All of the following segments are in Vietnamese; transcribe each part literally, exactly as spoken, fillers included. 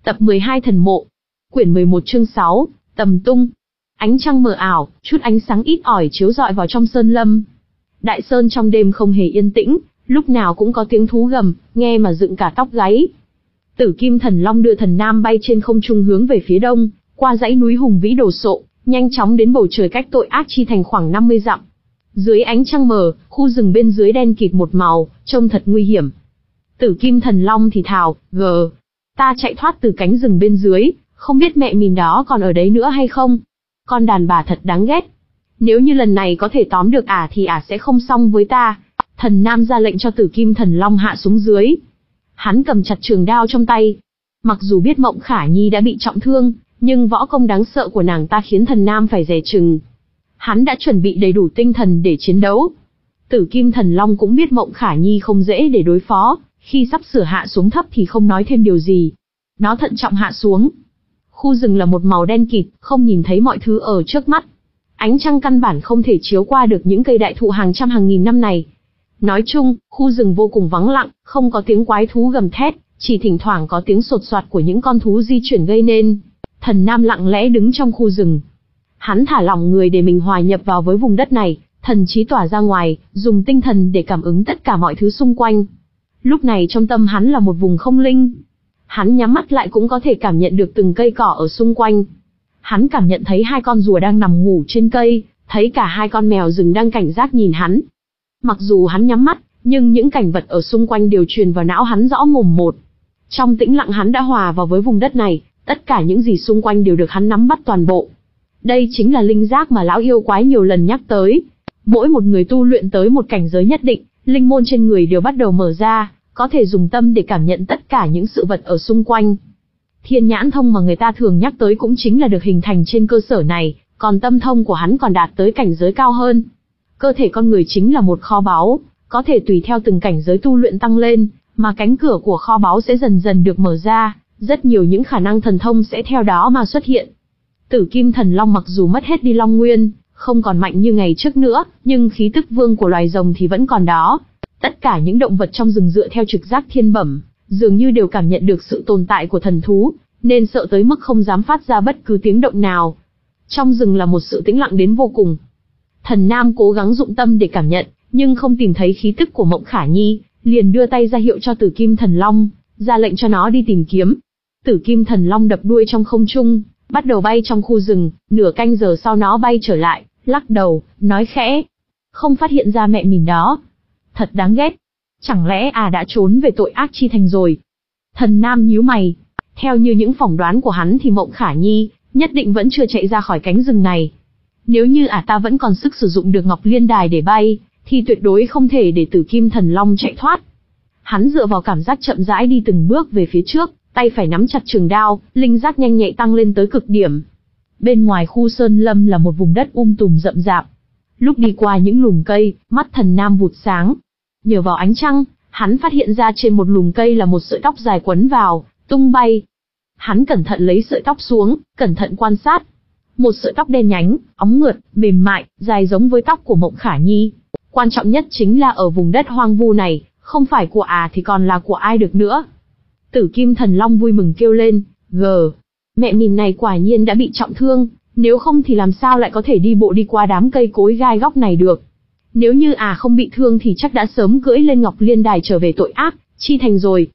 Tập mười hai Thần Mộ. Quyển mười một chương sáu, Tầm Tung. Ánh trăng mờ ảo, chút ánh sáng ít ỏi chiếu rọi vào trong sơn lâm. Đại sơn trong đêm không hề yên tĩnh, lúc nào cũng có tiếng thú gầm, nghe mà dựng cả tóc gáy. Tử Kim Thần Long đưa Thần Nam bay trên không trung hướng về phía đông, qua dãy núi hùng vĩ đồ sộ, nhanh chóng đến bầu trời cách Tội Ác Chi Thành khoảng năm mươi dặm. Dưới ánh trăng mờ, khu rừng bên dưới đen kịt một màu, trông thật nguy hiểm. Tử Kim Thần Long thì thào, gờ, ta chạy thoát từ cánh rừng bên dưới, không biết mẹ mình đó còn ở đấy nữa hay không. Con đàn bà thật đáng ghét. Nếu như lần này có thể tóm được ả thì ả sẽ không xong với ta. Thần Nam ra lệnh cho Tử Kim Thần Long hạ xuống dưới. Hắn cầm chặt trường đao trong tay. Mặc dù biết Mộng Khả Nhi đã bị trọng thương, nhưng võ công đáng sợ của nàng ta khiến Thần Nam phải dè chừng. Hắn đã chuẩn bị đầy đủ tinh thần để chiến đấu. Tử Kim Thần Long cũng biết Mộng Khả Nhi không dễ để đối phó, khi sắp sửa hạ xuống thấp thì không nói thêm điều gì. Nó thận trọng hạ xuống. Khu rừng là một màu đen kịt, không nhìn thấy mọi thứ ở trước mắt. Ánh trăng căn bản không thể chiếu qua được những cây đại thụ hàng trăm hàng nghìn năm này. Nói chung, khu rừng vô cùng vắng lặng, không có tiếng quái thú gầm thét, chỉ thỉnh thoảng có tiếng sột soạt của những con thú di chuyển gây nên. Thần Nam lặng lẽ đứng trong khu rừng. Hắn thả lỏng người để mình hòa nhập vào với vùng đất này, thần trí tỏa ra ngoài, dùng tinh thần để cảm ứng tất cả mọi thứ xung quanh. Lúc này trong tâm hắn là một vùng không linh. Hắn nhắm mắt lại cũng có thể cảm nhận được từng cây cỏ ở xung quanh. Hắn cảm nhận thấy hai con rùa đang nằm ngủ trên cây, thấy cả hai con mèo rừng đang cảnh giác nhìn hắn. Mặc dù hắn nhắm mắt, nhưng những cảnh vật ở xung quanh đều truyền vào não hắn rõ mồn một. Trong tĩnh lặng hắn đã hòa vào với vùng đất này, tất cả những gì xung quanh đều được hắn nắm bắt toàn bộ. Đây chính là linh giác mà lão yêu quái nhiều lần nhắc tới. Mỗi một người tu luyện tới một cảnh giới nhất định, linh môn trên người đều bắt đầu mở ra, có thể dùng tâm để cảm nhận tất cả những sự vật ở xung quanh. Thiên nhãn thông mà người ta thường nhắc tới cũng chính là được hình thành trên cơ sở này, còn tâm thông của hắn còn đạt tới cảnh giới cao hơn. Cơ thể con người chính là một kho báu, có thể tùy theo từng cảnh giới tu luyện tăng lên, mà cánh cửa của kho báu sẽ dần dần được mở ra, rất nhiều những khả năng thần thông sẽ theo đó mà xuất hiện. Tử Kim Thần Long mặc dù mất hết đi Long Nguyên, không còn mạnh như ngày trước nữa, nhưng khí tức vương của loài rồng thì vẫn còn đó. Tất cả những động vật trong rừng dựa theo trực giác thiên bẩm, dường như đều cảm nhận được sự tồn tại của thần thú, nên sợ tới mức không dám phát ra bất cứ tiếng động nào. Trong rừng là một sự tĩnh lặng đến vô cùng. Thần Nam cố gắng dụng tâm để cảm nhận, nhưng không tìm thấy khí tức của Mộng Khả Nhi, liền đưa tay ra hiệu cho Tử Kim Thần Long, ra lệnh cho nó đi tìm kiếm. Tử Kim Thần Long đập đuôi trong không trung, bắt đầu bay trong khu rừng, nửa canh giờ sau nó bay trở lại, lắc đầu, nói khẽ. Không phát hiện ra mẹ mình đó. Thật đáng ghét. Chẳng lẽ à đã trốn về Tội Ác Chi Thành rồi? Thần Nam nhíu mày. Theo như những phỏng đoán của hắn thì Mộng Khả Nhi nhất định vẫn chưa chạy ra khỏi cánh rừng này. Nếu như à ta vẫn còn sức sử dụng được Ngọc Liên Đài để bay, thì tuyệt đối không thể để Tử Kim Thần Long chạy thoát. Hắn dựa vào cảm giác chậm rãi đi từng bước về phía trước, tay phải nắm chặt trường đao, linh giác nhanh nhạy tăng lên tới cực điểm. Bên ngoài khu sơn lâm là một vùng đất um tùm rậm rạp. Lúc đi qua những lùm cây, mắt Thần Nam vụt sáng. Nhờ vào ánh trăng, hắn phát hiện ra trên một lùm cây là một sợi tóc dài quấn vào, tung bay. Hắn cẩn thận lấy sợi tóc xuống, cẩn thận quan sát. Một sợi tóc đen nhánh, óng mượt, mềm mại, dài giống với tóc của Mộng Khả Nhi. Quan trọng nhất chính là ở vùng đất hoang vu này, không phải của à thì còn là của ai được nữa. Tử Kim Thần Long vui mừng kêu lên, gờ, mẹ mình này quả nhiên đã bị trọng thương, nếu không thì làm sao lại có thể đi bộ đi qua đám cây cối gai góc này được. Nếu như à không bị thương thì chắc đã sớm cưỡi lên Ngọc Liên Đài trở về Tội Ác Chi Thành rồi.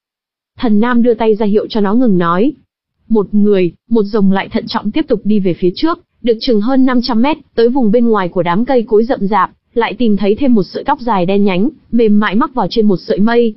Thần Nam đưa tay ra hiệu cho nó ngừng nói. Một người, một rồng lại thận trọng tiếp tục đi về phía trước, được chừng hơn năm trăm mét, tới vùng bên ngoài của đám cây cối rậm rạp, lại tìm thấy thêm một sợi tóc dài đen nhánh, mềm mại mắc vào trên một sợi mây.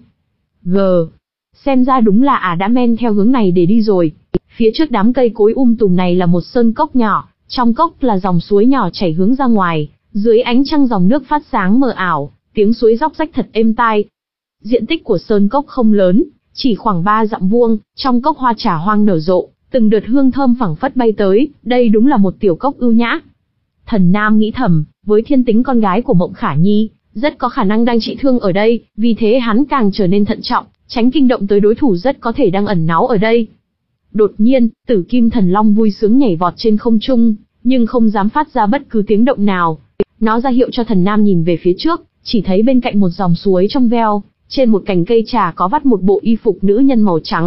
Gờ, xem ra đúng là ả đã men theo hướng này để đi rồi. Phía trước đám cây cối um tùm này là một sơn cốc nhỏ, trong cốc là dòng suối nhỏ chảy hướng ra ngoài, dưới ánh trăng dòng nước phát sáng mờ ảo, tiếng suối róc rách thật êm tai. Diện tích của sơn cốc không lớn, chỉ khoảng ba dặm vuông, trong cốc hoa trà hoang nở rộ, từng đợt hương thơm phảng phất bay tới, đây đúng là một tiểu cốc ưu nhã. Thần Nam nghĩ thầm, với thiên tính con gái của Mộng Khả Nhi, rất có khả năng đang trị thương ở đây, vì thế hắn càng trở nên thận trọng, tránh kinh động tới đối thủ rất có thể đang ẩn náu ở đây. Đột nhiên, Tử Kim Thần Long vui sướng nhảy vọt trên không trung, nhưng không dám phát ra bất cứ tiếng động nào. Nó ra hiệu cho Thần Nam nhìn về phía trước, chỉ thấy bên cạnh một dòng suối trong veo, trên một cành cây trà có vắt một bộ y phục nữ nhân màu trắng,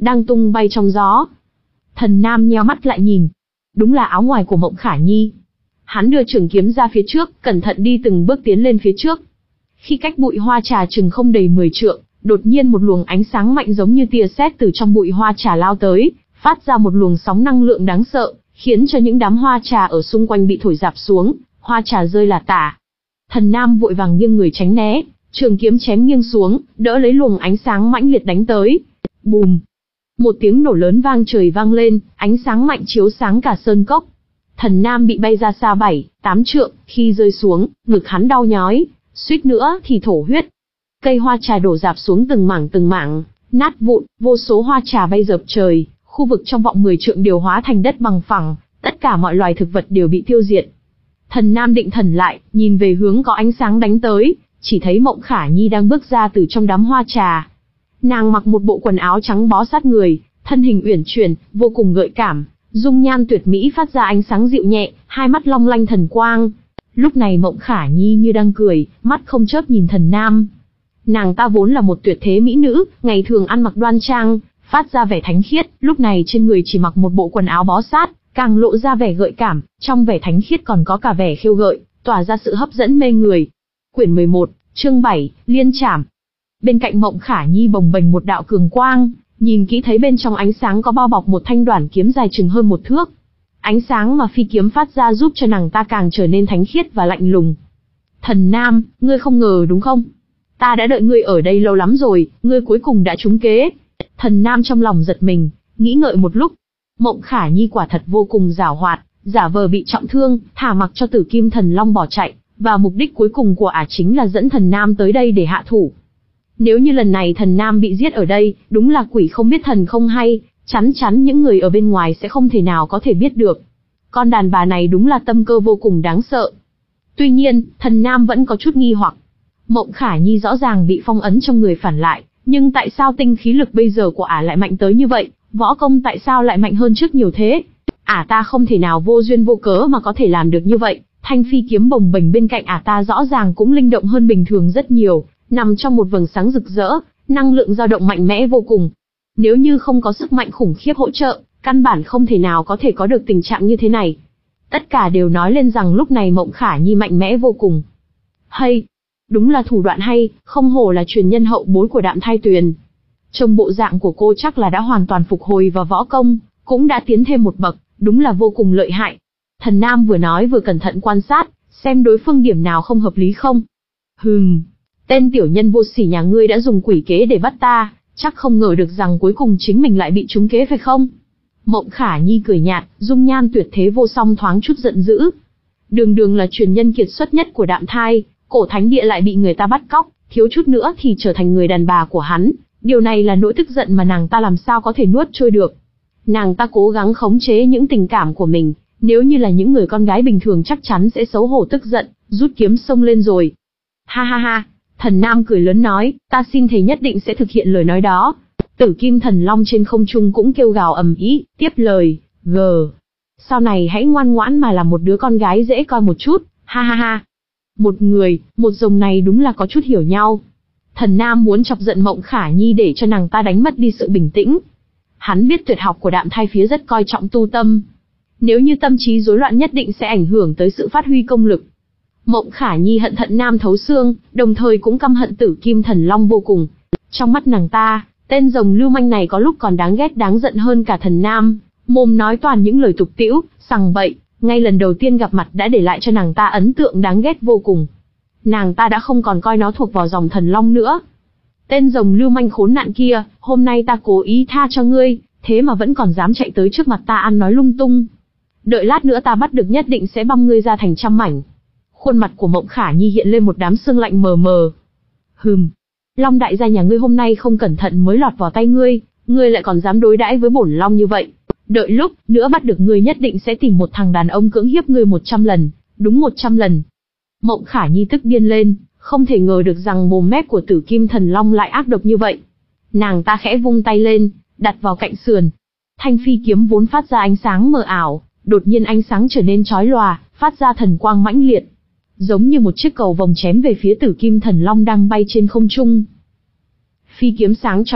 đang tung bay trong gió. Thần Nam nheo mắt lại nhìn. Đúng là áo ngoài của Mộng Khả Nhi. Hắn đưa trường kiếm ra phía trước, cẩn thận đi từng bước tiến lên phía trước. Khi cách bụi hoa trà chừng không đầy mười trượng, đột nhiên một luồng ánh sáng mạnh giống như tia sét từ trong bụi hoa trà lao tới, phát ra một luồng sóng năng lượng đáng sợ, khiến cho những đám hoa trà ở xung quanh bị thổi rạp xuống, hoa trà rơi lả tả. Thần Nam vội vàng nghiêng người tránh né, trường kiếm chém nghiêng xuống, đỡ lấy luồng ánh sáng mãnh liệt đánh tới. Bùm! Một tiếng nổ lớn vang trời vang lên, ánh sáng mạnh chiếu sáng cả sơn cốc. Thần Nam bị bay ra xa bảy, tám trượng, khi rơi xuống, ngực hắn đau nhói, suýt nữa thì thổ huyết. Cây hoa trà đổ rạp xuống từng mảng từng mảng, nát vụn, vô số hoa trà bay dập trời, khu vực trong vọng mười trượng đều hóa thành đất bằng phẳng, tất cả mọi loài thực vật đều bị tiêu diệt. Thần Nam định thần lại, nhìn về hướng có ánh sáng đánh tới, chỉ thấy Mộng Khả Nhi đang bước ra từ trong đám hoa trà. Nàng mặc một bộ quần áo trắng bó sát người, thân hình uyển chuyển, vô cùng gợi cảm, dung nhan tuyệt mỹ phát ra ánh sáng dịu nhẹ, hai mắt long lanh thần quang. Lúc này Mộng Khả Nhi như đang cười, mắt không chớp nhìn Thần Nam. Nàng ta vốn là một tuyệt thế mỹ nữ, ngày thường ăn mặc đoan trang, phát ra vẻ thánh khiết, lúc này trên người chỉ mặc một bộ quần áo bó sát, càng lộ ra vẻ gợi cảm, trong vẻ thánh khiết còn có cả vẻ khiêu gợi, tỏa ra sự hấp dẫn mê người. Quyển mười một, chương bảy, Liên Trảm. Bên cạnh Mộng Khả Nhi bồng bềnh một đạo cường quang, nhìn kỹ thấy bên trong ánh sáng có bao bọc một thanh đoản kiếm dài chừng hơn một thước. Ánh sáng mà phi kiếm phát ra giúp cho nàng ta càng trở nên thánh khiết và lạnh lùng. Thần Nam, ngươi không ngờ đúng không? Ta đã đợi ngươi ở đây lâu lắm rồi, ngươi cuối cùng đã trúng kế. Thần Nam trong lòng giật mình, nghĩ ngợi một lúc. Mộng Khả Nhi quả thật vô cùng giảo hoạt, giả vờ bị trọng thương, thả mặc cho Tử Kim Thần Long bỏ chạy, và mục đích cuối cùng của ả chính là dẫn Thần Nam tới đây để hạ thủ. Nếu như lần này Thần Nam bị giết ở đây, đúng là quỷ không biết thần không hay, chắn chắn những người ở bên ngoài sẽ không thể nào có thể biết được. Con đàn bà này đúng là tâm cơ vô cùng đáng sợ. Tuy nhiên, Thần Nam vẫn có chút nghi hoặc. Mộng Khả Nhi rõ ràng bị phong ấn trong người phản lại, nhưng tại sao tinh khí lực bây giờ của ả lại mạnh tới như vậy, võ công tại sao lại mạnh hơn trước nhiều thế? Ả ta không thể nào vô duyên vô cớ mà có thể làm được như vậy, thanh phi kiếm bồng bềnh bên cạnh ả ta rõ ràng cũng linh động hơn bình thường rất nhiều, nằm trong một vầng sáng rực rỡ, năng lượng dao động mạnh mẽ vô cùng. Nếu như không có sức mạnh khủng khiếp hỗ trợ, căn bản không thể nào có thể có được tình trạng như thế này. Tất cả đều nói lên rằng lúc này Mộng Khả Nhi mạnh mẽ vô cùng. Hay, đúng là thủ đoạn hay, không hổ là truyền nhân hậu bối của Đạm Thai Tuyền. Trông bộ dạng của cô chắc là đã hoàn toàn phục hồi vào võ công, cũng đã tiến thêm một bậc, đúng là vô cùng lợi hại. Thần Nam vừa nói vừa cẩn thận quan sát, xem đối phương điểm nào không hợp lý không. Hừm, tên tiểu nhân vô sỉ nhà ngươi đã dùng quỷ kế để bắt ta, chắc không ngờ được rằng cuối cùng chính mình lại bị trúng kế phải không? Mộng Khả Nhi cười nhạt, dung nhan tuyệt thế vô song thoáng chút giận dữ. Đường đường là truyền nhân kiệt xuất nhất của Đạm Thai, cổ thánh địa lại bị người ta bắt cóc, thiếu chút nữa thì trở thành người đàn bà của hắn. Điều này là nỗi tức giận mà nàng ta làm sao có thể nuốt trôi được. Nàng ta cố gắng khống chế những tình cảm của mình, nếu như là những người con gái bình thường chắc chắn sẽ xấu hổ tức giận, rút kiếm xông lên rồi. Ha ha ha, Thần Nam cười lớn nói, ta xin thề nhất định sẽ thực hiện lời nói đó. Tử Kim Thần Long trên không trung cũng kêu gào ầm ĩ, tiếp lời, gờ. Sau này hãy ngoan ngoãn mà làm một đứa con gái dễ coi một chút, ha ha ha. Một người, một rồng này đúng là có chút hiểu nhau. Thần Nam muốn chọc giận Mộng Khả Nhi để cho nàng ta đánh mất đi sự bình tĩnh. Hắn biết tuyệt học của Đạm Thai phía rất coi trọng tu tâm. Nếu như tâm trí rối loạn nhất định sẽ ảnh hưởng tới sự phát huy công lực. Mộng Khả Nhi hận Thần Nam thấu xương, đồng thời cũng căm hận Tử Kim Thần Long vô cùng. Trong mắt nàng ta, tên rồng lưu manh này có lúc còn đáng ghét đáng giận hơn cả Thần Nam, mồm nói toàn những lời tục tĩu, sằng bậy, ngay lần đầu tiên gặp mặt đã để lại cho nàng ta ấn tượng đáng ghét vô cùng. Nàng ta đã không còn coi nó thuộc vào dòng thần long nữa. Tên rồng lưu manh khốn nạn kia, hôm nay ta cố ý tha cho ngươi, thế mà vẫn còn dám chạy tới trước mặt ta ăn nói lung tung. Đợi lát nữa ta bắt được nhất định sẽ băm ngươi ra thành trăm mảnh. Khuôn mặt của Mộng Khả Nhi hiện lên một đám sương lạnh mờ mờ. Hừm, Long đại gia nhà ngươi hôm nay không cẩn thận mới lọt vào tay ngươi, ngươi lại còn dám đối đãi với bổn long như vậy. Đợi lúc nữa bắt được ngươi nhất định sẽ tìm một thằng đàn ông cưỡng hiếp ngươi một trăm lần, đúng một trăm lần. Mộng Khả Nhi tức điên lên, không thể ngờ được rằng mồm mép của Tử Kim Thần Long lại ác độc như vậy. Nàng ta khẽ vung tay lên, đặt vào cạnh sườn. Thanh phi kiếm vốn phát ra ánh sáng mờ ảo, đột nhiên ánh sáng trở nên chói lòa, phát ra thần quang mãnh liệt, giống như một chiếc cầu vồng chém về phía Tử Kim Thần Long đang bay trên không trung. Phi kiếm sáng chói mắt,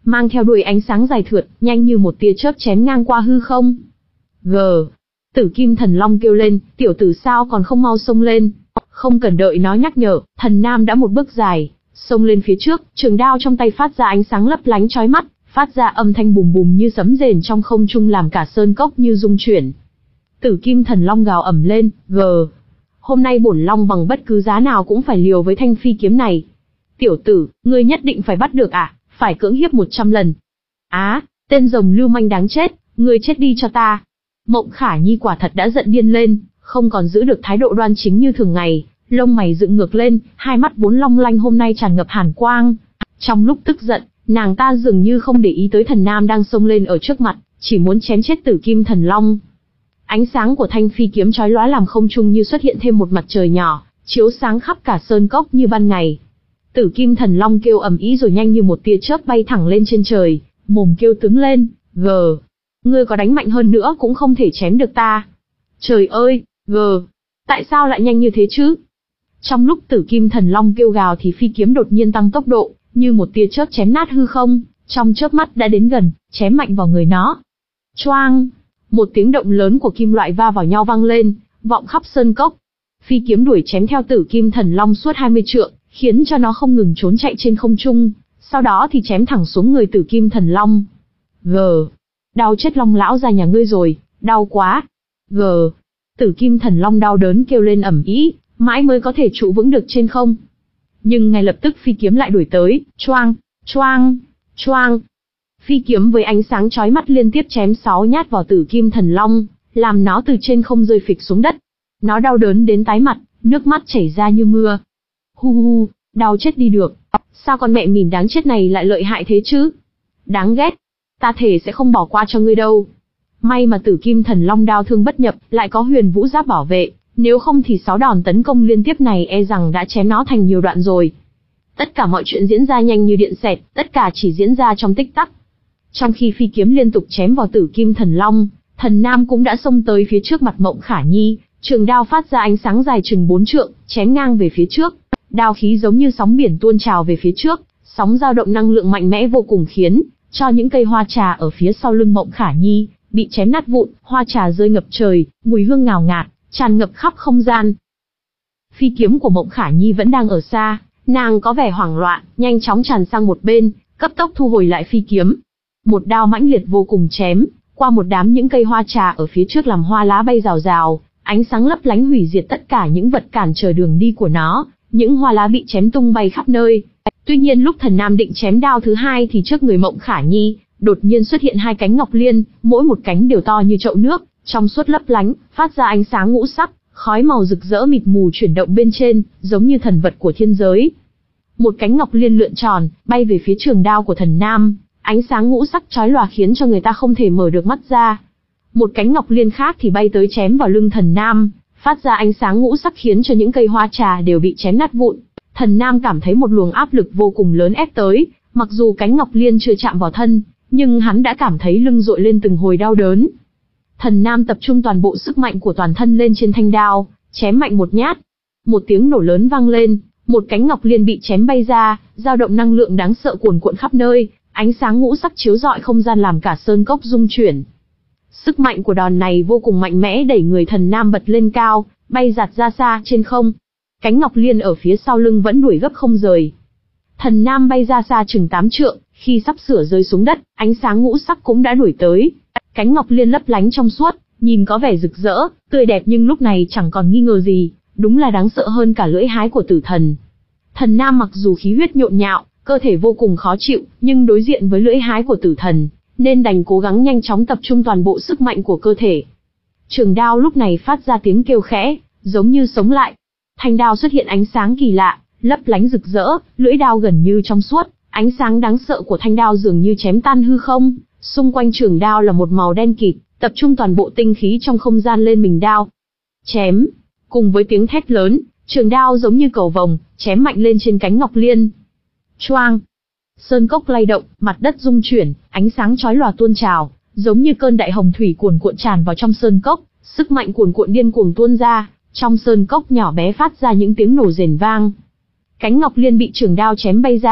mang theo đuôi ánh sáng dài thượt, nhanh như một tia chớp chém ngang qua hư không. Gờ! Tử Kim Thần Long kêu lên, tiểu tử sao còn không mau xông lên. Không cần đợi nó nhắc nhở, Thần Nam đã một bước dài, xông lên phía trước, trường đao trong tay phát ra ánh sáng lấp lánh chói mắt, phát ra âm thanh bùm bùm như sấm rền trong không trung làm cả sơn cốc như rung chuyển. Tử Kim Thần Long gào ầm lên, gờ! Hôm nay bổn Long bằng bất cứ giá nào cũng phải liều với thanh phi kiếm này. Tiểu tử, ngươi nhất định phải bắt được à, phải cưỡng hiếp một trăm lần. Á, tên rồng lưu manh đáng chết, ngươi chết đi cho ta. Mộng Khả Nhi quả thật đã giận điên lên, không còn giữ được thái độ đoan chính như thường ngày, lông mày dựng ngược lên, hai mắt vốn long lanh hôm nay tràn ngập hàn quang. Trong lúc tức giận, nàng ta dường như không để ý tới Thần Nam đang xông lên ở trước mặt, chỉ muốn chém chết Tử Kim Thần Long. Ánh sáng của thanh phi kiếm chói lóa làm không trung như xuất hiện thêm một mặt trời nhỏ, chiếu sáng khắp cả sơn cốc như ban ngày. Tử Kim Thần Long kêu ầm ĩ rồi nhanh như một tia chớp bay thẳng lên trên trời, mồm kêu tướng lên, gờ! Ngươi có đánh mạnh hơn nữa cũng không thể chém được ta. Trời ơi, gờ! Tại sao lại nhanh như thế chứ? Trong lúc Tử Kim Thần Long kêu gào thì phi kiếm đột nhiên tăng tốc độ, như một tia chớp chém nát hư không, trong chớp mắt đã đến gần, chém mạnh vào người nó. Choang! Một tiếng động lớn của kim loại va vào nhau vang lên, vọng khắp sơn cốc. Phi kiếm đuổi chém theo Tử Kim Thần Long suốt hai mươi trượng, khiến cho nó không ngừng trốn chạy trên không trung, sau đó thì chém thẳng xuống người Tử Kim Thần Long. Gờ! Đau chết Long lão già nhà ngươi rồi, đau quá. Gờ! Tử Kim Thần Long đau đớn kêu lên ầm ĩ, mãi mới có thể trụ vững được trên không. Nhưng ngay lập tức phi kiếm lại đuổi tới, choang, choang, choang. Phi kiếm với ánh sáng chói mắt liên tiếp chém sáu nhát vào Tử Kim Thần Long, làm nó từ trên không rơi phịch xuống đất. Nó đau đớn đến tái mặt, nước mắt chảy ra như mưa. Hu hu, đau chết đi được. Sao con mẹ mìn đáng chết này lại lợi hại thế chứ? Đáng ghét. Ta thề sẽ không bỏ qua cho ngươi đâu. May mà Tử Kim Thần Long đao thương bất nhập, lại có Huyền Vũ Giáp bảo vệ, nếu không thì sáu đòn tấn công liên tiếp này e rằng đã chém nó thành nhiều đoạn rồi. Tất cả mọi chuyện diễn ra nhanh như điện xẹt, tất cả chỉ diễn ra trong tích tắc. Trong khi phi kiếm liên tục chém vào Tử Kim Thần Long, Thần Nam cũng đã xông tới phía trước mặt Mộng Khả Nhi, trường đao phát ra ánh sáng dài chừng bốn trượng, chém ngang về phía trước. Đao khí giống như sóng biển tuôn trào về phía trước, sóng dao động năng lượng mạnh mẽ vô cùng khiến cho những cây hoa trà ở phía sau lưng Mộng Khả Nhi bị chém nát vụn, hoa trà rơi ngập trời, mùi hương ngào ngạt tràn ngập khắp không gian. Phi kiếm của Mộng Khả Nhi vẫn đang ở xa, nàng có vẻ hoảng loạn, nhanh chóng tràn sang một bên, cấp tốc thu hồi lại phi kiếm. Một đao mãnh liệt vô cùng chém qua một đám những cây hoa trà ở phía trước làm hoa lá bay rào rào, ánh sáng lấp lánh hủy diệt tất cả những vật cản trở đường đi của nó, những hoa lá bị chém tung bay khắp nơi. Tuy nhiên lúc Thần Nam định chém đao thứ hai thì trước người Mộng Khả Nhi đột nhiên xuất hiện hai cánh ngọc liên, mỗi một cánh đều to như chậu nước, trong suốt lấp lánh, phát ra ánh sáng ngũ sắc, khói màu rực rỡ mịt mù chuyển động bên trên, giống như thần vật của thiên giới. Một cánh ngọc liên lượn tròn, bay về phía trường đao của Thần Nam, ánh sáng ngũ sắc chói lòa khiến cho người ta không thể mở được mắt ra. Một cánh ngọc liên khác thì bay tới chém vào lưng Thần Nam, phát ra ánh sáng ngũ sắc khiến cho những cây hoa trà đều bị chém nát vụn. Thần Nam cảm thấy một luồng áp lực vô cùng lớn ép tới, mặc dù cánh ngọc liên chưa chạm vào thân, nhưng hắn đã cảm thấy lưng dội lên từng hồi đau đớn. Thần Nam tập trung toàn bộ sức mạnh của toàn thân lên trên thanh đao, chém mạnh một nhát. Một tiếng nổ lớn vang lên, một cánh ngọc liên bị chém bay ra, dao động năng lượng đáng sợ cuồn cuộn khắp nơi, ánh sáng ngũ sắc chiếu rọi không gian làm cả sơn cốc rung chuyển. Sức mạnh của đòn này vô cùng mạnh mẽ đẩy người Thần Nam bật lên cao, bay giạt ra xa trên không. Cánh ngọc liên ở phía sau lưng vẫn đuổi gấp không rời. Thần Nam bay ra xa chừng tám trượng, khi sắp sửa rơi xuống đất, ánh sáng ngũ sắc cũng đã đuổi tới. Cánh ngọc liên lấp lánh trong suốt, nhìn có vẻ rực rỡ, tươi đẹp nhưng lúc này chẳng còn nghi ngờ gì, đúng là đáng sợ hơn cả lưỡi hái của tử thần. Thần Nam mặc dù khí huyết nhộn nhạo, cơ thể vô cùng khó chịu, nhưng đối diện với lưỡi hái của tử thần, nên đành cố gắng nhanh chóng tập trung toàn bộ sức mạnh của cơ thể. Trường đao lúc này phát ra tiếng kêu khẽ, giống như sống lại. Thanh đao xuất hiện ánh sáng kỳ lạ, lấp lánh rực rỡ, lưỡi đao gần như trong suốt, ánh sáng đáng sợ của thanh đao dường như chém tan hư không, xung quanh trường đao là một màu đen kịt, tập trung toàn bộ tinh khí trong không gian lên mình đao. Chém, cùng với tiếng thét lớn, trường đao giống như cầu vồng, chém mạnh lên trên cánh ngọc liên. Choang! Sơn cốc lay động, mặt đất rung chuyển, ánh sáng chói lòa tuôn trào, giống như cơn đại hồng thủy cuồn cuộn tràn vào trong sơn cốc, sức mạnh cuồn cuộn điên cuồng tuôn ra, trong sơn cốc nhỏ bé phát ra những tiếng nổ rền vang. Cánh ngọc liên bị trường đao chém bay ra,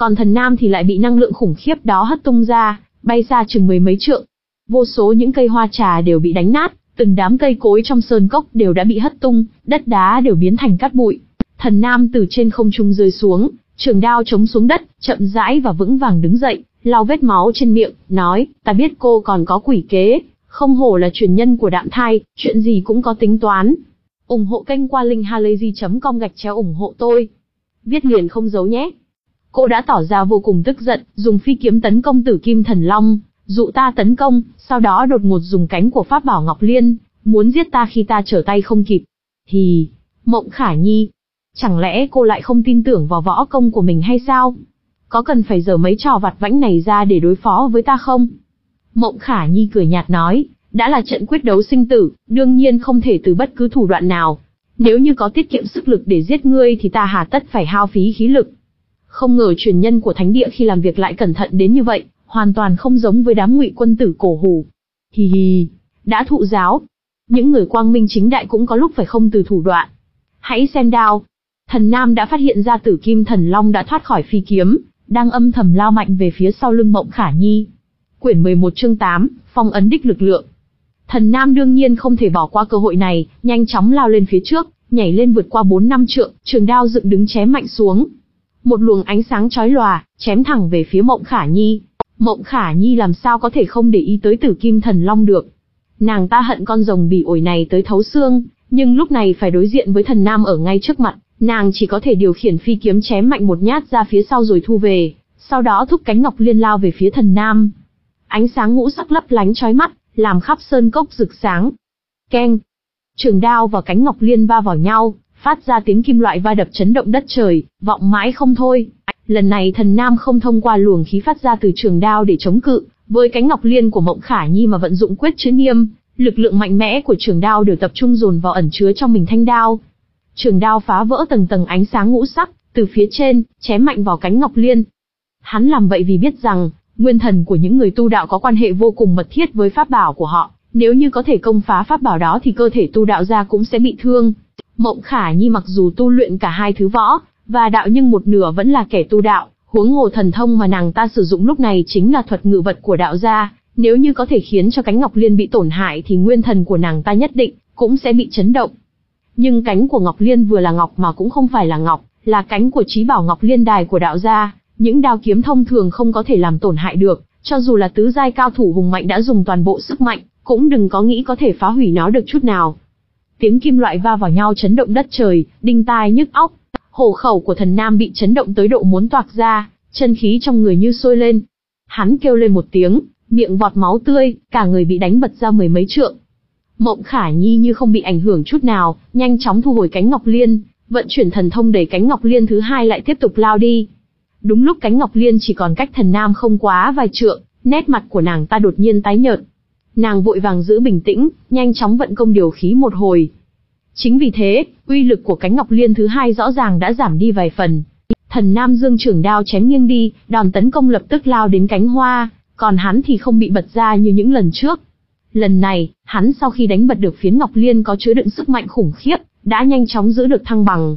còn thần nam thì lại bị năng lượng khủng khiếp đó hất tung ra, bay xa chừng mười mấy trượng. Vô số những cây hoa trà đều bị đánh nát, từng đám cây cối trong sơn cốc đều đã bị hất tung, đất đá đều biến thành cát bụi. Thần nam từ trên không trung rơi xuống, trường đao chống xuống đất, chậm rãi và vững vàng đứng dậy, lau vết máu trên miệng, nói, ta biết cô còn có quỷ kế, không hổ là truyền nhân của Đạm Thai, chuyện gì cũng có tính toán. ủng hộ kênh qua linkhalazy chấm com gạch chéo ủng hộ tôi. Viết liền không giấu nhé. Cô đã tỏ ra vô cùng tức giận, dùng phi kiếm tấn công Tử Kim Thần Long, dụ ta tấn công, sau đó đột ngột dùng cánh của pháp bảo Ngọc Liên, muốn giết ta khi ta trở tay không kịp. Hì, Mộng Khả Nhi, chẳng lẽ cô lại không tin tưởng vào võ công của mình hay sao? Có cần phải giở mấy trò vặt vãnh này ra để đối phó với ta không? Mộng Khả Nhi cười nhạt nói, đã là trận quyết đấu sinh tử, đương nhiên không thể từ bất cứ thủ đoạn nào. Nếu như có tiết kiệm sức lực để giết ngươi thì ta hà tất phải hao phí khí lực. Không ngờ truyền nhân của thánh địa khi làm việc lại cẩn thận đến như vậy, hoàn toàn không giống với đám Ngụy quân tử cổ hủ. Hì hì, đã thụ giáo. Những người quang minh chính đại cũng có lúc phải không từ thủ đoạn. Hãy xem đao. Thần Nam đã phát hiện ra Tử Kim Thần Long đã thoát khỏi phi kiếm, đang âm thầm lao mạnh về phía sau lưng Mộng Khả Nhi. Quyển mười một chương tám, phong ấn đích lực lượng. Thần Nam đương nhiên không thể bỏ qua cơ hội này, nhanh chóng lao lên phía trước, nhảy lên vượt qua bốn năm trượng, trường đao dựng đứng chém mạnh xuống. Một luồng ánh sáng chói lòa, chém thẳng về phía Mộng Khả Nhi. Mộng Khả Nhi làm sao có thể không để ý tới Tử Kim Thần Long được. Nàng ta hận con rồng bỉ ổi này tới thấu xương, nhưng lúc này phải đối diện với thần Nam ở ngay trước mặt, nàng chỉ có thể điều khiển phi kiếm chém mạnh một nhát ra phía sau rồi thu về, sau đó thúc cánh Ngọc Liên lao về phía thần Nam. Ánh sáng ngũ sắc lấp lánh chói mắt, làm khắp sơn cốc rực sáng. Keng! Trường đao và cánh Ngọc Liên va vào nhau, phát ra tiếng kim loại va đập chấn động đất trời, vọng mãi không thôi. Lần này thần Nam không thông qua luồng khí phát ra từ trường đao để chống cự với cánh Ngọc Liên của Mộng Khả Nhi mà vận dụng quyết chữ niêm, lực lượng mạnh mẽ của trường đao đều tập trung dồn vào ẩn chứa trong mình thanh đao. Trường đao phá vỡ tầng tầng ánh sáng ngũ sắc, từ phía trên, chém mạnh vào cánh Ngọc Liên. Hắn làm vậy vì biết rằng, nguyên thần của những người tu đạo có quan hệ vô cùng mật thiết với pháp bảo của họ, nếu như có thể công phá pháp bảo đó thì cơ thể tu đạo gia cũng sẽ bị thương. Mộng Khả Nhi mặc dù tu luyện cả hai thứ võ và đạo nhưng một nửa vẫn là kẻ tu đạo, huống hồ thần thông mà nàng ta sử dụng lúc này chính là thuật ngự vật của đạo gia, nếu như có thể khiến cho cánh Ngọc Liên bị tổn hại thì nguyên thần của nàng ta nhất định cũng sẽ bị chấn động. Nhưng cánh của Ngọc Liên vừa là ngọc mà cũng không phải là ngọc, là cánh của chí bảo Ngọc Liên Đài của đạo gia, những đao kiếm thông thường không có thể làm tổn hại được, cho dù là tứ giai cao thủ hùng mạnh đã dùng toàn bộ sức mạnh, cũng đừng có nghĩ có thể phá hủy nó được chút nào. Tiếng kim loại va vào nhau chấn động đất trời, đinh tai nhức óc. Hổ khẩu của thần Nam bị chấn động tới độ muốn toạc ra, chân khí trong người như sôi lên. Hắn kêu lên một tiếng, miệng vọt máu tươi, cả người bị đánh bật ra mười mấy trượng. Mộng Khả Nhi như không bị ảnh hưởng chút nào, nhanh chóng thu hồi cánh Ngọc Liên, vận chuyển thần thông đẩy cánh Ngọc Liên thứ hai lại tiếp tục lao đi. Đúng lúc cánh Ngọc Liên chỉ còn cách thần Nam không quá vài trượng, nét mặt của nàng ta đột nhiên tái nhợt. Nàng vội vàng giữ bình tĩnh, nhanh chóng vận công điều khí một hồi. Chính vì thế, uy lực của cánh Ngọc Liên thứ hai rõ ràng đã giảm đi vài phần. Thần Nam dương trường đao chém nghiêng đi, đòn tấn công lập tức lao đến cánh hoa, còn hắn thì không bị bật ra như những lần trước. Lần này, hắn sau khi đánh bật được phiến Ngọc Liên có chứa đựng sức mạnh khủng khiếp, đã nhanh chóng giữ được thăng bằng.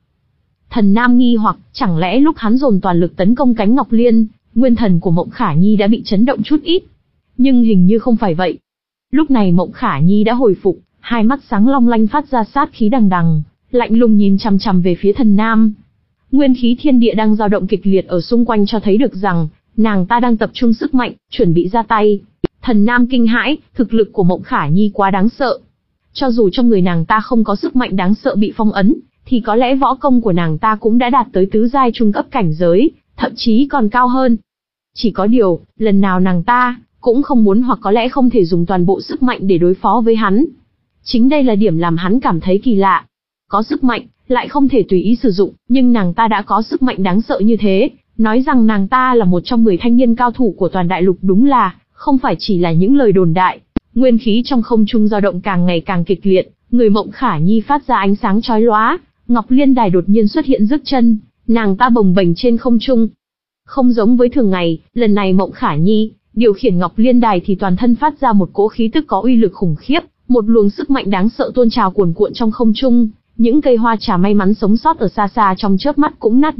Thần Nam nghi hoặc, chẳng lẽ lúc hắn dồn toàn lực tấn công cánh Ngọc Liên, nguyên thần của Mộng Khả Nhi đã bị chấn động chút ít. Nhưng hình như không phải vậy. Lúc này Mộng Khả Nhi đã hồi phục, hai mắt sáng long lanh phát ra sát khí đằng đằng, lạnh lùng nhìn chằm chằm về phía thần Nam. Nguyên khí thiên địa đang dao động kịch liệt ở xung quanh cho thấy được rằng, nàng ta đang tập trung sức mạnh, chuẩn bị ra tay. Thần Nam kinh hãi, thực lực của Mộng Khả Nhi quá đáng sợ. Cho dù trong người nàng ta không có sức mạnh đáng sợ bị phong ấn, thì có lẽ võ công của nàng ta cũng đã đạt tới tứ giai trung cấp cảnh giới, thậm chí còn cao hơn. Chỉ có điều, lần nào nàng ta cũng không muốn hoặc có lẽ không thể dùng toàn bộ sức mạnh để đối phó với hắn. Chính đây là điểm làm hắn cảm thấy kỳ lạ. Có sức mạnh, lại không thể tùy ý sử dụng, nhưng nàng ta đã có sức mạnh đáng sợ như thế, nói rằng nàng ta là một trong mười thanh niên cao thủ của toàn đại lục đúng là, không phải chỉ là những lời đồn đại. Nguyên khí trong không trung dao động càng ngày càng kịch liệt, người Mộng Khả Nhi phát ra ánh sáng chói lóa, Ngọc Liên Đài đột nhiên xuất hiện rước chân, nàng ta bồng bềnh trên không trung. Không giống với thường ngày, lần này Mộng Khả Nhi điều khiển Ngọc Liên Đài thì toàn thân phát ra một cỗ khí tức có uy lực khủng khiếp, một luồng sức mạnh đáng sợ tuôn trào cuồn cuộn trong không trung, những cây hoa trà may mắn sống sót ở xa xa trong chớp mắt cũng nát vụn,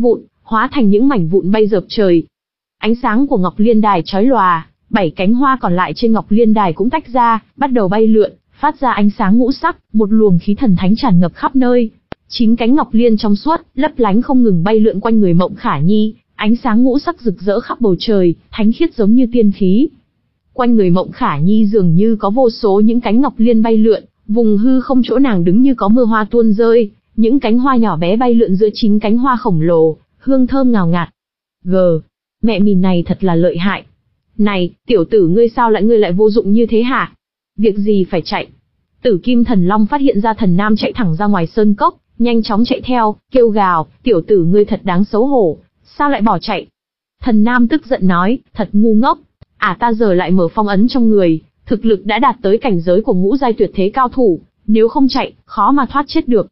hóa thành những mảnh vụn bay dợp trời. Ánh sáng của Ngọc Liên Đài chói lòa, bảy cánh hoa còn lại trên Ngọc Liên Đài cũng tách ra, bắt đầu bay lượn, phát ra ánh sáng ngũ sắc, một luồng khí thần thánh tràn ngập khắp nơi. Chín cánh ngọc liên trong suốt, lấp lánh không ngừng bay lượn quanh người Mộng Khả Nhi, ánh sáng ngũ sắc rực rỡ khắp bầu trời, thánh khiết giống như tiên khí. Quanh người Mộng Khả Nhi dường như có vô số những cánh ngọc liên bay lượn, vùng hư không chỗ nàng đứng như có mưa hoa tuôn rơi, những cánh hoa nhỏ bé bay lượn giữa chín cánh hoa khổng lồ, hương thơm ngào ngạt. Gờ, mẹ mìn này thật là lợi hại. Này, tiểu tử ngươi sao lại ngươi lại vô dụng như thế hả? Việc gì phải chạy? Tử Kim Thần Long phát hiện ra Thần Nam chạy thẳng ra ngoài sơn cốc, nhanh chóng chạy theo, kêu gào, tiểu tử ngươi thật đáng xấu hổ, sao lại bỏ chạy? Thần Nam tức giận nói, thật ngu ngốc, à ta giờ lại mở phong ấn trong người, thực lực đã đạt tới cảnh giới của ngũ giai tuyệt thế cao thủ, nếu không chạy, khó mà thoát chết được.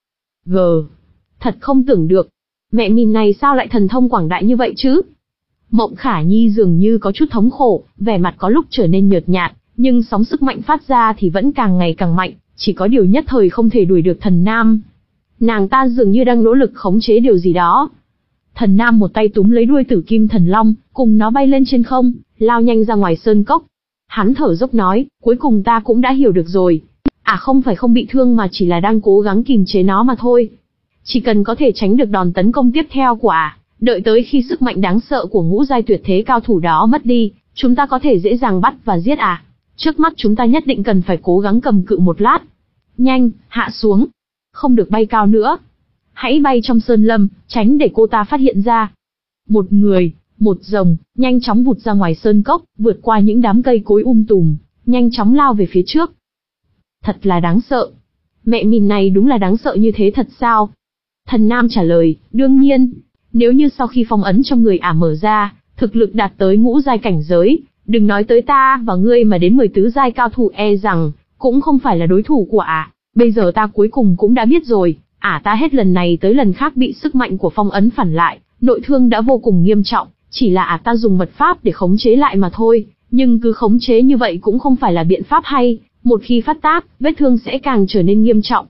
Gờ, thật không tưởng được, mẹ mình này sao lại thần thông quảng đại như vậy chứ? Mộng Khả Nhi dường như có chút thống khổ, vẻ mặt có lúc trở nên nhợt nhạt, nhưng sóng sức mạnh phát ra thì vẫn càng ngày càng mạnh, chỉ có điều nhất thời không thể đuổi được Thần Nam. Nàng ta dường như đang nỗ lực khống chế điều gì đó. Thần Nam một tay túm lấy đuôi Tử Kim Thần Long, cùng nó bay lên trên không, lao nhanh ra ngoài sơn cốc. Hắn thở dốc nói, cuối cùng ta cũng đã hiểu được rồi. À không phải không bị thương mà chỉ là đang cố gắng kìm chế nó mà thôi. Chỉ cần có thể tránh được đòn tấn công tiếp theo của ả, đợi tới khi sức mạnh đáng sợ của ngũ giai tuyệt thế cao thủ đó mất đi, chúng ta có thể dễ dàng bắt và giết ả. Trước mắt chúng ta nhất định cần phải cố gắng cầm cự một lát. Nhanh, hạ xuống. Không được bay cao nữa. Hãy bay trong sơn lâm, tránh để cô ta phát hiện ra. Một người, một rồng, nhanh chóng vụt ra ngoài sơn cốc, vượt qua những đám cây cối um tùm, nhanh chóng lao về phía trước. Thật là đáng sợ. Mẹ mình này đúng là đáng sợ như thế thật sao? Thần Nam trả lời, đương nhiên. Nếu như sau khi phong ấn trong người ả mở ra, thực lực đạt tới ngũ giai cảnh giới, đừng nói tới ta và ngươi mà đến mười tứ giai cao thủ e rằng, cũng không phải là đối thủ của ả. Bây giờ ta cuối cùng cũng đã biết rồi, ả ta hết lần này tới lần khác bị sức mạnh của phong ấn phản lại, nội thương đã vô cùng nghiêm trọng, chỉ là ả ta dùng mật pháp để khống chế lại mà thôi, nhưng cứ khống chế như vậy cũng không phải là biện pháp hay, một khi phát tác, vết thương sẽ càng trở nên nghiêm trọng.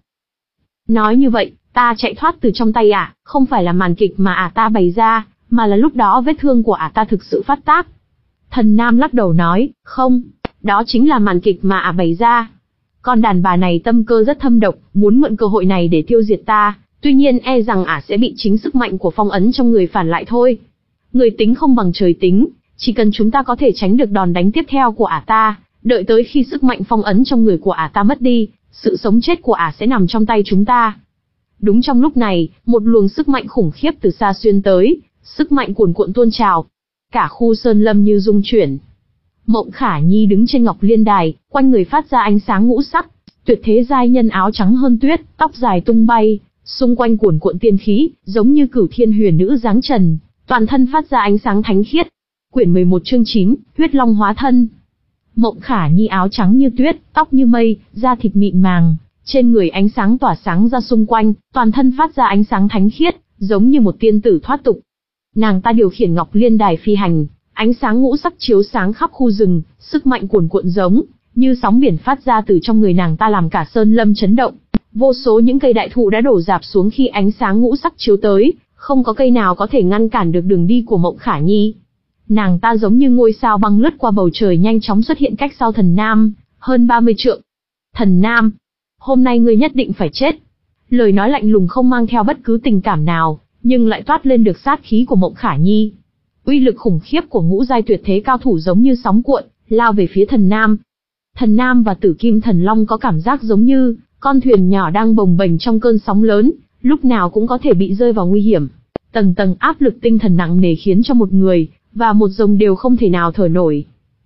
Nói như vậy, ta chạy thoát từ trong tay ả, không phải là màn kịch mà ả ta bày ra, mà là lúc đó vết thương của ả ta thực sự phát tác. Thần Nam lắc đầu nói, không, đó chính là màn kịch mà ả bày ra. Con đàn bà này tâm cơ rất thâm độc, muốn mượn cơ hội này để tiêu diệt ta, tuy nhiên e rằng ả sẽ bị chính sức mạnh của phong ấn trong người phản lại thôi. Người tính không bằng trời tính, chỉ cần chúng ta có thể tránh được đòn đánh tiếp theo của ả ta, đợi tới khi sức mạnh phong ấn trong người của ả ta mất đi, sự sống chết của ả sẽ nằm trong tay chúng ta. Đúng trong lúc này, một luồng sức mạnh khủng khiếp từ xa xuyên tới, sức mạnh cuồn cuộn tuôn trào. Cả khu sơn lâm như rung chuyển. Mộng Khả Nhi đứng trên Ngọc Liên Đài, quanh người phát ra ánh sáng ngũ sắc, tuyệt thế giai nhân áo trắng hơn tuyết, tóc dài tung bay, xung quanh cuồn cuộn tiên khí, giống như cửu thiên huyền nữ dáng trần, toàn thân phát ra ánh sáng thánh khiết. Quyển mười một chương chín, Huyết Long hóa thân. Mộng Khả Nhi áo trắng như tuyết, tóc như mây, da thịt mịn màng, trên người ánh sáng tỏa sáng ra xung quanh, toàn thân phát ra ánh sáng thánh khiết, giống như một tiên tử thoát tục. Nàng ta điều khiển Ngọc Liên Đài phi hành, ánh sáng ngũ sắc chiếu sáng khắp khu rừng, sức mạnh cuồn cuộn giống như sóng biển phát ra từ trong người nàng ta làm cả sơn lâm chấn động. Vô số những cây đại thụ đã đổ rạp xuống khi ánh sáng ngũ sắc chiếu tới, không có cây nào có thể ngăn cản được đường đi của Mộng Khả Nhi. Nàng ta giống như ngôi sao băng lướt qua bầu trời nhanh chóng xuất hiện cách sau Thần Nam, hơn ba mươi trượng. Thần Nam, hôm nay ngươi nhất định phải chết. Lời nói lạnh lùng không mang theo bất cứ tình cảm nào, nhưng lại toát lên được sát khí của Mộng Khả Nhi. Uy lực khủng khiếp của ngũ giai tuyệt thế cao thủ giống như sóng cuộn, lao về phía Thần Nam. Thần Nam và Tử Kim Thần Long có cảm giác giống như con thuyền nhỏ đang bồng bềnh trong cơn sóng lớn, lúc nào cũng có thể bị rơi vào nguy hiểm. Tầng tầng áp lực tinh thần nặng nề khiến cho một người và một rồng đều không thể nào thở nổi.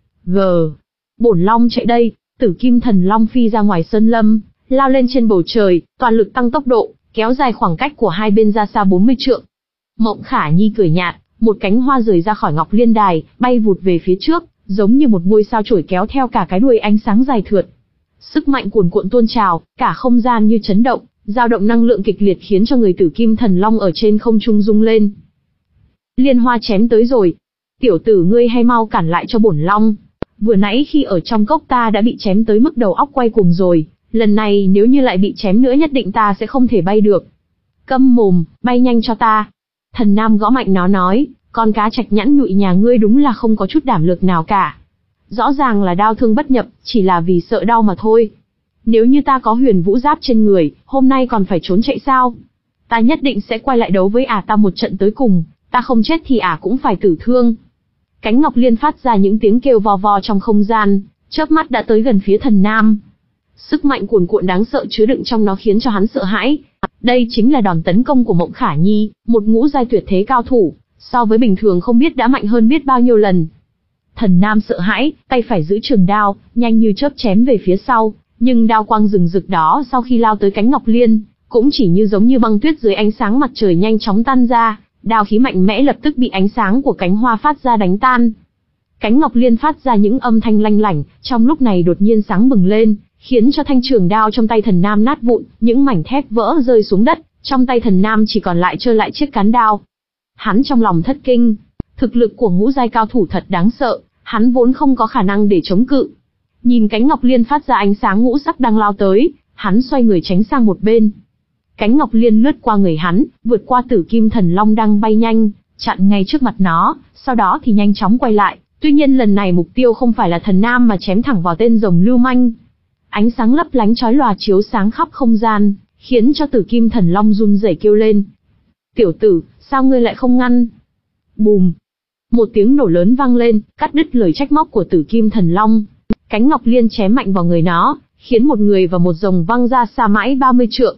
Gờ, Bổn Long chạy đây. Tử Kim Thần Long phi ra ngoài sơn lâm, lao lên trên bầu trời, toàn lực tăng tốc độ, kéo dài khoảng cách của hai bên ra xa bốn mươi trượng. Mộng Khả Nhi cười nhạt, một cánh hoa rời ra khỏi Ngọc Liên Đài, bay vụt về phía trước, giống như một ngôi sao chổi kéo theo cả cái đuôi ánh sáng dài thượt. Sức mạnh cuồn cuộn tuôn trào, cả không gian như chấn động, dao động năng lượng kịch liệt khiến cho người Tử Kim Thần Long ở trên không trung rung lên. Liên hoa chém tới rồi. Tiểu tử ngươi hay mau cản lại cho bổn Long. Vừa nãy khi ở trong cốc ta đã bị chém tới mức đầu óc quay cuồng rồi, lần này nếu như lại bị chém nữa nhất định ta sẽ không thể bay được. Câm mồm, bay nhanh cho ta. Thần Nam gõ mạnh nó nói, con cá trạch nhẵn nhụi nhà ngươi đúng là không có chút đảm lực nào cả. Rõ ràng là đao thương bất nhập, chỉ là vì sợ đau mà thôi. Nếu như ta có huyền vũ giáp trên người, hôm nay còn phải trốn chạy sao? Ta nhất định sẽ quay lại đấu với ả ta một trận tới cùng, ta không chết thì ả cũng phải tử thương. Cánh Ngọc Liên phát ra những tiếng kêu vò vò trong không gian, chớp mắt đã tới gần phía Thần Nam. Sức mạnh cuồn cuộn đáng sợ chứa đựng trong nó khiến cho hắn sợ hãi. Đây chính là đòn tấn công của Mộng Khả Nhi, một ngũ giai tuyệt thế cao thủ, so với bình thường không biết đã mạnh hơn biết bao nhiêu lần. Thần Nam sợ hãi, tay phải giữ trường đao, nhanh như chớp chém về phía sau, nhưng đao quang rừng rực đó sau khi lao tới cánh Ngọc Liên, cũng chỉ như giống như băng tuyết dưới ánh sáng mặt trời nhanh chóng tan ra, đao khí mạnh mẽ lập tức bị ánh sáng của cánh hoa phát ra đánh tan. Cánh Ngọc Liên phát ra những âm thanh lanh lảnh, trong lúc này đột nhiên sáng bừng lên, khiến cho thanh trường đao trong tay Thần Nam nát vụn, những mảnh thép vỡ rơi xuống đất, trong tay Thần Nam chỉ còn lại trơ lại chiếc cán đao. Hắn trong lòng thất kinh, thực lực của ngũ giai cao thủ thật đáng sợ, hắn vốn không có khả năng để chống cự. Nhìn cánh Ngọc Liên phát ra ánh sáng ngũ sắc đang lao tới, hắn xoay người tránh sang một bên. Cánh Ngọc Liên lướt qua người hắn, vượt qua Tử Kim Thần Long đang bay nhanh, chặn ngay trước mặt nó, sau đó thì nhanh chóng quay lại. Tuy nhiên lần này mục tiêu không phải là Thần Nam mà chém thẳng vào tên rồng lưu manh. Ánh sáng lấp lánh chói lòa chiếu sáng khắp không gian, khiến cho Tử Kim Thần Long run rẩy kêu lên. Tiểu tử, sao ngươi lại không ngăn? Bùm! Một tiếng nổ lớn vang lên, cắt đứt lời trách móc của Tử Kim Thần Long. Cánh Ngọc Liên chém mạnh vào người nó, khiến một người và một rồng văng ra xa mãi ba mươi trượng.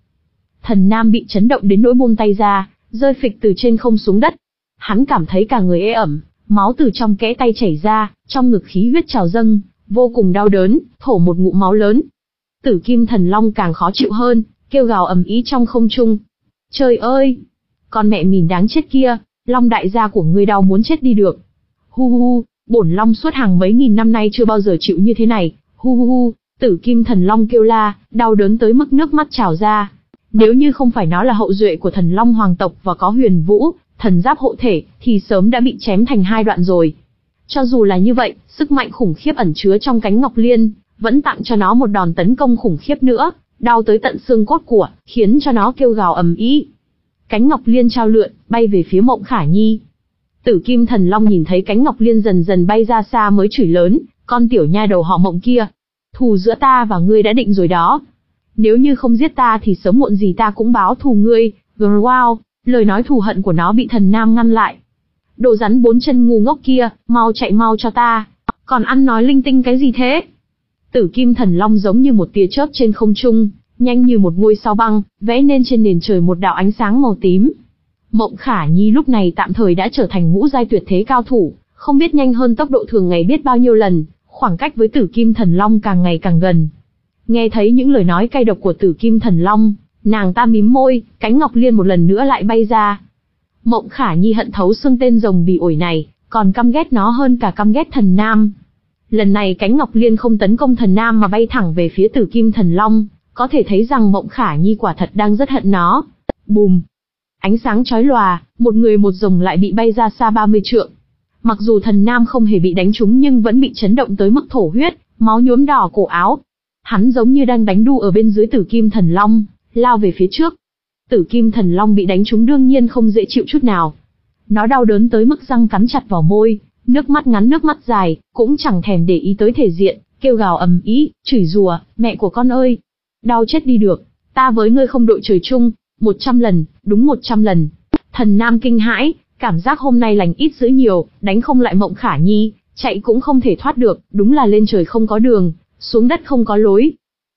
Thần Nam bị chấn động đến nỗi buông tay ra, rơi phịch từ trên không xuống đất. Hắn cảm thấy cả người ê ẩm, máu từ trong kẽ tay chảy ra, trong ngực khí huyết trào dâng, vô cùng đau đớn, thổ một ngụm máu lớn. Tử Kim Thần Long càng khó chịu hơn, kêu gào ầm ĩ trong không trung. Trời ơi! Con mẹ mìn đáng chết kia, Long đại gia của ngươi đau muốn chết đi được. Hu hu hu, bổn Long suốt hàng mấy nghìn năm nay chưa bao giờ chịu như thế này. Hu hu hu, Tử Kim Thần Long kêu la, đau đớn tới mức nước mắt trào ra. Nếu như không phải nó là hậu duệ của Thần Long hoàng tộc và có huyền vũ, thần giáp hộ thể, thì sớm đã bị chém thành hai đoạn rồi. Cho dù là như vậy, sức mạnh khủng khiếp ẩn chứa trong cánh Ngọc Liên, vẫn tặng cho nó một đòn tấn công khủng khiếp nữa, đau tới tận xương cốt của, khiến cho nó kêu gào ầm ĩ. Cánh Ngọc Liên trao lượn, bay về phía Mộng Khả Nhi. Tử Kim Thần Long nhìn thấy cánh Ngọc Liên dần dần bay ra xa mới chửi lớn, con tiểu nha đầu họ Mộng kia, thù giữa ta và ngươi đã định rồi đó. Nếu như không giết ta thì sớm muộn gì ta cũng báo thù ngươi. Wow, lời nói thù hận của nó bị Thần Nam ngăn lại. Đồ rắn bốn chân ngu ngốc kia, mau chạy mau cho ta, còn ăn nói linh tinh cái gì thế? Tử Kim Thần Long giống như một tia chớp trên không trung, nhanh như một ngôi sao băng, vẽ nên trên nền trời một đạo ánh sáng màu tím. Mộng Khả Nhi lúc này tạm thời đã trở thành ngũ giai tuyệt thế cao thủ, không biết nhanh hơn tốc độ thường ngày biết bao nhiêu lần, khoảng cách với Tử Kim Thần Long càng ngày càng gần. Nghe thấy những lời nói cay độc của Tử Kim Thần Long, nàng ta mím môi, cánh Ngọc Liên một lần nữa lại bay ra. Mộng Khả Nhi hận thấu xương tên rồng bỉ ổi này, còn căm ghét nó hơn cả căm ghét Thần Nam. Lần này cánh Ngọc Liên không tấn công Thần Nam mà bay thẳng về phía Tử Kim Thần Long, có thể thấy rằng Mộng Khả Nhi quả thật đang rất hận nó. Bùm! Ánh sáng chói lòa, một người một rồng lại bị bay ra xa ba mươi trượng. Mặc dù Thần Nam không hề bị đánh trúng nhưng vẫn bị chấn động tới mức thổ huyết, máu nhuốm đỏ cổ áo. Hắn giống như đang đánh đu ở bên dưới Tử Kim Thần Long, lao về phía trước. Tử Kim Thần Long bị đánh trúng đương nhiên không dễ chịu chút nào. Nó đau đớn tới mức răng cắn chặt vào môi, nước mắt ngắn nước mắt dài, cũng chẳng thèm để ý tới thể diện, kêu gào ầm ĩ, chửi rủa, mẹ của con ơi, đau chết đi được, ta với ngươi không đội trời chung, một trăm lần, đúng một trăm lần. Thần Nam kinh hãi, cảm giác hôm nay lành ít dữ nhiều, đánh không lại Mộng Khả Nhi, chạy cũng không thể thoát được, đúng là lên trời không có đường, xuống đất không có lối.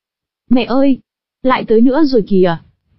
Mẹ ơi, lại tới nữa rồi kìa.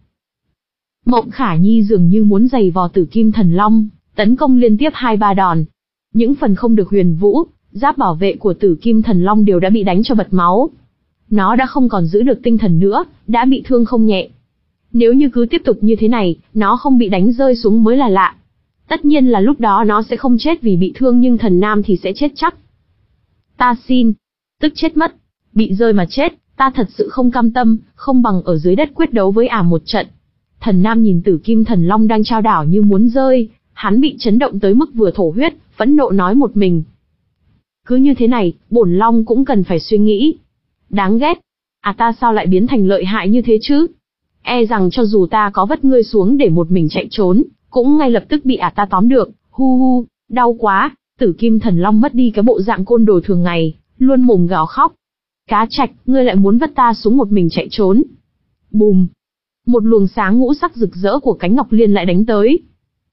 Mộng Khả Nhi dường như muốn giày vò Tử Kim Thần Long, tấn công liên tiếp hai ba đòn. Những phần không được huyền vũ, giáp bảo vệ của Tử Kim Thần Long đều đã bị đánh cho bật máu. Nó đã không còn giữ được tinh thần nữa, đã bị thương không nhẹ. Nếu như cứ tiếp tục như thế này, nó không bị đánh rơi xuống mới là lạ. Tất nhiên là lúc đó nó sẽ không chết vì bị thương nhưng Thần Nam thì sẽ chết chắc. Ta xin. Tức chết mất. Bị rơi mà chết, ta thật sự không cam tâm, không bằng ở dưới đất quyết đấu với ả một trận. Thần Nam nhìn Tử Kim Thần Long đang trao đảo như muốn rơi, hắn bị chấn động tới mức vừa thổ huyết, phẫn nộ nói một mình. Cứ như thế này, bổn Long cũng cần phải suy nghĩ. Đáng ghét. À ta sao lại biến thành lợi hại như thế chứ? E rằng cho dù ta có vất ngươi xuống để một mình chạy trốn, cũng ngay lập tức bị ả ta tóm được. Hu hu, đau quá. Tử Kim Thần Long mất đi cái bộ dạng côn đồ thường ngày, luôn mồm gào khóc. Cá Trạch, ngươi lại muốn vất ta xuống một mình chạy trốn. Bùm. Một luồng sáng ngũ sắc rực rỡ của cánh ngọc liên lại đánh tới.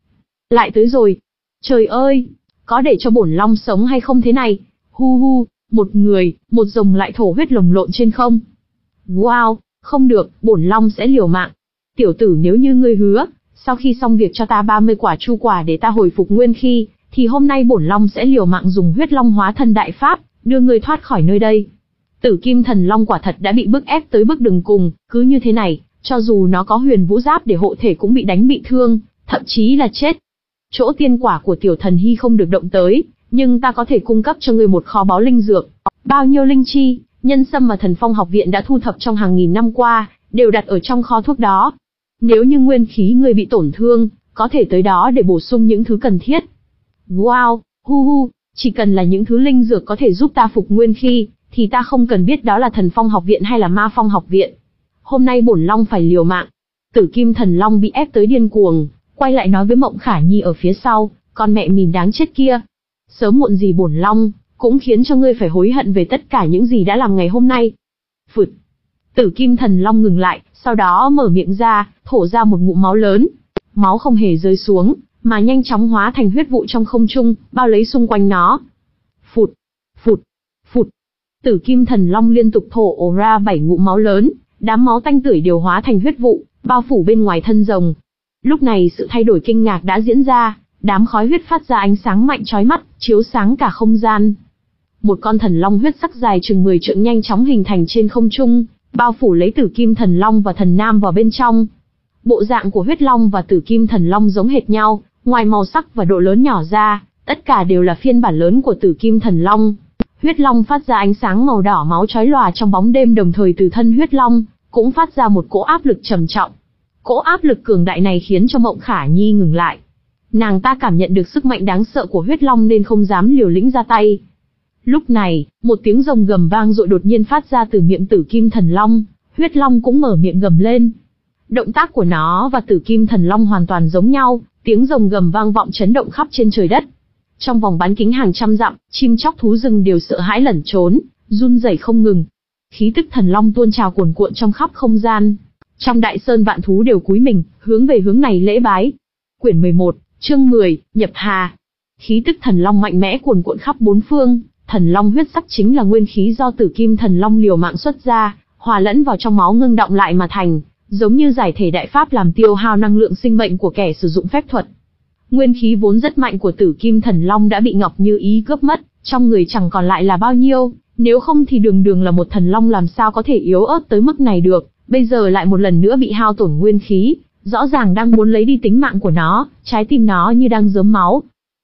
Lại tới rồi. Trời ơi, có để cho bổn long sống hay không thế này? Hu hu, một người, một rồng lại thổ huyết lồng lộn trên không. Wow, không được, bổn long sẽ liều mạng. Tiểu tử, nếu như ngươi hứa, sau khi xong việc cho ta ba mươi quả chu quả để ta hồi phục nguyên khí, thì hôm nay bổn long sẽ liều mạng dùng huyết long hóa thân đại pháp, đưa ngươi thoát khỏi nơi đây. Tử Kim Thần Long quả thật đã bị bức ép tới bước đường cùng, cứ như thế này, cho dù nó có huyền vũ giáp để hộ thể cũng bị đánh bị thương, thậm chí là chết. Chỗ tiên quả của tiểu thần hy không được động tới, nhưng ta có thể cung cấp cho ngươi một kho báu linh dược. Bao nhiêu linh chi, nhân sâm mà Thần Phong học viện đã thu thập trong hàng nghìn năm qua, đều đặt ở trong kho thuốc đó. Nếu như nguyên khí ngươi bị tổn thương, có thể tới đó để bổ sung những thứ cần thiết. Wow, hu hu, chỉ cần là những thứ linh dược có thể giúp ta phục nguyên khí, thì ta không cần biết đó là Thần Phong học viện hay là Ma Phong học viện. Hôm nay bổn long phải liều mạng. Tử Kim Thần Long bị ép tới điên cuồng, quay lại nói với Mộng Khả Nhi ở phía sau, con mẹ mình đáng chết kia. Sớm muộn gì bổn long cũng khiến cho ngươi phải hối hận về tất cả những gì đã làm ngày hôm nay. Phụt. Tử Kim Thần Long ngừng lại, sau đó mở miệng ra, thổ ra một ngụm máu lớn. Máu không hề rơi xuống, mà nhanh chóng hóa thành huyết vụ trong không trung, bao lấy xung quanh nó. Phụt, phụt, phụt. Tử Kim Thần Long liên tục thổ ồ ra bảy ngụm máu lớn, đám máu tanh tưởi đều hóa thành huyết vụ, bao phủ bên ngoài thân rồng. Lúc này sự thay đổi kinh ngạc đã diễn ra, đám khói huyết phát ra ánh sáng mạnh chói mắt, chiếu sáng cả không gian. Một con thần long huyết sắc dài chừng mười trượng nhanh chóng hình thành trên không trung, bao phủ lấy Tử Kim Thần Long và Thần Nam vào bên trong. Bộ dạng của huyết long và Tử Kim Thần Long giống hệt nhau, ngoài màu sắc và độ lớn nhỏ ra, tất cả đều là phiên bản lớn của Tử Kim Thần Long. Huyết long phát ra ánh sáng màu đỏ máu chói lòa trong bóng đêm, đồng thời từ thân huyết long cũng phát ra một cỗ áp lực trầm trọng. Cỗ áp lực cường đại này khiến cho Mộng Khả Nhi ngừng lại. Nàng ta cảm nhận được sức mạnh đáng sợ của huyết long nên không dám liều lĩnh ra tay. Lúc này, một tiếng rồng gầm vang dội đột nhiên phát ra từ miệng Tử Kim Thần Long, huyết long cũng mở miệng gầm lên. Động tác của nó và Tử Kim Thần Long hoàn toàn giống nhau, tiếng rồng gầm vang vọng chấn động khắp trên trời đất. Trong vòng bán kính hàng trăm dặm, chim chóc thú rừng đều sợ hãi lẩn trốn, run rẩy không ngừng. Khí tức thần long tuôn trào cuồn cuộn trong khắp không gian. Trong đại sơn vạn thú đều cúi mình, hướng về hướng này lễ bái. Quyển mười một, chương mười, Nhập Hà. Khí tức thần long mạnh mẽ cuồn cuộn khắp bốn phương, thần long huyết sắc chính là nguyên khí do Tử Kim Thần Long liều mạng xuất ra, hòa lẫn vào trong máu ngưng đọng lại mà thành, giống như giải thể đại pháp làm tiêu hao năng lượng sinh mệnh của kẻ sử dụng phép thuật. Nguyên khí vốn rất mạnh của Tử Kim Thần Long đã bị Ngọc Như Ý cướp mất, trong người chẳng còn lại là bao nhiêu, nếu không thì đường đường là một thần long làm sao có thể yếu ớt tới mức này được, bây giờ lại một lần nữa bị hao tổn nguyên khí, rõ ràng đang muốn lấy đi tính mạng của nó, trái tim nó như đang rớm máu.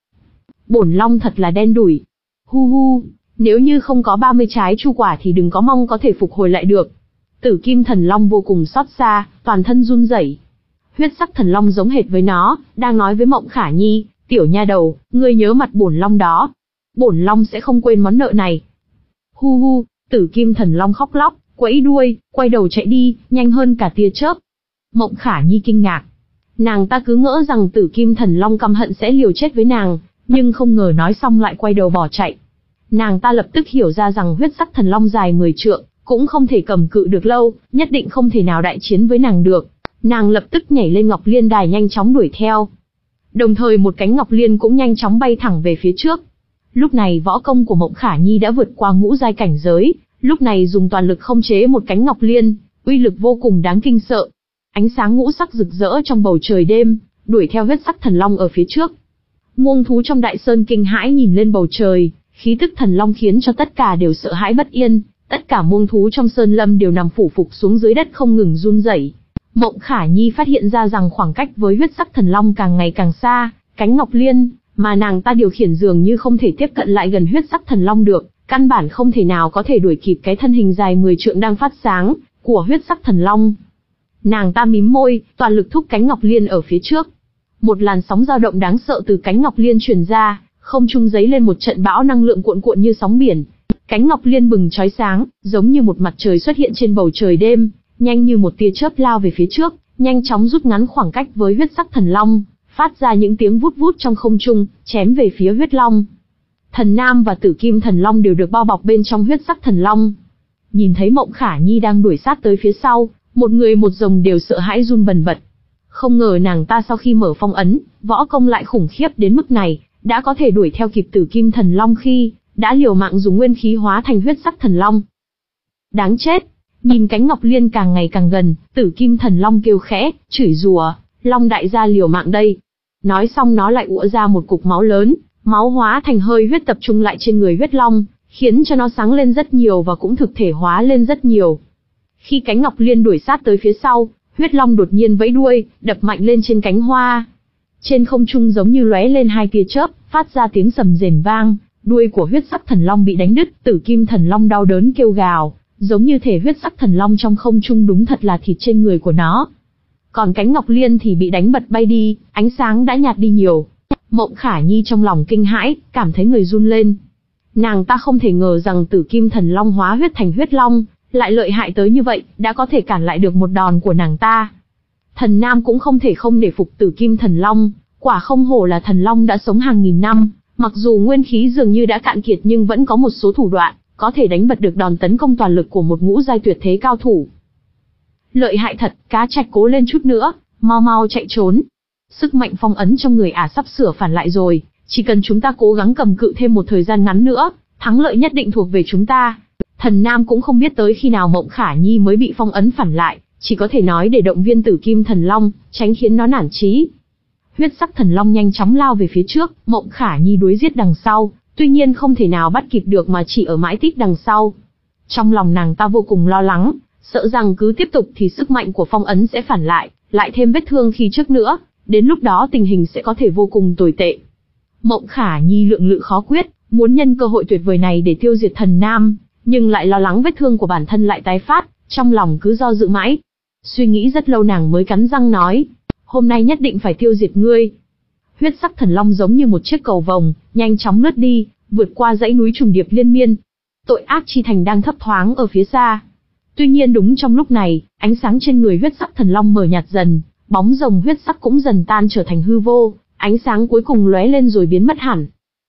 Bổn long thật là đen đủi. Hu hu, nếu như không có ba mươi trái chu quả thì đừng có mong có thể phục hồi lại được. Tử Kim Thần Long vô cùng xót xa, toàn thân run rẩy. Huyết sắc thần long giống hệt với nó, đang nói với Mộng Khả Nhi, tiểu nha đầu, ngươi nhớ mặt bổn long đó. Bổn long sẽ không quên món nợ này. Hu hu, Tử Kim Thần Long khóc lóc, quẫy đuôi, quay đầu chạy đi, nhanh hơn cả tia chớp. Mộng Khả Nhi kinh ngạc. Nàng ta cứ ngỡ rằng Tử Kim Thần Long căm hận sẽ liều chết với nàng, nhưng không ngờ nói xong lại quay đầu bỏ chạy. Nàng ta lập tức hiểu ra rằng huyết sắc thần long dài mười trượng, cũng không thể cầm cự được lâu, nhất định không thể nào đại chiến với nàng được. Nàng lập tức nhảy lên Ngọc Liên đài nhanh chóng đuổi theo. Đồng thời một cánh Ngọc Liên cũng nhanh chóng bay thẳng về phía trước. Lúc này võ công của Mộng Khả Nhi đã vượt qua ngũ giai cảnh giới, lúc này dùng toàn lực khống chế một cánh Ngọc Liên, uy lực vô cùng đáng kinh sợ. Ánh sáng ngũ sắc rực rỡ trong bầu trời đêm, đuổi theo huyết sắc thần long ở phía trước. Muông thú trong đại sơn kinh hãi nhìn lên bầu trời, khí tức thần long khiến cho tất cả đều sợ hãi bất yên, tất cả muông thú trong sơn lâm đều nằm phủ phục xuống dưới đất không ngừng run rẩy. Mộng Khả Nhi phát hiện ra rằng khoảng cách với huyết sắc thần long càng ngày càng xa, cánh Ngọc Liên mà nàng ta điều khiển dường như không thể tiếp cận lại gần huyết sắc thần long được, căn bản không thể nào có thể đuổi kịp cái thân hình dài mười trượng đang phát sáng của huyết sắc thần long. Nàng ta mím môi, toàn lực thúc cánh Ngọc Liên ở phía trước. Một làn sóng dao động đáng sợ từ cánh Ngọc Liên truyền ra, không trung giấy lên một trận bão năng lượng cuộn cuộn như sóng biển. Cánh Ngọc Liên bừng chói sáng, giống như một mặt trời xuất hiện trên bầu trời đêm, nhanh như một tia chớp lao về phía trước, nhanh chóng rút ngắn khoảng cách với huyết sắc thần long, phát ra những tiếng vút vút trong không trung, chém về phía huyết long. Thần Nam và Tử Kim Thần Long đều được bao bọc bên trong huyết sắc thần long. Nhìn thấy Mộng Khả Nhi đang đuổi sát tới phía sau, một người một rồng đều sợ hãi run bần bật. Không ngờ nàng ta sau khi mở phong ấn, võ công lại khủng khiếp đến mức này, đã có thể đuổi theo kịp Tử Kim Thần Long khi đã liều mạng dùng nguyên khí hóa thành huyết sắc thần long. Đáng chết! Nhìn cánh ngọc liên càng ngày càng gần, Tử Kim Thần Long kêu khẽ, chửi rủa, Long đại gia liều mạng đây. Nói xong nó lại ụa ra một cục máu lớn, máu hóa thành hơi huyết tập trung lại trên người huyết long, khiến cho nó sáng lên rất nhiều và cũng thực thể hóa lên rất nhiều. Khi cánh ngọc liên đuổi sát tới phía sau, huyết long đột nhiên vẫy đuôi, đập mạnh lên trên cánh hoa. Trên không trung giống như lóe lên hai tia chớp, phát ra tiếng sầm rền vang, đuôi của huyết sắc thần long bị đánh đứt, Tử Kim Thần Long đau đớn kêu gào, giống như thể huyết sắc thần long trong không trung đúng thật là thịt trên người của nó. Còn cánh ngọc liên thì bị đánh bật bay đi, ánh sáng đã nhạt đi nhiều. Mộng Khả Nhi trong lòng kinh hãi, cảm thấy người run lên. Nàng ta không thể ngờ rằng Tử Kim Thần Long hóa huyết thành huyết long, lại lợi hại tới như vậy, đã có thể cản lại được một đòn của nàng ta. Thần Nam cũng không thể không để phục Tử Kim Thần Long, quả không hổ là thần long đã sống hàng nghìn năm, mặc dù nguyên khí dường như đã cạn kiệt nhưng vẫn có một số thủ đoạn, có thể đánh bật được đòn tấn công toàn lực của một ngũ giai tuyệt thế cao thủ. Lợi hại thật, Cá Trạch cố lên chút nữa, mau mau chạy trốn. Sức mạnh phong ấn trong người ả sắp sửa phản lại rồi, chỉ cần chúng ta cố gắng cầm cự thêm một thời gian ngắn nữa, thắng lợi nhất định thuộc về chúng ta. Thần Nam cũng không biết tới khi nào Mộng Khả Nhi mới bị phong ấn phản lại, chỉ có thể nói để động viên Tử Kim Thần Long, tránh khiến nó nản chí. Huyết sắc thần long nhanh chóng lao về phía trước, Mộng Khả Nhi đuổi giết đằng sau, tuy nhiên không thể nào bắt kịp được mà chỉ ở mãi tít đằng sau. Trong lòng nàng ta vô cùng lo lắng, sợ rằng cứ tiếp tục thì sức mạnh của phong ấn sẽ phản lại, lại thêm vết thương khi trước nữa, đến lúc đó tình hình sẽ có thể vô cùng tồi tệ. Mộng Khả Nhi lượng lự khó quyết, muốn nhân cơ hội tuyệt vời này để tiêu diệt Thần Nam, nhưng lại lo lắng vết thương của bản thân lại tái phát, trong lòng cứ do dự mãi. Suy nghĩ rất lâu nàng mới cắn răng nói, hôm nay nhất định phải tiêu diệt ngươi. Huyết sắc thần long giống như một chiếc cầu vồng, nhanh chóng lướt đi, vượt qua dãy núi trùng điệp liên miên. Tội ác chi thành đang thấp thoáng ở phía xa. Tuy nhiên đúng trong lúc này, ánh sáng trên người huyết sắc thần long mờ nhạt dần, bóng rồng huyết sắc cũng dần tan trở thành hư vô, ánh sáng cuối cùng lóe lên rồi biến mất hẳn.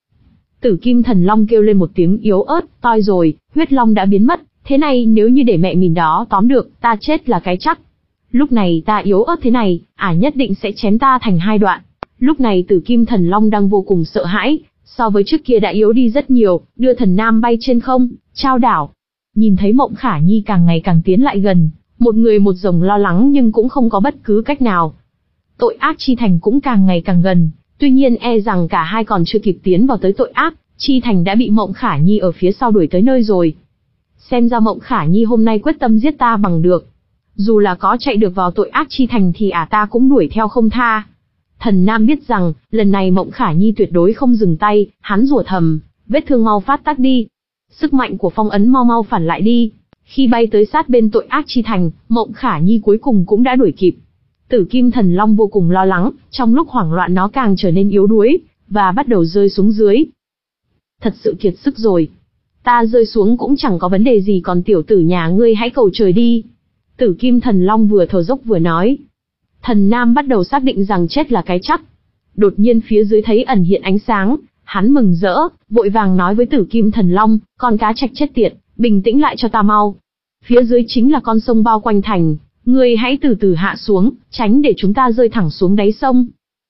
Tử Kim Thần Long kêu lên một tiếng yếu ớt, toi rồi, huyết long đã biến mất, thế này nếu như để mẹ mình đó tóm được, ta chết là cái chắc. Lúc này ta yếu ớt thế này, ả nhất định sẽ chém ta thành hai đoạn. Lúc này Tử Kim Thần Long đang vô cùng sợ hãi, so với trước kia đã yếu đi rất nhiều, đưa Thần Nam bay trên không, trao đảo. Nhìn thấy Mộng Khả Nhi càng ngày càng tiến lại gần, một người một rồng lo lắng nhưng cũng không có bất cứ cách nào. Tội ác chi thành cũng càng ngày càng gần, tuy nhiên e rằng cả hai còn chưa kịp tiến vào tới tội ác, chi thành đã bị Mộng Khả Nhi ở phía sau đuổi tới nơi rồi. Xem ra Mộng Khả Nhi hôm nay quyết tâm giết ta bằng được. Dù là có chạy được vào tội ác chi thành thì ả ta cũng đuổi theo không tha. Thần Nam biết rằng, lần này Mộng Khả Nhi tuyệt đối không dừng tay, hắn rủa thầm, vết thương mau phát tác đi. Sức mạnh của phong ấn mau mau phản lại đi. Khi bay tới sát bên tội ác chi thành, Mộng Khả Nhi cuối cùng cũng đã đuổi kịp. Tử Kim Thần Long vô cùng lo lắng, trong lúc hoảng loạn nó càng trở nên yếu đuối, và bắt đầu rơi xuống dưới. Thật sự kiệt sức rồi. Ta rơi xuống cũng chẳng có vấn đề gì, còn tiểu tử nhà ngươi hãy cầu trời đi. Tử Kim Thần Long vừa thở dốc vừa nói. Thần Nam bắt đầu xác định rằng chết là cái chắc. Đột nhiên phía dưới thấy ẩn hiện ánh sáng, hắn mừng rỡ, vội vàng nói với Tử Kim Thần Long, con cá trạch chết tiệt, bình tĩnh lại cho ta mau. Phía dưới chính là con sông bao quanh thành, ngươi hãy từ từ hạ xuống, tránh để chúng ta rơi thẳng xuống đáy sông.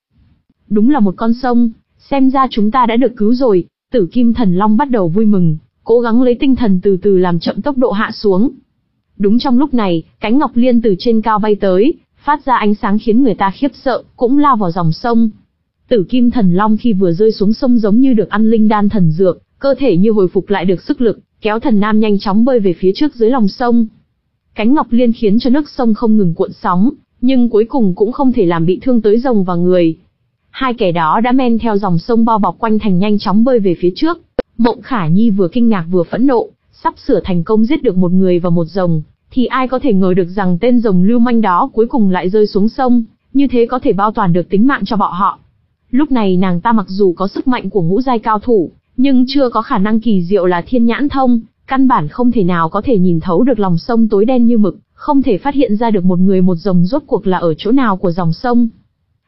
Đúng là một con sông, xem ra chúng ta đã được cứu rồi. Tử Kim Thần Long bắt đầu vui mừng, cố gắng lấy tinh thần từ từ làm chậm tốc độ hạ xuống. Đúng trong lúc này, cánh ngọc liên từ trên cao bay tới, phát ra ánh sáng khiến người ta khiếp sợ, cũng lao vào dòng sông. Tử Kim Thần Long khi vừa rơi xuống sông giống như được ăn linh đan thần dược, cơ thể như hồi phục lại được sức lực, kéo Thần Nam nhanh chóng bơi về phía trước dưới lòng sông. Cánh ngọc liên khiến cho nước sông không ngừng cuộn sóng, nhưng cuối cùng cũng không thể làm bị thương tới rồng và người. Hai kẻ đó đã men theo dòng sông bao bọc quanh thành nhanh chóng bơi về phía trước. Mộng Khả Nhi vừa kinh ngạc vừa phẫn nộ, sắp sửa thành công giết được một người và một rồng, thì ai có thể ngờ được rằng tên rồng lưu manh đó cuối cùng lại rơi xuống sông, như thế có thể bao toàn được tính mạng cho bọn họ. Lúc này nàng ta mặc dù có sức mạnh của ngũ giai cao thủ, nhưng chưa có khả năng kỳ diệu là thiên nhãn thông, căn bản không thể nào có thể nhìn thấu được lòng sông tối đen như mực, không thể phát hiện ra được một người một rồng rốt cuộc là ở chỗ nào của dòng sông.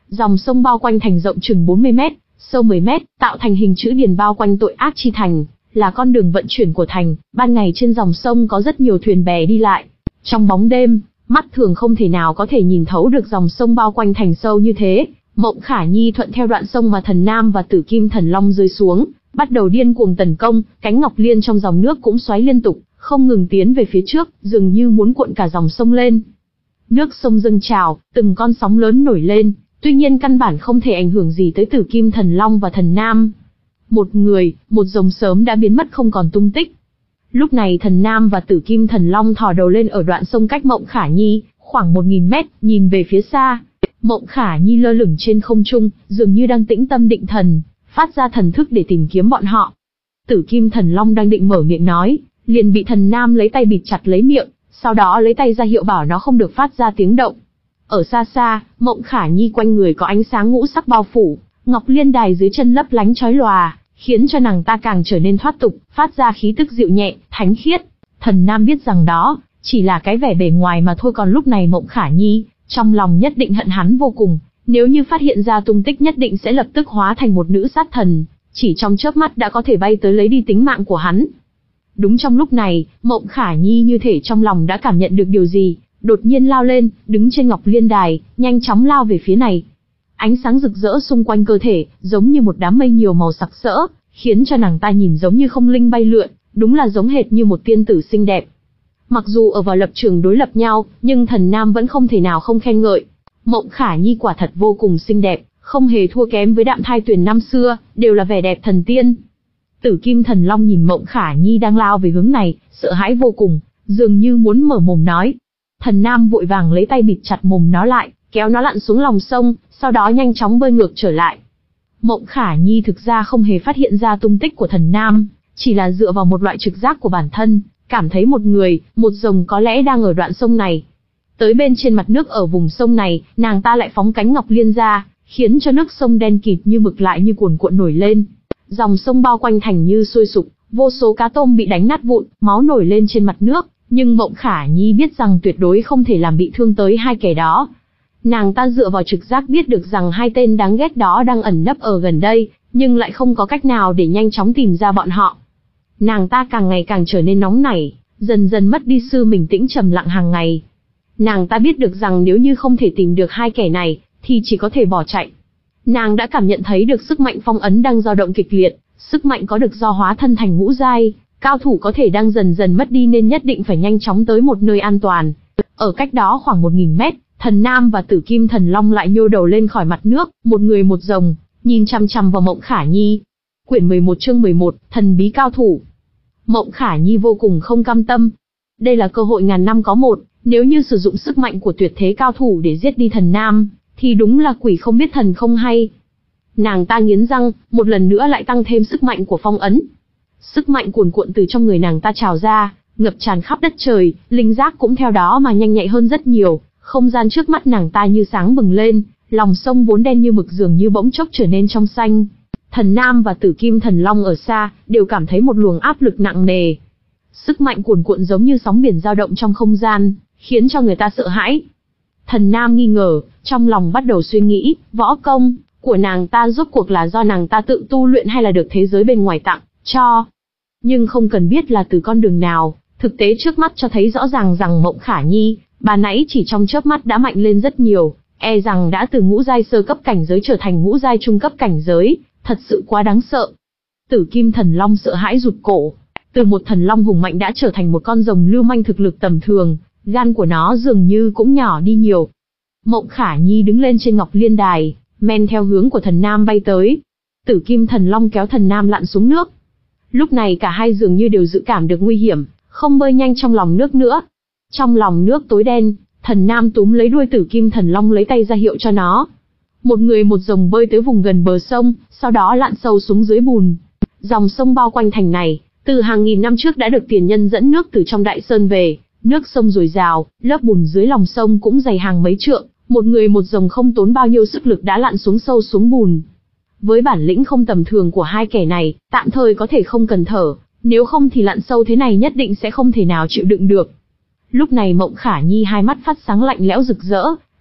Dòng sông bao quanh thành rộng chừng bốn mươi mét, sâu mười mét, tạo thành hình chữ điền bao quanh tội ác chi thành, là con đường vận chuyển của thành. Ban ngày trên dòng sông có rất nhiều thuyền bè đi lại. Trong bóng đêm, mắt thường không thể nào có thể nhìn thấu được dòng sông bao quanh thành sâu như thế. Mộng Khả Nhi thuận theo đoạn sông mà Thần Nam và Tử Kim Thần Long rơi xuống, bắt đầu điên cuồng tấn công. Cánh ngọc liên trong dòng nước cũng xoáy liên tục, không ngừng tiến về phía trước, dường như muốn cuộn cả dòng sông lên. Nước sông dâng trào, từng con sóng lớn nổi lên, tuy nhiên căn bản không thể ảnh hưởng gì tới Tử Kim Thần Long và Thần Nam. Một người, một rồng sớm đã biến mất không còn tung tích. Lúc này Thần Nam và Tử Kim Thần Long thò đầu lên ở đoạn sông cách Mộng Khả Nhi khoảng một nghìn mét, nhìn về phía xa. Mộng Khả Nhi lơ lửng trên không trung, dường như đang tĩnh tâm định thần, phát ra thần thức để tìm kiếm bọn họ. Tử Kim Thần Long đang định mở miệng nói, liền bị Thần Nam lấy tay bịt chặt lấy miệng, sau đó lấy tay ra hiệu bảo nó không được phát ra tiếng động. Ở xa xa, Mộng Khả Nhi quanh người có ánh sáng ngũ sắc bao phủ, ngọc liên đài dưới chân lấp lánh chói lòa, khiến cho nàng ta càng trở nên thoát tục, phát ra khí tức dịu nhẹ, thánh khiết. Thần Nam biết rằng đó chỉ là cái vẻ bề ngoài mà thôi, còn lúc này Mộng Khả Nhi trong lòng nhất định hận hắn vô cùng, nếu như phát hiện ra tung tích nhất định sẽ lập tức hóa thành một nữ sát thần, chỉ trong chớp mắt đã có thể bay tới lấy đi tính mạng của hắn. Đúng trong lúc này, Mộng Khả Nhi như thể trong lòng đã cảm nhận được điều gì, đột nhiên lao lên, đứng trên ngọc liên đài, nhanh chóng lao về phía này. Ánh sáng rực rỡ xung quanh cơ thể, giống như một đám mây nhiều màu sặc sỡ, khiến cho nàng ta nhìn giống như không linh bay lượn, đúng là giống hệt như một tiên tử xinh đẹp. Mặc dù ở vào lập trường đối lập nhau, nhưng Thần Nam vẫn không thể nào không khen ngợi. Mộng Khả Nhi quả thật vô cùng xinh đẹp, không hề thua kém với Đạm Thai Tuyền năm xưa, đều là vẻ đẹp thần tiên. Tử Kim Thần Long nhìn Mộng Khả Nhi đang lao về hướng này, sợ hãi vô cùng, dường như muốn mở mồm nói. Thần Nam vội vàng lấy tay bịt chặt mồm nó lại, kéo nó lặn xuống lòng sông, sau đó nhanh chóng bơi ngược trở lại. Mộng Khả Nhi thực ra không hề phát hiện ra tung tích của Thần Nam, chỉ là dựa vào một loại trực giác của bản thân, cảm thấy một người, một rồng có lẽ đang ở đoạn sông này. Tới bên trên mặt nước ở vùng sông này, nàng ta lại phóng cánh ngọc liên ra, khiến cho nước sông đen kịt như mực lại như cuồn cuộn nổi lên. Dòng sông bao quanh thành như sôi sục, vô số cá tôm bị đánh nát vụn, máu nổi lên trên mặt nước, nhưng Mộng Khả Nhi biết rằng tuyệt đối không thể làm bị thương tới hai kẻ đó. Nàng ta dựa vào trực giác biết được rằng hai tên đáng ghét đó đang ẩn nấp ở gần đây, nhưng lại không có cách nào để nhanh chóng tìm ra bọn họ. Nàng ta càng ngày càng trở nên nóng nảy, dần dần mất đi sự bình tĩnh trầm lặng hàng ngày. Nàng ta biết được rằng nếu như không thể tìm được hai kẻ này, thì chỉ có thể bỏ chạy. Nàng đã cảm nhận thấy được sức mạnh phong ấn đang dao động kịch liệt, sức mạnh có được do hóa thân thành ngũ giai, cao thủ có thể đang dần dần mất đi nên nhất định phải nhanh chóng tới một nơi an toàn. Ở cách đó khoảng một nghìn mét, Thần Nam và Tử Kim Thần Long lại nhô đầu lên khỏi mặt nước, một người một rồng, nhìn chằm chằm vào Mộng Khả Nhi. Quyển mười một chương mười một, Thần bí cao thủ. Mộng Khả Nhi vô cùng không cam tâm. Đây là cơ hội ngàn năm có một, nếu như sử dụng sức mạnh của tuyệt thế cao thủ để giết đi Thần Nam, thì đúng là quỷ không biết thần không hay. Nàng ta nghiến răng, một lần nữa lại tăng thêm sức mạnh của phong ấn. Sức mạnh cuồn cuộn từ trong người nàng ta trào ra, ngập tràn khắp đất trời, linh giác cũng theo đó mà nhanh nhạy hơn rất nhiều. Không gian trước mắt nàng ta như sáng bừng lên, lòng sông vốn đen như mực dường như bỗng chốc trở nên trong xanh. Thần Nam và Tử Kim Thần Long ở xa, đều cảm thấy một luồng áp lực nặng nề. Sức mạnh cuồn cuộn giống như sóng biển dao động trong không gian, khiến cho người ta sợ hãi. Thần Nam nghi ngờ, trong lòng bắt đầu suy nghĩ, võ công của nàng ta rốt cuộc là do nàng ta tự tu luyện hay là được thế giới bên ngoài tặng cho. Nhưng không cần biết là từ con đường nào, thực tế trước mắt cho thấy rõ ràng rằng Mộng Khả Nhi, bà nãy chỉ trong chớp mắt đã mạnh lên rất nhiều, e rằng đã từ ngũ giai sơ cấp cảnh giới trở thành ngũ giai trung cấp cảnh giới, thật sự quá đáng sợ. Tử Kim Thần Long sợ hãi rụt cổ, từ một thần long hùng mạnh đã trở thành một con rồng lưu manh thực lực tầm thường, gan của nó dường như cũng nhỏ đi nhiều. Mộng Khả Nhi đứng lên trên ngọc liên đài, men theo hướng của Thần Nam bay tới. Tử Kim Thần Long kéo Thần Nam lặn xuống nước. Lúc này cả hai dường như đều dự cảm được nguy hiểm, không bơi nhanh trong lòng nước nữa. Trong lòng nước tối đen, Thần Nam túm lấy đuôi Tử Kim Thần Long lấy tay ra hiệu cho nó. Một người một rồng bơi tới vùng gần bờ sông, sau đó lặn sâu xuống dưới bùn. Dòng sông bao quanh thành này, từ hàng nghìn năm trước đã được tiền nhân dẫn nước từ trong Đại Sơn về, nước sông dồi dào, lớp bùn dưới lòng sông cũng dày hàng mấy trượng, một người một rồng không tốn bao nhiêu sức lực đã lặn xuống sâu xuống bùn. Với bản lĩnh không tầm thường của hai kẻ này, tạm thời có thể không cần thở, nếu không thì lặn sâu thế này nhất định sẽ không thể nào chịu đựng được. Lúc này Mộng Khả Nhi hai mắt phát sáng lạnh lẽo rực rỡ,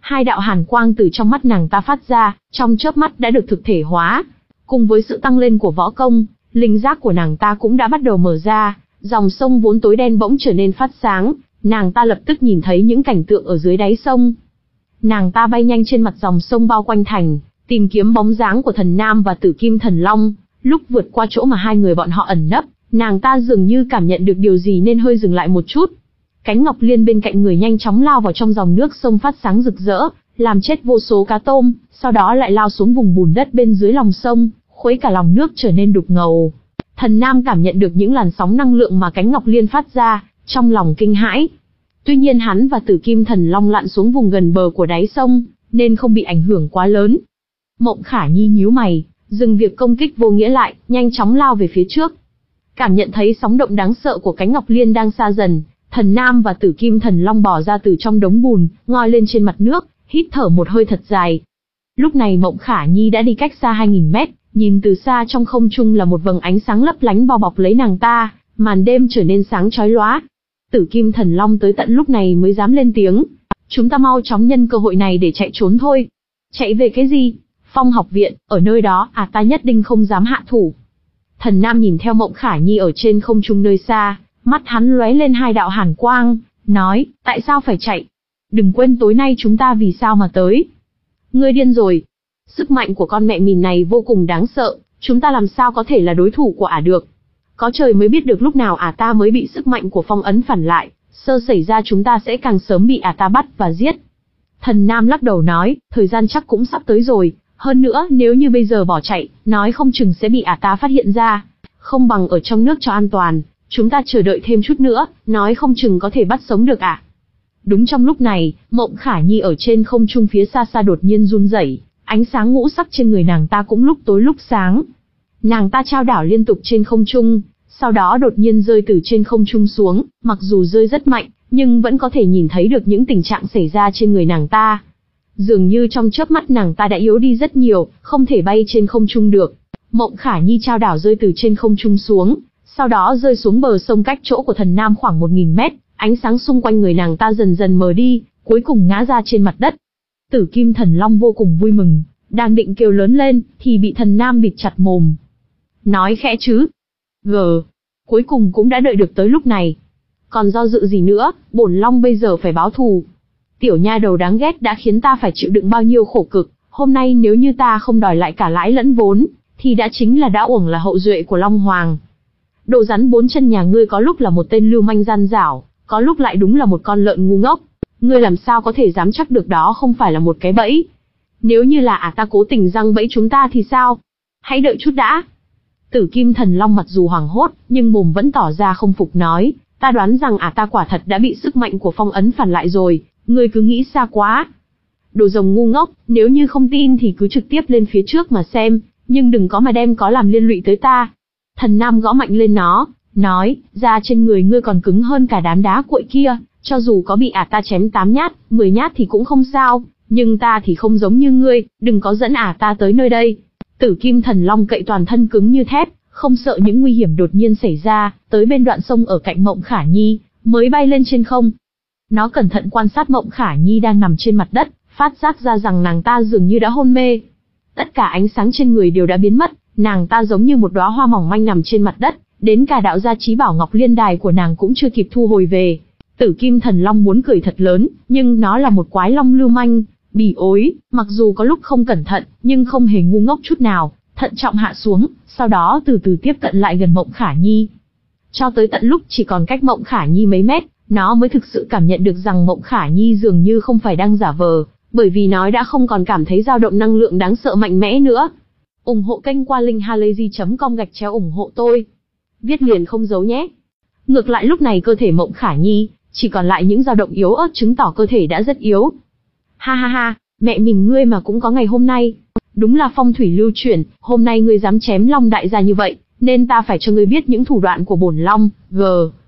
Hai đạo hàn quang từ trong mắt nàng ta phát ra, trong chớp mắt đã được thực thể hóa. Cùng với sự tăng lên của võ công, linh giác của nàng ta cũng đã bắt đầu mở ra, dòng sông vốn tối đen bỗng trở nên phát sáng, nàng ta lập tức nhìn thấy những cảnh tượng ở dưới đáy sông. Nàng ta bay nhanh trên mặt dòng sông bao quanh thành, tìm kiếm bóng dáng của Thần Nam và Tử Kim Thần Long. Lúc vượt qua chỗ mà hai người bọn họ ẩn nấp, nàng ta dường như cảm nhận được điều gì nên hơi dừng lại một chút. Cánh ngọc liên bên cạnh người nhanh chóng lao vào trong dòng nước sông phát sáng rực rỡ, làm chết vô số cá tôm, sau đó lại lao xuống vùng bùn đất bên dưới lòng sông, khuấy cả lòng nước trở nên đục ngầu. Thần Nam cảm nhận được những làn sóng năng lượng mà cánh ngọc liên phát ra, trong lòng kinh hãi. Tuy nhiên hắn và Tử Kim Thần Long lặn xuống vùng gần bờ của đáy sông, nên không bị ảnh hưởng quá lớn. Mộng Khả Nhi nhíu mày, dừng việc công kích vô nghĩa lại, nhanh chóng lao về phía trước. Cảm nhận thấy sóng động đáng sợ của cánh ngọc liên đang xa dần, Thần Nam và Tử Kim Thần Long bò ra từ trong đống bùn, ngoi lên trên mặt nước, hít thở một hơi thật dài. Lúc này Mộng Khả Nhi đã đi cách xa hai nghìn mét, nhìn từ xa trong không trung là một vầng ánh sáng lấp lánh bao bọc lấy nàng ta, màn đêm trở nên sáng chói lóa. Tử Kim Thần Long tới tận lúc này mới dám lên tiếng. Chúng ta mau chóng nhân cơ hội này để chạy trốn thôi. Chạy về cái gì? Phong học viện, ở nơi đó, à ta nhất định không dám hạ thủ. Thần Nam nhìn theo Mộng Khả Nhi ở trên không trung nơi xa, mắt hắn lóe lên hai đạo hàn quang, nói, tại sao phải chạy? Đừng quên tối nay chúng ta vì sao mà tới. Ngươi điên rồi. Sức mạnh của con mẹ mìn này vô cùng đáng sợ, chúng ta làm sao có thể là đối thủ của ả được. Có trời mới biết được lúc nào ả ta mới bị sức mạnh của phong ấn phản lại, sơ xảy ra chúng ta sẽ càng sớm bị ả ta bắt và giết. Thần Nam lắc đầu nói, thời gian chắc cũng sắp tới rồi, hơn nữa nếu như bây giờ bỏ chạy, nói không chừng sẽ bị ả ta phát hiện ra. Không bằng ở trong nước cho an toàn, chúng ta chờ đợi thêm chút nữa, nói không chừng có thể bắt sống được ả. Đúng trong lúc này, Mộng Khả Nhi ở trên không trung phía xa xa đột nhiên run rẩy, ánh sáng ngũ sắc trên người nàng ta cũng lúc tối lúc sáng. Nàng ta trao đảo liên tục trên không trung, sau đó đột nhiên rơi từ trên không trung xuống, mặc dù rơi rất mạnh, nhưng vẫn có thể nhìn thấy được những tình trạng xảy ra trên người nàng ta. Dường như trong chớp mắt nàng ta đã yếu đi rất nhiều, không thể bay trên không trung được. Mộng Khả Nhi trao đảo rơi từ trên không trung xuống, sau đó rơi xuống bờ sông cách chỗ của Thần Nam khoảng một nghìn mét, ánh sáng xung quanh người nàng ta dần dần mờ đi, cuối cùng ngã ra trên mặt đất. Tử Kim Thần Long vô cùng vui mừng, đang định kêu lớn lên, thì bị Thần Nam bịt chặt mồm. Nói khẽ chứ. Gờ. Cuối cùng cũng đã đợi được tới lúc này. Còn do dự gì nữa, bổn Long bây giờ phải báo thù. Tiểu nha đầu đáng ghét đã khiến ta phải chịu đựng bao nhiêu khổ cực, hôm nay nếu như ta không đòi lại cả lãi lẫn vốn, thì đã chính là đã uổng là hậu duệ của Long Hoàng. Đồ rắn bốn chân nhà ngươi có lúc là một tên lưu manh gian dảo, có lúc lại đúng là một con lợn ngu ngốc. Ngươi làm sao có thể dám chắc được đó không phải là một cái bẫy? Nếu như là ả ta cố tình răng bẫy chúng ta thì sao? Hãy đợi chút đã. Tử Kim Thần Long mặc dù hoảng hốt, nhưng mồm vẫn tỏ ra không phục nói, ta đoán rằng ả ta quả thật đã bị sức mạnh của phong ấn phản lại rồi, ngươi cứ nghĩ xa quá. Đồ rồng ngu ngốc, nếu như không tin thì cứ trực tiếp lên phía trước mà xem, nhưng đừng có mà đem có làm liên lụy tới ta. Thần Nam gõ mạnh lên nó, nói, da trên người ngươi còn cứng hơn cả đám đá cuội kia, cho dù có bị ả ta chém tám nhát, mười nhát thì cũng không sao, nhưng ta thì không giống như ngươi, đừng có dẫn ả ta tới nơi đây. Tử Kim Thần Long cậy toàn thân cứng như thép, không sợ những nguy hiểm đột nhiên xảy ra, tới bên đoạn sông ở cạnh Mộng Khả Nhi, mới bay lên trên không. Nó cẩn thận quan sát Mộng Khả Nhi đang nằm trên mặt đất, phát giác ra rằng nàng ta dường như đã hôn mê. Tất cả ánh sáng trên người đều đã biến mất, nàng ta giống như một đóa hoa mỏng manh nằm trên mặt đất, đến cả đạo gia trí bảo Ngọc Liên Đài của nàng cũng chưa kịp thu hồi về. Tử Kim Thần Long muốn cười thật lớn, nhưng nó là một quái long lưu manh, bỉ ối, mặc dù có lúc không cẩn thận, nhưng không hề ngu ngốc chút nào, thận trọng hạ xuống, sau đó từ từ tiếp cận lại gần Mộng Khả Nhi. Cho tới tận lúc chỉ còn cách Mộng Khả Nhi mấy mét, nó mới thực sự cảm nhận được rằng Mộng Khả Nhi dường như không phải đang giả vờ, bởi vì nó đã không còn cảm thấy dao động năng lượng đáng sợ mạnh mẽ nữa. Ủng hộ kênh qua linkhalazy chấm com gạch chéo ủng hộ tôi. Viết liền không giấu nhé. Ngược lại lúc này cơ thể Mộng Khả Nhi chỉ còn lại những dao động yếu ớt chứng tỏ cơ thể đã rất yếu. Ha ha ha, mẹ mình ngươi mà cũng có ngày hôm nay. Đúng là phong thủy lưu chuyển, hôm nay ngươi dám chém Long đại gia như vậy, nên ta phải cho ngươi biết những thủ đoạn của bổn Long. G.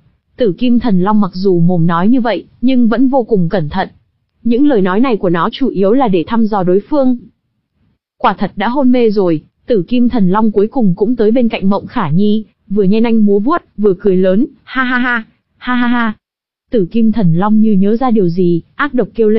Tử Kim Thần Long mặc dù mồm nói như vậy, nhưng vẫn vô cùng cẩn thận. Những lời nói này của nó chủ yếu là để thăm dò đối phương. Quả thật đã hôn mê rồi, Tử Kim Thần Long cuối cùng cũng tới bên cạnh Mộng Khả Nhi, vừa nhen nanh múa vuốt, vừa cười lớn, ha ha ha, ha ha ha. Tử Kim Thần Long như nhớ ra điều gì, ác độc kêu lên,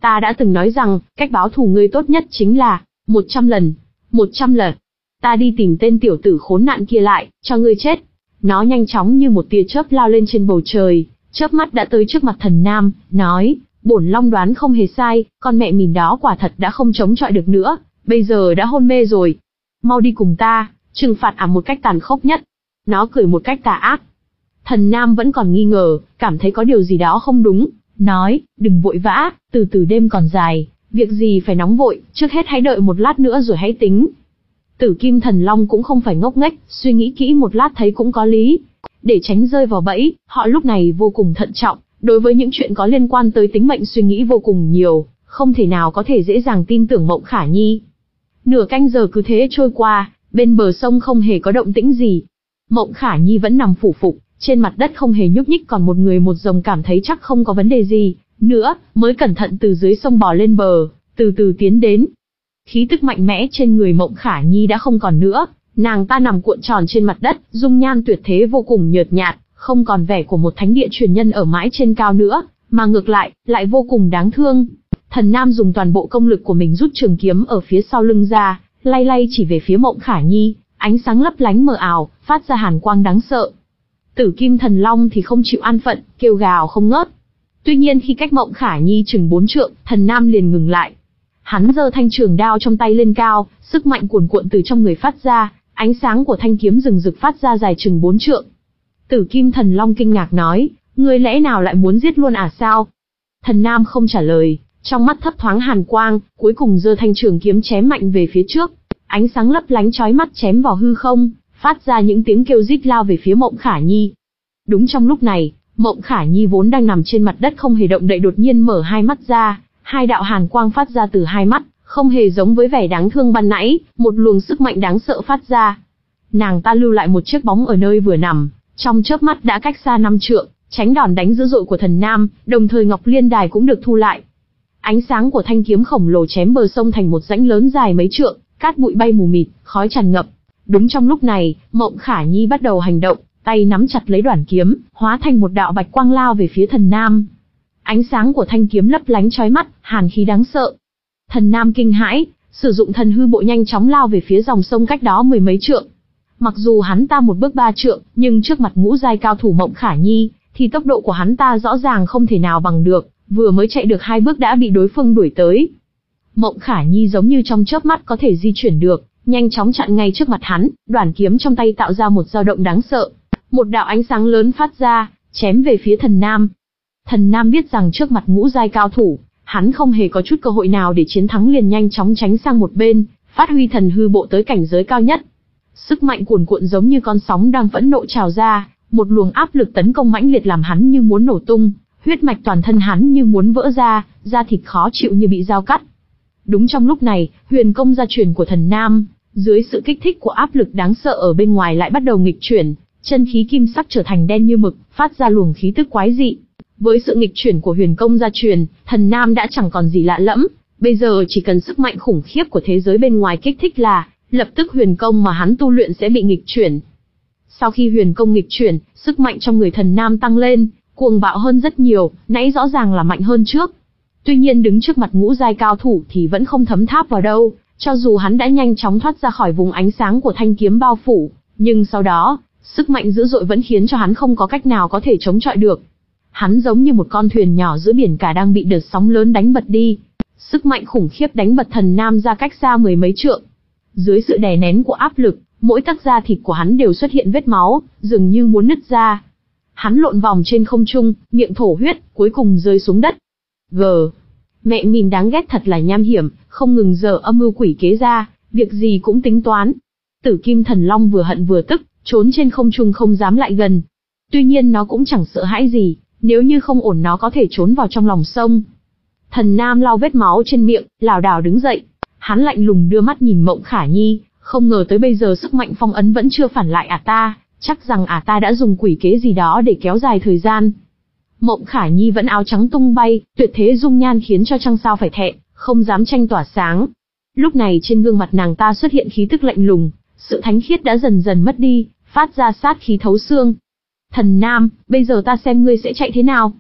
Ta đã từng nói rằng, cách báo thù ngươi tốt nhất chính là, một trăm lần, một trăm lần. Ta đi tìm tên tiểu tử khốn nạn kia lại, cho ngươi chết. Nó nhanh chóng như một tia chớp lao lên trên bầu trời, chớp mắt đã tới trước mặt Thần Nam, nói, bổn Long đoán không hề sai, con mẹ mìn đó quả thật đã không chống chọi được nữa, bây giờ đã hôn mê rồi. Mau đi cùng ta, trừng phạt ả một cách tàn khốc nhất. Nó cười một cách tà ác. Thần Nam vẫn còn nghi ngờ, cảm thấy có điều gì đó không đúng, nói, đừng vội vã, từ từ đêm còn dài, việc gì phải nóng vội, trước hết hãy đợi một lát nữa rồi hãy tính. Tử Kim Thần Long cũng không phải ngốc nghếch, suy nghĩ kỹ một lát thấy cũng có lý. Để tránh rơi vào bẫy, họ lúc này vô cùng thận trọng, đối với những chuyện có liên quan tới tính mệnh suy nghĩ vô cùng nhiều, không thể nào có thể dễ dàng tin tưởng Mộng Khả Nhi. Nửa canh giờ cứ thế trôi qua, bên bờ sông không hề có động tĩnh gì. Mộng Khả Nhi vẫn nằm phủ phục, trên mặt đất không hề nhúc nhích, còn một người một rồng cảm thấy chắc không có vấn đề gì nữa, mới cẩn thận từ dưới sông bò lên bờ, từ từ tiến đến. Khí tức mạnh mẽ trên người Mộng Khả Nhi đã không còn nữa, nàng ta nằm cuộn tròn trên mặt đất, dung nhan tuyệt thế vô cùng nhợt nhạt, không còn vẻ của một thánh địa truyền nhân ở mãi trên cao nữa, mà ngược lại, lại vô cùng đáng thương. Thần Nam dùng toàn bộ công lực của mình rút trường kiếm ở phía sau lưng ra, lay lay chỉ về phía Mộng Khả Nhi, ánh sáng lấp lánh mờ ảo, phát ra hàn quang đáng sợ. Tử Kim Thần Long thì không chịu an phận, kêu gào không ngớt. Tuy nhiên khi cách Mộng Khả Nhi chừng bốn trượng, Thần Nam liền ngừng lại. Hắn giơ thanh trường đao trong tay lên cao, sức mạnh cuồn cuộn từ trong người phát ra, ánh sáng của thanh kiếm rừng rực phát ra dài chừng bốn trượng. Tử Kim Thần Long kinh ngạc nói, ngươi lẽ nào lại muốn giết luôn à sao? Thần Nam không trả lời, trong mắt thấp thoáng hàn quang, cuối cùng giơ thanh trường kiếm chém mạnh về phía trước. Ánh sáng lấp lánh chói mắt chém vào hư không, phát ra những tiếng kêu rít lao về phía Mộng Khả Nhi. Đúng trong lúc này, Mộng Khả Nhi vốn đang nằm trên mặt đất không hề động đậy đột nhiên mở hai mắt ra, hai đạo hàn quang phát ra từ hai mắt, không hề giống với vẻ đáng thương ban nãy, một luồng sức mạnh đáng sợ phát ra. Nàng ta lưu lại một chiếc bóng ở nơi vừa nằm, trong chớp mắt đã cách xa năm trượng, tránh đòn đánh dữ dội của Thần Nam, đồng thời Ngọc Liên Đài cũng được thu lại. Ánh sáng của thanh kiếm khổng lồ chém bờ sông thành một rãnh lớn dài mấy trượng, cát bụi bay mù mịt, khói tràn ngập. Đúng trong lúc này, Mộng Khả Nhi bắt đầu hành động, tay nắm chặt lấy đoản kiếm, hóa thành một đạo bạch quang lao về phía Thần Nam. Ánh sáng của thanh kiếm lấp lánh chói mắt, hàn khí đáng sợ. Thần Nam kinh hãi, sử dụng thần hư bộ nhanh chóng lao về phía dòng sông cách đó mười mấy trượng. Mặc dù hắn ta một bước ba trượng, nhưng trước mặt ngũ giai cao thủ Mộng Khả Nhi, thì tốc độ của hắn ta rõ ràng không thể nào bằng được, vừa mới chạy được hai bước đã bị đối phương đuổi tới. Mộng Khả Nhi giống như trong chớp mắt có thể di chuyển được, nhanh chóng chặn ngay trước mặt hắn, đoản kiếm trong tay tạo ra một dao động đáng sợ. Một đạo ánh sáng lớn phát ra, chém về phía Thần Nam. Thần Nam biết rằng trước mặt ngũ giai cao thủ, hắn không hề có chút cơ hội nào để chiến thắng, liền nhanh chóng tránh sang một bên, phát huy thần hư bộ tới cảnh giới cao nhất. Sức mạnh cuồn cuộn giống như con sóng đang phẫn nộ trào ra, một luồng áp lực tấn công mãnh liệt làm hắn như muốn nổ tung, huyết mạch toàn thân hắn như muốn vỡ ra, da thịt khó chịu như bị dao cắt. Đúng trong lúc này, huyền công gia truyền của Thần Nam, dưới sự kích thích của áp lực đáng sợ ở bên ngoài lại bắt đầu nghịch chuyển, chân khí kim sắc trở thành đen như mực, phát ra luồng khí tức quái dị. Với sự nghịch chuyển của huyền công gia truyền, Thần Nam đã chẳng còn gì lạ lẫm, bây giờ chỉ cần sức mạnh khủng khiếp của thế giới bên ngoài kích thích là, lập tức huyền công mà hắn tu luyện sẽ bị nghịch chuyển. Sau khi huyền công nghịch chuyển, sức mạnh trong người Thần Nam tăng lên, cuồng bạo hơn rất nhiều, nãy rõ ràng là mạnh hơn trước. Tuy nhiên đứng trước mặt ngũ giai cao thủ thì vẫn không thấm tháp vào đâu, cho dù hắn đã nhanh chóng thoát ra khỏi vùng ánh sáng của thanh kiếm bao phủ, nhưng sau đó, sức mạnh dữ dội vẫn khiến cho hắn không có cách nào có thể chống chọi được. Hắn giống như một con thuyền nhỏ giữa biển cả đang bị đợt sóng lớn đánh bật đi. Sức mạnh khủng khiếp đánh bật Thần Nam ra cách xa mười mấy trượng. Dưới sự đè nén của áp lực, mỗi tấc da thịt của hắn đều xuất hiện vết máu, dường như muốn nứt ra. Hắn lộn vòng trên không trung, miệng thổ huyết, cuối cùng rơi xuống đất. Gờ, mẹ mình đáng ghét thật là nham hiểm, không ngừng giở âm mưu quỷ kế ra, việc gì cũng tính toán. Tử Kim Thần Long vừa hận vừa tức, trốn trên không trung không dám lại gần. Tuy nhiên nó cũng chẳng sợ hãi gì, nếu như không ổn nó có thể trốn vào trong lòng sông. Thần Nam lau vết máu trên miệng, lảo đảo đứng dậy. Hắn lạnh lùng đưa mắt nhìn Mộng Khả Nhi, không ngờ tới bây giờ sức mạnh phong ấn vẫn chưa phản lại ả ta, chắc rằng ả ta đã dùng quỷ kế gì đó để kéo dài thời gian. Mộng Khả Nhi vẫn áo trắng tung bay, tuyệt thế dung nhan khiến cho trăng sao phải thẹn, không dám tranh tỏa sáng. Lúc này trên gương mặt nàng ta xuất hiện khí tức lạnh lùng, sự thánh khiết đã dần dần mất đi, phát ra sát khí thấu xương. Thần Nam, bây giờ ta xem ngươi sẽ chạy thế nào.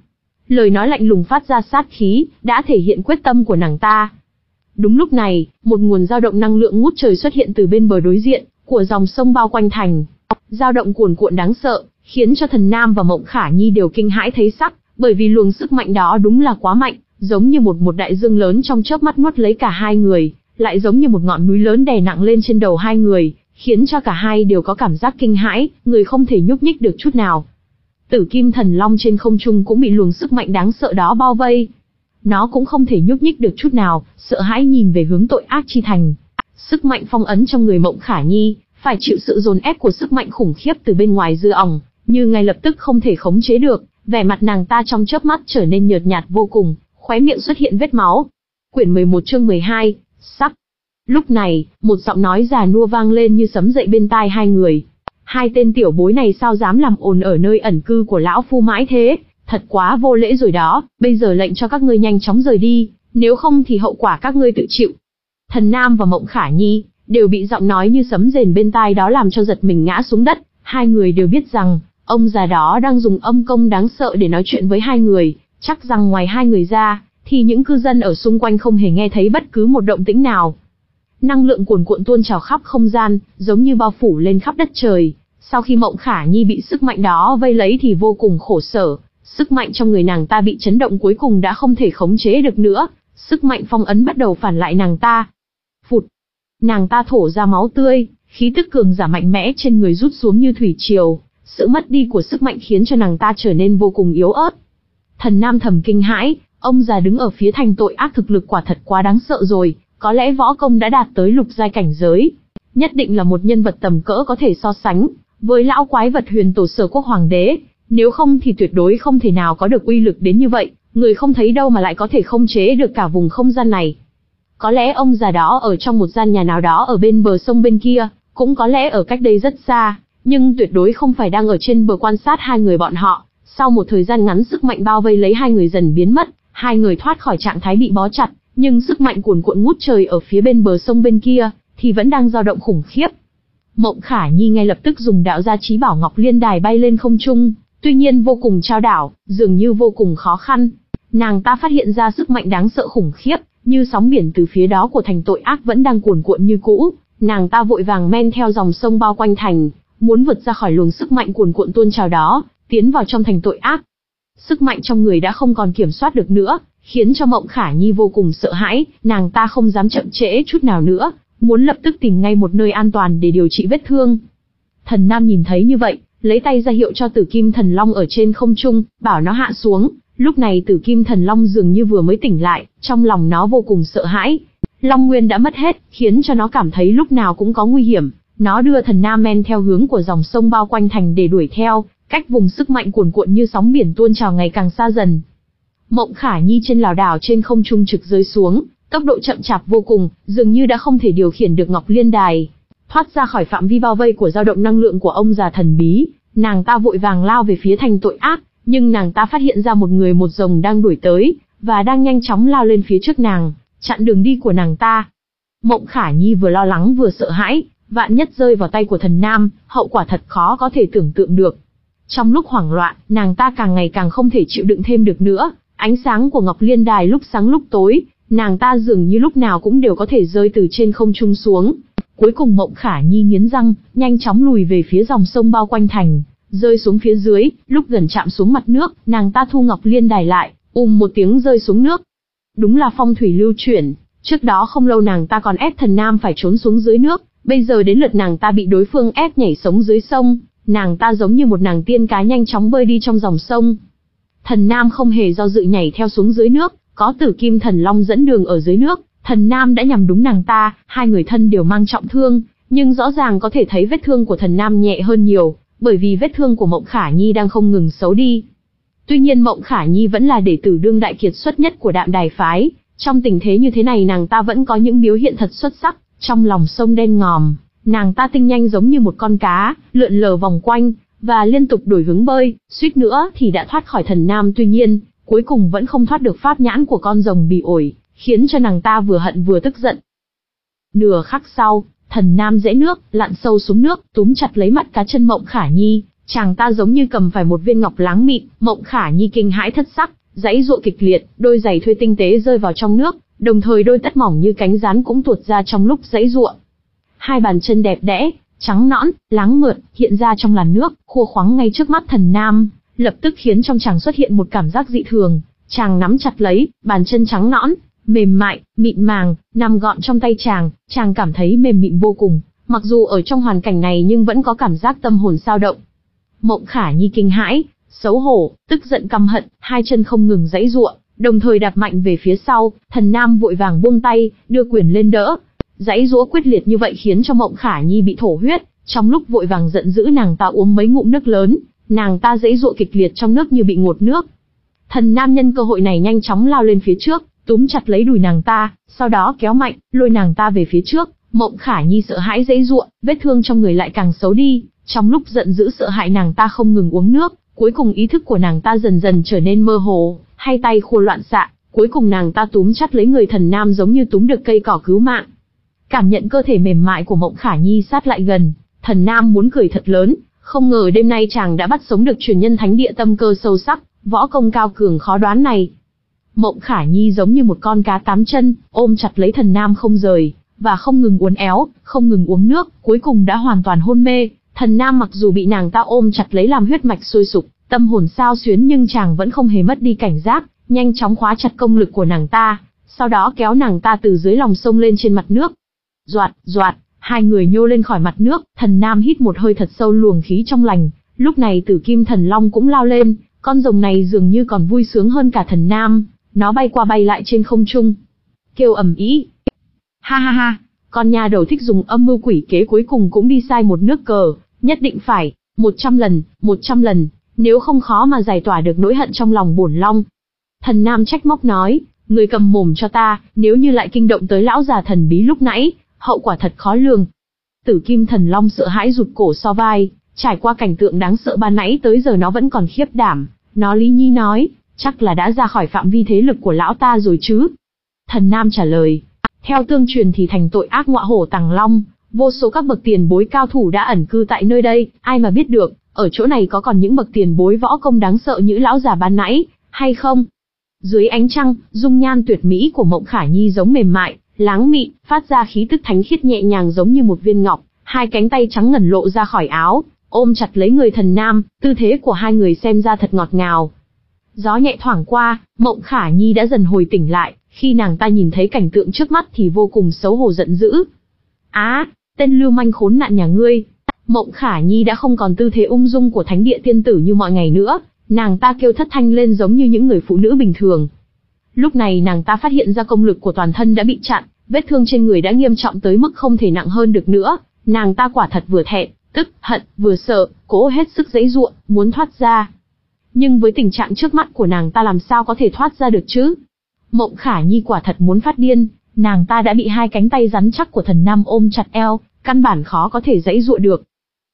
lời nói lạnh lùng phát ra sát khí, đã thể hiện quyết tâm của nàng ta. Đúng lúc này, một nguồn dao động năng lượng ngút trời xuất hiện từ bên bờ đối diện của dòng sông bao quanh thành. Dao động cuồn cuộn đáng sợ, khiến cho Thần Nam và Mộng Khả Nhi đều kinh hãi thấy sắc, bởi vì luồng sức mạnh đó đúng là quá mạnh, giống như một một đại dương lớn trong chớp mắt nuốt lấy cả hai người, lại giống như một ngọn núi lớn đè nặng lên trên đầu hai người, khiến cho cả hai đều có cảm giác kinh hãi, người không thể nhúc nhích được chút nào. Tử Kim Thần Long trên không trung cũng bị luồng sức mạnh đáng sợ đó bao vây. Nó cũng không thể nhúc nhích được chút nào, sợ hãi nhìn về hướng tội ác chi thành. Sức mạnh phong ấn trong người Mộng Khả Nhi, phải chịu sự dồn ép của sức mạnh khủng khiếp từ bên ngoài dư ỏng, như ngay lập tức không thể khống chế được, vẻ mặt nàng ta trong chớp mắt trở nên nhợt nhạt vô cùng, khóe miệng xuất hiện vết máu. Quyển mười một chương mười hai, sắc. Lúc này, một giọng nói già nua vang lên như sấm dậy bên tai hai người. Hai tên tiểu bối này sao dám làm ồn ở nơi ẩn cư của lão phu mãi thế, thật quá vô lễ rồi đó, bây giờ lệnh cho các ngươi nhanh chóng rời đi, nếu không thì hậu quả các ngươi tự chịu. Thần Nam và Mộng Khả Nhi đều bị giọng nói như sấm rền bên tai đó làm cho giật mình ngã xuống đất, hai người đều biết rằng ông già đó đang dùng âm công đáng sợ để nói chuyện với hai người, chắc rằng ngoài hai người ra thì những cư dân ở xung quanh không hề nghe thấy bất cứ một động tĩnh nào. Năng lượng cuồn cuộn tuôn trào khắp không gian, giống như bao phủ lên khắp đất trời. Sau khi Mộng Khả Nhi bị sức mạnh đó vây lấy thì vô cùng khổ sở, sức mạnh trong người nàng ta bị chấn động cuối cùng đã không thể khống chế được nữa, sức mạnh phong ấn bắt đầu phản lại nàng ta. Phụt! Nàng ta thổ ra máu tươi, khí tức cường giả mạnh mẽ trên người rút xuống như thủy triều, sự mất đi của sức mạnh khiến cho nàng ta trở nên vô cùng yếu ớt. Thần Nam thầm kinh hãi, ông già đứng ở phía thành tội ác thực lực quả thật quá đáng sợ rồi, có lẽ võ công đã đạt tới lục giai cảnh giới, nhất định là một nhân vật tầm cỡ có thể so sánh với lão quái vật Huyền Tổ Sở Quốc Hoàng đế, nếu không thì tuyệt đối không thể nào có được uy lực đến như vậy, người không thấy đâu mà lại có thể khống chế được cả vùng không gian này. Có lẽ ông già đó ở trong một gian nhà nào đó ở bên bờ sông bên kia, cũng có lẽ ở cách đây rất xa, nhưng tuyệt đối không phải đang ở trên bờ quan sát hai người bọn họ. Sau một thời gian ngắn sức mạnh bao vây lấy hai người dần biến mất, hai người thoát khỏi trạng thái bị bó chặt, nhưng sức mạnh cuồn cuộn ngút trời ở phía bên bờ sông bên kia thì vẫn đang dao động khủng khiếp. Mộng Khả Nhi ngay lập tức dùng đạo gia chí bảo Ngọc Liên Đài bay lên không trung, tuy nhiên vô cùng trao đảo, dường như vô cùng khó khăn. Nàng ta phát hiện ra sức mạnh đáng sợ khủng khiếp, như sóng biển từ phía đó của thành tội ác vẫn đang cuồn cuộn như cũ. Nàng ta vội vàng men theo dòng sông bao quanh thành, muốn vượt ra khỏi luồng sức mạnh cuồn cuộn tuôn trào đó, tiến vào trong thành tội ác. Sức mạnh trong người đã không còn kiểm soát được nữa, khiến cho Mộng Khả Nhi vô cùng sợ hãi, nàng ta không dám chậm trễ chút nào nữa, muốn lập tức tìm ngay một nơi an toàn để điều trị vết thương. Thần Nam nhìn thấy như vậy, lấy tay ra hiệu cho Tử Kim Thần Long ở trên không trung, bảo nó hạ xuống. Lúc này Tử Kim Thần Long dường như vừa mới tỉnh lại, trong lòng nó vô cùng sợ hãi. Long Nguyên đã mất hết, khiến cho nó cảm thấy lúc nào cũng có nguy hiểm. Nó đưa Thần Nam men theo hướng của dòng sông bao quanh thành để đuổi theo, cách vùng sức mạnh cuồn cuộn như sóng biển tuôn trào ngày càng xa dần. Mộng Khả Nhi trên lảo đảo trên không trung trực rơi xuống, tốc độ chậm chạp vô cùng, dường như đã không thể điều khiển được Ngọc Liên Đài. Thoát ra khỏi phạm vi bao vây của dao động năng lượng của ông già thần bí, nàng ta vội vàng lao về phía thành tội ác, nhưng nàng ta phát hiện ra một người một rồng đang đuổi tới, và đang nhanh chóng lao lên phía trước nàng, chặn đường đi của nàng ta. Mộng Khả Nhi vừa lo lắng vừa sợ hãi, vạn nhất rơi vào tay của Thần Nam, hậu quả thật khó có thể tưởng tượng được. Trong lúc hoảng loạn, nàng ta càng ngày càng không thể chịu đựng thêm được nữa, ánh sáng của Ngọc Liên Đài lúc sáng lúc tối, nàng ta dường như lúc nào cũng đều có thể rơi từ trên không trung xuống. Cuối cùng Mộng Khả Nhi nghiến răng, nhanh chóng lùi về phía dòng sông bao quanh thành, rơi xuống phía dưới, lúc gần chạm xuống mặt nước, nàng ta thu Ngọc Liên Đài lại, ùm một tiếng rơi xuống nước. Đúng là phong thủy lưu chuyển, trước đó không lâu nàng ta còn ép Thần Nam phải trốn xuống dưới nước, bây giờ đến lượt nàng ta bị đối phương ép nhảy sống dưới sông, nàng ta giống như một nàng tiên cá nhanh chóng bơi đi trong dòng sông. Thần Nam không hề do dự nhảy theo xuống dưới nước, có Tử Kim Thần Long dẫn đường ở dưới nước, Thần Nam đã nhằm đúng nàng ta, hai người thân đều mang trọng thương, nhưng rõ ràng có thể thấy vết thương của Thần Nam nhẹ hơn nhiều, bởi vì vết thương của Mộng Khả Nhi đang không ngừng xấu đi. Tuy nhiên Mộng Khả Nhi vẫn là đệ tử đương đại kiệt xuất nhất của Đạm Đài phái, trong tình thế như thế này nàng ta vẫn có những biểu hiện thật xuất sắc, trong lòng sông đen ngòm, nàng ta tinh nhanh giống như một con cá, lượn lờ vòng quanh, và liên tục đổi hướng bơi, suýt nữa thì đã thoát khỏi Thần Nam, tuy nhiên, cuối cùng vẫn không thoát được pháp nhãn của con rồng bị ổi, khiến cho nàng ta vừa hận vừa tức giận. Nửa khắc sau, Thần Nam rẽ nước, lặn sâu xuống nước, túm chặt lấy mặt cá chân Mộng Khả Nhi, chàng ta giống như cầm phải một viên ngọc láng mịn, Mộng Khả Nhi kinh hãi thất sắc, giãy giụa kịch liệt, đôi giày thuê tinh tế rơi vào trong nước, đồng thời đôi tất mỏng như cánh gián cũng tuột ra trong lúc giãy giụa. Hai bàn chân đẹp đẽ, trắng nõn, láng mượt, hiện ra trong làn nước, khua khoắng ngay trước mắt Thần Nam, lập tức khiến trong chàng xuất hiện một cảm giác dị thường. Chàng nắm chặt lấy bàn chân trắng nõn, mềm mại, mịn màng, nằm gọn trong tay chàng, chàng cảm thấy mềm mịn vô cùng. Mặc dù ở trong hoàn cảnh này nhưng vẫn có cảm giác tâm hồn dao động. Mộng Khả Nhi kinh hãi, xấu hổ, tức giận căm hận, hai chân không ngừng giãy giụa, đồng thời đạp mạnh về phía sau. Thần Nam vội vàng buông tay, đưa quyền lên đỡ. Giãy giũa quyết liệt như vậy khiến cho Mộng Khả Nhi bị thổ huyết, trong lúc vội vàng giận dữ nàng ta uống mấy ngụm nước lớn, nàng ta giãy giụa kịch liệt trong nước như bị ngột nước. Thần Nam nhân cơ hội này nhanh chóng lao lên phía trước, túm chặt lấy đùi nàng ta, sau đó kéo mạnh, lôi nàng ta về phía trước. Mộng Khả Nhi sợ hãi giãy giụa, vết thương trong người lại càng xấu đi, trong lúc giận dữ sợ hãi nàng ta không ngừng uống nước, cuối cùng ý thức của nàng ta dần dần trở nên mơ hồ, hai tay khua loạn xạ, cuối cùng nàng ta túm chặt lấy người Thần Nam giống như túm được cây cỏ cứu mạng. Cảm nhận cơ thể mềm mại của Mộng Khả Nhi sát lại gần, Thần Nam muốn cười thật lớn, không ngờ đêm nay chàng đã bắt sống được truyền nhân thánh địa tâm cơ sâu sắc, võ công cao cường khó đoán này. Mộng Khả Nhi giống như một con cá tám chân, ôm chặt lấy Thần Nam không rời, và không ngừng uốn éo, không ngừng uống nước, cuối cùng đã hoàn toàn hôn mê. Thần Nam mặc dù bị nàng ta ôm chặt lấy làm huyết mạch sôi sục, tâm hồn xao xuyến nhưng chàng vẫn không hề mất đi cảnh giác, nhanh chóng khóa chặt công lực của nàng ta, sau đó kéo nàng ta từ dưới lòng sông lên trên mặt nước. Doạt, doạt, hai người nhô lên khỏi mặt nước, Thần Nam hít một hơi thật sâu luồng khí trong lành, lúc này Tử Kim Thần Long cũng lao lên, con rồng này dường như còn vui sướng hơn cả Thần Nam, nó bay qua bay lại trên không trung, kêu ầm ĩ. Ha ha ha, con nha đầu thích dùng âm mưu quỷ kế cuối cùng cũng đi sai một nước cờ, nhất định phải, một trăm lần, một trăm lần, nếu không khó mà giải tỏa được nỗi hận trong lòng bổn long. Thần Nam trách móc nói, người cầm mồm cho ta, nếu như lại kinh động tới lão già thần bí lúc nãy, hậu quả thật khó lường. Tử Kim Thần Long sợ hãi rụt cổ so vai, trải qua cảnh tượng đáng sợ ban nãy tới giờ nó vẫn còn khiếp đảm, nó lý nhí nói, chắc là đã ra khỏi phạm vi thế lực của lão ta rồi chứ. Thần Nam trả lời, theo tương truyền thì thành tội ác ngọa hổ tàng long, vô số các bậc tiền bối cao thủ đã ẩn cư tại nơi đây, ai mà biết được, ở chỗ này có còn những bậc tiền bối võ công đáng sợ như lão già ban nãy, hay không? Dưới ánh trăng, dung nhan tuyệt mỹ của Mộng Khả Nhi giống mềm mại, láng mịn, phát ra khí tức thánh khiết nhẹ nhàng giống như một viên ngọc, hai cánh tay trắng ngần lộ ra khỏi áo, ôm chặt lấy người Thần Nam, tư thế của hai người xem ra thật ngọt ngào. Gió nhẹ thoảng qua, Mộng Khả Nhi đã dần hồi tỉnh lại, khi nàng ta nhìn thấy cảnh tượng trước mắt thì vô cùng xấu hổ giận dữ. Á, tên lưu manh khốn nạn nhà ngươi! Mộng Khả Nhi đã không còn tư thế ung dung của thánh địa tiên tử như mọi ngày nữa, nàng ta kêu thất thanh lên giống như những người phụ nữ bình thường. Lúc này nàng ta phát hiện ra công lực của toàn thân đã bị chặn, vết thương trên người đã nghiêm trọng tới mức không thể nặng hơn được nữa, nàng ta quả thật vừa thẹn, tức, hận, vừa sợ, cố hết sức giãy giụa, muốn thoát ra. Nhưng với tình trạng trước mắt của nàng ta làm sao có thể thoát ra được chứ? Mộng Khả Nhi quả thật muốn phát điên, nàng ta đã bị hai cánh tay rắn chắc của Thần Nam ôm chặt eo, căn bản khó có thể giãy giụa được.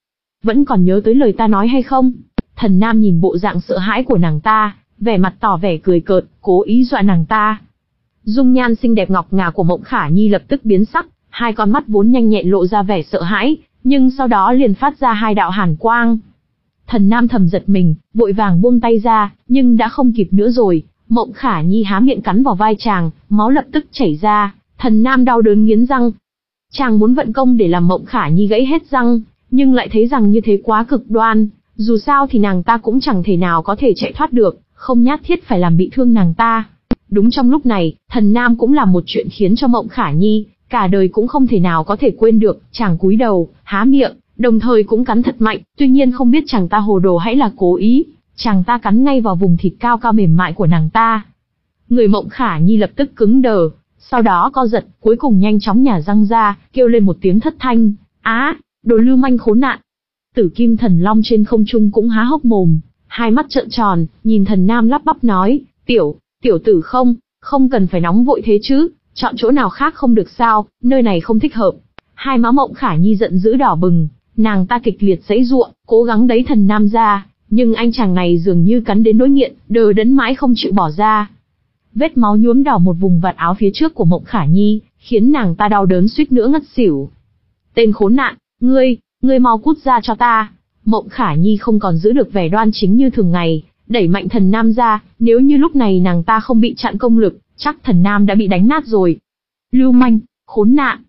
Vẫn còn nhớ tới lời ta nói hay không? Thần Nam nhìn bộ dạng sợ hãi của nàng ta, vẻ mặt tỏ vẻ cười cợt, cố ý dọa nàng ta. Dung nhan xinh đẹp ngọc ngà của Mộng Khả Nhi lập tức biến sắc, hai con mắt vốn nhanh nhẹn lộ ra vẻ sợ hãi, nhưng sau đó liền phát ra hai đạo hàn quang. Thần Nam thầm giật mình, vội vàng buông tay ra, nhưng đã không kịp nữa rồi. Mộng Khả Nhi há miệng cắn vào vai chàng, máu lập tức chảy ra, Thần Nam đau đớn nghiến răng. Chàng muốn vận công để làm Mộng Khả Nhi gãy hết răng, nhưng lại thấy rằng như thế quá cực đoan, dù sao thì nàng ta cũng chẳng thể nào có thể chạy thoát được, không nhất thiết phải làm bị thương nàng ta. Đúng trong lúc này, Thần Nam cũng làm một chuyện khiến cho Mộng Khả Nhi cả đời cũng không thể nào có thể quên được, chàng cúi đầu, há miệng, đồng thời cũng cắn thật mạnh, tuy nhiên không biết chàng ta hồ đồ hay là cố ý, chàng ta cắn ngay vào vùng thịt cao cao mềm mại của nàng ta. Người Mộng Khả Nhi lập tức cứng đờ, sau đó co giật, cuối cùng nhanh chóng nhả răng ra, kêu lên một tiếng thất thanh, á, đồ lưu manh khốn nạn. Tử Kim Thần Long trên không trung cũng há hốc mồm, hai mắt trợn tròn, nhìn Thần Nam lắp bắp nói, tiểu, tiểu tử không, không cần phải nóng vội thế chứ, chọn chỗ nào khác không được sao, nơi này không thích hợp. Hai má Mộng Khả Nhi giận dữ đỏ bừng, nàng ta kịch liệt giãy giụa, cố gắng đẩy Thần Nam ra, nhưng anh chàng này dường như cắn đến nỗi nghiện, đờ đẫn mãi không chịu bỏ ra. Vết máu nhuốm đỏ một vùng vạt áo phía trước của Mộng Khả Nhi, khiến nàng ta đau đớn suýt nữa ngất xỉu. Tên khốn nạn, ngươi, ngươi mau cút ra cho ta. Mộng Khả Nhi không còn giữ được vẻ đoan chính như thường ngày, đẩy mạnh thần nam ra, nếu như lúc này nàng ta không bị chặn công lực, chắc thần nam đã bị đánh nát rồi. Lưu manh, khốn nạn.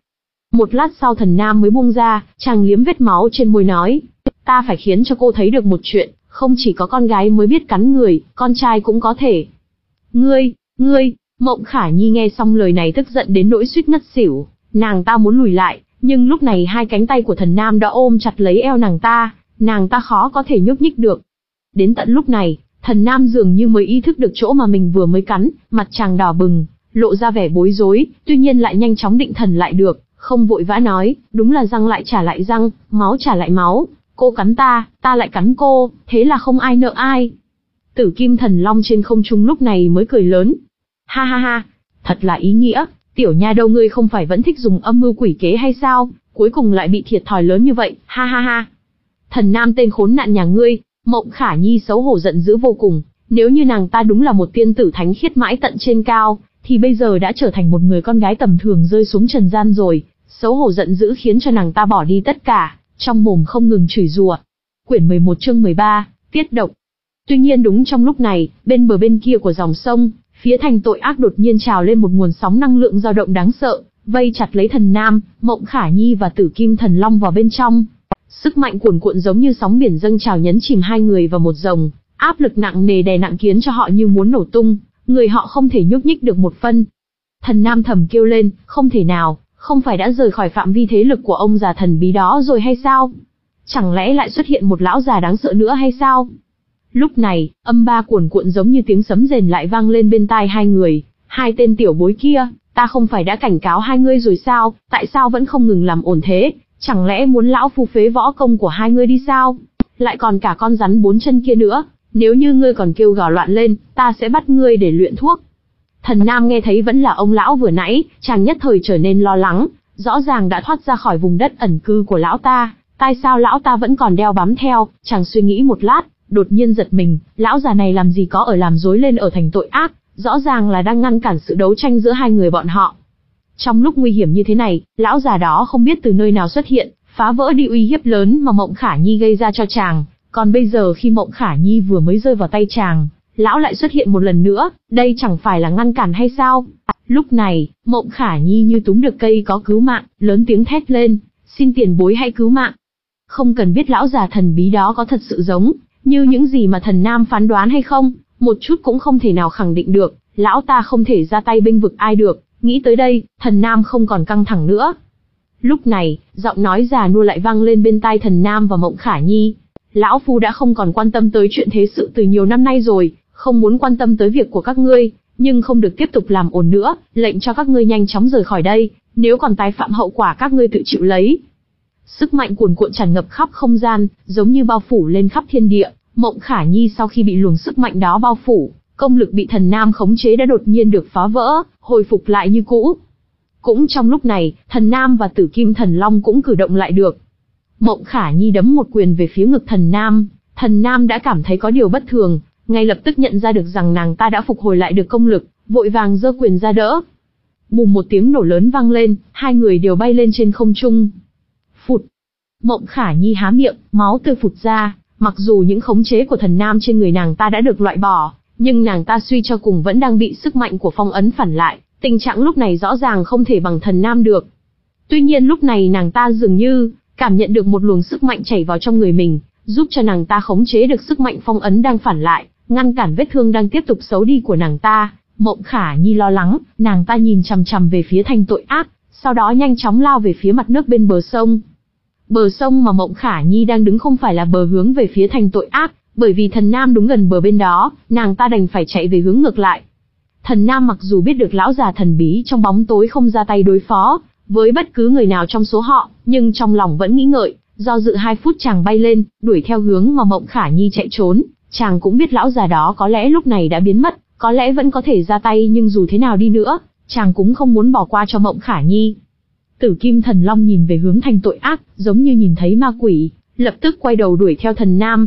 Một lát sau thần nam mới buông ra, chàng liếm vết máu trên môi nói, ta phải khiến cho cô thấy được một chuyện, không chỉ có con gái mới biết cắn người, con trai cũng có thể. Ngươi, ngươi, Mộng Khả Nhi nghe xong lời này tức giận đến nỗi suýt ngất xỉu, nàng ta muốn lùi lại, nhưng lúc này hai cánh tay của thần nam đã ôm chặt lấy eo nàng ta, nàng ta khó có thể nhúc nhích được. Đến tận lúc này, thần nam dường như mới ý thức được chỗ mà mình vừa mới cắn, mặt chàng đỏ bừng, lộ ra vẻ bối rối, tuy nhiên lại nhanh chóng định thần lại được, không vội vã nói, đúng là răng lại trả lại răng, máu trả lại máu, cô cắn ta, ta lại cắn cô, thế là không ai nợ ai. Tử Kim Thần Long trên không trung lúc này mới cười lớn. Ha ha ha, thật là ý nghĩa, tiểu nha đầu ngươi không phải vẫn thích dùng âm mưu quỷ kế hay sao, cuối cùng lại bị thiệt thòi lớn như vậy, ha ha ha. Thần nam tên khốn nạn nhà ngươi. Mộng Khả Nhi xấu hổ giận dữ vô cùng, nếu như nàng ta đúng là một tiên tử thánh khiết mãi tận trên cao, thì bây giờ đã trở thành một người con gái tầm thường rơi xuống trần gian rồi, xấu hổ giận dữ khiến cho nàng ta bỏ đi tất cả, trong mồm không ngừng chửi rủa. Quyển mười một chương mười ba, tiết độc. Tuy nhiên đúng trong lúc này, bên bờ bên kia của dòng sông, phía thành tội ác đột nhiên trào lên một nguồn sóng năng lượng dao động đáng sợ, vây chặt lấy thần nam, Mộng Khả Nhi và Tử Kim Thần Long vào bên trong. Sức mạnh cuồn cuộn giống như sóng biển dâng trào nhấn chìm hai người vào một dòng, áp lực nặng nề đè nặng khiến cho họ như muốn nổ tung, người họ không thể nhúc nhích được một phân. Thần nam thầm kêu lên, không thể nào, không phải đã rời khỏi phạm vi thế lực của ông già thần bí đó rồi hay sao? Chẳng lẽ lại xuất hiện một lão già đáng sợ nữa hay sao? Lúc này, âm ba cuồn cuộn giống như tiếng sấm rền lại vang lên bên tai hai người, hai tên tiểu bối kia, ta không phải đã cảnh cáo hai ngươi rồi sao, tại sao vẫn không ngừng làm ổn thế? Chẳng lẽ muốn lão phu phế võ công của hai ngươi đi sao? Lại còn cả con rắn bốn chân kia nữa, nếu như ngươi còn kêu gào loạn lên, ta sẽ bắt ngươi để luyện thuốc. Thần nam nghe thấy vẫn là ông lão vừa nãy, chàng nhất thời trở nên lo lắng, rõ ràng đã thoát ra khỏi vùng đất ẩn cư của lão ta, tại sao lão ta vẫn còn đeo bám theo? Chàng suy nghĩ một lát, đột nhiên giật mình, lão già này làm gì có ở làm rối lên ở thành tội ác, rõ ràng là đang ngăn cản sự đấu tranh giữa hai người bọn họ. Trong lúc nguy hiểm như thế này, lão già đó không biết từ nơi nào xuất hiện, phá vỡ đi uy hiếp lớn mà Mộng Khả Nhi gây ra cho chàng, còn bây giờ khi Mộng Khả Nhi vừa mới rơi vào tay chàng, lão lại xuất hiện một lần nữa, đây chẳng phải là ngăn cản hay sao? Lúc này, Mộng Khả Nhi như túm được cây có cứu mạng, lớn tiếng thét lên, xin tiền bối hãy cứu mạng. Không cần biết lão già thần bí đó có thật sự giống như những gì mà thần nam phán đoán hay không, một chút cũng không thể nào khẳng định được, lão ta không thể ra tay bênh vực ai được. Nghĩ tới đây, thần nam không còn căng thẳng nữa. Lúc này, giọng nói già nua lại vang lên bên tai thần nam và Mộng Khả Nhi. Lão phu đã không còn quan tâm tới chuyện thế sự từ nhiều năm nay rồi, không muốn quan tâm tới việc của các ngươi, nhưng không được tiếp tục làm ồn nữa, lệnh cho các ngươi nhanh chóng rời khỏi đây, nếu còn tái phạm hậu quả các ngươi tự chịu lấy. Sức mạnh cuồn cuộn tràn ngập khắp không gian, giống như bao phủ lên khắp thiên địa. Mộng Khả Nhi sau khi bị luồng sức mạnh đó bao phủ, công lực bị thần nam khống chế đã đột nhiên được phá vỡ, hồi phục lại như cũ. Cũng trong lúc này, thần nam và Tử Kim Thần Long cũng cử động lại được. Mộng Khả Nhi đấm một quyền về phía ngực thần nam, thần nam đã cảm thấy có điều bất thường, ngay lập tức nhận ra được rằng nàng ta đã phục hồi lại được công lực, vội vàng giơ quyền ra đỡ. Bùm một tiếng nổ lớn vang lên, hai người đều bay lên trên không trung. Phụt! Mộng Khả Nhi há miệng, máu tươi phụt ra, mặc dù những khống chế của thần nam trên người nàng ta đã được loại bỏ, nhưng nàng ta suy cho cùng vẫn đang bị sức mạnh của phong ấn phản lại, tình trạng lúc này rõ ràng không thể bằng thần nam được. Tuy nhiên lúc này nàng ta dường như cảm nhận được một luồng sức mạnh chảy vào trong người mình, giúp cho nàng ta khống chế được sức mạnh phong ấn đang phản lại, ngăn cản vết thương đang tiếp tục xấu đi của nàng ta. Mộng Khả Nhi lo lắng, nàng ta nhìn chằm chằm về phía thành tội ác, sau đó nhanh chóng lao về phía mặt nước bên bờ sông. Bờ sông mà Mộng Khả Nhi đang đứng không phải là bờ hướng về phía thành tội ác, bởi vì thần nam đúng gần bờ bên đó, nàng ta đành phải chạy về hướng ngược lại. Thần nam mặc dù biết được lão già thần bí trong bóng tối không ra tay đối phó với bất cứ người nào trong số họ, nhưng trong lòng vẫn nghĩ ngợi, do dự hai phút chàng bay lên, đuổi theo hướng mà Mộng Khả Nhi chạy trốn. Chàng cũng biết lão già đó có lẽ lúc này đã biến mất, có lẽ vẫn có thể ra tay, nhưng dù thế nào đi nữa, chàng cũng không muốn bỏ qua cho Mộng Khả Nhi. Tử Kim Thần Long nhìn về hướng thành tội ác, giống như nhìn thấy ma quỷ, lập tức quay đầu đuổi theo thần nam.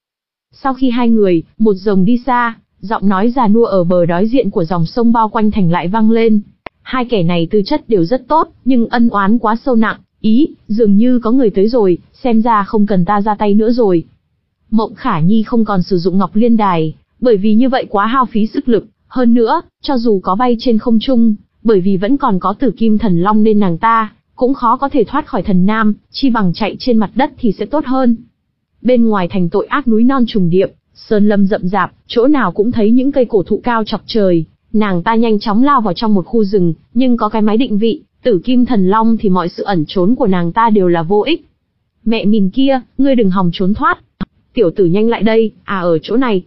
Sau khi hai người, một dòng đi xa, giọng nói già nua ở bờ đối diện của dòng sông bao quanh thành lại vang lên. Hai kẻ này tư chất đều rất tốt, nhưng ân oán quá sâu nặng, ý, dường như có người tới rồi, xem ra không cần ta ra tay nữa rồi. Mộng Khả Nhi không còn sử dụng Ngọc Liên Đài, bởi vì như vậy quá hao phí sức lực, hơn nữa, cho dù có bay trên không trung, bởi vì vẫn còn có Tử Kim Thần Long nên nàng ta cũng khó có thể thoát khỏi Thần Nam, chi bằng chạy trên mặt đất thì sẽ tốt hơn. Bên ngoài thành tội ác núi non trùng điệp, sơn lâm rậm rạp, chỗ nào cũng thấy những cây cổ thụ cao chọc trời, nàng ta nhanh chóng lao vào trong một khu rừng, nhưng có cái máy định vị, Tử Kim Thần Long thì mọi sự ẩn trốn của nàng ta đều là vô ích. Mẹ mìn kia, ngươi đừng hòng trốn thoát. Tiểu tử nhanh lại đây, à ở chỗ này.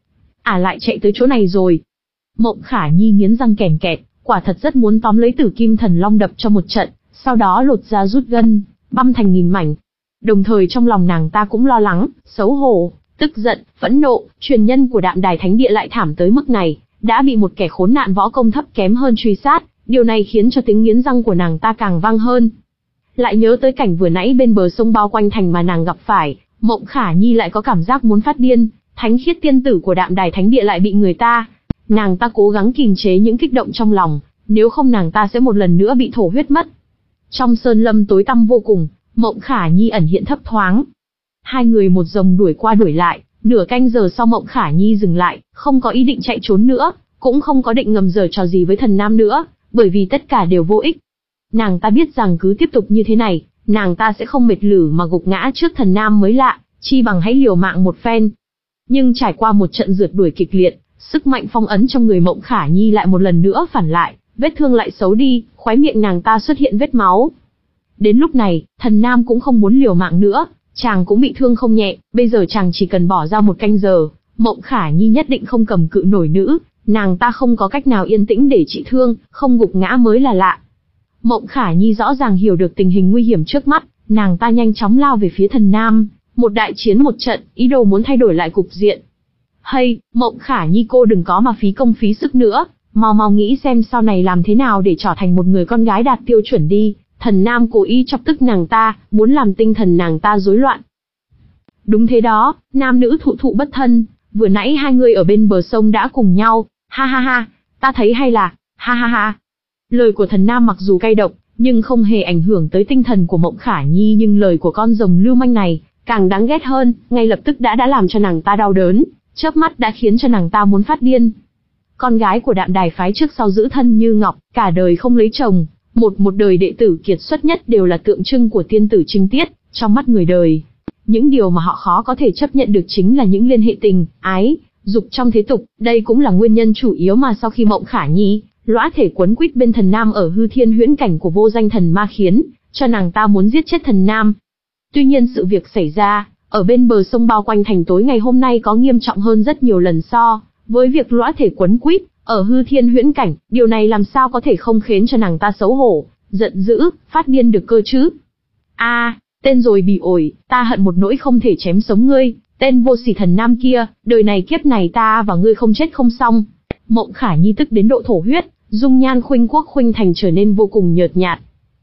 À lại chạy tới chỗ này rồi. Mộng Khả Nhi nghiến răng kèn kẹt, quả thật rất muốn tóm lấy Tử Kim Thần Long đập cho một trận, sau đó lột ra rút gân, băm thành nghìn mảnh. Đồng thời trong lòng nàng ta cũng lo lắng, xấu hổ, tức giận, phẫn nộ, truyền nhân của Đạm Đài Thánh Địa lại thảm tới mức này, đã bị một kẻ khốn nạn võ công thấp kém hơn truy sát, điều này khiến cho tiếng nghiến răng của nàng ta càng vang hơn. Lại nhớ tới cảnh vừa nãy bên bờ sông bao quanh thành mà nàng gặp phải, Mộng Khả Nhi lại có cảm giác muốn phát điên, thánh khiết tiên tử của Đạm Đài Thánh Địa lại bị người ta. Nàng ta cố gắng kìm chế những kích động trong lòng, nếu không nàng ta sẽ một lần nữa bị thổ huyết mất. Trong sơn lâm tối tăm vô cùng, Mộng Khả Nhi ẩn hiện thấp thoáng. Hai người một dòng đuổi qua đuổi lại, nửa canh giờ sau Mộng Khả Nhi dừng lại, không có ý định chạy trốn nữa, cũng không có định ngầm giở trò gì với Thần Nam nữa, bởi vì tất cả đều vô ích. Nàng ta biết rằng cứ tiếp tục như thế này, nàng ta sẽ không mệt lử mà gục ngã trước Thần Nam mới lạ, chi bằng hãy liều mạng một phen. Nhưng trải qua một trận rượt đuổi kịch liệt, sức mạnh phong ấn trong người Mộng Khả Nhi lại một lần nữa phản lại, vết thương lại xấu đi, khóe miệng nàng ta xuất hiện vết máu. Đến lúc này, Thần Nam cũng không muốn liều mạng nữa, chàng cũng bị thương không nhẹ, bây giờ chàng chỉ cần bỏ ra một canh giờ, Mộng Khả Nhi nhất định không cầm cự nổi nữa, nàng ta không có cách nào yên tĩnh để trị thương, không gục ngã mới là lạ. Mộng Khả Nhi rõ ràng hiểu được tình hình nguy hiểm trước mắt, nàng ta nhanh chóng lao về phía Thần Nam, một đại chiến một trận, ý đồ muốn thay đổi lại cục diện. Hay, Mộng Khả Nhi cô đừng có mà phí công phí sức nữa, mau mau nghĩ xem sau này làm thế nào để trở thành một người con gái đạt tiêu chuẩn đi. Thần Nam cố ý chọc tức nàng ta, muốn làm tinh thần nàng ta rối loạn. Đúng thế đó, nam nữ thụ thụ bất thân, vừa nãy hai người ở bên bờ sông đã cùng nhau, ha ha ha, ta thấy hay là, ha ha ha. Lời của Thần Nam mặc dù cay độc, nhưng không hề ảnh hưởng tới tinh thần của Mộng Khả Nhi, nhưng lời của con rồng lưu manh này, càng đáng ghét hơn, ngay lập tức đã đã làm cho nàng ta đau đớn, chớp mắt đã khiến cho nàng ta muốn phát điên. Con gái của Đạm Đài phái trước sau giữ thân như ngọc, cả đời không lấy chồng, một một đời đệ tử kiệt xuất nhất đều là tượng trưng của tiên tử trinh tiết, trong mắt người đời. Những điều mà họ khó có thể chấp nhận được chính là những liên hệ tình, ái, dục trong thế tục, đây cũng là nguyên nhân chủ yếu mà sau khi Mộng Khả Nhi, lõa thể quấn quýt bên Thần Nam ở hư thiên huyễn cảnh của vô danh thần ma khiến cho nàng ta muốn giết chết Thần Nam. Tuy nhiên sự việc xảy ra, ở bên bờ sông bao quanh thành tối ngày hôm nay có nghiêm trọng hơn rất nhiều lần so với việc lõa thể quấn quýt ở hư thiên huyễn cảnh, điều này làm sao có thể không khiến cho nàng ta xấu hổ, giận dữ, phát điên được cơ chứ. A, à, tên rồi bị ổi, ta hận một nỗi không thể chém sống ngươi, tên vô sỉ Thần Nam kia, đời này kiếp này ta và ngươi không chết không xong. Mộng Khả Nhi tức đến độ thổ huyết, dung nhan khuynh quốc khuynh thành trở nên vô cùng nhợt nhạt.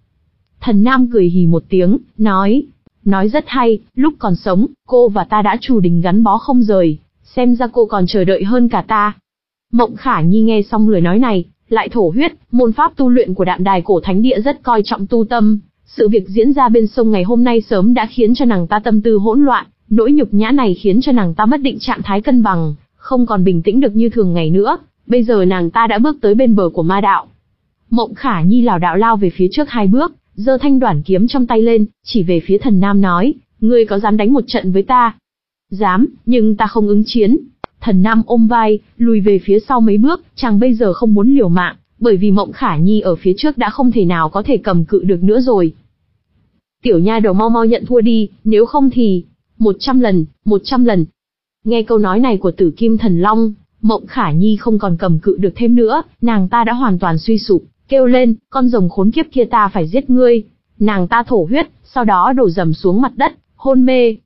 Thần Nam cười hì một tiếng, nói, nói rất hay, lúc còn sống, cô và ta đã chủ đình gắn bó không rời, xem ra cô còn chờ đợi hơn cả ta. Mộng Khả Nhi nghe xong lời nói này, lại thổ huyết, môn pháp tu luyện của Đạm Đài Cổ Thánh Địa rất coi trọng tu tâm, sự việc diễn ra bên sông ngày hôm nay sớm đã khiến cho nàng ta tâm tư hỗn loạn, nỗi nhục nhã này khiến cho nàng ta mất định trạng thái cân bằng, không còn bình tĩnh được như thường ngày nữa, bây giờ nàng ta đã bước tới bên bờ của ma đạo. Mộng Khả Nhi lảo đảo lao về phía trước hai bước, giơ thanh đoản kiếm trong tay lên, chỉ về phía Thần Nam nói, ngươi có dám đánh một trận với ta? Dám, nhưng ta không ứng chiến. Thần Nam ôm vai, lùi về phía sau mấy bước, chàng bây giờ không muốn liều mạng, bởi vì Mộng Khả Nhi ở phía trước đã không thể nào có thể cầm cự được nữa rồi. Tiểu nha đầu mau mau nhận thua đi, nếu không thì, một trăm lần, một trăm lần. Nghe câu nói này của Tử Kim Thần Long, Mộng Khả Nhi không còn cầm cự được thêm nữa, nàng ta đã hoàn toàn suy sụp, kêu lên, con rồng khốn kiếp kia ta phải giết ngươi. Nàng ta thổ huyết, sau đó đổ dầm xuống mặt đất, hôn mê.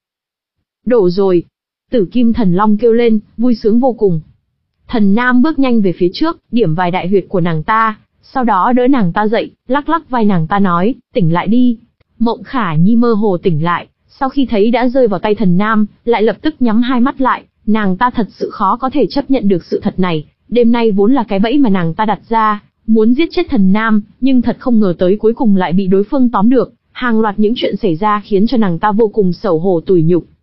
Đổ rồi. Tử Kim Thần Long kêu lên, vui sướng vô cùng. Thần Nam bước nhanh về phía trước, điểm vài đại huyệt của nàng ta, sau đó đỡ nàng ta dậy, lắc lắc vai nàng ta nói, tỉnh lại đi. Mộng Khả Nhi mơ hồ tỉnh lại, sau khi thấy đã rơi vào tay Thần Nam, lại lập tức nhắm hai mắt lại, nàng ta thật sự khó có thể chấp nhận được sự thật này, đêm nay vốn là cái bẫy mà nàng ta đặt ra, muốn giết chết Thần Nam, nhưng thật không ngờ tới cuối cùng lại bị đối phương tóm được, hàng loạt những chuyện xảy ra khiến cho nàng ta vô cùng xấu hổ tủi nhục.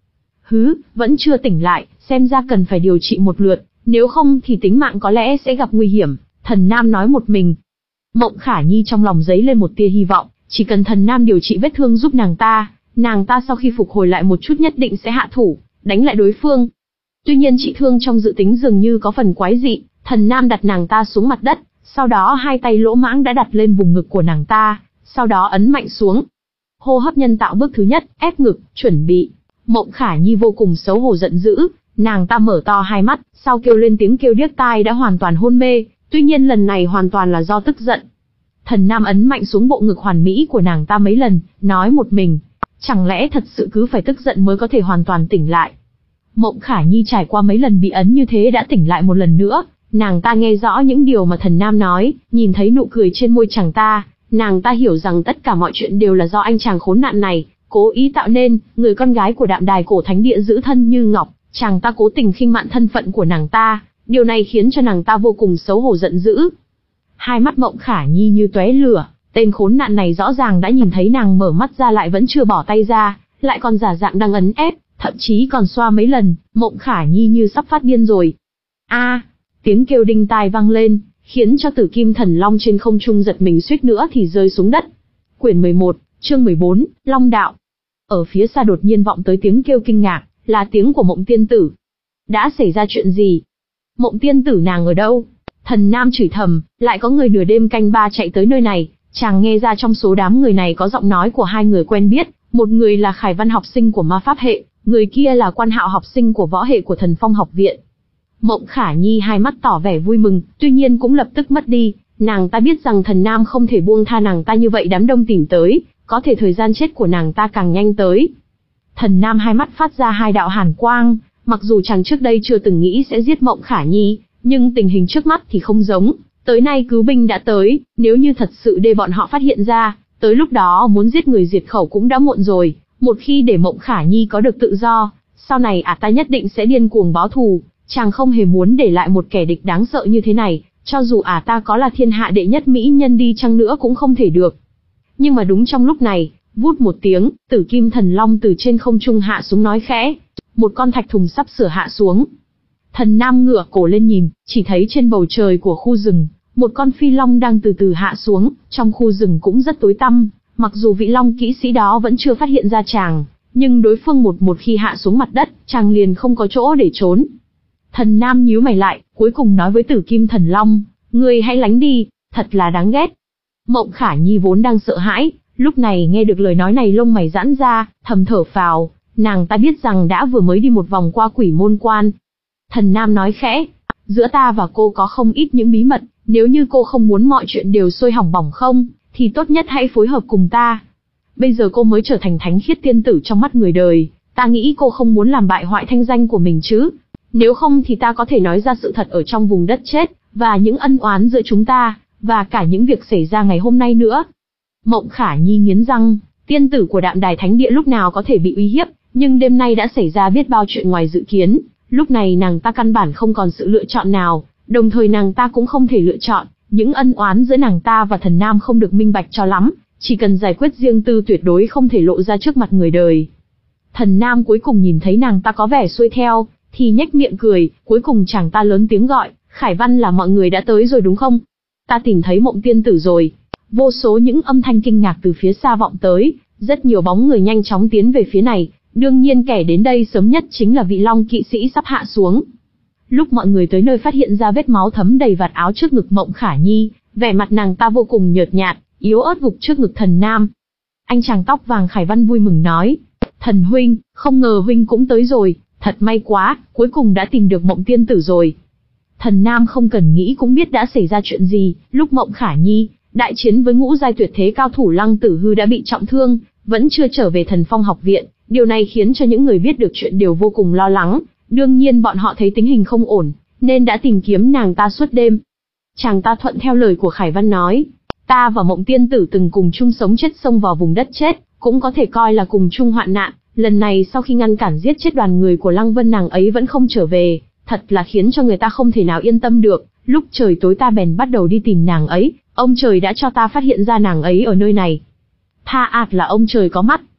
Hứ, vẫn chưa tỉnh lại, xem ra cần phải điều trị một lượt, nếu không thì tính mạng có lẽ sẽ gặp nguy hiểm, Thần Nam nói một mình. Mộng Khả Nhi trong lòng dấy lên một tia hy vọng, chỉ cần Thần Nam điều trị vết thương giúp nàng ta, nàng ta sau khi phục hồi lại một chút nhất định sẽ hạ thủ, đánh lại đối phương. Tuy nhiên trị thương trong dự tính dường như có phần quái dị, Thần Nam đặt nàng ta xuống mặt đất, sau đó hai tay lỗ mãng đã đặt lên vùng ngực của nàng ta, sau đó ấn mạnh xuống. Hô hấp nhân tạo bước thứ nhất, ép ngực, chuẩn bị. Mộng Khả Nhi vô cùng xấu hổ giận dữ, nàng ta mở to hai mắt, sau kêu lên tiếng kêu điếc tai đã hoàn toàn hôn mê, tuy nhiên lần này hoàn toàn là do tức giận. Thần Nam ấn mạnh xuống bộ ngực hoàn mỹ của nàng ta mấy lần, nói một mình, chẳng lẽ thật sự cứ phải tức giận mới có thể hoàn toàn tỉnh lại. Mộng Khả Nhi trải qua mấy lần bị ấn như thế đã tỉnh lại một lần nữa, nàng ta nghe rõ những điều mà Thần Nam nói, nhìn thấy nụ cười trên môi chàng ta, nàng ta hiểu rằng tất cả mọi chuyện đều là do anh chàng khốn nạn này cố ý tạo nên. Người con gái của Đạm Đài Cổ Thánh Địa giữ thân như ngọc, chàng ta cố tình khinh mạn thân phận của nàng ta, điều này khiến cho nàng ta vô cùng xấu hổ giận dữ. Hai mắt Mộng Khả Nhi như tóe lửa, tên khốn nạn này rõ ràng đã nhìn thấy nàng mở mắt ra lại vẫn chưa bỏ tay ra, lại còn giả dạng đang ấn ép, thậm chí còn xoa mấy lần. Mộng Khả Nhi như sắp phát điên rồi. A, tiếng kêu đinh tai vang lên, khiến cho Tử Kim Thần Long trên không trung giật mình suýt nữa thì rơi xuống đất. Quyển mười một, chương mười bốn, Long Đạo. Ở phía xa đột nhiên vọng tới tiếng kêu kinh ngạc, là tiếng của Mộng Tiên Tử. Đã xảy ra chuyện gì? Mộng Tiên Tử nàng ở đâu? Thần Nam chửi thầm, lại có người nửa đêm canh ba chạy tới nơi này. Chàng nghe ra trong số đám người này có giọng nói của hai người quen biết, một người là Khải Văn học sinh của ma pháp hệ, người kia là Quan Hạo học sinh của võ hệ của Thần Phong học viện. Mộng Khả Nhi hai mắt tỏ vẻ vui mừng, tuy nhiên cũng lập tức mất đi, nàng ta biết rằng Thần Nam không thể buông tha nàng ta như vậy. Đám đông tìm tới, có thể thời gian chết của nàng ta càng nhanh tới. Thần Nam hai mắt phát ra hai đạo hàn quang, mặc dù chàng trước đây chưa từng nghĩ sẽ giết Mộng Khả Nhi, nhưng tình hình trước mắt thì không giống, tới nay cứu binh đã tới, nếu như thật sự để bọn họ phát hiện ra, tới lúc đó muốn giết người diệt khẩu cũng đã muộn rồi. Một khi để Mộng Khả Nhi có được tự do, sau này ả ta nhất định sẽ điên cuồng báo thù, chàng không hề muốn để lại một kẻ địch đáng sợ như thế này, cho dù ả ta có là thiên hạ đệ nhất mỹ nhân đi chăng nữa cũng không thể được. Nhưng mà đúng trong lúc này, vút một tiếng, Tử Kim Thần Long từ trên không trung hạ xuống nói khẽ, một con thạch thùng sắp sửa hạ xuống. Thần Nam ngửa cổ lên nhìn, chỉ thấy trên bầu trời của khu rừng, một con phi long đang từ từ hạ xuống, trong khu rừng cũng rất tối tăm, mặc dù vị long kỹ sĩ đó vẫn chưa phát hiện ra chàng, nhưng đối phương một một khi hạ xuống mặt đất, chàng liền không có chỗ để trốn. Thần Nam nhíu mày lại, cuối cùng nói với Tử Kim Thần Long, ngươi hãy lánh đi, thật là đáng ghét. Mộng Khả Nhi vốn đang sợ hãi, lúc này nghe được lời nói này lông mày giãn ra, thầm thở phào, nàng ta biết rằng đã vừa mới đi một vòng qua Quỷ Môn Quan. Thần Nam nói khẽ, giữa ta và cô có không ít những bí mật, nếu như cô không muốn mọi chuyện đều sôi hỏng bỏng không, thì tốt nhất hãy phối hợp cùng ta. Bây giờ cô mới trở thành thánh khiết tiên tử trong mắt người đời, ta nghĩ cô không muốn làm bại hoại thanh danh của mình chứ. Nếu không thì ta có thể nói ra sự thật ở trong vùng đất chết, và những ân oán giữa chúng ta, và cả những việc xảy ra ngày hôm nay nữa. Mộng Khả Nhi nghiến răng, tiên tử của Đạm Đài Thánh Địa lúc nào có thể bị uy hiếp, nhưng đêm nay đã xảy ra biết bao chuyện ngoài dự kiến, lúc này nàng ta căn bản không còn sự lựa chọn nào, đồng thời nàng ta cũng không thể lựa chọn, những ân oán giữa nàng ta và Thần Nam không được minh bạch cho lắm, chỉ cần giải quyết riêng tư tuyệt đối không thể lộ ra trước mặt người đời. Thần Nam cuối cùng nhìn thấy nàng ta có vẻ xuôi theo, thì nhếch miệng cười, cuối cùng chàng ta lớn tiếng gọi, Khải Văn là mọi người đã tới rồi đúng không? Ta tìm thấy Mộng Tiên Tử rồi. Vô số những âm thanh kinh ngạc từ phía xa vọng tới, rất nhiều bóng người nhanh chóng tiến về phía này, đương nhiên kẻ đến đây sớm nhất chính là vị long kỵ sĩ sắp hạ xuống. Lúc mọi người tới nơi phát hiện ra vết máu thấm đầy vạt áo trước ngực Mộng Khả Nhi, vẻ mặt nàng ta vô cùng nhợt nhạt, yếu ớt gục trước ngực Thần Nam. Anh chàng tóc vàng Khải Văn vui mừng nói, Thần huynh, không ngờ huynh cũng tới rồi, thật may quá, cuối cùng đã tìm được Mộng Tiên Tử rồi. Thần Nam không cần nghĩ cũng biết đã xảy ra chuyện gì, lúc Mộng Khả Nhi đại chiến với ngũ giai tuyệt thế cao thủ Lăng Tử Hư đã bị trọng thương, vẫn chưa trở về Thần Phong học viện, điều này khiến cho những người biết được chuyện đều vô cùng lo lắng, đương nhiên bọn họ thấy tình hình không ổn, nên đã tìm kiếm nàng ta suốt đêm. Chàng ta thuận theo lời của Khải Văn nói, ta và Mộng Tiên Tử từng cùng chung sống chết xông vào vùng đất chết, cũng có thể coi là cùng chung hoạn nạn, lần này sau khi ngăn cản giết chết đoàn người của Lăng Vân nàng ấy vẫn không trở về, thật là khiến cho người ta không thể nào yên tâm được. Lúc trời tối ta bèn bắt đầu đi tìm nàng ấy, ông trời đã cho ta phát hiện ra nàng ấy ở nơi này. Tha ạt là ông trời có mắt.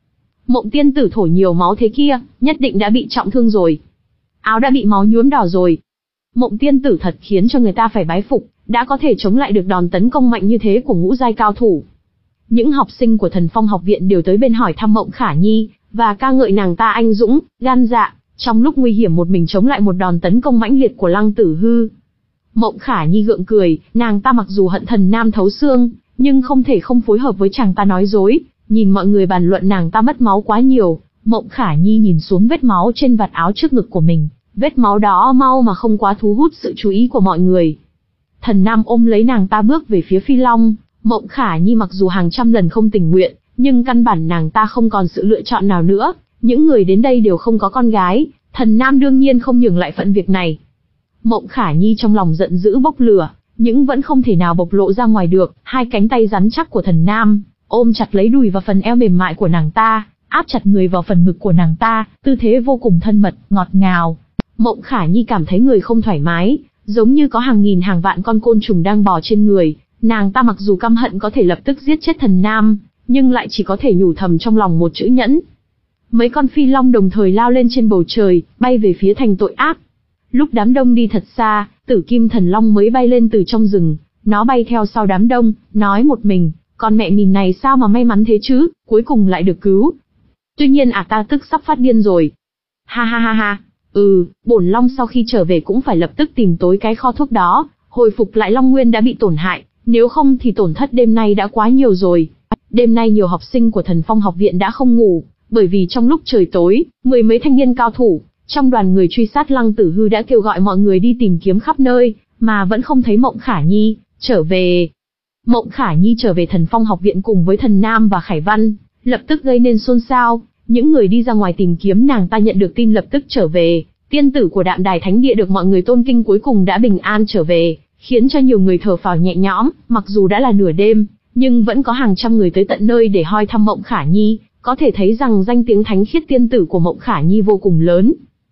Mộng tiên tử thổ nhiều máu thế kia, nhất định đã bị trọng thương rồi. Áo đã bị máu nhuốm đỏ rồi. Mộng tiên tử thật khiến cho người ta phải bái phục, đã có thể chống lại được đòn tấn công mạnh như thế của ngũ giai cao thủ. Những học sinh của Thần Phong học viện đều tới bên hỏi thăm Mộng Khả Nhi, và ca ngợi nàng ta anh dũng, gan dạ, trong lúc nguy hiểm một mình chống lại một đòn tấn công mãnh liệt của Lăng Tử Hư. Mộng Khả Nhi gượng cười, nàng ta mặc dù hận Thần Nam thấu xương, nhưng không thể không phối hợp với chàng ta nói dối. Nhìn mọi người bàn luận nàng ta mất máu quá nhiều, Mộng Khả Nhi nhìn xuống vết máu trên vạt áo trước ngực của mình, vết máu đó mau mà không quá thu hút sự chú ý của mọi người. Thần Nam ôm lấy nàng ta bước về phía Phi Long. Mộng Khả Nhi mặc dù hàng trăm lần không tình nguyện, nhưng căn bản nàng ta không còn sự lựa chọn nào nữa. Những người đến đây đều không có con gái, Thần Nam đương nhiên không nhường lại phận việc này. Mộng Khả Nhi trong lòng giận dữ bốc lửa, nhưng vẫn không thể nào bộc lộ ra ngoài được. Hai cánh tay rắn chắc của Thần Nam ôm chặt lấy đùi và phần eo mềm mại của nàng ta, áp chặt người vào phần ngực của nàng ta, tư thế vô cùng thân mật, ngọt ngào. Mộng Khả Nhi cảm thấy người không thoải mái, giống như có hàng nghìn hàng vạn con côn trùng đang bò trên người. Nàng ta mặc dù căm hận có thể lập tức giết chết Thần Nam, nhưng lại chỉ có thể nhủ thầm trong lòng một chữ nhẫn. Mấy con phi long đồng thời lao lên trên bầu trời, bay về phía thành tội ác. Lúc đám đông đi thật xa, Tử Kim Thần Long mới bay lên từ trong rừng, nó bay theo sau đám đông, nói một mình, con mẹ mình này sao mà may mắn thế chứ, cuối cùng lại được cứu. Tuy nhiên à ta tức sắp phát điên rồi. Ha ha ha ha, ừ, bổn long sau khi trở về cũng phải lập tức tìm tối cái kho thuốc đó, hồi phục lại long nguyên đã bị tổn hại, nếu không thì tổn thất đêm nay đã quá nhiều rồi. Đêm nay nhiều học sinh của Thần Phong học viện đã không ngủ, bởi vì trong lúc trời tối, mười mấy thanh niên cao thủ trong đoàn người truy sát Lăng Tử Hư đã kêu gọi mọi người đi tìm kiếm khắp nơi, mà vẫn không thấy Mộng Khả Nhi trở về. Mộng Khả Nhi trở về Thần Phong học viện cùng với Thần Nam và Khải Văn, lập tức gây nên xôn xao. Những người đi ra ngoài tìm kiếm nàng ta nhận được tin lập tức trở về. Tiên tử của Đạm Đài Thánh Địa được mọi người tôn kính cuối cùng đã bình an trở về, khiến cho nhiều người thở phào nhẹ nhõm. Mặc dù đã là nửa đêm, nhưng vẫn có hàng trăm người tới tận nơi để hỏi thăm Mộng Khả Nhi, có thể thấy rằng danh tiếng thánh khiết tiên tử của Mộng Khả Nhi vô cùng lớn.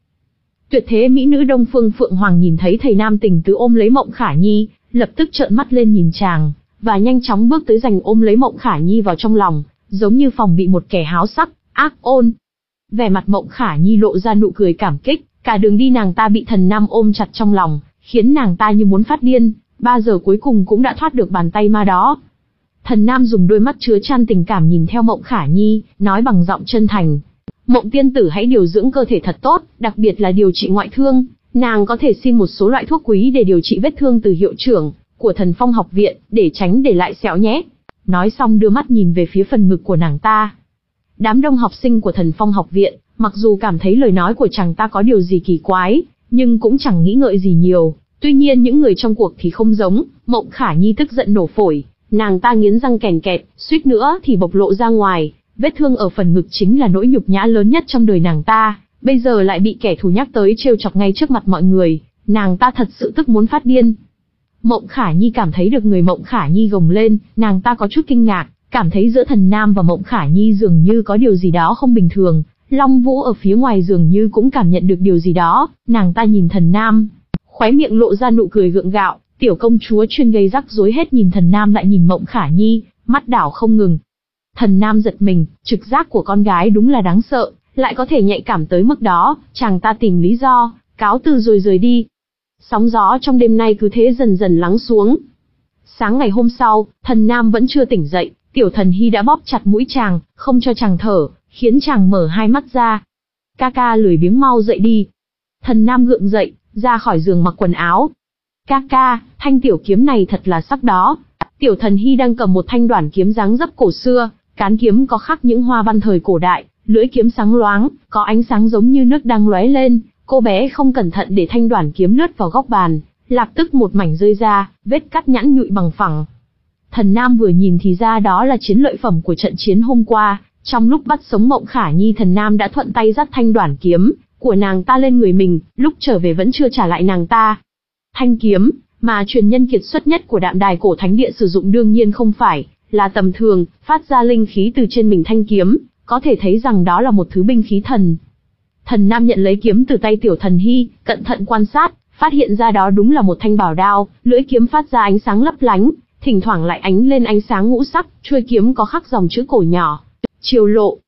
Tuyệt thế mỹ nữ Đông Phương Phượng Hoàng nhìn thấy thầy nam tình tứ ôm lấy Mộng Khả Nhi, lập tức trợn mắt lên nhìn chàng, và nhanh chóng bước tới giành ôm lấy Mộng Khả Nhi vào trong lòng, giống như phòng bị một kẻ háo sắc, ác ôn. Vẻ mặt Mộng Khả Nhi lộ ra nụ cười cảm kích, cả đường đi nàng ta bị Thần Nam ôm chặt trong lòng, khiến nàng ta như muốn phát điên, ba giờ cuối cùng cũng đã thoát được bàn tay ma đó. Thần Nam dùng đôi mắt chứa chan tình cảm nhìn theo Mộng Khả Nhi, nói bằng giọng chân thành. Mộng tiên tử hãy điều dưỡng cơ thể thật tốt, đặc biệt là điều trị ngoại thương, nàng có thể xin một số loại thuốc quý để điều trị vết thương từ hiệu trưởng của Thần Phong học viện, để tránh để lại sẹo nhé. Nói xong đưa mắt nhìn về phía phần ngực của nàng ta. Đám đông học sinh của Thần Phong học viện, mặc dù cảm thấy lời nói của chàng ta có điều gì kỳ quái, nhưng cũng chẳng nghĩ ngợi gì nhiều. Tuy nhiên những người trong cuộc thì không giống, Mộng Khả Nhi tức giận nổ phổi, nàng ta nghiến răng kèn kẹt, suýt nữa thì bộc lộ ra ngoài. Vết thương ở phần ngực chính là nỗi nhục nhã lớn nhất trong đời nàng ta, bây giờ lại bị kẻ thù nhắc tới trêu chọc ngay trước mặt mọi người, nàng ta thật sự tức muốn phát điên. Mộng Khả Nhi cảm thấy được người Mộng Khả Nhi gồng lên, nàng ta có chút kinh ngạc, cảm thấy giữa Thần Nam và Mộng Khả Nhi dường như có điều gì đó không bình thường. Long Vũ ở phía ngoài dường như cũng cảm nhận được điều gì đó, nàng ta nhìn Thần Nam, khóe miệng lộ ra nụ cười gượng gạo, tiểu công chúa chuyên gây rắc rối hết nhìn Thần Nam lại nhìn Mộng Khả Nhi, mắt đảo không ngừng. Thần Nam giật mình, trực giác của con gái đúng là đáng sợ, lại có thể nhạy cảm tới mức đó, chàng ta tìm lý do, cáo từ rồi rời đi. Sóng gió trong đêm nay cứ thế dần dần lắng xuống. Sáng ngày hôm sau, Thần Nam vẫn chưa tỉnh dậy, Tiểu Thần Hy đã bóp chặt mũi chàng, không cho chàng thở, khiến chàng mở hai mắt ra. Ca ca lười biếng mau dậy đi. Thần Nam gượng dậy, ra khỏi giường mặc quần áo. Ca ca, thanh tiểu kiếm này thật là sắc đó. Tiểu Thần Hy đang cầm một thanh đoản kiếm dáng dấp cổ xưa, cán kiếm có khắc những hoa văn thời cổ đại, lưỡi kiếm sáng loáng, có ánh sáng giống như nước đang lóe lên. Cô bé không cẩn thận để thanh đoản kiếm lướt vào góc bàn, lập tức một mảnh rơi ra, vết cắt nhẵn nhụi bằng phẳng. Thần Nam vừa nhìn thì ra đó là chiến lợi phẩm của trận chiến hôm qua. Trong lúc bắt sống Mộng Khả Nhi, Thần Nam đã thuận tay dắt thanh đoản kiếm của nàng ta lên người mình, lúc trở về vẫn chưa trả lại nàng ta. Thanh kiếm mà truyền nhân kiệt xuất nhất của Đạm Đài Cổ Thánh Địa sử dụng đương nhiên không phải là tầm thường, phát ra linh khí từ trên mình thanh kiếm, có thể thấy rằng đó là một thứ binh khí thần. Thần Nam nhận lấy kiếm từ tay Tiểu Thần Hy, cẩn thận quan sát, phát hiện ra đó đúng là một thanh bảo đao, lưỡi kiếm phát ra ánh sáng lấp lánh, thỉnh thoảng lại ánh lên ánh sáng ngũ sắc, chuôi kiếm có khắc dòng chữ cổ nhỏ, Triều Lộ.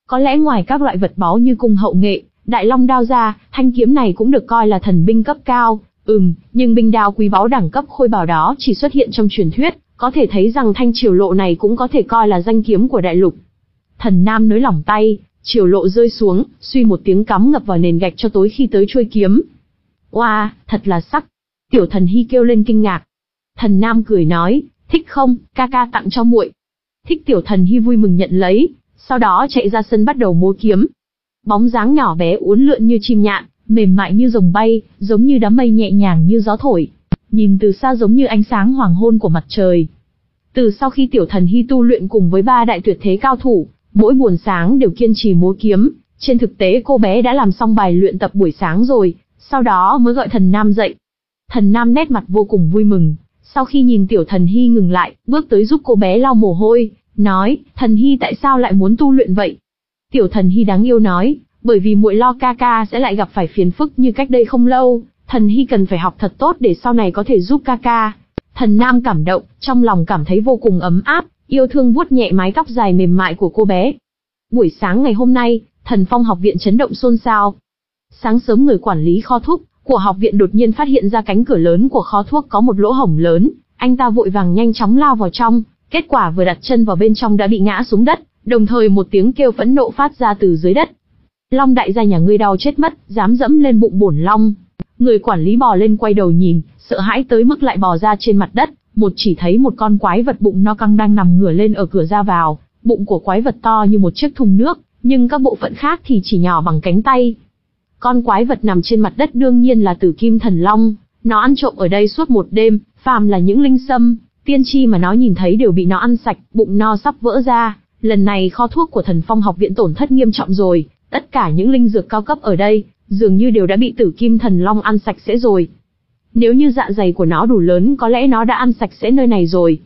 Có lẽ ngoài các loại vật báu như cung hậu nghệ, đại long đao ra, thanh kiếm này cũng được coi là thần binh cấp cao. Ừm, nhưng binh đao quý báu đẳng cấp khôi bảo đó chỉ xuất hiện trong truyền thuyết, có thể thấy rằng thanh triều lộ này cũng có thể coi là danh kiếm của đại lục. Thần Nam nới lỏng tay, triều lộ rơi xuống, suy một tiếng cắm ngập vào nền gạch cho tối khi tới chuôi kiếm. Oa, wow, thật là sắc. Tiểu Thần Hy kêu lên kinh ngạc. Thần Nam cười nói, thích không, ca ca tặng cho muội. Thích. Tiểu Thần Hy vui mừng nhận lấy, sau đó chạy ra sân bắt đầu múa kiếm. Bóng dáng nhỏ bé uốn lượn như chim nhạn, mềm mại như rồng bay, giống như đám mây nhẹ nhàng như gió thổi. Nhìn từ xa giống như ánh sáng hoàng hôn của mặt trời. Từ sau khi Tiểu Thần Hy tu luyện cùng với ba đại tuyệt thế cao thủ, mỗi buổi sáng đều kiên trì múa kiếm, trên thực tế cô bé đã làm xong bài luyện tập buổi sáng rồi, sau đó mới gọi Thần Nam dậy. Thần Nam nét mặt vô cùng vui mừng, sau khi nhìn Tiểu Thần Hy ngừng lại, bước tới giúp cô bé lau mồ hôi, nói, Thần Hy tại sao lại muốn tu luyện vậy? Tiểu Thần Hy đáng yêu nói, bởi vì muội lo ca ca sẽ lại gặp phải phiền phức như cách đây không lâu, Thần Hy cần phải học thật tốt để sau này có thể giúp ca ca. Thần Nam cảm động, trong lòng cảm thấy vô cùng ấm áp, yêu thương vuốt nhẹ mái tóc dài mềm mại của cô bé. Buổi sáng ngày hôm nay, Thần Phong học viện chấn động xôn xao. Sáng sớm người quản lý kho thuốc của học viện đột nhiên phát hiện ra cánh cửa lớn của kho thuốc có một lỗ hổng lớn, anh ta vội vàng nhanh chóng lao vào trong, kết quả vừa đặt chân vào bên trong đã bị ngã xuống đất, đồng thời một tiếng kêu phẫn nộ phát ra từ dưới đất. Long đại gia nhà ngươi đau chết mất, dám dẫm lên bụng bổn long. Người quản lý bò lên quay đầu nhìn, sợ hãi tới mức lại bò ra trên mặt đất, một chỉ thấy một con quái vật bụng no căng đang nằm ngửa lên ở cửa ra vào, bụng của quái vật to như một chiếc thùng nước, nhưng các bộ phận khác thì chỉ nhỏ bằng cánh tay. Con quái vật nằm trên mặt đất đương nhiên là Tử Kim Thần Long, nó ăn trộm ở đây suốt một đêm, phàm là những linh sâm, tiên chi mà nó nhìn thấy đều bị nó ăn sạch, bụng no sắp vỡ ra. Lần này kho thuốc của Thần Phong học viện tổn thất nghiêm trọng rồi, tất cả những linh dược cao cấp ở đây, dường như đều đã bị Tử Kim Thần Long ăn sạch sẽ rồi. Nếu như dạ dày của nó đủ lớn có lẽ nó đã ăn sạch sẽ nơi này rồi.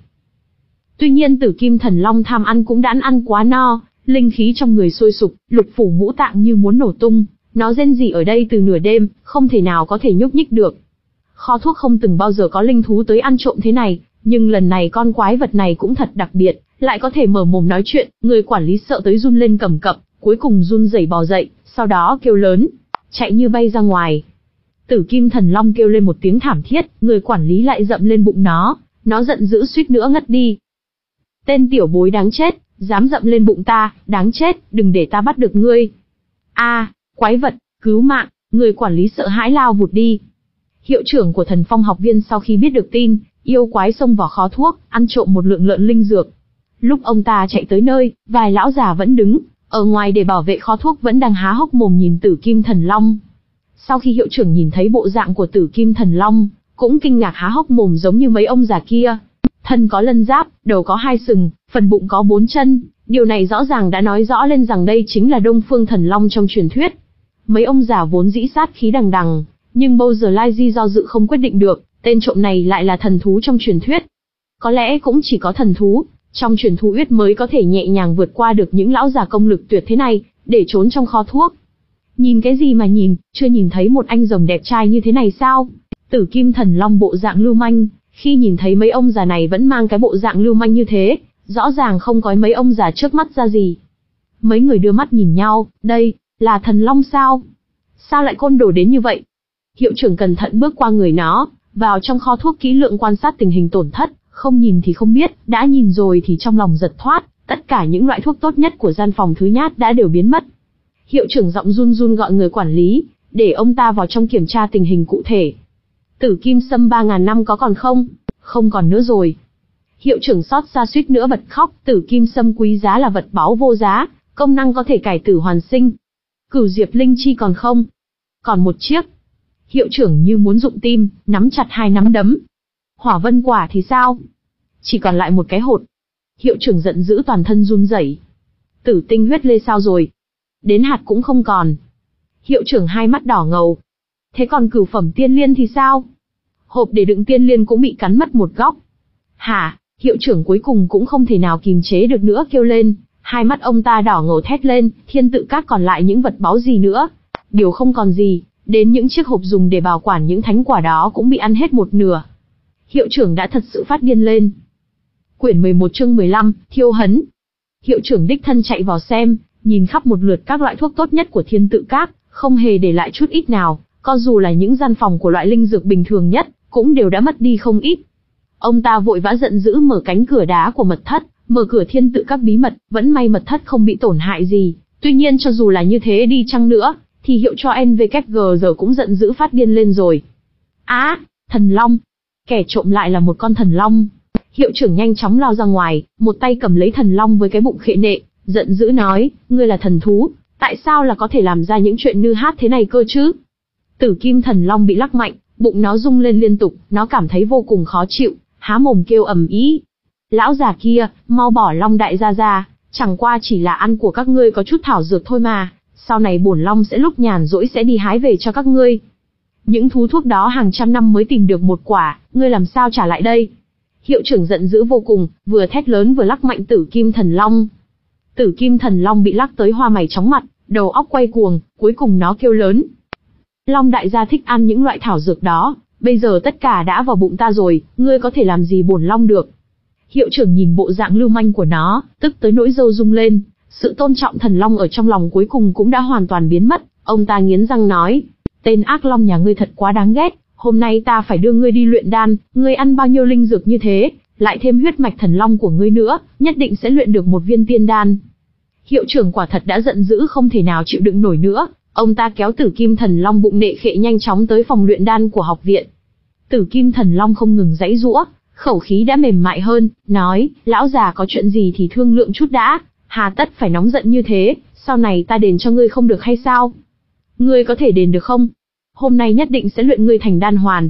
Tuy nhiên Tử Kim Thần Long tham ăn cũng đã ăn, ăn quá no, linh khí trong người sôi sục, lục phủ ngũ tạng như muốn nổ tung, nó rên rỉ ở đây từ nửa đêm, không thể nào có thể nhúc nhích được. Kho thuốc không từng bao giờ có linh thú tới ăn trộm thế này, nhưng lần này con quái vật này cũng thật đặc biệt, lại có thể mở mồm nói chuyện, người quản lý sợ tới run lên cầm cập, cuối cùng run rẩy bò dậy, sau đó kêu lớn, chạy như bay ra ngoài. Tử Kim Thần Long kêu lên một tiếng thảm thiết, người quản lý lại dậm lên bụng nó, nó giận dữ suýt nữa ngất đi. Tên tiểu bối đáng chết, dám dậm lên bụng ta, đáng chết, đừng để ta bắt được ngươi. A, quái vật, cứu mạng, người quản lý sợ hãi lao vụt đi. Hiệu trưởng của Thần Phong học viên sau khi biết được tin, yêu quái xông vào kho thuốc, ăn trộm một lượng lợn linh dược. Lúc ông ta chạy tới nơi, vài lão già vẫn đứng ở ngoài để bảo vệ kho thuốc vẫn đang há hốc mồm nhìn Tử Kim Thần Long. Sau khi hiệu trưởng nhìn thấy bộ dạng của Tử Kim Thần Long, cũng kinh ngạc há hốc mồm giống như mấy ông già kia. Thân có lân giáp, đầu có hai sừng, phần bụng có bốn chân, điều này rõ ràng đã nói rõ lên rằng đây chính là Đông Phương Thần Long trong truyền thuyết. Mấy ông già vốn dĩ sát khí đằng đằng, nhưng bây giờ Lai Di do dự không quyết định được, tên trộm này lại là thần thú trong truyền thuyết. Có lẽ cũng chỉ có thần thú trong truyền thú uyết mới có thể nhẹ nhàng vượt qua được những lão già công lực tuyệt thế này, để trốn trong kho thuốc. Nhìn cái gì mà nhìn, chưa nhìn thấy một anh rồng đẹp trai như thế này sao? Tử Kim Thần Long bộ dạng lưu manh, khi nhìn thấy mấy ông già này vẫn mang cái bộ dạng lưu manh như thế, rõ ràng không có mấy ông già trước mắt ra gì. Mấy người đưa mắt nhìn nhau, đây, là thần long sao? Sao lại côn đồ đến như vậy? Hiệu trưởng cẩn thận bước qua người nó, vào trong kho thuốc kỹ lưỡng quan sát tình hình tổn thất, không nhìn thì không biết, đã nhìn rồi thì trong lòng giật thoát, tất cả những loại thuốc tốt nhất của gian phòng thứ nhát đã đều biến mất. Hiệu trưởng giọng run run gọi người quản lý, để ông ta vào trong kiểm tra tình hình cụ thể. Tử Kim Sâm ba ngàn năm có còn không? Không còn nữa rồi. Hiệu trưởng xót xa suýt nữa bật khóc, Tử Kim Sâm quý giá là vật báu vô giá, công năng có thể cải tử hoàn sinh. Cửu Diệp Linh Chi còn không? Còn một chiếc. Hiệu trưởng như muốn rụng tim, nắm chặt hai nắm đấm. Hỏa Vân Quả thì sao? Chỉ còn lại một cái hột. Hiệu trưởng giận dữ toàn thân run rẩy. Tử Tinh Huyết Lê sao rồi? Đến hạt cũng không còn. Hiệu trưởng hai mắt đỏ ngầu. Thế còn Cửu Phẩm Tiên Liên thì sao? Hộp để đựng tiên liên cũng bị cắn mất một góc. Hả? Hiệu trưởng cuối cùng cũng không thể nào kìm chế được nữa kêu lên. Hai mắt ông ta đỏ ngầu thét lên, thiên tự các còn lại những vật báu gì nữa? Điều không còn gì, đến những chiếc hộp dùng để bảo quản những thánh quả đó cũng bị ăn hết một nửa. Hiệu trưởng đã thật sự phát điên lên. Quyển mười một chương mười lăm, Thiêu Hấn. Hiệu trưởng đích thân chạy vào xem, nhìn khắp một lượt các loại thuốc tốt nhất của Thiên Tự Các, không hề để lại chút ít nào, có dù là những gian phòng của loại linh dược bình thường nhất, cũng đều đã mất đi không ít. Ông ta vội vã giận dữ mở cánh cửa đá của mật thất, mở cửa Thiên Tự Các bí mật, vẫn may mật thất không bị tổn hại gì. Tuy nhiên cho dù là như thế đi chăng nữa, thì hiệu cho en vê kép giê giờ cũng giận dữ phát điên lên rồi. Á, thần long! Kẻ trộm lại là một con thần long. Hiệu trưởng nhanh chóng lao ra ngoài, một tay cầm lấy thần long với cái bụng khệ nệ, giận dữ nói, ngươi là thần thú, tại sao là có thể làm ra những chuyện nư hát thế này cơ chứ? Tử kim thần long bị lắc mạnh, bụng nó rung lên liên tục, nó cảm thấy vô cùng khó chịu, há mồm kêu ầm ĩ. Lão già kia, mau bỏ long đại gia ra, chẳng qua chỉ là ăn của các ngươi có chút thảo dược thôi mà, sau này bổn long sẽ lúc nhàn rỗi sẽ đi hái về cho các ngươi. Những thú thuốc đó hàng trăm năm mới tìm được một quả, ngươi làm sao trả lại đây? Hiệu trưởng giận dữ vô cùng, vừa thét lớn vừa lắc mạnh tử kim thần long. Tử kim thần long bị lắc tới hoa mày chóng mặt, đầu óc quay cuồng, cuối cùng nó kêu lớn. Long đại gia thích ăn những loại thảo dược đó, bây giờ tất cả đã vào bụng ta rồi, ngươi có thể làm gì bổn long được? Hiệu trưởng nhìn bộ dạng lưu manh của nó, tức tới nỗi râu rung lên, sự tôn trọng thần long ở trong lòng cuối cùng cũng đã hoàn toàn biến mất, ông ta nghiến răng nói, tên ác long nhà ngươi thật quá đáng ghét, hôm nay ta phải đưa ngươi đi luyện đan, ngươi ăn bao nhiêu linh dược như thế, lại thêm huyết mạch thần long của ngươi nữa, nhất định sẽ luyện được một viên tiên đan. Hiệu trưởng quả thật đã giận dữ không thể nào chịu đựng nổi nữa, ông ta kéo tử kim thần long bụng nệ khệ nhanh chóng tới phòng luyện đan của học viện. Tử kim thần long không ngừng giãy giũa, khẩu khí đã mềm mại hơn, nói, lão già có chuyện gì thì thương lượng chút đã, hà tất phải nóng giận như thế, sau này ta đền cho ngươi không được hay sao? Ngươi có thể đền được không? Hôm nay nhất định sẽ luyện ngươi thành đan hoàn.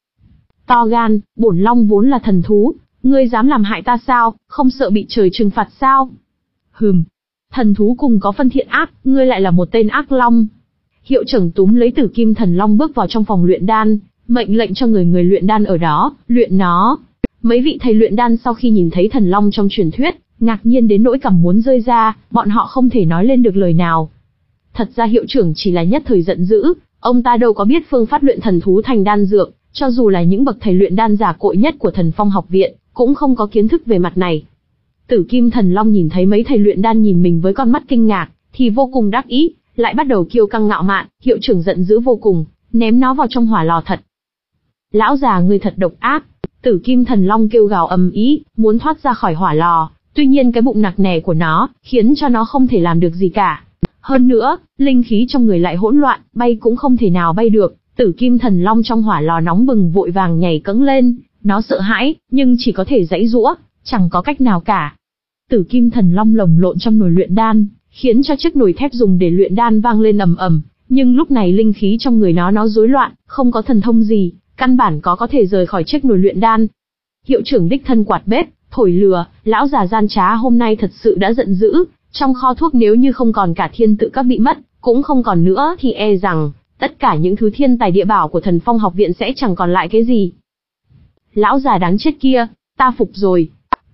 To gan, bổn long vốn là thần thú, ngươi dám làm hại ta sao, không sợ bị trời trừng phạt sao? Hừm, thần thú cùng có phân thiện ác, ngươi lại là một tên ác long. Hiệu trưởng túm lấy tử kim thần long bước vào trong phòng luyện đan, mệnh lệnh cho người người luyện đan ở đó, luyện nó. Mấy vị thầy luyện đan sau khi nhìn thấy thần long trong truyền thuyết, ngạc nhiên đến nỗi cằm muốn rơi ra, bọn họ không thể nói lên được lời nào. Thật ra hiệu trưởng chỉ là nhất thời giận dữ, ông ta đâu có biết phương pháp luyện thần thú thành đan dược, cho dù là những bậc thầy luyện đan giả cội nhất của Thần Phong học viện, cũng không có kiến thức về mặt này. Tử kim thần long nhìn thấy mấy thầy luyện đan nhìn mình với con mắt kinh ngạc, thì vô cùng đắc ý, lại bắt đầu kiêu căng ngạo mạn, hiệu trưởng giận dữ vô cùng, ném nó vào trong hỏa lò thật. Lão già ngươi thật độc ác, tử kim thần long kêu gào ầm ĩ, muốn thoát ra khỏi hỏa lò, tuy nhiên cái bụng nặng nề của nó, khiến cho nó không thể làm được gì cả. Hơn nữa, linh khí trong người lại hỗn loạn, bay cũng không thể nào bay được, tử kim thần long trong hỏa lò nóng bừng vội vàng nhảy cẫng lên, nó sợ hãi, nhưng chỉ có thể giãy giũa, chẳng có cách nào cả. Tử kim thần long lồng lộn trong nồi luyện đan, khiến cho chiếc nồi thép dùng để luyện đan vang lên ầm ầm, nhưng lúc này linh khí trong người nó nó rối loạn, không có thần thông gì, căn bản có có thể rời khỏi chiếc nồi luyện đan. Hiệu trưởng đích thân quạt bếp, thổi lửa, lão già gian trá hôm nay thật sự đã giận dữ, trong kho thuốc nếu như không còn cả Thiên Tự Các bị mất, cũng không còn nữa thì e rằng, tất cả những thứ thiên tài địa bảo của Thần Phong học viện sẽ chẳng còn lại cái gì. Lão già đáng chết kia, ta phục rồi.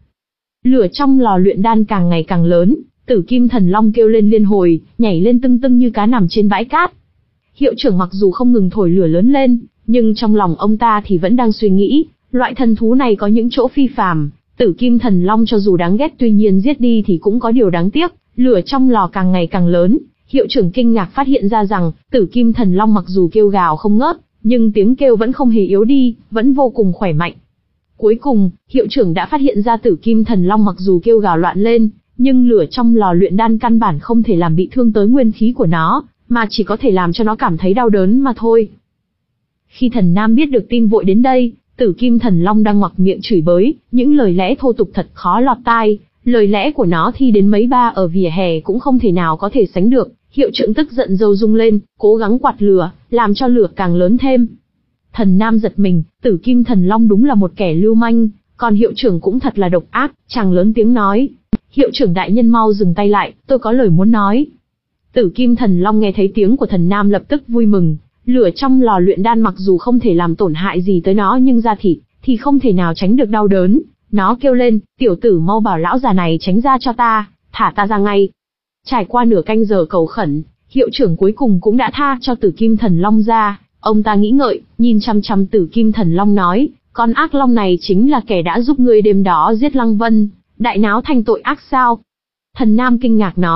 Lửa trong lò luyện đan càng ngày càng lớn, tử kim thần long kêu lên liên hồi, nhảy lên tưng tưng như cá nằm trên bãi cát. Hiệu trưởng mặc dù không ngừng thổi lửa lớn lên, nhưng trong lòng ông ta thì vẫn đang suy nghĩ, loại thần thú này có những chỗ phi phàm. Tử kim thần long cho dù đáng ghét tuy nhiên giết đi thì cũng có điều đáng tiếc, lửa trong lò càng ngày càng lớn, hiệu trưởng kinh ngạc phát hiện ra rằng, tử kim thần long mặc dù kêu gào không ngớt, nhưng tiếng kêu vẫn không hề yếu đi, vẫn vô cùng khỏe mạnh. Cuối cùng, hiệu trưởng đã phát hiện ra tử kim thần long mặc dù kêu gào loạn lên, nhưng lửa trong lò luyện đan căn bản không thể làm bị thương tới nguyên khí của nó, mà chỉ có thể làm cho nó cảm thấy đau đớn mà thôi. Khi thần nam biết được tin vội đến đây, tử kim thần long đang ngoặc miệng chửi bới, những lời lẽ thô tục thật khó lọt tai, lời lẽ của nó thi đến mấy ba ở vỉa hè cũng không thể nào có thể sánh được. Hiệu trưởng tức giận râu rung lên, cố gắng quạt lửa, làm cho lửa càng lớn thêm. Thần nam giật mình, tử kim thần long đúng là một kẻ lưu manh, còn hiệu trưởng cũng thật là độc ác, chàng lớn tiếng nói. Hiệu trưởng đại nhân mau dừng tay lại, tôi có lời muốn nói. Tử kim thần long nghe thấy tiếng của thần nam lập tức vui mừng, lửa trong lò luyện đan mặc dù không thể làm tổn hại gì tới nó nhưng da thịt thì không thể nào tránh được đau đớn. Nó kêu lên, tiểu tử mau bảo lão già này tránh ra cho ta, thả ta ra ngay. Trải qua nửa canh giờ cầu khẩn, hiệu trưởng cuối cùng cũng đã tha cho tử kim thần long ra. Ông ta nghĩ ngợi, nhìn chăm chăm tử kim thần long nói, con ác long này chính là kẻ đã giúp ngươi đêm đó giết Lăng Vân, đại náo thành tội ác sao? Thần nam kinh ngạc nói,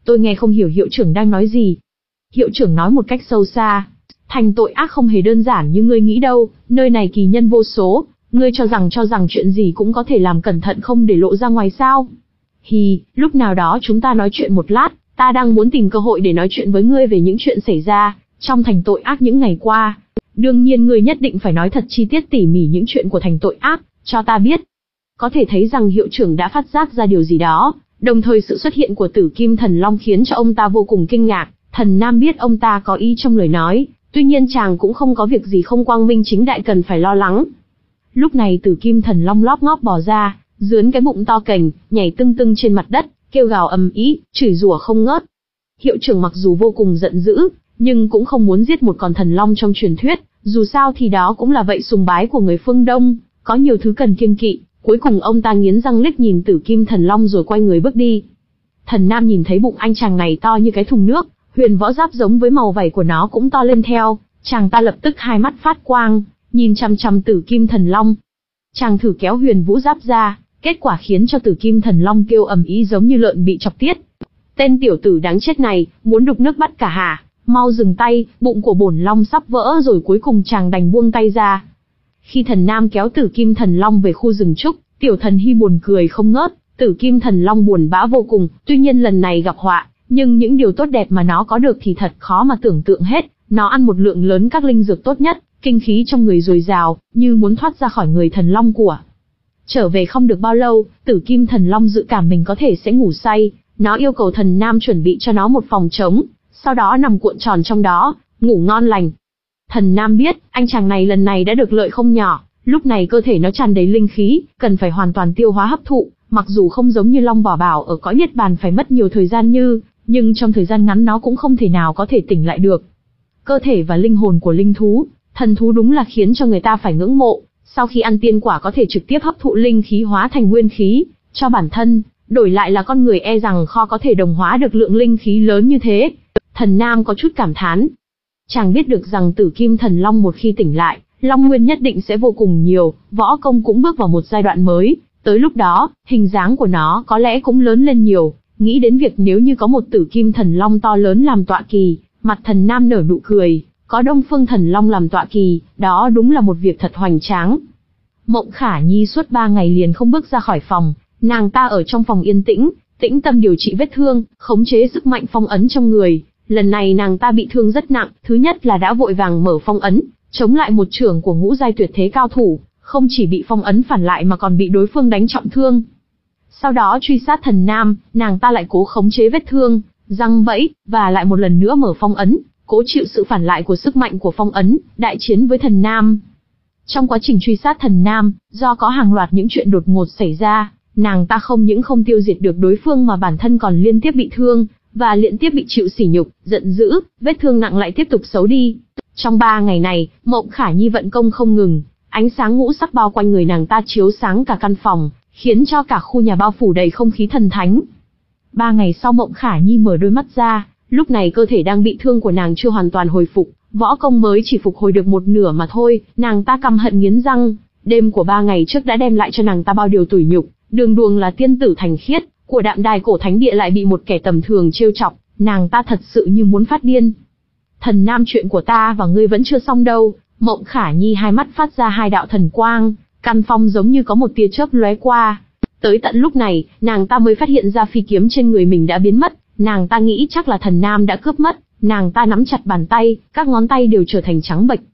Tôi nghe không hiểu hiệu trưởng đang nói gì. Hiệu trưởng nói một cách sâu xa. Thành tội ác không hề đơn giản như ngươi nghĩ đâu, nơi này kỳ nhân vô số, ngươi cho rằng cho rằng chuyện gì cũng có thể làm cẩn thận không để lộ ra ngoài sao. Hì, lúc nào đó chúng ta nói chuyện một lát, ta đang muốn tìm cơ hội để nói chuyện với ngươi về những chuyện xảy ra trong thành tội ác những ngày qua. Đương nhiên ngươi nhất định phải nói thật chi tiết tỉ mỉ những chuyện của thành tội ác, cho ta biết. Có thể thấy rằng hiệu trưởng đã phát giác ra điều gì đó, đồng thời sự xuất hiện của Tử Kim Thần Long khiến cho ông ta vô cùng kinh ngạc. Thần Nam biết ông ta có ý trong lời nói, tuy nhiên chàng cũng không có việc gì không quang minh chính đại cần phải lo lắng. Lúc này Tử Kim Thần Long lóp ngóp bò ra, dướn cái bụng to cành, nhảy tưng tưng trên mặt đất, kêu gào ầm ĩ, chửi rủa không ngớt. Hiệu trưởng mặc dù vô cùng giận dữ, nhưng cũng không muốn giết một con thần long trong truyền thuyết, dù sao thì đó cũng là vậy sùng bái của người phương Đông, có nhiều thứ cần kiêng kỵ. Cuối cùng ông ta nghiến răng liếc nhìn Tử Kim Thần Long rồi quay người bước đi. Thần Nam nhìn thấy bụng anh chàng này to như cái thùng nước, huyền võ giáp giống với màu vảy của nó cũng to lên theo, chàng ta lập tức hai mắt phát quang, nhìn chằm chằm Tử Kim Thần Long. Chàng thử kéo huyền vũ giáp ra, kết quả khiến cho Tử Kim Thần Long kêu ầm ĩ giống như lợn bị chọc tiết. Tên tiểu tử đáng chết này, muốn đục nước bắt cả hả? Mau dừng tay, bụng của bổn long sắp vỡ rồi. Cuối cùng chàng đành buông tay ra. Khi Thần Nam kéo Tử Kim Thần Long về khu rừng trúc, Tiểu Thần Hy buồn cười không ngớt. Tử Kim Thần Long buồn bã vô cùng, tuy nhiên lần này gặp họa, nhưng những điều tốt đẹp mà nó có được thì thật khó mà tưởng tượng hết. Nó ăn một lượng lớn các linh dược tốt nhất, kinh khí trong người dồi dào, như muốn thoát ra khỏi người thần long của. Trở về không được bao lâu, Tử Kim Thần Long dự cảm mình có thể sẽ ngủ say, nó yêu cầu Thần Nam chuẩn bị cho nó một phòng trống, sau đó nằm cuộn tròn trong đó, ngủ ngon lành. Thần Nam biết, anh chàng này lần này đã được lợi không nhỏ, lúc này cơ thể nó tràn đầy linh khí, cần phải hoàn toàn tiêu hóa hấp thụ, mặc dù không giống như Long Bảo Bảo ở cõi Niết Bàn phải mất nhiều thời gian như, nhưng trong thời gian ngắn nó cũng không thể nào có thể tỉnh lại được. Cơ thể và linh hồn của linh thú, thần thú đúng là khiến cho người ta phải ngưỡng mộ, sau khi ăn tiên quả có thể trực tiếp hấp thụ linh khí hóa thành nguyên khí, cho bản thân, đổi lại là con người e rằng khó có thể đồng hóa được lượng linh khí lớn như thế. Thần Nam có chút cảm thán. Chàng biết được rằng Tử Kim Thần Long một khi tỉnh lại, Long Nguyên nhất định sẽ vô cùng nhiều, võ công cũng bước vào một giai đoạn mới, tới lúc đó, hình dáng của nó có lẽ cũng lớn lên nhiều, nghĩ đến việc nếu như có một Tử Kim Thần Long to lớn làm tọa kỳ, mặt Thần Nam nở nụ cười, có Đông Phương Thần Long làm tọa kỳ, đó đúng là một việc thật hoành tráng. Mộng Khả Nhi suốt ba ngày liền không bước ra khỏi phòng, nàng ta ở trong phòng yên tĩnh, tĩnh tâm điều trị vết thương, khống chế sức mạnh phong ấn trong người. Lần này nàng ta bị thương rất nặng, thứ nhất là đã vội vàng mở phong ấn, chống lại một chưởng của ngũ giai tuyệt thế cao thủ, không chỉ bị phong ấn phản lại mà còn bị đối phương đánh trọng thương. Sau đó truy sát Thần Nam, nàng ta lại cố khống chế vết thương, giăng bẫy, và lại một lần nữa mở phong ấn, cố chịu sự phản lại của sức mạnh của phong ấn, đại chiến với Thần Nam. Trong quá trình truy sát Thần Nam, do có hàng loạt những chuyện đột ngột xảy ra, nàng ta không những không tiêu diệt được đối phương mà bản thân còn liên tiếp bị thương, và liên tiếp bị chịu sỉ nhục, giận dữ, vết thương nặng lại tiếp tục xấu đi. Trong ba ngày này, Mộng Khả Nhi vận công không ngừng, ánh sáng ngũ sắc bao quanh người nàng ta chiếu sáng cả căn phòng, khiến cho cả khu nhà bao phủ đầy không khí thần thánh. Ba ngày sau Mộng Khả Nhi mở đôi mắt ra, lúc này cơ thể đang bị thương của nàng chưa hoàn toàn hồi phục, võ công mới chỉ phục hồi được một nửa mà thôi, nàng ta căm hận nghiến răng. Đêm của ba ngày trước đã đem lại cho nàng ta bao điều tủi nhục, đường đường là tiên tử thành khiết của Đạm Đài cổ thánh địa lại bị một kẻ tầm thường trêu chọc, nàng ta thật sự như muốn phát điên. Thần Nam, chuyện của ta và ngươi vẫn chưa xong đâu. Mộng Khả Nhi hai mắt phát ra hai đạo thần quang, căn phòng giống như có một tia chớp lóe qua. Tới tận lúc này, nàng ta mới phát hiện ra phi kiếm trên người mình đã biến mất, nàng ta nghĩ chắc là Thần Nam đã cướp mất, nàng ta nắm chặt bàn tay, các ngón tay đều trở thành trắng bệch.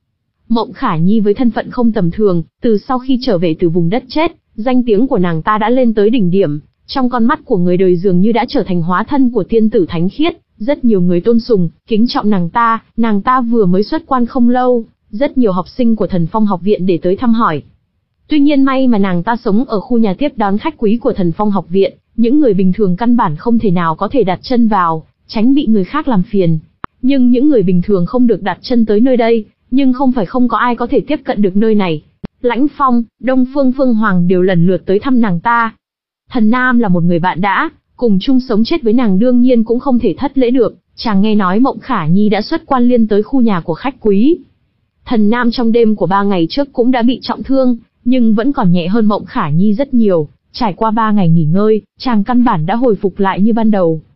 Mộng Khả Nhi với thân phận không tầm thường, từ sau khi trở về từ vùng đất chết, danh tiếng của nàng ta đã lên tới đỉnh điểm, trong con mắt của người đời dường như đã trở thành hóa thân của tiên tử thánh khiết, rất nhiều người tôn sùng, kính trọng nàng ta, nàng ta vừa mới xuất quan không lâu, rất nhiều học sinh của Thần Phong học viện để tới thăm hỏi. Tuy nhiên may mà nàng ta sống ở khu nhà tiếp đón khách quý của Thần Phong học viện, những người bình thường căn bản không thể nào có thể đặt chân vào, tránh bị người khác làm phiền. Nhưng những người bình thường không được đặt chân tới nơi đây, nhưng không phải không có ai có thể tiếp cận được nơi này. Lãnh Phong, Đông Phương Phương Hoàng đều lần lượt tới thăm nàng ta. Thần Nam là một người bạn đã cùng chung sống chết với nàng, đương nhiên cũng không thể thất lễ được. Chàng nghe nói Mộng Khả Nhi đã xuất quan liên tới khu nhà của khách quý. Thần Nam trong đêm của ba ngày trước cũng đã bị trọng thương, nhưng vẫn còn nhẹ hơn Mộng Khả Nhi rất nhiều. Trải qua ba ngày nghỉ ngơi, chàng căn bản đã hồi phục lại như ban đầu.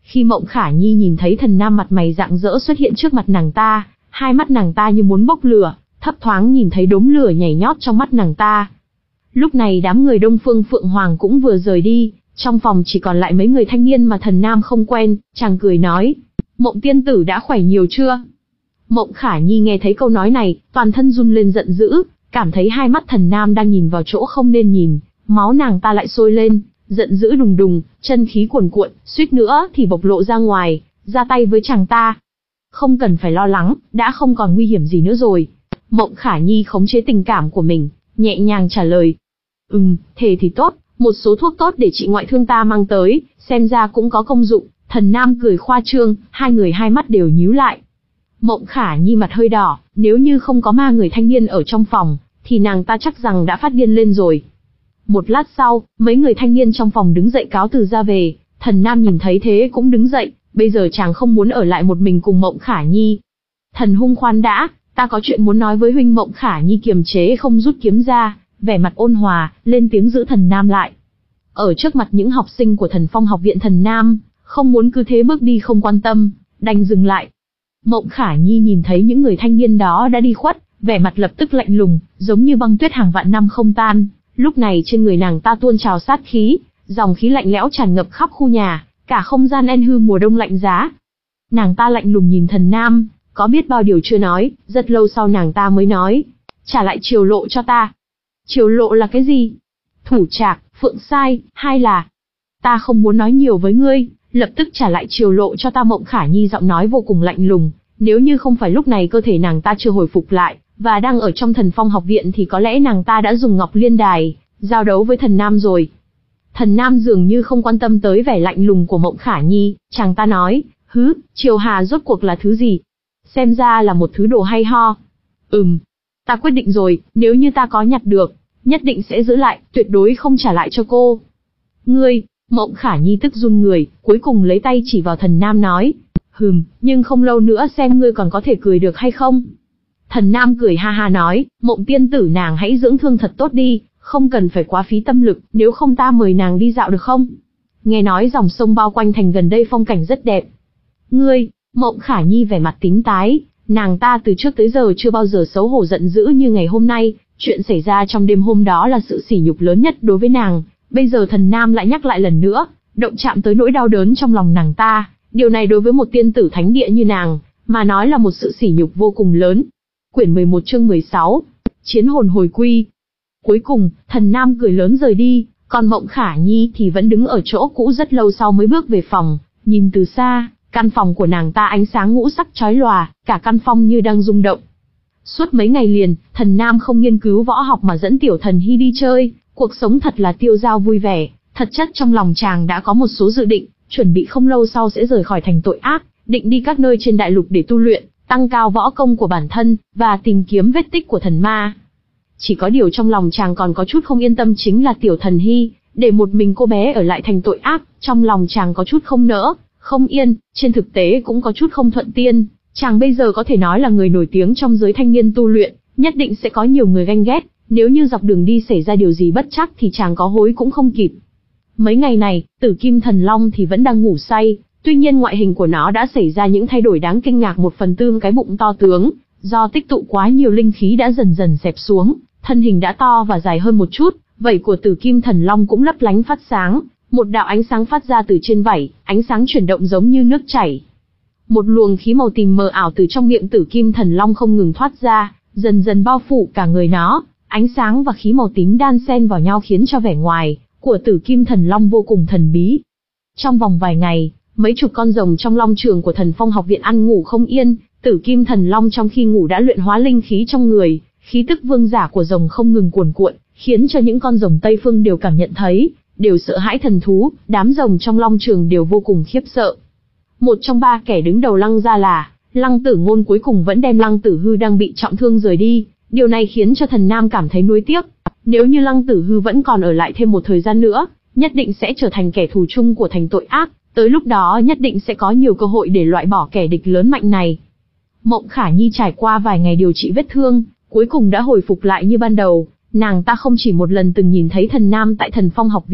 Khi Mộng Khả Nhi nhìn thấy thần nam mặt mày rạng rỡ xuất hiện trước mặt nàng ta, hai mắt nàng ta như muốn bốc lửa, thấp thoáng nhìn thấy đốm lửa nhảy nhót trong mắt nàng ta. Lúc này đám người Đông Phương Phượng Hoàng cũng vừa rời đi, trong phòng chỉ còn lại mấy người thanh niên mà thần nam không quen. Chàng cười nói, Mộng tiên tử đã khỏe nhiều chưa? Mộng Khả Nhi nghe thấy câu nói này, toàn thân run lên giận dữ, cảm thấy hai mắt thần nam đang nhìn vào chỗ không nên nhìn, máu nàng ta lại sôi lên, giận dữ đùng đùng, chân khí cuồn cuộn, suýt nữa thì bộc lộ ra ngoài, ra tay với chàng ta. Không cần phải lo lắng, đã không còn nguy hiểm gì nữa rồi. Mộng Khả Nhi khống chế tình cảm của mình, nhẹ nhàng trả lời. Ừm, thế thì tốt, một số thuốc tốt để trị ngoại thương ta mang tới, xem ra cũng có công dụng. Thần nam cười khoa trương, hai người hai mắt đều nhíu lại. Mộng Khả Nhi mặt hơi đỏ, nếu như không có ma người thanh niên ở trong phòng, thì nàng ta chắc rằng đã phát điên lên rồi. Một lát sau, mấy người thanh niên trong phòng đứng dậy cáo từ ra về, thần nam nhìn thấy thế cũng đứng dậy, bây giờ chàng không muốn ở lại một mình cùng Mộng Khả Nhi. Thần hung khoan đã, ta có chuyện muốn nói với huynh. Mộng Khả Nhi kiềm chế không rút kiếm ra, vẻ mặt ôn hòa, lên tiếng giữ thần nam lại. Ở trước mặt những học sinh của Thần Phong học viện, thần nam không muốn cứ thế bước đi không quan tâm, đành dừng lại. Mộng Khả Nhi nhìn thấy những người thanh niên đó đã đi khuất, vẻ mặt lập tức lạnh lùng, giống như băng tuyết hàng vạn năm không tan. Lúc này trên người nàng ta tuôn trào sát khí, dòng khí lạnh lẽo tràn ngập khắp khu nhà, cả không gian en hư mùa đông lạnh giá. Nàng ta lạnh lùng nhìn thần nam, có biết bao điều chưa nói, rất lâu sau nàng ta mới nói, trả lại Triều Lộ cho ta. Triều Lộ là cái gì? Thủ Trạc, Phượng Sai, hay là... Ta không muốn nói nhiều với ngươi, lập tức trả lại Triều Lộ cho ta. Mộng Khả Nhi giọng nói vô cùng lạnh lùng, nếu như không phải lúc này cơ thể nàng ta chưa hồi phục lại, và đang ở trong Thần Phong học viện thì có lẽ nàng ta đã dùng Ngọc Liên Đài, giao đấu với thần nam rồi. Thần nam dường như không quan tâm tới vẻ lạnh lùng của Mộng Khả Nhi, chàng ta nói, hứ, Triều Hà rốt cuộc là thứ gì? Xem ra là một thứ đồ hay ho. Ừm, ta quyết định rồi, nếu như ta có nhặt được, nhất định sẽ giữ lại, tuyệt đối không trả lại cho cô. Ngươi, Mộng Khả Nhi tức run người, cuối cùng lấy tay chỉ vào thần nam nói, hừm, nhưng không lâu nữa xem ngươi còn có thể cười được hay không. Thần nam cười ha ha nói, Mộng tiên tử nàng hãy dưỡng thương thật tốt đi, không cần phải quá phí tâm lực, nếu không ta mời nàng đi dạo được không? Nghe nói dòng sông bao quanh thành gần đây phong cảnh rất đẹp. Ngươi, Mộng Khả Nhi vẻ mặt tím tái, nàng ta từ trước tới giờ chưa bao giờ xấu hổ giận dữ như ngày hôm nay, chuyện xảy ra trong đêm hôm đó là sự sỉ nhục lớn nhất đối với nàng, bây giờ thần nam lại nhắc lại lần nữa, động chạm tới nỗi đau đớn trong lòng nàng ta, điều này đối với một tiên tử thánh địa như nàng, mà nói là một sự sỉ nhục vô cùng lớn. Quyển mười một chương mười sáu, Chiến hồn hồi quy. Cuối cùng, thần nam cười lớn rời đi, còn Mộng Khả Nhi thì vẫn đứng ở chỗ cũ rất lâu sau mới bước về phòng, nhìn từ xa, căn phòng của nàng ta ánh sáng ngũ sắc chói lòa, cả căn phòng như đang rung động. Suốt mấy ngày liền, thần nam không nghiên cứu võ học mà dẫn tiểu thần hy đi chơi, cuộc sống thật là tiêu dao vui vẻ, thật chất trong lòng chàng đã có một số dự định, chuẩn bị không lâu sau sẽ rời khỏi thành tội ác, định đi các nơi trên đại lục để tu luyện, tăng cao võ công của bản thân, và tìm kiếm vết tích của thần ma. Chỉ có điều trong lòng chàng còn có chút không yên tâm chính là tiểu thần hy, để một mình cô bé ở lại thành tội ác, trong lòng chàng có chút không nỡ, không yên, trên thực tế cũng có chút không thuận tiên. Chàng bây giờ có thể nói là người nổi tiếng trong giới thanh niên tu luyện, nhất định sẽ có nhiều người ganh ghét, nếu như dọc đường đi xảy ra điều gì bất trắc thì chàng có hối cũng không kịp. Mấy ngày này, Tử Kim Thần Long thì vẫn đang ngủ say, tuy nhiên ngoại hình của nó đã xảy ra những thay đổi đáng kinh ngạc. Một phần tư cái bụng to tướng, do tích tụ quá nhiều linh khí đã dần dần xẹp xuống, thân hình đã to và dài hơn một chút, vảy của Tử Kim Thần Long cũng lấp lánh phát sáng, một đạo ánh sáng phát ra từ trên vảy, ánh sáng chuyển động giống như nước chảy. Một luồng khí màu tím mờ ảo từ trong miệng Tử Kim Thần Long không ngừng thoát ra, dần dần bao phủ cả người nó, ánh sáng và khí màu tím đan xen vào nhau khiến cho vẻ ngoài của Tử Kim Thần Long vô cùng thần bí. Trong vòng vài ngày, mấy chục con rồng trong long trường của Thần Phong học viện ăn ngủ không yên, Tử Kim Thần Long trong khi ngủ đã luyện hóa linh khí trong người, khí tức vương giả của rồng không ngừng cuồn cuộn, khiến cho những con rồng Tây Phương đều cảm nhận thấy, đều sợ hãi thần thú, đám rồng trong long trường đều vô cùng khiếp sợ. Một trong ba kẻ đứng đầu Lăng gia là Lăng Tử Ngôn cuối cùng vẫn đem Lăng Tử Hư đang bị trọng thương rời đi, điều này khiến cho thần nam cảm thấy nuối tiếc. Nếu như Lăng Tử Hư vẫn còn ở lại thêm một thời gian nữa, nhất định sẽ trở thành kẻ thù chung của thành tội ác, tới lúc đó nhất định sẽ có nhiều cơ hội để loại bỏ kẻ địch lớn mạnh này. Mộng Khả Nhi trải qua vài ngày điều trị vết thương, cuối cùng đã hồi phục lại như ban đầu, nàng ta không chỉ một lần từng nhìn thấy thần nam tại Thần Phong học viện,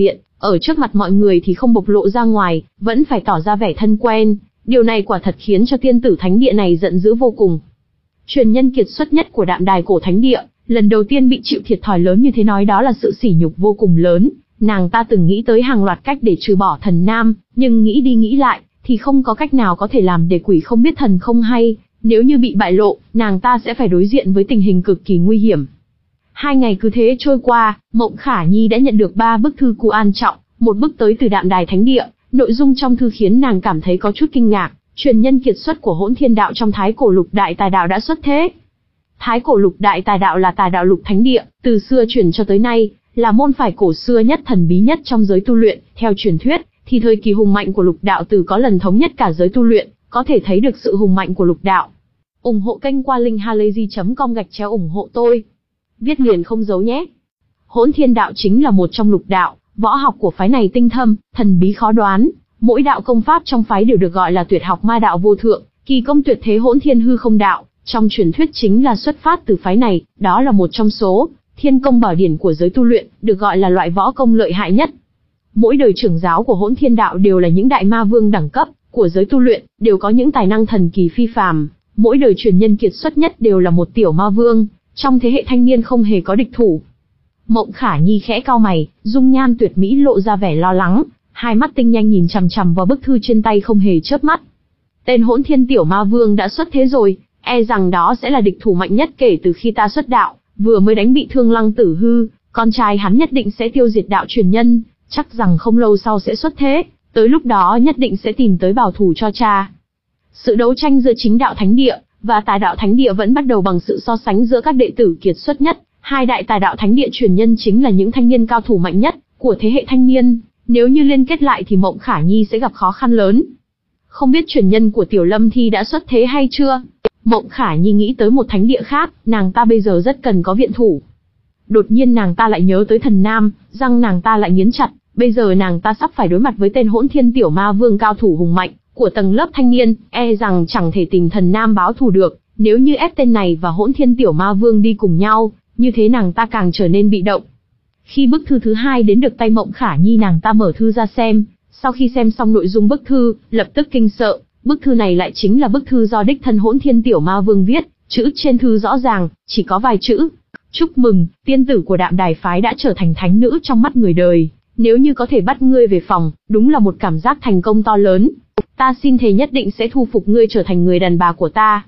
ở trước mặt mọi người thì không bộc lộ ra ngoài, vẫn phải tỏ ra vẻ thân quen. Điều này quả thật khiến cho tiên tử thánh địa này giận dữ vô cùng. Truyền nhân kiệt xuất nhất của Đạm Đài cổ thánh địa, lần đầu tiên bị chịu thiệt thòi lớn như thế nói đó là sự sỉ nhục vô cùng lớn. Nàng ta từng nghĩ tới hàng loạt cách để trừ bỏ thần nam, nhưng nghĩ đi nghĩ lại, thì không có cách nào có thể làm để quỷ không biết thần không hay. Nếu như bị bại lộ, nàng ta sẽ phải đối diện với tình hình cực kỳ nguy hiểm. Hai ngày cứ thế trôi qua, Mộng Khả Nhi đã nhận được ba bức thư quan trọng, một bức tới từ Đạm Đài thánh địa. Nội dung trong thư khiến nàng cảm thấy có chút kinh ngạc, truyền nhân kiệt xuất của Hỗn Thiên đạo trong Thái Cổ Lục Đại Tà đạo đã xuất thế. Thái Cổ Lục Đại Tà đạo là tà đạo lục thánh địa, từ xưa truyền cho tới nay, là môn phái cổ xưa nhất thần bí nhất trong giới tu luyện. Theo truyền thuyết, thì thời kỳ hùng mạnh của lục đạo từ có lần thống nhất cả giới tu luyện, có thể thấy được sự hùng mạnh của lục đạo. Ủng hộ kênh qua linkhalazy chấm com gạch chéo ủng hộ tôi. Viết liền không giấu nhé. Hỗn Thiên đạo chính là một trong lục đạo, võ học của phái này tinh thâm, thần bí khó đoán. Mỗi đạo công pháp trong phái đều được gọi là tuyệt học ma đạo vô thượng, kỳ công tuyệt thế Hỗn Thiên hư không đạo, trong truyền thuyết chính là xuất phát từ phái này, đó là một trong số thiên công bảo điển của giới tu luyện, được gọi là loại võ công lợi hại nhất. Mỗi đời trưởng giáo của Hỗn Thiên đạo đều là những đại ma vương đẳng cấp của giới tu luyện, đều có những tài năng thần kỳ phi phàm. Mỗi đời truyền nhân kiệt xuất nhất đều là một tiểu ma vương, trong thế hệ thanh niên không hề có địch thủ. Mộng Khả Nhi khẽ cau mày, dung nhan tuyệt mỹ lộ ra vẻ lo lắng, hai mắt tinh nhanh nhìn chằm chằm vào bức thư trên tay không hề chớp mắt. Tên Hỗn Thiên tiểu ma vương đã xuất thế rồi, e rằng đó sẽ là địch thủ mạnh nhất kể từ khi ta xuất đạo, vừa mới đánh bị thương Lăng Tử Hư, con trai hắn nhất định sẽ tiêu diệt đạo truyền nhân, chắc rằng không lâu sau sẽ xuất thế, tới lúc đó nhất định sẽ tìm tới bảo thủ cho cha. Sự đấu tranh giữa chính đạo thánh địa và tà đạo thánh địa vẫn bắt đầu bằng sự so sánh giữa các đệ tử kiệt xuất nhất. Hai đại tà đạo thánh địa truyền nhân chính là những thanh niên cao thủ mạnh nhất của thế hệ thanh niên, nếu như liên kết lại thì Mộng Khả Nhi sẽ gặp khó khăn lớn. Không biết truyền nhân của Tiểu Lâm Thi đã xuất thế hay chưa? Mộng Khả Nhi nghĩ tới một thánh địa khác, nàng ta bây giờ rất cần có viện thủ. Đột nhiên nàng ta lại nhớ tới thần nam, răng nàng ta lại nghiến chặt, bây giờ nàng ta sắp phải đối mặt với tên Hỗn Thiên tiểu ma vương cao thủ hùng mạnh của tầng lớp thanh niên, e rằng chẳng thể tìm thần nam báo thù được. Nếu như ép tên này và Hỗn Thiên tiểu ma vương đi cùng nhau, như thế nàng ta càng trở nên bị động. Khi bức thư thứ hai đến được tay Mộng Khả Nhi, nàng ta mở thư ra xem, sau khi xem xong nội dung bức thư, lập tức kinh sợ, bức thư này lại chính là bức thư do đích thân Hỗn Thiên tiểu ma vương viết, chữ trên thư rõ ràng, chỉ có vài chữ. Chúc mừng, tiên tử của Đạm Đài phái đã trở thành thánh nữ trong mắt người đời, nếu như có thể bắt ngươi về phòng, đúng là một cảm giác thành công to lớn. Ta xin thề nhất định sẽ thu phục ngươi trở thành người đàn bà của ta.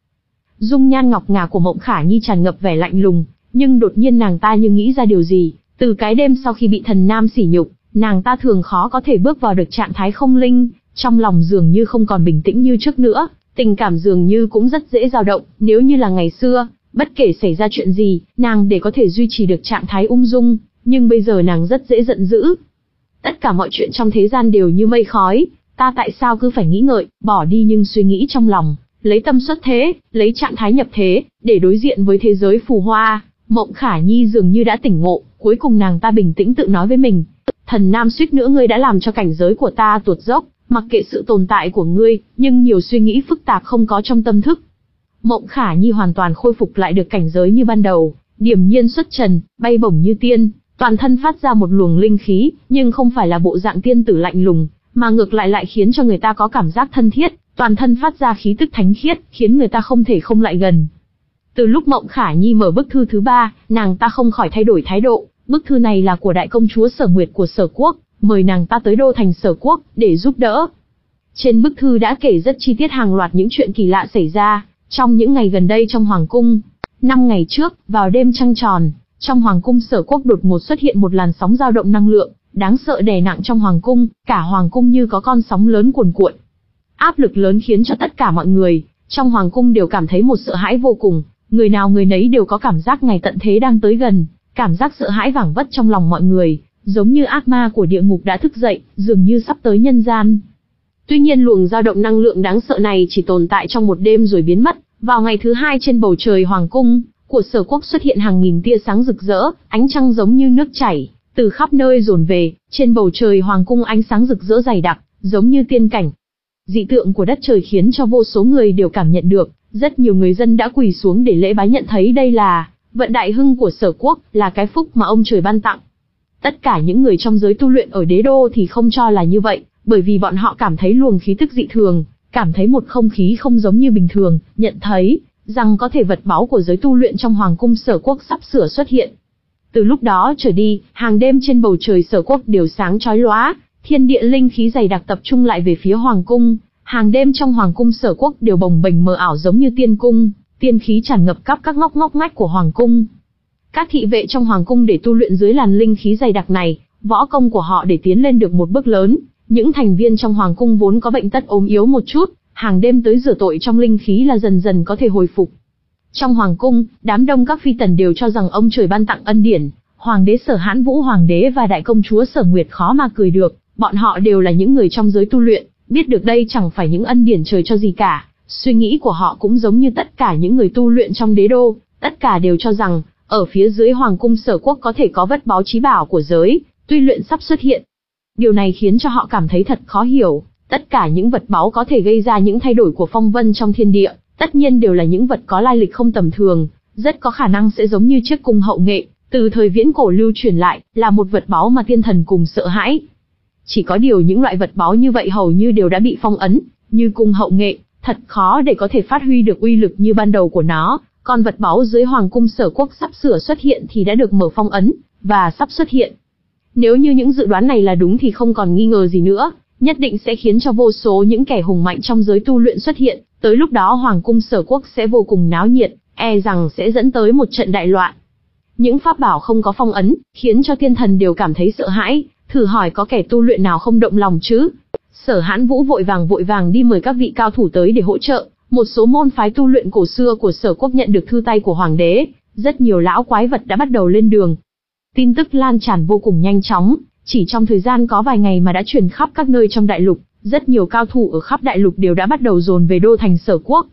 Dung nhan ngọc ngà của Mộng Khả Nhi tràn ngập vẻ lạnh lùng, nhưng đột nhiên nàng ta như nghĩ ra điều gì, từ cái đêm sau khi bị thần nam sỉ nhục, nàng ta thường khó có thể bước vào được trạng thái không linh, trong lòng dường như không còn bình tĩnh như trước nữa, tình cảm dường như cũng rất dễ dao động. Nếu như là ngày xưa, bất kể xảy ra chuyện gì, nàng để có thể duy trì được trạng thái ung dung, nhưng bây giờ nàng rất dễ giận dữ. Tất cả mọi chuyện trong thế gian đều như mây khói, ta tại sao cứ phải nghĩ ngợi, bỏ đi nhưng suy nghĩ trong lòng, lấy tâm xuất thế, lấy trạng thái nhập thế, để đối diện với thế giới phù hoa. Mộng Khả Nhi dường như đã tỉnh ngộ, cuối cùng nàng ta bình tĩnh tự nói với mình, thần nam suýt nữa ngươi đã làm cho cảnh giới của ta tuột dốc, mặc kệ sự tồn tại của ngươi, nhưng nhiều suy nghĩ phức tạp không có trong tâm thức. Mộng Khả Nhi hoàn toàn khôi phục lại được cảnh giới như ban đầu, điềm nhiên xuất trần, bay bổng như tiên, toàn thân phát ra một luồng linh khí, nhưng không phải là bộ dạng tiên tử lạnh lùng, mà ngược lại lại khiến cho người ta có cảm giác thân thiết, toàn thân phát ra khí tức thánh khiết, khiến người ta không thể không lại gần. Từ lúc Mộng Khả Nhi mở bức thư thứ ba, nàng ta không khỏi thay đổi thái độ. Bức thư này là của đại công chúa Sở Nguyệt của Sở Quốc, mời nàng ta tới đô thành Sở Quốc để giúp đỡ. Trên bức thư đã kể rất chi tiết hàng loạt những chuyện kỳ lạ xảy ra trong những ngày gần đây trong hoàng cung. Năm ngày trước, vào đêm trăng tròn, trong hoàng cung Sở Quốc đột ngột xuất hiện một làn sóng dao động năng lượng đáng sợ đè nặng trong hoàng cung, cả hoàng cung như có con sóng lớn cuồn cuộn. Áp lực lớn khiến cho tất cả mọi người trong hoàng cung đều cảm thấy một sợ hãi vô cùng, người nào người nấy đều có cảm giác ngày tận thế đang tới gần. Cảm giác sợ hãi vảng vất trong lòng mọi người, giống như ác ma của địa ngục đã thức dậy, dường như sắp tới nhân gian. Tuy nhiên luồng dao động năng lượng đáng sợ này chỉ tồn tại trong một đêm rồi biến mất. Vào ngày thứ hai, trên bầu trời hoàng cung của Sở Quốc xuất hiện hàng nghìn tia sáng rực rỡ, ánh trăng giống như nước chảy, từ khắp nơi dồn về. Trên bầu trời hoàng cung ánh sáng rực rỡ dày đặc, giống như tiên cảnh. Dị tượng của đất trời khiến cho vô số người đều cảm nhận được, rất nhiều người dân đã quỳ xuống để lễ bái, nhận thấy đây là vận đại hưng của Sở Quốc, là cái phúc mà ông trời ban tặng. Tất cả những người trong giới tu luyện ở đế đô thì không cho là như vậy, bởi vì bọn họ cảm thấy luồng khí tức dị thường, cảm thấy một không khí không giống như bình thường, nhận thấy rằng có thể vật báu của giới tu luyện trong hoàng cung Sở Quốc sắp sửa xuất hiện. Từ lúc đó trở đi, hàng đêm trên bầu trời Sở Quốc đều sáng chói lóa, thiên địa linh khí dày đặc tập trung lại về phía hoàng cung, hàng đêm trong hoàng cung Sở Quốc đều bồng bềnh mờ ảo giống như tiên cung, tiên khí tràn ngập khắp các ngóc ngóc ngách của hoàng cung. Các thị vệ trong hoàng cung để tu luyện dưới làn linh khí dày đặc này, võ công của họ để tiến lên được một bước lớn. Những thành viên trong hoàng cung vốn có bệnh tật ốm yếu một chút, hàng đêm tới rửa tội trong linh khí là dần dần có thể hồi phục. Trong hoàng cung, đám đông các phi tần đều cho rằng ông trời ban tặng ân điển, hoàng đế Sở Hãn Vũ hoàng đế và đại công chúa Sở Nguyệt khó mà cười được, bọn họ đều là những người trong giới tu luyện, biết được đây chẳng phải những ân điển trời cho gì cả. Suy nghĩ của họ cũng giống như tất cả những người tu luyện trong đế đô, tất cả đều cho rằng, ở phía dưới hoàng cung Sở Quốc có thể có vật báu chí bảo của giới, tuy luyện sắp xuất hiện. Điều này khiến cho họ cảm thấy thật khó hiểu, tất cả những vật báu có thể gây ra những thay đổi của phong vân trong thiên địa, tất nhiên đều là những vật có lai lịch không tầm thường, rất có khả năng sẽ giống như chiếc cung hậu nghệ, từ thời viễn cổ lưu truyền lại, là một vật báu mà tiên thần cùng sợ hãi. Chỉ có điều những loại vật báu như vậy hầu như đều đã bị phong ấn, như cung hậu nghệ, thật khó để có thể phát huy được uy lực như ban đầu của nó, còn vật báu dưới hoàng cung Sở Quốc sắp sửa xuất hiện thì đã được mở phong ấn, và sắp xuất hiện. Nếu như những dự đoán này là đúng thì không còn nghi ngờ gì nữa, nhất định sẽ khiến cho vô số những kẻ hùng mạnh trong giới tu luyện xuất hiện, tới lúc đó hoàng cung Sở Quốc sẽ vô cùng náo nhiệt, e rằng sẽ dẫn tới một trận đại loạn. Những pháp bảo không có phong ấn, khiến cho thiên thần đều cảm thấy sợ hãi, thử hỏi có kẻ tu luyện nào không động lòng chứ? Sở Hãn Vũ vội vàng vội vàng đi mời các vị cao thủ tới để hỗ trợ, một số môn phái tu luyện cổ xưa của Sở Quốc nhận được thư tay của hoàng đế, rất nhiều lão quái vật đã bắt đầu lên đường. Tin tức lan tràn vô cùng nhanh chóng, chỉ trong thời gian có vài ngày mà đã truyền khắp các nơi trong đại lục, rất nhiều cao thủ ở khắp đại lục đều đã bắt đầu dồn về đô thành Sở Quốc.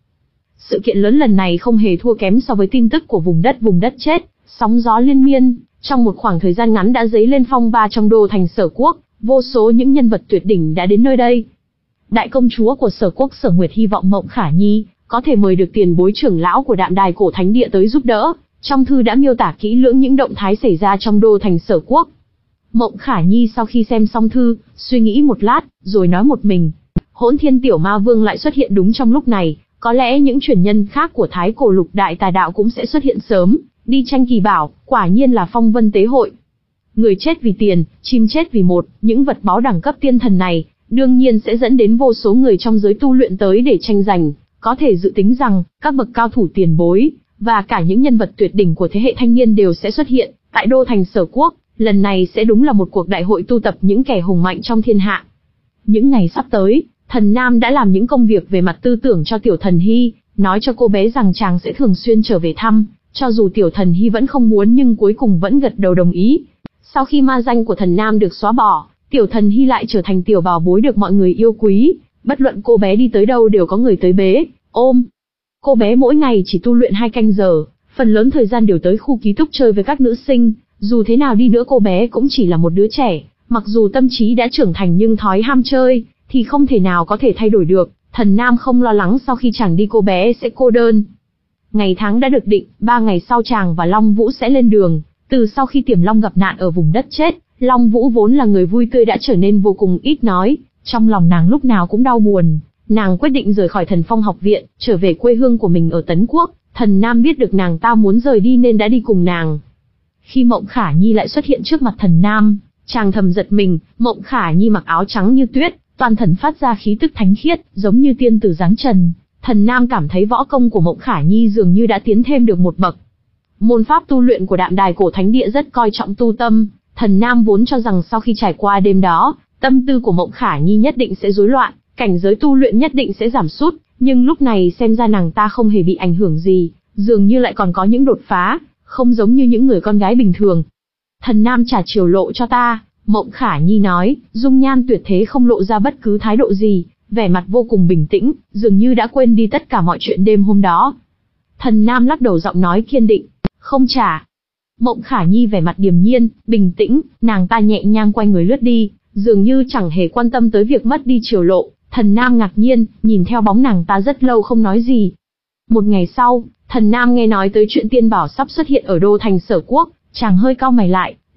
Sự kiện lớn lần này không hề thua kém so với tin tức của vùng đất vùng đất chết, sóng gió liên miên, trong một khoảng thời gian ngắn đã dấy lên phong ba trong đô thành Sở Quốc, vô số những nhân vật tuyệt đỉnh đã đến nơi đây. Đại công chúa của Sở Quốc Sở Nguyệt hy vọng Mộng Khả Nhi có thể mời được tiền bối trưởng lão của Đạm Đài Cổ Thánh Địa tới giúp đỡ. Trong thư đã miêu tả kỹ lưỡng những động thái xảy ra trong đô thành Sở Quốc. Mộng Khả Nhi sau khi xem xong thư, suy nghĩ một lát, rồi nói một mình. Hỗn Thiên Tiểu Ma Vương lại xuất hiện đúng trong lúc này, có lẽ những truyền nhân khác của Thái Cổ Lục Đại Tà Đạo cũng sẽ xuất hiện sớm, đi tranh kỳ bảo, quả nhiên là phong vân tế hội. Người chết vì tiền, chim chết vì một, những vật báu đẳng cấp tiên thần này, đương nhiên sẽ dẫn đến vô số người trong giới tu luyện tới để tranh giành, có thể dự tính rằng, các bậc cao thủ tiền bối, và cả những nhân vật tuyệt đỉnh của thế hệ thanh niên đều sẽ xuất hiện, tại đô thành Sở Quốc, lần này sẽ đúng là một cuộc đại hội tu tập những kẻ hùng mạnh trong thiên hạ. Những ngày sắp tới, Thần Nam đã làm những công việc về mặt tư tưởng cho Tiểu Thần Hy, nói cho cô bé rằng chàng sẽ thường xuyên trở về thăm, cho dù Tiểu Thần Hy vẫn không muốn nhưng cuối cùng vẫn gật đầu đồng ý. Sau khi ma danh của Thần Nam được xóa bỏ, Tiểu Thần Hy lại trở thành tiểu bảo bối được mọi người yêu quý, bất luận cô bé đi tới đâu đều có người tới bế, ôm. Cô bé mỗi ngày chỉ tu luyện hai canh giờ, phần lớn thời gian đều tới khu ký túc chơi với các nữ sinh, dù thế nào đi nữa cô bé cũng chỉ là một đứa trẻ, mặc dù tâm trí đã trưởng thành nhưng thói ham chơi, thì không thể nào có thể thay đổi được. Thần Nam không lo lắng sau khi chàng đi cô bé sẽ cô đơn. Ngày tháng đã được định, ba ngày sau chàng và Long Vũ sẽ lên đường, từ sau khi Tiềm Long gặp nạn ở vùng đất chết, Long Vũ vốn là người vui tươi đã trở nên vô cùng ít nói, trong lòng nàng lúc nào cũng đau buồn. Nàng quyết định rời khỏi Thần Phong học viện, trở về quê hương của mình ở Tấn Quốc. Thần Nam biết được nàng ta muốn rời đi nên đã đi cùng nàng. Khi Mộng Khả Nhi lại xuất hiện trước mặt Thần Nam, chàng thầm giật mình. Mộng Khả Nhi mặc áo trắng như tuyết, toàn thân phát ra khí tức thánh khiết, giống như tiên tử giáng trần. Thần Nam cảm thấy võ công của Mộng Khả Nhi dường như đã tiến thêm được một bậc. Môn pháp tu luyện của Đạm Đài Cổ Thánh Địa rất coi trọng tu tâm. Thần Nam vốn cho rằng sau khi trải qua đêm đó, tâm tư của Mộng Khả Nhi nhất định sẽ rối loạn, cảnh giới tu luyện nhất định sẽ giảm sút, nhưng lúc này xem ra nàng ta không hề bị ảnh hưởng gì, dường như lại còn có những đột phá, không giống như những người con gái bình thường. Thần Nam trả chiều lộ cho ta, Mộng Khả Nhi nói, dung nhan tuyệt thế không lộ ra bất cứ thái độ gì, vẻ mặt vô cùng bình tĩnh, dường như đã quên đi tất cả mọi chuyện đêm hôm đó. Thần Nam lắc đầu giọng nói kiên định, không trả. Mộng Khả Nhi vẻ mặt điềm nhiên, bình tĩnh, nàng ta nhẹ nhàng quay người lướt đi, dường như chẳng hề quan tâm tới việc mất đi chiều lộ. Thần Nam ngạc nhiên, nhìn theo bóng nàng ta rất lâu không nói gì. Một ngày sau, Thần Nam nghe nói tới chuyện tiên bảo sắp xuất hiện ở đô thành Sở Quốc, chàng hơi cau mày lại,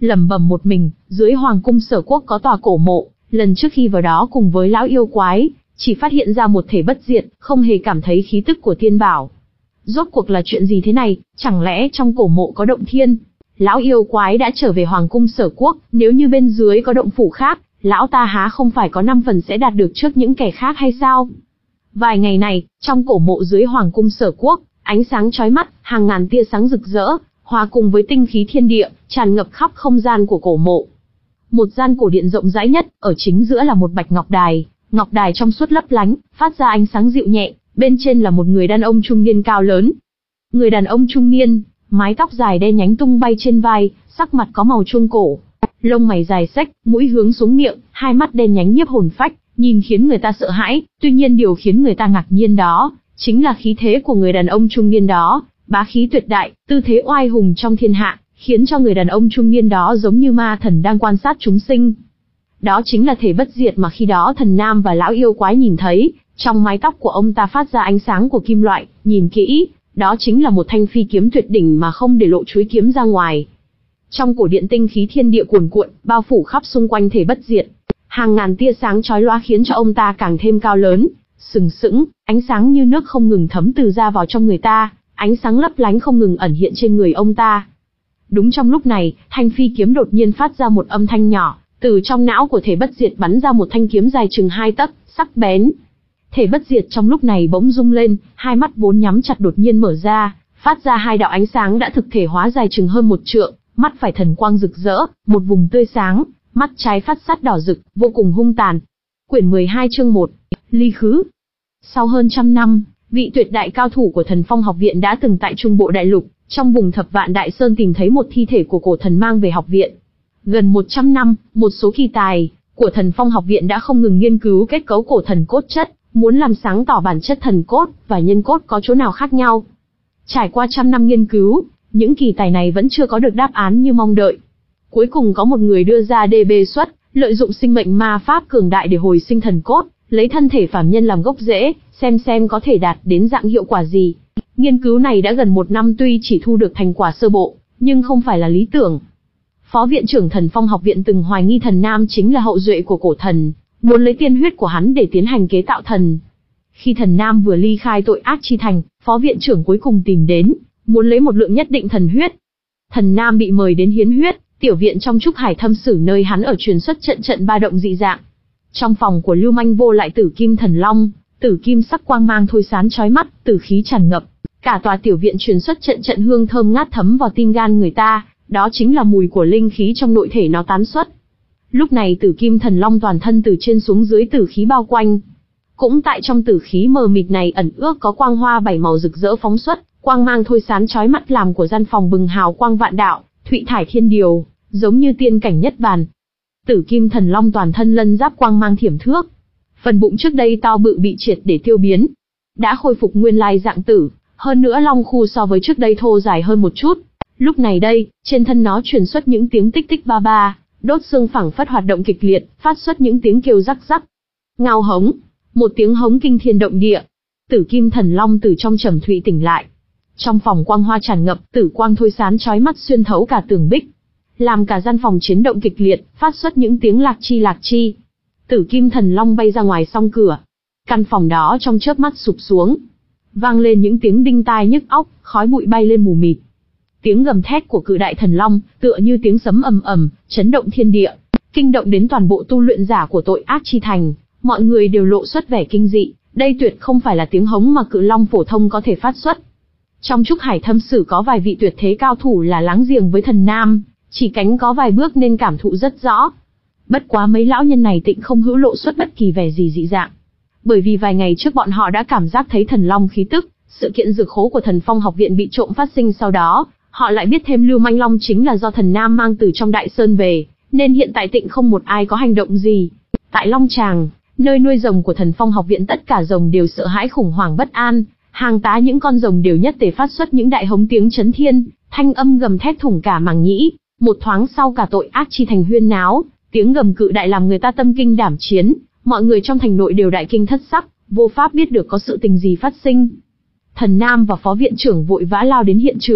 lẩm bẩm một mình, dưới hoàng cung Sở Quốc có tòa cổ mộ, lần trước khi vào đó cùng với lão yêu quái, chỉ phát hiện ra một thể bất diệt, không hề cảm thấy khí tức của tiên bảo. Rốt cuộc là chuyện gì thế này, chẳng lẽ trong cổ mộ có động thiên? Lão yêu quái đã trở về hoàng cung Sở Quốc, nếu như bên dưới có động phủ khác, lão ta há không phải có năm phần sẽ đạt được trước những kẻ khác hay sao? Vài ngày này, trong cổ mộ dưới hoàng cung Sở Quốc, ánh sáng chói mắt, hàng ngàn tia sáng rực rỡ, hòa cùng với tinh khí thiên địa, tràn ngập khắp không gian của cổ mộ. Một gian cổ điện rộng rãi nhất, ở chính giữa là một bạch ngọc đài, ngọc đài trong suốt lấp lánh, phát ra ánh sáng dịu nhẹ, bên trên là một người đàn ông trung niên cao lớn. Người đàn ông trung niên, mái tóc dài đen nhánh tung bay trên vai, sắc mặt có màu chuông cổ, lông mày dài xếch, mũi hướng xuống miệng, hai mắt đen nhánh nhiếp hồn phách, nhìn khiến người ta sợ hãi, tuy nhiên điều khiến người ta ngạc nhiên đó, chính là khí thế của người đàn ông trung niên đó, bá khí tuyệt đại, tư thế oai hùng trong thiên hạ, khiến cho người đàn ông trung niên đó giống như ma thần đang quan sát chúng sinh. Đó chính là thể bất diệt mà khi đó Thần Nam và lão yêu quái nhìn thấy, trong mái tóc của ông ta phát ra ánh sáng của kim loại, nhìn kỹ, đó chính là một thanh phi kiếm tuyệt đỉnh mà không để lộ chuôi kiếm ra ngoài. Trong cổ điện tinh khí thiên địa cuồn cuộn, bao phủ khắp xung quanh thể bất diệt. Hàng ngàn tia sáng chói lóa khiến cho ông ta càng thêm cao lớn, sừng sững, ánh sáng như nước không ngừng thấm từ ra vào trong người ta, ánh sáng lấp lánh không ngừng ẩn hiện trên người ông ta. Đúng trong lúc này, thanh phi kiếm đột nhiên phát ra một âm thanh nhỏ, từ trong não của thể bất diệt bắn ra một thanh kiếm dài chừng hai tấc, sắc bén. Thể bất diệt trong lúc này bỗng rung lên, hai mắt vốn nhắm chặt đột nhiên mở ra, phát ra hai đạo ánh sáng đã thực thể hóa dài chừng hơn một trượng, mắt phải thần quang rực rỡ, một vùng tươi sáng, mắt trái phát sắt đỏ rực, vô cùng hung tàn. Quyển mười hai chương một, ly khứ. Sau hơn trăm năm, vị tuyệt đại cao thủ của Thần Phong học viện đã từng tại Trung Bộ Đại Lục, trong vùng Thập Vạn Đại Sơn tìm thấy một thi thể của cổ thần mang về học viện. Gần một trăm năm, một số kỳ tài của Thần Phong học viện đã không ngừng nghiên cứu kết cấu cổ thần cốt chất, muốn làm sáng tỏ bản chất thần cốt và nhân cốt có chỗ nào khác nhau. Trải qua trăm năm nghiên cứu, những kỳ tài này vẫn chưa có được đáp án như mong đợi. Cuối cùng có một người đưa ra đề bê xuất, lợi dụng sinh mệnh ma pháp cường đại để hồi sinh thần cốt, lấy thân thể phàm nhân làm gốc rễ, xem xem có thể đạt đến dạng hiệu quả gì. Nghiên cứu này đã gần một năm, tuy chỉ thu được thành quả sơ bộ, nhưng không phải là lý tưởng. Phó viện trưởng Thần Phong học viện từng hoài nghi Thần Nam chính là hậu duệ của cổ thần, muốn lấy tiên huyết của hắn để tiến hành kế tạo thần. Khi Thần Nam vừa ly khai tội ác chi thành, phó viện trưởng cuối cùng tìm đến, muốn lấy một lượng nhất định thần huyết. Thần Nam bị mời đến hiến huyết, tiểu viện trong Trúc Hải Thâm Sử nơi hắn ở truyền xuất trận trận ba động dị dạng. Trong phòng của Lưu Manh Vô lại tử kim thần long, tử kim sắc quang mang thôi sán chói mắt, tử khí tràn ngập, cả tòa tiểu viện truyền xuất trận trận hương thơm ngát thấm vào tim gan người ta, đó chính là mùi của linh khí trong nội thể nó tán xuất. Lúc này tử kim thần long toàn thân từ trên xuống dưới tử khí bao quanh. Cũng tại trong tử khí mờ mịt này ẩn ước có quang hoa bảy màu rực rỡ phóng xuất, quang mang thôi sán chói mắt làm của gian phòng bừng hào quang vạn đạo, thụy thải thiên điều, giống như tiên cảnh nhất bàn. Tử kim thần long toàn thân lân giáp quang mang thiểm thước, phần bụng trước đây to bự bị triệt để tiêu biến, đã khôi phục nguyên lai dạng tử, hơn nữa long khu so với trước đây thô dài hơn một chút. Lúc này đây, trên thân nó truyền xuất những tiếng tích tích ba ba, đốt xương phẳng phất hoạt động kịch liệt, phát xuất những tiếng kêu rắc rắc. Ngao hống, một tiếng hống kinh thiên động địa. Tử kim thần long từ trong trầm thụy tỉnh lại. Trong phòng quang hoa tràn ngập, tử quang thôi sán chói mắt xuyên thấu cả tường bích, làm cả gian phòng chiến động kịch liệt, phát xuất những tiếng lạc chi lạc chi. Tử kim thần long bay ra ngoài song cửa. Căn phòng đó trong chớp mắt sụp xuống, vang lên những tiếng đinh tai nhức óc, khói bụi bay lên mù mịt. Tiếng gầm thét của cự đại thần long, tựa như tiếng sấm ầm ầm, chấn động thiên địa, kinh động đến toàn bộ tu luyện giả của tội ác chi thành, mọi người đều lộ xuất vẻ kinh dị, đây tuyệt không phải là tiếng hống mà cự long phổ thông có thể phát xuất. Trong Trúc Hải Thâm Sử có vài vị tuyệt thế cao thủ là láng giềng với Thần Nam, chỉ cánh có vài bước nên cảm thụ rất rõ. Bất quá mấy lão nhân này tịnh không hữu lộ xuất bất kỳ vẻ gì dị dạng, bởi vì vài ngày trước bọn họ đã cảm giác thấy thần long khí tức, sự kiện dược khố của Thần Phong học viện bị trộm phát sinh sau đó. Họ lại biết thêm Lưu Manh Long chính là do Thần Nam mang từ trong Đại Sơn về, nên hiện tại tịnh không một ai có hành động gì. Tại Long Tràng, nơi nuôi rồng của Thần Phong học viện, tất cả rồng đều sợ hãi khủng hoảng bất an, hàng tá những con rồng đều nhất tề phát xuất những đại hống tiếng chấn thiên, thanh âm gầm thét thủng cả màng nhĩ. Một thoáng sau cả tội ác chi thành huyên náo, tiếng gầm cự đại làm người ta tâm kinh đảm chiến, mọi người trong thành nội đều đại kinh thất sắc, vô pháp biết được có sự tình gì phát sinh. Thần Nam và phó viện trưởng vội vã lao đến hiện trường.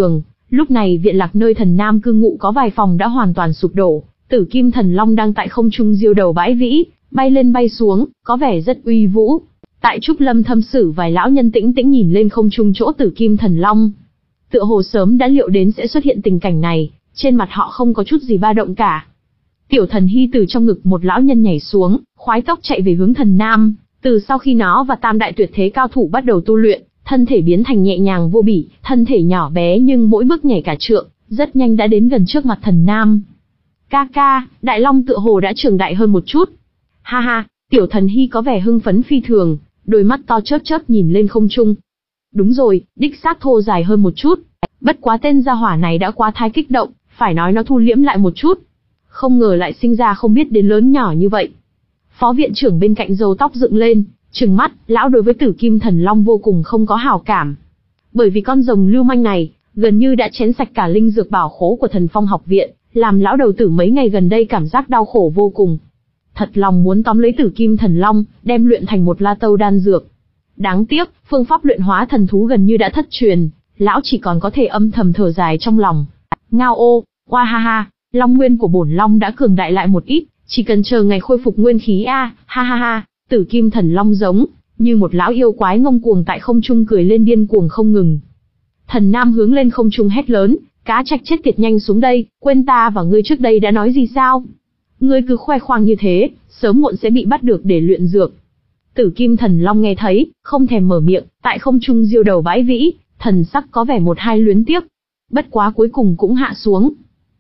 Lúc này viện lạc nơi Thần Nam cư ngụ có vài phòng đã hoàn toàn sụp đổ, Tử Kim Thần Long đang tại không trung diêu đầu bãi vĩ, bay lên bay xuống, có vẻ rất uy vũ. Tại Trúc Lâm Thâm Sử vài lão nhân tĩnh tĩnh nhìn lên không trung chỗ Tử Kim Thần Long. Tựa hồ sớm đã liệu đến sẽ xuất hiện tình cảnh này, trên mặt họ không có chút gì ba động cả. Tiểu Thần Hy từ trong ngực một lão nhân nhảy xuống, khoái tốc chạy về hướng Thần Nam. Từ sau khi nó và Tam đại tuyệt thế cao thủ bắt đầu tu luyện, thân thể biến thành nhẹ nhàng vô bỉ, thân thể nhỏ bé nhưng mỗi bước nhảy cả trượng, rất nhanh đã đến gần trước mặt Thần Nam. Ca ca, Đại Long tựa hồ đã trưởng đại hơn một chút. Ha ha, Tiểu Thần Hy có vẻ hưng phấn phi thường, đôi mắt to chớp chớp nhìn lên không trung. Đúng rồi, đích xác thô dài hơn một chút. Bất quá tên gia hỏa này đã quá thái kích động, phải nói nó thu liễm lại một chút. Không ngờ lại sinh ra không biết đến lớn nhỏ như vậy. Phó viện trưởng bên cạnh râu tóc dựng lên, trừng mắt, lão đối với Tử Kim Thần Long vô cùng không có hảo cảm. Bởi vì con rồng lưu manh này, gần như đã chén sạch cả linh dược bảo khố của Thần Phong học viện, làm lão đầu tử mấy ngày gần đây cảm giác đau khổ vô cùng. Thật lòng muốn tóm lấy Tử Kim Thần Long, đem luyện thành một la tâu đan dược. Đáng tiếc, phương pháp luyện hóa thần thú gần như đã thất truyền, lão chỉ còn có thể âm thầm thở dài trong lòng. Ngao ô, oa ha ha, long nguyên của bổn long đã cường đại lại một ít, chỉ cần chờ ngày khôi phục nguyên khí a, ha ha ha. Tử Kim Thần Long giống như một lão yêu quái ngông cuồng tại không trung cười lên điên cuồng không ngừng. Thần Nam hướng lên không trung hét lớn, cá trạch chết tiệt nhanh xuống đây, quên ta và ngươi trước đây đã nói gì sao? Ngươi cứ khoe khoang như thế, sớm muộn sẽ bị bắt được để luyện dược. Tử Kim Thần Long nghe thấy, không thèm mở miệng, tại không trung diêu đầu bãi vĩ, thần sắc có vẻ một hai luyến tiếc. Bất quá cuối cùng cũng hạ xuống.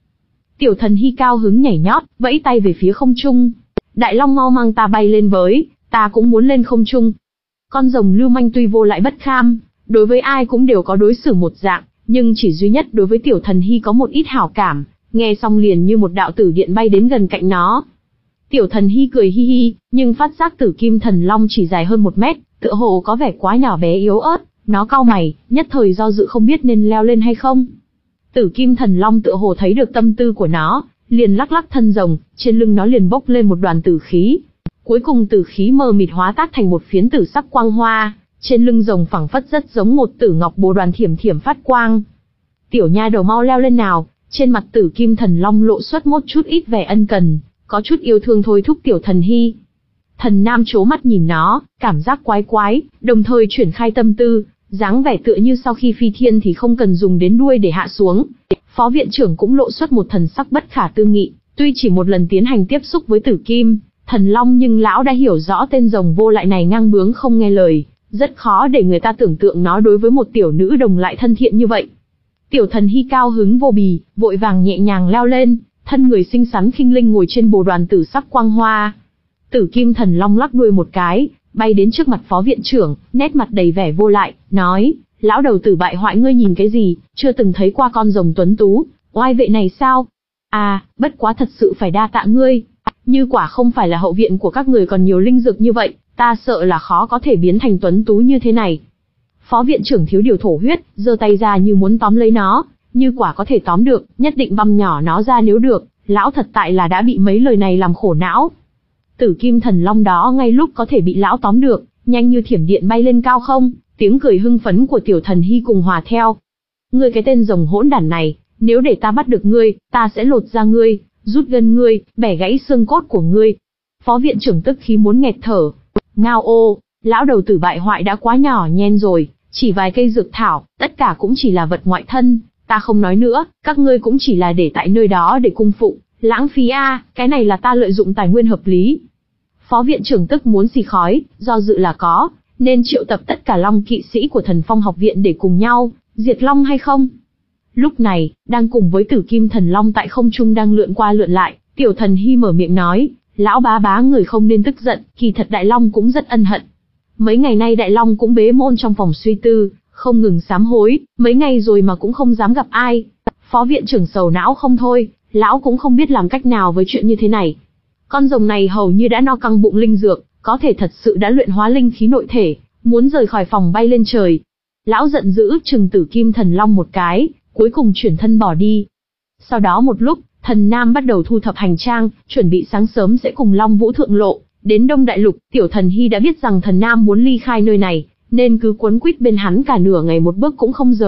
Tiểu Thần Hy cao hứng nhảy nhót, vẫy tay về phía không trung. Đại Long mau mang ta bay lên với, ta cũng muốn lên không trung. Con rồng lưu manh tuy vô lại bất kham, đối với ai cũng đều có đối xử một dạng, nhưng chỉ duy nhất đối với Tiểu Thần Hy có một ít hảo cảm, nghe xong liền như một đạo tử điện bay đến gần cạnh nó. Tiểu Thần Hy cười hi hi, nhưng phát giác Tử Kim Thần Long chỉ dài hơn một mét, tựa hồ có vẻ quá nhỏ bé yếu ớt, nó cau mày, nhất thời do dự không biết nên leo lên hay không. Tử Kim Thần Long tựa hồ thấy được tâm tư của nó, liền lắc lắc thân rồng, trên lưng nó liền bốc lên một đoàn tử khí. Cuối cùng tử khí mờ mịt hóa tác thành một phiến tử sắc quang hoa, trên lưng rồng phẳng phất rất giống một tử ngọc bồ đoàn thiểm thiểm phát quang. Tiểu nha đầu mau leo lên nào, trên mặt Tử Kim Thần Long lộ xuất một chút ít vẻ ân cần, có chút yêu thương thôi thúc Tiểu Thần Hy. Thần Nam chố mắt nhìn nó, cảm giác quái quái, đồng thời chuyển khai tâm tư, dáng vẻ tựa như sau khi phi thiên thì không cần dùng đến đuôi để hạ xuống. Phó viện trưởng cũng lộ xuất một thần sắc bất khả tư nghị, tuy chỉ một lần tiến hành tiếp xúc với Tử Kim Thần Long nhưng lão đã hiểu rõ tên rồng vô lại này ngang bướng không nghe lời, rất khó để người ta tưởng tượng nó đối với một tiểu nữ đồng lại thân thiện như vậy. Tiểu Thần Hy cao hứng vô bì, vội vàng nhẹ nhàng leo lên, thân người xinh xắn khinh linh ngồi trên bồ đoàn tử sắc quang hoa. Tử Kim Thần Long lắc đuôi một cái, bay đến trước mặt phó viện trưởng, nét mặt đầy vẻ vô lại, nói, lão đầu tử bại hoại ngươi nhìn cái gì, chưa từng thấy qua con rồng tuấn tú, oai vệ này sao? À, bất quá thật sự phải đa tạ ngươi, như quả không phải là hậu viện của các người còn nhiều linh dược như vậy, ta sợ là khó có thể biến thành tuấn tú như thế này. Phó viện trưởng thiếu điều thổ huyết, giơ tay ra như muốn tóm lấy nó, như quả có thể tóm được, nhất định băm nhỏ nó ra nếu được, lão thật tại là đã bị mấy lời này làm khổ não. Tử Kim Thần Long đó ngay lúc có thể bị lão tóm được, nhanh như thiểm điện bay lên cao không, tiếng cười hưng phấn của Tiểu Thần Hy cùng hòa theo. Ngươi cái tên rồng hỗn đản này, nếu để ta bắt được ngươi, ta sẽ lột da ngươi, rút gân ngươi, bẻ gãy xương cốt của ngươi. Phó viện trưởng tức khí muốn nghẹt thở. Ngao ô, lão đầu tử bại hoại đã quá nhỏ nhen rồi, chỉ vài cây dược thảo, tất cả cũng chỉ là vật ngoại thân, ta không nói nữa, các ngươi cũng chỉ là để tại nơi đó để cung phụng, lãng phí a, à, cái này là ta lợi dụng tài nguyên hợp lý. Phó viện trưởng tức muốn xì khói, do dự là có, nên triệu tập tất cả long kỵ sĩ của Thần Phong học viện để cùng nhau diệt long hay không? Lúc này, đang cùng với Tử Kim Thần Long tại không trung đang lượn qua lượn lại, Tiểu Thần Hy mở miệng nói, lão bá bá người không nên tức giận, kỳ thật Đại Long cũng rất ân hận. Mấy ngày nay Đại Long cũng bế môn trong phòng suy tư, không ngừng sám hối, mấy ngày rồi mà cũng không dám gặp ai. Phó viện trưởng sầu não không thôi, lão cũng không biết làm cách nào với chuyện như thế này. Con rồng này hầu như đã no căng bụng linh dược, có thể thật sự đã luyện hóa linh khí nội thể, muốn rời khỏi phòng bay lên trời. Lão giận dữ trừng Tử Kim Thần Long một cái, cuối cùng chuyển thân bỏ đi. Sau đó một lúc, Thần Nam bắt đầu thu thập hành trang, chuẩn bị sáng sớm sẽ cùng Long Vũ thượng lộ, đến Đông Đại Lục. Tiểu Thần Hy đã biết rằng Thần Nam muốn ly khai nơi này, nên cứ quấn quýt bên hắn cả nửa ngày một bước cũng không rời,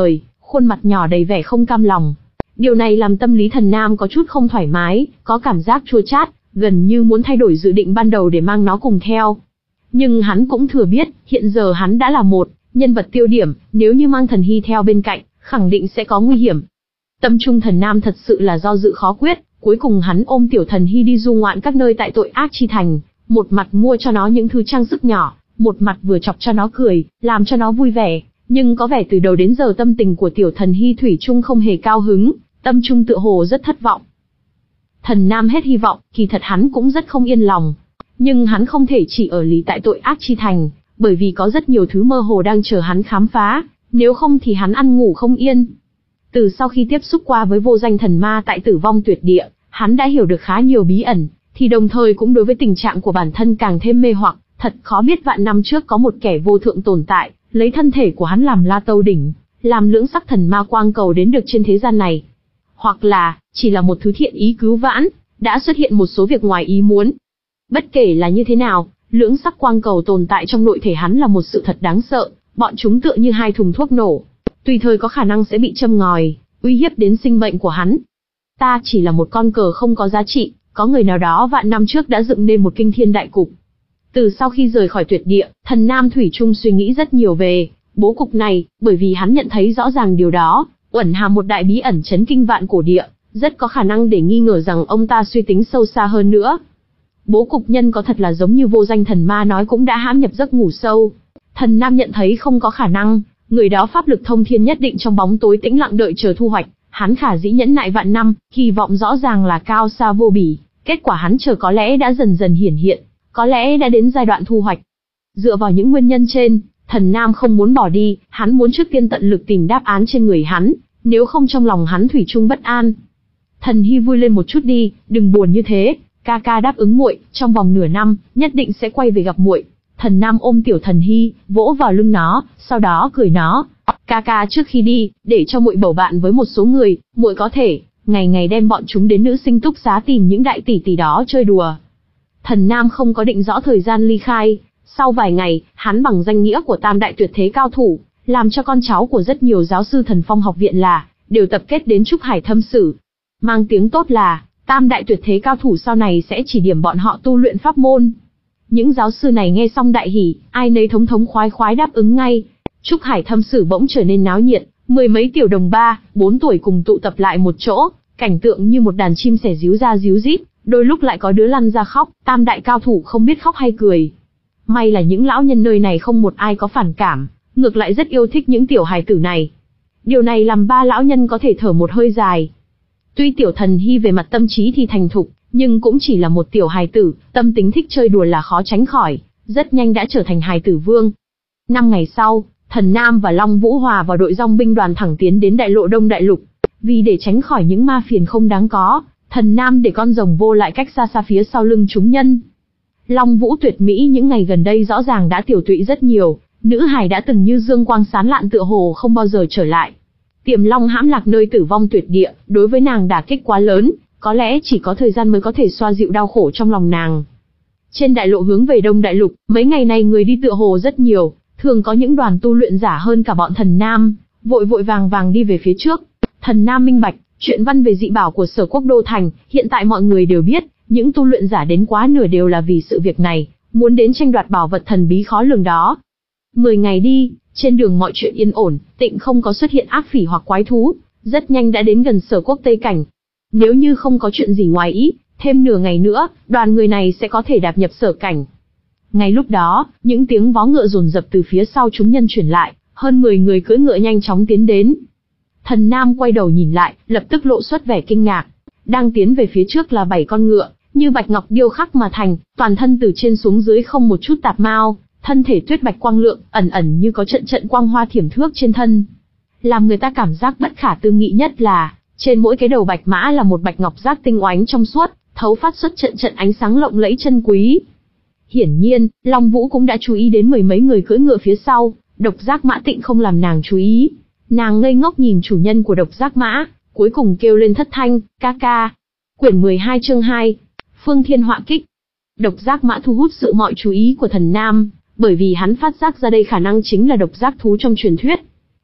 khuôn mặt nhỏ đầy vẻ không cam lòng. Điều này làm tâm lý Thần Nam có chút không thoải mái, có cảm giác chua chát, gần như muốn thay đổi dự định ban đầu để mang nó cùng theo. Nhưng hắn cũng thừa biết, hiện giờ hắn đã là một nhân vật tiêu điểm, nếu như mang Thần Hy theo bên cạnh, khẳng định sẽ có nguy hiểm. Tâm trung Thần Nam thật sự là do dự khó quyết, cuối cùng hắn ôm tiểu Thần Hy đi du ngoạn các nơi tại Tội Ác Chi Thành, một mặt mua cho nó những thứ trang sức nhỏ, một mặt vừa chọc cho nó cười, làm cho nó vui vẻ, nhưng có vẻ từ đầu đến giờ tâm tình của tiểu Thần Hy thủy chung không hề cao hứng, tâm trung tựa hồ rất thất vọng. Thần Nam hết hy vọng, kỳ thật hắn cũng rất không yên lòng, nhưng hắn không thể chỉ ở lì tại Tội Ác Chi Thành, bởi vì có rất nhiều thứ mơ hồ đang chờ hắn khám phá, nếu không thì hắn ăn ngủ không yên. Từ sau khi tiếp xúc qua với vô danh thần ma tại Tử Vong Tuyệt Địa, hắn đã hiểu được khá nhiều bí ẩn, thì đồng thời cũng đối với tình trạng của bản thân càng thêm mê hoặc, thật khó biết vạn năm trước có một kẻ vô thượng tồn tại, lấy thân thể của hắn làm La Tâu Đỉnh, làm lưỡng sắc thần ma quang cầu đến được trên thế gian này. Hoặc là, chỉ là một thứ thiện ý cứu vãn, đã xuất hiện một số việc ngoài ý muốn. Bất kể là như thế nào, lưỡng sắc quang cầu tồn tại trong nội thể hắn là một sự thật đáng sợ, bọn chúng tựa như hai thùng thuốc nổ, tùy thời có khả năng sẽ bị châm ngòi, uy hiếp đến sinh mệnh của hắn. Ta chỉ là một con cờ không có giá trị, có người nào đó vạn năm trước đã dựng nên một kinh thiên đại cục. Từ sau khi rời khỏi tuyệt địa, Thần Nam thủy chung suy nghĩ rất nhiều về bố cục này, bởi vì hắn nhận thấy rõ ràng điều đó, ẩn hàm một đại bí ẩn chấn kinh vạn cổ địa, rất có khả năng để nghi ngờ rằng ông ta suy tính sâu xa hơn nữa. Bố cục nhân có thật là giống như vô danh thần ma nói cũng đã hãm nhập giấc ngủ sâu. Thần Nam nhận thấy không có khả năng, người đó pháp lực thông thiên nhất định trong bóng tối tĩnh lặng đợi chờ thu hoạch, hắn khả dĩ nhẫn nại vạn năm, kỳ vọng rõ ràng là cao xa vô bỉ, kết quả hắn chờ có lẽ đã dần dần hiển hiện, có lẽ đã đến giai đoạn thu hoạch. Dựa vào những nguyên nhân trên, Thần Nam không muốn bỏ đi, hắn muốn trước tiên tận lực tìm đáp án trên người hắn, nếu không trong lòng hắn thủy chung bất an. Thần Hy vui lên một chút đi, đừng buồn như thế, ca ca đáp ứng muội, trong vòng nửa năm, nhất định sẽ quay về gặp muội. Thần Nam ôm tiểu Thần Hy, vỗ vào lưng nó, sau đó cười nó, ca ca trước khi đi, để cho muội bầu bạn với một số người, muội có thể ngày ngày đem bọn chúng đến nữ sinh túc xá tìm những đại tỷ tỷ đó chơi đùa. Thần Nam không có định rõ thời gian ly khai, sau vài ngày, hắn bằng danh nghĩa của tam đại tuyệt thế cao thủ, làm cho con cháu của rất nhiều giáo sư Thần Phong học viện là, đều tập kết đến Trúc Hải thâm sử. Mang tiếng tốt là, tam đại tuyệt thế cao thủ sau này sẽ chỉ điểm bọn họ tu luyện pháp môn. Những giáo sư này nghe xong đại hỉ, ai nấy thống thống khoái khoái đáp ứng ngay. Trúc Hải thâm sử bỗng trở nên náo nhiệt, mười mấy tiểu đồng ba, bốn tuổi cùng tụ tập lại một chỗ, cảnh tượng như một đàn chim sẻ ríu ra ríu rít, đôi lúc lại có đứa lăn ra khóc, tam đại cao thủ không biết khóc hay cười. May là những lão nhân nơi này không một ai có phản cảm, ngược lại rất yêu thích những tiểu hài tử này. Điều này làm ba lão nhân có thể thở một hơi dài. Tuy tiểu Thần Hy về mặt tâm trí thì thành thục, nhưng cũng chỉ là một tiểu hài tử, tâm tính thích chơi đùa là khó tránh khỏi, rất nhanh đã trở thành hài tử vương. Năm ngày sau, Thần Nam và Long Vũ hòa vào đội dòng binh đoàn thẳng tiến đến đại lộ Đông Đại Lục. Vì để tránh khỏi những ma phiền không đáng có, Thần Nam để con rồng vô lại cách xa xa phía sau lưng chúng nhân. Long Vũ tuyệt mỹ những ngày gần đây rõ ràng đã tiểu tụy rất nhiều, nữ hài đã từng như dương quang sáng lạn tựa hồ không bao giờ trở lại. Tiềm Long hãm lạc nơi Tử Vong Tuyệt Địa, đối với nàng đả kích quá lớn, có lẽ chỉ có thời gian mới có thể xoa dịu đau khổ trong lòng nàng. Trên đại lộ hướng về Đông Đại Lục, mấy ngày này người đi tựa hồ rất nhiều, thường có những đoàn tu luyện giả hơn cả bọn Thần Nam, vội vội vàng vàng đi về phía trước. Thần Nam minh bạch, chuyện văn về dị bảo của Sở Quốc Đô Thành, hiện tại mọi người đều biết, những tu luyện giả đến quá nửa đều là vì sự việc này, muốn đến tranh đoạt bảo vật thần bí khó lường đó. Mười ngày đi, trên đường mọi chuyện yên ổn, tịnh không có xuất hiện ác phỉ hoặc quái thú, rất nhanh đã đến gần Sở Quốc Tây Cảnh. Nếu như không có chuyện gì ngoài ý, thêm nửa ngày nữa, đoàn người này sẽ có thể đạp nhập Sở Cảnh. Ngay lúc đó, những tiếng vó ngựa dồn dập từ phía sau chúng nhân chuyển lại, hơn mười người cưỡi ngựa nhanh chóng tiến đến. Thần Nam quay đầu nhìn lại, lập tức lộ xuất vẻ kinh ngạc. Đang tiến về phía trước là bảy con ngựa, như bạch ngọc điêu khắc mà thành, toàn thân từ trên xuống dưới không một chút tạp mao, thân thể tuyết bạch quang lượng, ẩn ẩn như có trận trận quang hoa thiểm thước trên thân. Làm người ta cảm giác bất khả tư nghị nhất là, trên mỗi cái đầu bạch mã là một bạch ngọc giác tinh oánh trong suốt, thấu phát xuất trận trận ánh sáng lộng lẫy chân quý. Hiển nhiên, Long Vũ cũng đã chú ý đến mười mấy người cưỡi ngựa phía sau, độc giác mã tịnh không làm nàng chú ý. Nàng ngây ngốc nhìn chủ nhân của độc giác mã, cuối cùng kêu lên thất thanh, ca ca. Quyển mười hai chương hai, Phương Thiên Họa Kích. Độc giác mã thu hút sự mọi chú ý của Thần Nam, bởi vì hắn phát giác ra đây khả năng chính là độc giác thú trong truyền thuyết.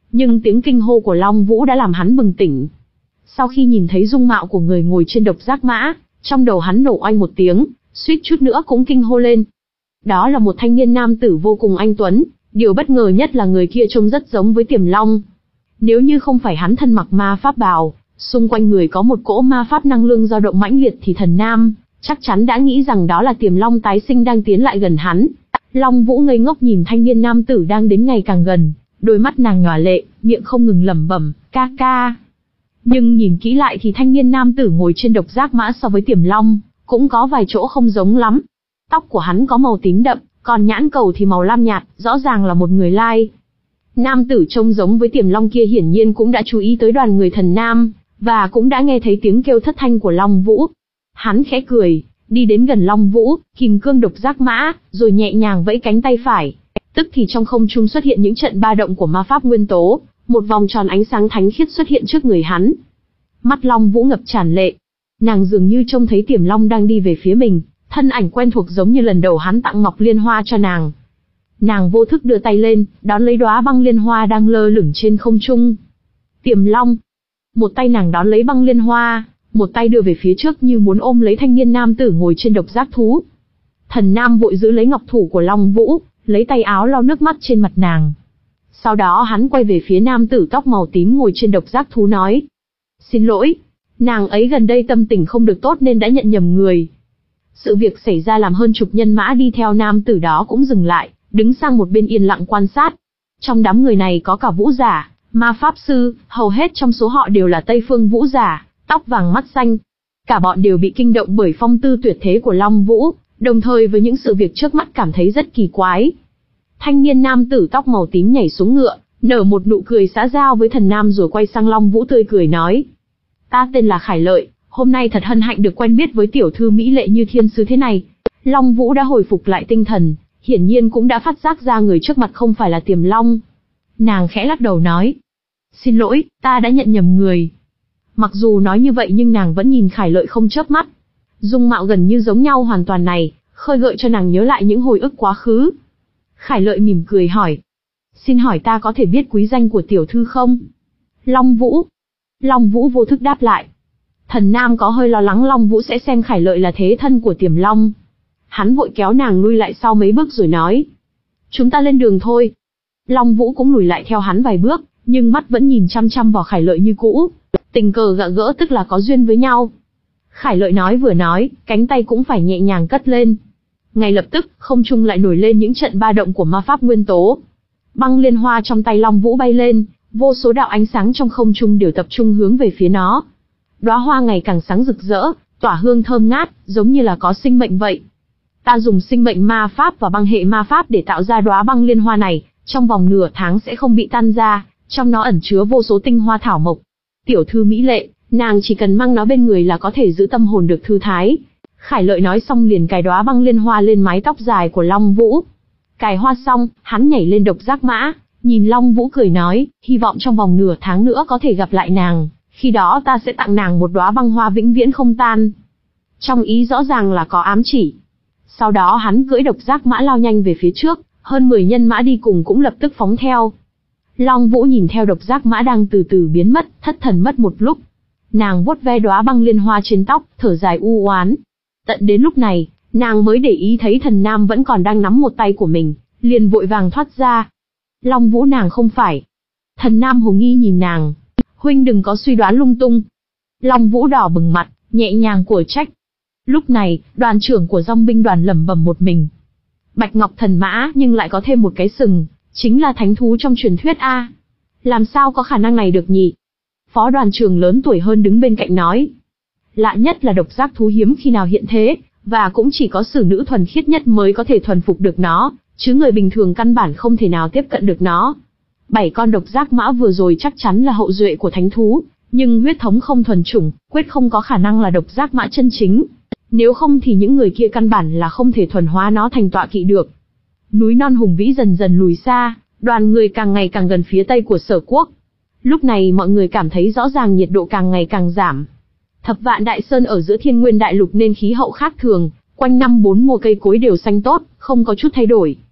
nhưng tiếng kinh hô của Long Vũ đã làm hắn bừng tỉnh. Sau khi nhìn thấy dung mạo của người ngồi trên độc giác mã, trong đầu hắn nổ oanh một tiếng, suýt chút nữa cũng kinh hô lên. Đó là một thanh niên nam tử vô cùng anh tuấn, điều bất ngờ nhất là người kia trông rất giống với Tiềm Long. Nếu như không phải hắn thân mặc ma pháp bào, xung quanh người có một cỗ ma pháp năng lượng dao động mãnh liệt thì Thần Nam chắc chắn đã nghĩ rằng đó là Tiềm Long tái sinh đang tiến lại gần hắn. Long Vũ ngây ngốc nhìn thanh niên nam tử đang đến ngày càng gần, đôi mắt nàng nhòa lệ, miệng không ngừng lẩm bẩm, ca ca. Nhưng nhìn kỹ lại thì thanh niên nam tử ngồi trên độc giác mã so với Tiềm Long, cũng có vài chỗ không giống lắm. Tóc của hắn có màu tím đậm, còn nhãn cầu thì màu lam nhạt, rõ ràng là một người lai. Nam tử trông giống với Tiềm Long kia hiển nhiên cũng đã chú ý tới đoàn người Thần Nam, và cũng đã nghe thấy tiếng kêu thất thanh của Long Vũ. Hắn khẽ cười, đi đến gần Long Vũ, kìm cương độc giác mã, rồi nhẹ nhàng vẫy cánh tay phải. Tức thì trong không trung xuất hiện những trận ba động của ma pháp nguyên tố, một vòng tròn ánh sáng thánh khiết xuất hiện trước người hắn. Mắt Long Vũ ngập tràn lệ. Nàng dường như trông thấy Tiềm Long đang đi về phía mình, thân ảnh quen thuộc giống như lần đầu hắn tặng ngọc liên hoa cho nàng. Nàng vô thức đưa tay lên, đón lấy đóa băng liên hoa đang lơ lửng trên không trung. Tiềm Long. Một tay nàng đón lấy băng liên hoa, một tay đưa về phía trước như muốn ôm lấy thanh niên nam tử ngồi trên độc giác thú. Thần Nam vội giữ lấy ngọc thủ của Long Vũ, lấy tay áo lau nước mắt trên mặt nàng. Sau đó hắn quay về phía nam tử tóc màu tím ngồi trên độc giác thú nói. Xin lỗi, nàng ấy gần đây tâm tình không được tốt nên đã nhận nhầm người. Sự việc xảy ra làm hơn chục nhân mã đi theo nam tử đó cũng dừng lại, đứng sang một bên yên lặng quan sát. Trong đám người này có cả vũ giả, ma pháp sư, hầu hết trong số họ đều là Tây Phương vũ giả, tóc vàng mắt xanh. Cả bọn đều bị kinh động bởi phong tư tuyệt thế của Long Vũ, đồng thời với những sự việc trước mắt cảm thấy rất kỳ quái. Thanh niên nam tử tóc màu tím nhảy xuống ngựa, nở một nụ cười xã giao với Thần Nam rồi quay sang Long Vũ tươi cười nói. Ta tên là Khải Lợi, hôm nay thật hân hạnh được quen biết với tiểu thư mỹ lệ như thiên sứ thế này. Long Vũ đã hồi phục lại tinh thần, hiển nhiên cũng đã phát giác ra người trước mặt không phải là Tiềm Long. Nàng khẽ lắc đầu nói. Xin lỗi, ta đã nhận nhầm người. Mặc dù nói như vậy nhưng nàng vẫn nhìn Khải Lợi không chớp mắt. Dung mạo gần như giống nhau hoàn toàn này, khơi gợi cho nàng nhớ lại những hồi ức quá khứ. Khải Lợi mỉm cười hỏi. Xin hỏi ta có thể biết quý danh của tiểu thư không? Long Vũ. Long Vũ vô thức đáp lại. Thần Nam có hơi lo lắng Long Vũ sẽ xem Khải Lợi là thế thân của Tiềm Long. Hắn vội kéo nàng lui lại sau mấy bước rồi nói. Chúng ta lên đường thôi. Long Vũ cũng lùi lại theo hắn vài bước, nhưng mắt vẫn nhìn chăm chăm vào Khải Lợi như cũ. Tình cờ gạ gỡ tức là có duyên với nhau. Khải Lợi nói vừa nói, cánh tay cũng phải nhẹ nhàng cất lên. Ngay lập tức, không trung lại nổi lên những trận ba động của ma pháp nguyên tố. Băng liên hoa trong tay Long Vũ bay lên, vô số đạo ánh sáng trong không trung đều tập trung hướng về phía nó. Đóa hoa ngày càng sáng rực rỡ, tỏa hương thơm ngát, giống như là có sinh mệnh vậy. Ta dùng sinh mệnh ma pháp và băng hệ ma pháp để tạo ra đóa băng liên hoa này, trong vòng nửa tháng sẽ không bị tan ra, trong nó ẩn chứa vô số tinh hoa thảo mộc. Tiểu thư mỹ lệ, nàng chỉ cần mang nó bên người là có thể giữ tâm hồn được thư thái. Khải Lợi nói xong liền cài đóa băng liên hoa lên mái tóc dài của Long Vũ. Cài hoa xong, hắn nhảy lên độc giác mã, nhìn Long Vũ cười nói, hy vọng trong vòng nửa tháng nữa có thể gặp lại nàng, khi đó ta sẽ tặng nàng một đóa băng hoa vĩnh viễn không tan. Trong ý rõ ràng là có ám chỉ. Sau đó hắn cưỡi độc giác mã lao nhanh về phía trước, hơn mười nhân mã đi cùng cũng lập tức phóng theo. Long Vũ nhìn theo độc giác mã đang từ từ biến mất, thất thần mất một lúc. Nàng vuốt ve đóa băng liên hoa trên tóc, thở dài u oán. Tận đến lúc này, nàng mới để ý thấy Thần Nam vẫn còn đang nắm một tay của mình, liền vội vàng thoát ra. Long Vũ nàng không phải. Thần Nam hồ nghi nhìn nàng. Huynh đừng có suy đoán lung tung. Long Vũ đỏ bừng mặt, nhẹ nhàng của trách. Lúc này, đoàn trưởng của dòng binh đoàn lẩm bẩm một mình. Bạch Ngọc Thần Mã nhưng lại có thêm một cái sừng, chính là thánh thú trong truyền thuyết a. Làm sao có khả năng này được nhỉ? Phó đoàn trưởng lớn tuổi hơn đứng bên cạnh nói. Lạ nhất là độc giác thú hiếm khi nào hiện thế, và cũng chỉ có sử nữ thuần khiết nhất mới có thể thuần phục được nó, chứ người bình thường căn bản không thể nào tiếp cận được nó. Bảy con độc giác mã vừa rồi chắc chắn là hậu duệ của thánh thú, nhưng huyết thống không thuần chủng, quyết không có khả năng là độc giác mã chân chính. Nếu không thì những người kia căn bản là không thể thuần hóa nó thành tọa kỵ được. Núi non hùng vĩ dần dần lùi xa, đoàn người càng ngày càng gần phía tây của Sở Quốc. Lúc này mọi người cảm thấy rõ ràng nhiệt độ càng ngày càng giảm. Thập Vạn Đại Sơn ở giữa Thiên Nguyên Đại Lục nên khí hậu khác thường, quanh năm bốn mùa cây cối đều xanh tốt, không có chút thay đổi.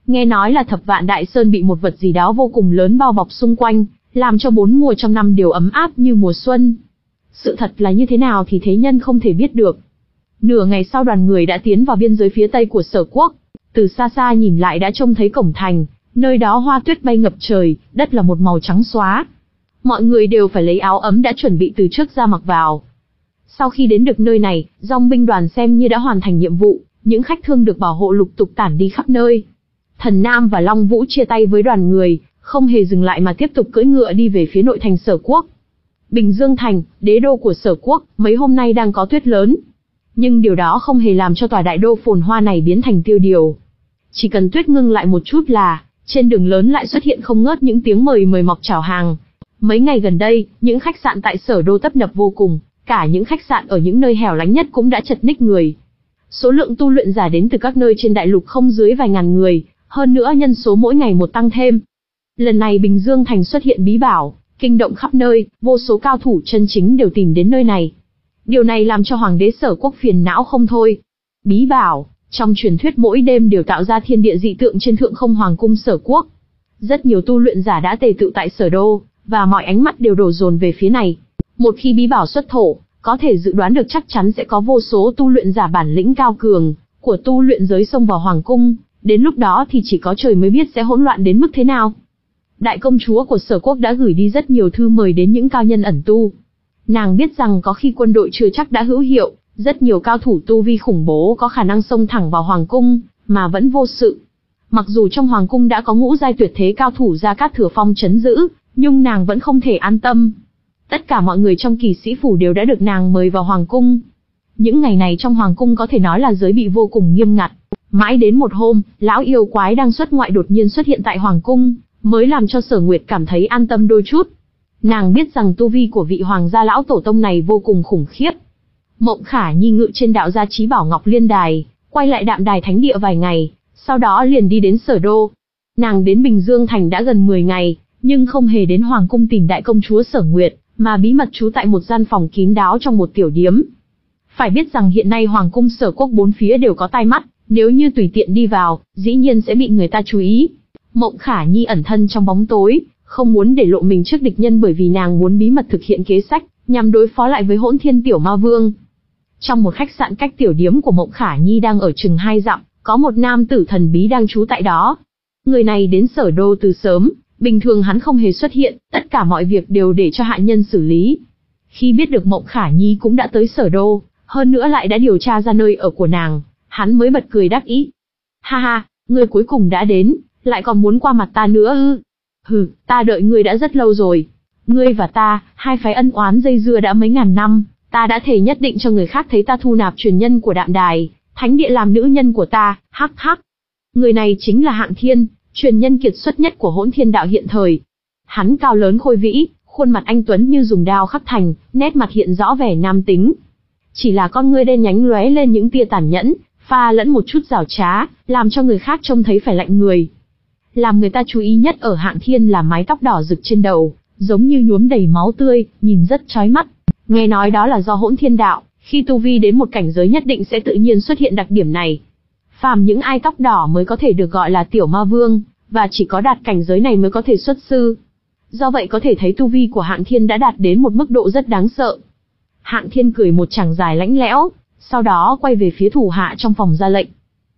Nghe nói là Thập Vạn Đại Sơn bị một vật gì đó vô cùng lớn bao bọc xung quanh, làm cho bốn mùa trong năm đều ấm áp như mùa xuân. Sự thật là như thế nào thì thế nhân không thể biết được. Nửa ngày sau đoàn người đã tiến vào biên giới phía tây của Sở Quốc. Từ xa xa nhìn lại đã trông thấy cổng thành, nơi đó hoa tuyết bay ngập trời, đất là một màu trắng xóa. Mọi người đều phải lấy áo ấm đã chuẩn bị từ trước ra mặc vào. Sau khi đến được nơi này, dòng binh đoàn xem như đã hoàn thành nhiệm vụ, những khách thương được bảo hộ lục tục tản đi khắp nơi. Thần Nam và Long Vũ chia tay với đoàn người, không hề dừng lại mà tiếp tục cưỡi ngựa đi về phía nội thành Sở Quốc. Bình Dương Thành, đế đô của Sở Quốc, mấy hôm nay đang có tuyết lớn. Nhưng điều đó không hề làm cho tòa đại đô phồn hoa này biến thành tiêu điều. Chỉ cần tuyết ngưng lại một chút là, trên đường lớn lại xuất hiện không ngớt những tiếng mời mời mọc chào hàng. Mấy ngày gần đây, những khách sạn tại Sở Đô tấp nập vô cùng, cả những khách sạn ở những nơi hẻo lánh nhất cũng đã chật ních người. Số lượng tu luyện giả đến từ các nơi trên đại lục không dưới vài ngàn người, hơn nữa nhân số mỗi ngày một tăng thêm. Lần này Bình Dương Thành xuất hiện bí bảo, kinh động khắp nơi, vô số cao thủ chân chính đều tìm đến nơi này. Điều này làm cho Hoàng đế Sở Quốc phiền não không thôi. Bí bảo, trong truyền thuyết mỗi đêm đều tạo ra thiên địa dị tượng trên thượng không hoàng cung Sở Quốc. Rất nhiều tu luyện giả đã tề tựu tại Sở Đô, và mọi ánh mắt đều đổ dồn về phía này. Một khi bí bảo xuất thổ, có thể dự đoán được chắc chắn sẽ có vô số tu luyện giả bản lĩnh cao cường của tu luyện giới xông vào hoàng cung, đến lúc đó thì chỉ có trời mới biết sẽ hỗn loạn đến mức thế nào. Đại công chúa của Sở Quốc đã gửi đi rất nhiều thư mời đến những cao nhân ẩn tu. Nàng biết rằng có khi quân đội chưa chắc đã hữu hiệu, rất nhiều cao thủ tu vi khủng bố có khả năng xông thẳng vào hoàng cung, mà vẫn vô sự. Mặc dù trong hoàng cung đã có ngũ giai tuyệt thế cao thủ Gia Cát Thừa Phong trấn giữ, nhưng nàng vẫn không thể an tâm. Tất cả mọi người trong Kỳ Sĩ phủ đều đã được nàng mời vào hoàng cung. Những ngày này trong hoàng cung có thể nói là giới bị vô cùng nghiêm ngặt. Mãi đến một hôm, lão yêu quái đang xuất ngoại đột nhiên xuất hiện tại hoàng cung, mới làm cho Sở Nguyệt cảm thấy an tâm đôi chút. Nàng biết rằng tu vi của vị hoàng gia lão tổ tông này vô cùng khủng khiếp. Mộng Khả Nhi ngự trên đạo gia chí bảo Ngọc Liên Đài, quay lại Đạm Đài Thánh Địa vài ngày, sau đó liền đi đến Sở Đô. Nàng đến Bình Dương Thành đã gần mười ngày, nhưng không hề đến hoàng cung tìm đại công chúa Sở Nguyệt, mà bí mật trú tại một gian phòng kín đáo trong một tiểu điếm. Phải biết rằng hiện nay hoàng cung Sở Quốc bốn phía đều có tai mắt, nếu như tùy tiện đi vào, dĩ nhiên sẽ bị người ta chú ý. Mộng Khả Nhi ẩn thân trong bóng tối, không muốn để lộ mình trước địch nhân bởi vì nàng muốn bí mật thực hiện kế sách, nhằm đối phó lại với Hỗn Thiên Tiểu Ma Vương. Trong một khách sạn cách tiểu điếm của Mộng Khả Nhi đang ở chừng hai dặm, có một nam tử thần bí đang trú tại đó. Người này đến Sở Đô từ sớm, bình thường hắn không hề xuất hiện, tất cả mọi việc đều để cho hạ nhân xử lý. Khi biết được Mộng Khả Nhi cũng đã tới Sở Đô, hơn nữa lại đã điều tra ra nơi ở của nàng, hắn mới bật cười đắc ý. Ha ha, ngươi cuối cùng đã đến, lại còn muốn qua mặt ta nữa ư? Hừ, ta đợi ngươi đã rất lâu rồi. Ngươi và ta, hai phái ân oán dây dưa đã mấy ngàn năm, ta đã thề nhất định cho người khác thấy ta thu nạp truyền nhân của Đạm Đài Thánh Địa làm nữ nhân của ta, hắc hắc. Người này chính là Hạng Thiên, truyền nhân kiệt xuất nhất của Hỗn Thiên Đạo hiện thời. Hắn cao lớn khôi vĩ, khuôn mặt anh tuấn như dùng đao khắc thành, nét mặt hiện rõ vẻ nam tính. Chỉ là con ngươi đen nhánh lóe lên những tia tàn nhẫn, pha lẫn một chút giảo trá, làm cho người khác trông thấy phải lạnh người. Làm người ta chú ý nhất ở Hạng Thiên là mái tóc đỏ rực trên đầu, giống như nhuốm đầy máu tươi, nhìn rất chói mắt. Nghe nói đó là do Hỗn Thiên Đạo, khi tu vi đến một cảnh giới nhất định sẽ tự nhiên xuất hiện đặc điểm này. Phàm những ai tóc đỏ mới có thể được gọi là Tiểu Ma Vương, và chỉ có đạt cảnh giới này mới có thể xuất sư. Do vậy có thể thấy tu vi của Hạng Thiên đã đạt đến một mức độ rất đáng sợ. Hạng Thiên cười một tràng dài lãnh lẽo, sau đó quay về phía thủ hạ trong phòng ra lệnh.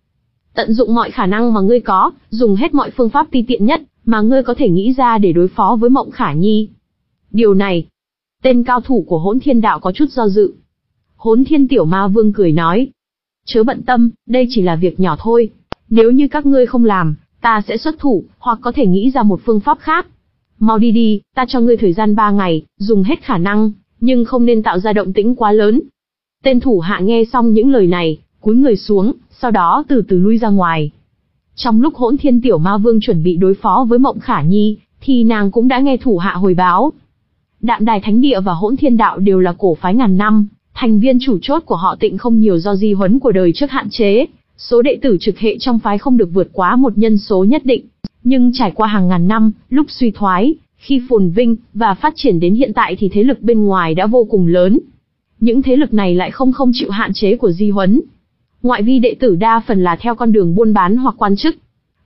Tận dụng mọi khả năng mà ngươi có, dùng hết mọi phương pháp ti tiện nhất mà ngươi có thể nghĩ ra để đối phó với Mộng Khả Nhi. Điều này, tên cao thủ của Hỗn Thiên Đạo có chút do dự. Hỗn Thiên Tiểu Ma Vương cười nói, chớ bận tâm, đây chỉ là việc nhỏ thôi. Nếu như các ngươi không làm, ta sẽ xuất thủ, hoặc có thể nghĩ ra một phương pháp khác. Mau đi đi, ta cho ngươi thời gian ba ngày, dùng hết khả năng, nhưng không nên tạo ra động tĩnh quá lớn. Tên thủ hạ nghe xong những lời này, cúi người xuống, sau đó từ từ lui ra ngoài. Trong lúc Hỗn Thiên Tiểu Ma Vương chuẩn bị đối phó với Mộng Khả Nhi, thì nàng cũng đã nghe thủ hạ hồi báo. Đạm Đài Thánh Địa và Hỗn Thiên Đạo đều là cổ phái ngàn năm, thành viên chủ chốt của họ Tịnh không nhiều do di huấn của đời trước hạn chế, số đệ tử trực hệ trong phái không được vượt quá một nhân số nhất định. Nhưng trải qua hàng ngàn năm, lúc suy thoái, khi phồn vinh và phát triển đến hiện tại thì thế lực bên ngoài đã vô cùng lớn. Những thế lực này lại không không chịu hạn chế của di huấn. Ngoại vi đệ tử đa phần là theo con đường buôn bán hoặc quan chức.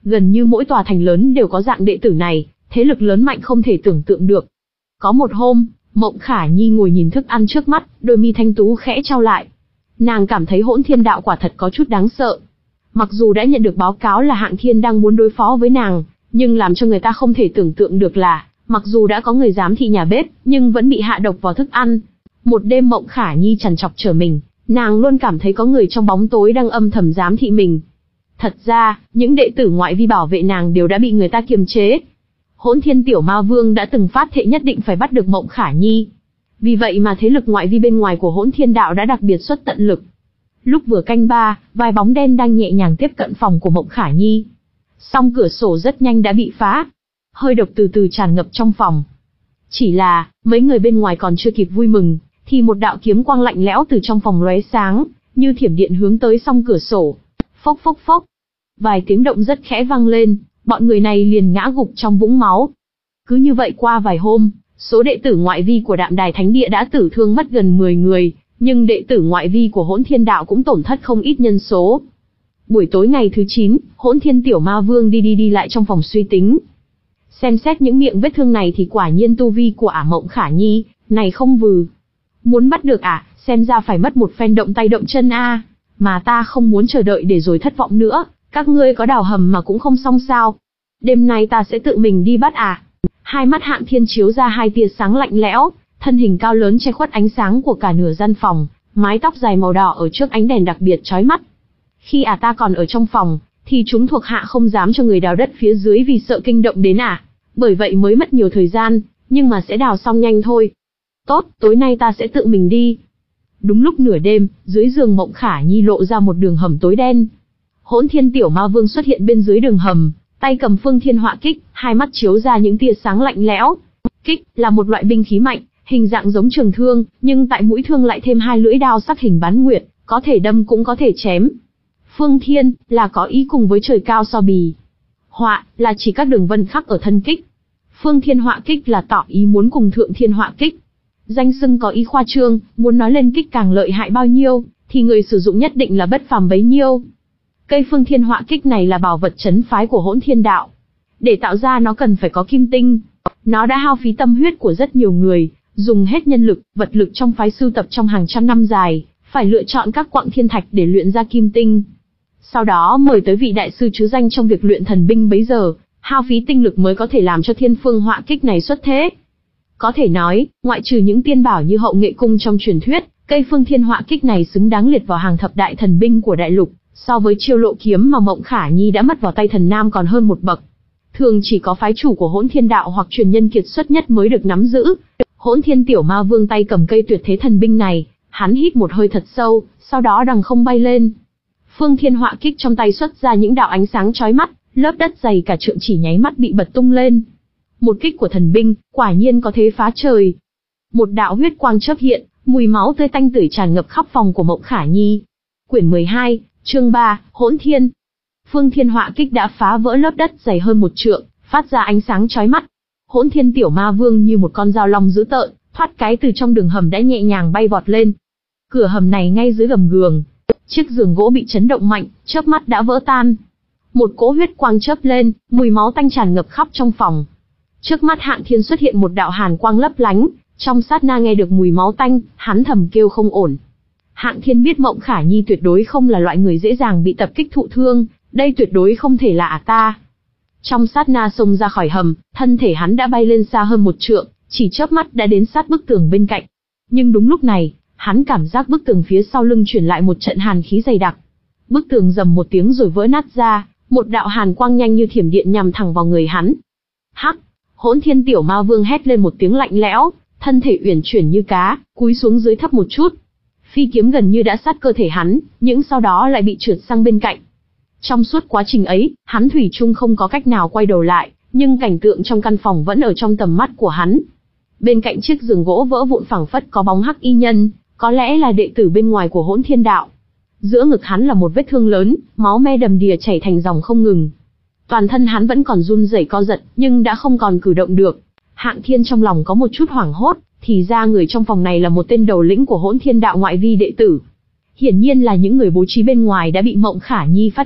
Gần như mỗi tòa thành lớn đều có dạng đệ tử này, thế lực lớn mạnh không thể tưởng tượng được. Có một hôm, Mộng Khả Nhi ngồi nhìn thức ăn trước mắt, đôi mi thanh tú khẽ chau lại. Nàng cảm thấy Hỗn Thiên Đạo quả thật có chút đáng sợ. Mặc dù đã nhận được báo cáo là Hạng Thiên đang muốn đối phó với nàng, nhưng làm cho người ta không thể tưởng tượng được là, mặc dù đã có người giám thị nhà bếp, nhưng vẫn bị hạ độc vào thức ăn. Một đêm Mộng Khả Nhi trằn trọc trở mình, nàng luôn cảm thấy có người trong bóng tối đang âm thầm giám thị mình. Thật ra, những đệ tử ngoại vi bảo vệ nàng đều đã bị người ta kiềm chế. Hỗn Thiên Tiểu Ma Vương đã từng phát thệ nhất định phải bắt được Mộng Khả Nhi. Vì vậy mà thế lực ngoại vi bên ngoài của Hỗn Thiên Đạo đã đặc biệt xuất tận lực. Lúc vừa canh ba, vài bóng đen đang nhẹ nhàng tiếp cận phòng của Mộng Khả Nhi. Song cửa sổ rất nhanh đã bị phá. Hơi độc từ từ tràn ngập trong phòng. Chỉ là, mấy người bên ngoài còn chưa kịp vui mừng, thì một đạo kiếm quang lạnh lẽo từ trong phòng lóe sáng, như thiểm điện hướng tới song cửa sổ. Phốc phốc phốc. Vài tiếng động rất khẽ vang lên, bọn người này liền ngã gục trong vũng máu. Cứ như vậy qua vài hôm, số đệ tử ngoại vi của Đạm Đài Thánh Địa đã tử thương mất gần mười người, nhưng đệ tử ngoại vi của Hỗn Thiên Đạo cũng tổn thất không ít nhân số. Buổi tối ngày thứ chín, Hỗn Thiên Tiểu Ma Vương đi đi đi lại trong phòng suy tính. Xem xét những miệng vết thương này thì quả nhiên tu vi của ả Mộng Khả Nhi này không vừ. Muốn bắt được ả, xem ra phải mất một phen động tay động chân a. Mà ta không muốn chờ đợi để rồi thất vọng nữa, các ngươi có đào hầm mà cũng không xong sao. Đêm nay ta sẽ tự mình đi bắt ả. Hai mắt Hạng Thiên chiếu ra hai tia sáng lạnh lẽo, thân hình cao lớn che khuất ánh sáng của cả nửa gian phòng, mái tóc dài màu đỏ ở trước ánh đèn đặc biệt chói mắt. Khi ả ta còn ở trong phòng, thì chúng thuộc hạ không dám cho người đào đất phía dưới vì sợ kinh động đến ả, bởi vậy mới mất nhiều thời gian, nhưng mà sẽ đào xong nhanh thôi. Tốt, tối nay ta sẽ tự mình đi. Đúng lúc nửa đêm, dưới giường Mộng Khả Nhi lộ ra một đường hầm tối đen. Hỗn Thiên Tiểu Ma Vương xuất hiện bên dưới đường hầm, tay cầm Phương Thiên Họa Kích, hai mắt chiếu ra những tia sáng lạnh lẽo. Kích là một loại binh khí mạnh, hình dạng giống trường thương, nhưng tại mũi thương lại thêm hai lưỡi đao sắc hình bán nguyệt, có thể đâm cũng có thể chém. Phương Thiên là có ý cùng với trời cao so bì. Họa là chỉ các đường vân khắc ở thân kích. Phương Thiên Họa Kích là tỏ ý muốn cùng Thượng Thiên Họa Kích. Danh xưng có ý khoa trương, muốn nói lên kích càng lợi hại bao nhiêu, thì người sử dụng nhất định là bất phàm bấy nhiêu. Cây Phương Thiên Họa Kích này là bảo vật trấn phái của Hỗn Thiên Đạo. Để tạo ra nó cần phải có kim tinh. Nó đã hao phí tâm huyết của rất nhiều người, dùng hết nhân lực, vật lực trong phái sưu tập trong hàng trăm năm dài, phải lựa chọn các quặng thiên thạch để luyện ra kim tinh. Sau đó mời tới vị đại sư chứ danh trong việc luyện thần binh bấy giờ, hao phí tinh lực mới có thể làm cho Thiên Phương Họa Kích này xuất thế. Có thể nói, ngoại trừ những tiên bảo như Hậu Nghệ Cung trong truyền thuyết, cây Phương Thiên Họa Kích này xứng đáng liệt vào hàng thập đại thần binh của đại lục, so với Chiêu Lộ kiếm mà Mộng Khả Nhi đã mất vào tay thần nam còn hơn một bậc. Thường chỉ có phái chủ của Hỗn Thiên Đạo hoặc truyền nhân kiệt xuất nhất mới được nắm giữ. Hỗn Thiên Tiểu Ma Vương tay cầm cây tuyệt thế thần binh này, hắn hít một hơi thật sâu, sau đó đằng không bay lên. Phương Thiên Họa Kích trong tay xuất ra những đạo ánh sáng chói mắt, lớp đất dày cả trượng chỉ nháy mắt bị bật tung lên. Một kích của thần binh, quả nhiên có thế phá trời. Một đạo huyết quang chớp hiện, mùi máu tươi tanh tưởi tràn ngập khắp phòng của Mộng Khả Nhi. Quyển mười hai, chương ba, Hỗn Thiên. Phương Thiên Họa Kích đã phá vỡ lớp đất dày hơn một trượng, phát ra ánh sáng chói mắt. Hỗn Thiên Tiểu Ma Vương như một con dao long dữ tợn, thoát cái từ trong đường hầm đã nhẹ nhàng bay vọt lên. Cửa hầm này ngay dưới gầm giường, chiếc giường gỗ bị chấn động mạnh, chớp mắt đã vỡ tan. Một cỗ huyết quang chớp lên, mùi máu tanh tràn ngập khắp trong phòng. Trước mắt Hạng Thiên xuất hiện một đạo hàn quang lấp lánh, trong sát na nghe được mùi máu tanh, hắn thầm kêu không ổn. Hạng Thiên biết Mộng Khả Nhi tuyệt đối không là loại người dễ dàng bị tập kích thụ thương, đây tuyệt đối không thể là ả ta. Trong sát na xông ra khỏi hầm, thân thể hắn đã bay lên xa hơn một trượng, chỉ chớp mắt đã đến sát bức tường bên cạnh. Nhưng đúng lúc này, hắn cảm giác bức tường phía sau lưng truyền lại một trận hàn khí dày đặc. Bức tường rầm một tiếng rồi vỡ nát ra, một đạo hàn quang nhanh như thiểm điện nhằm thẳng vào người hắn. Hắc! Hỗn Thiên Tiểu Ma Vương hét lên một tiếng lạnh lẽo, thân thể uyển chuyển như cá, cúi xuống dưới thấp một chút. Phi kiếm gần như đã sát cơ thể hắn, nhưng sau đó lại bị trượt sang bên cạnh. Trong suốt quá trình ấy, hắn thủy chung không có cách nào quay đầu lại, nhưng cảnh tượng trong căn phòng vẫn ở trong tầm mắt của hắn. Bên cạnh chiếc giường gỗ vỡ vụn phẳng phất có bóng Hắc Y Nhân, có lẽ là đệ tử bên ngoài của Hỗn Thiên Đạo. Giữa ngực hắn là một vết thương lớn, máu me đầm đìa chảy thành dòng không ngừng. Toàn thân hắn vẫn còn run rẩy co giật, nhưng đã không còn cử động được. Hạng Thiên trong lòng có một chút hoảng hốt, thì ra người trong phòng này là một tên đầu lĩnh của Hỗn Thiên Đạo ngoại vi đệ tử. Hiển nhiên là những người bố trí bên ngoài đã bị Mộng Khả Nhi phát hiện,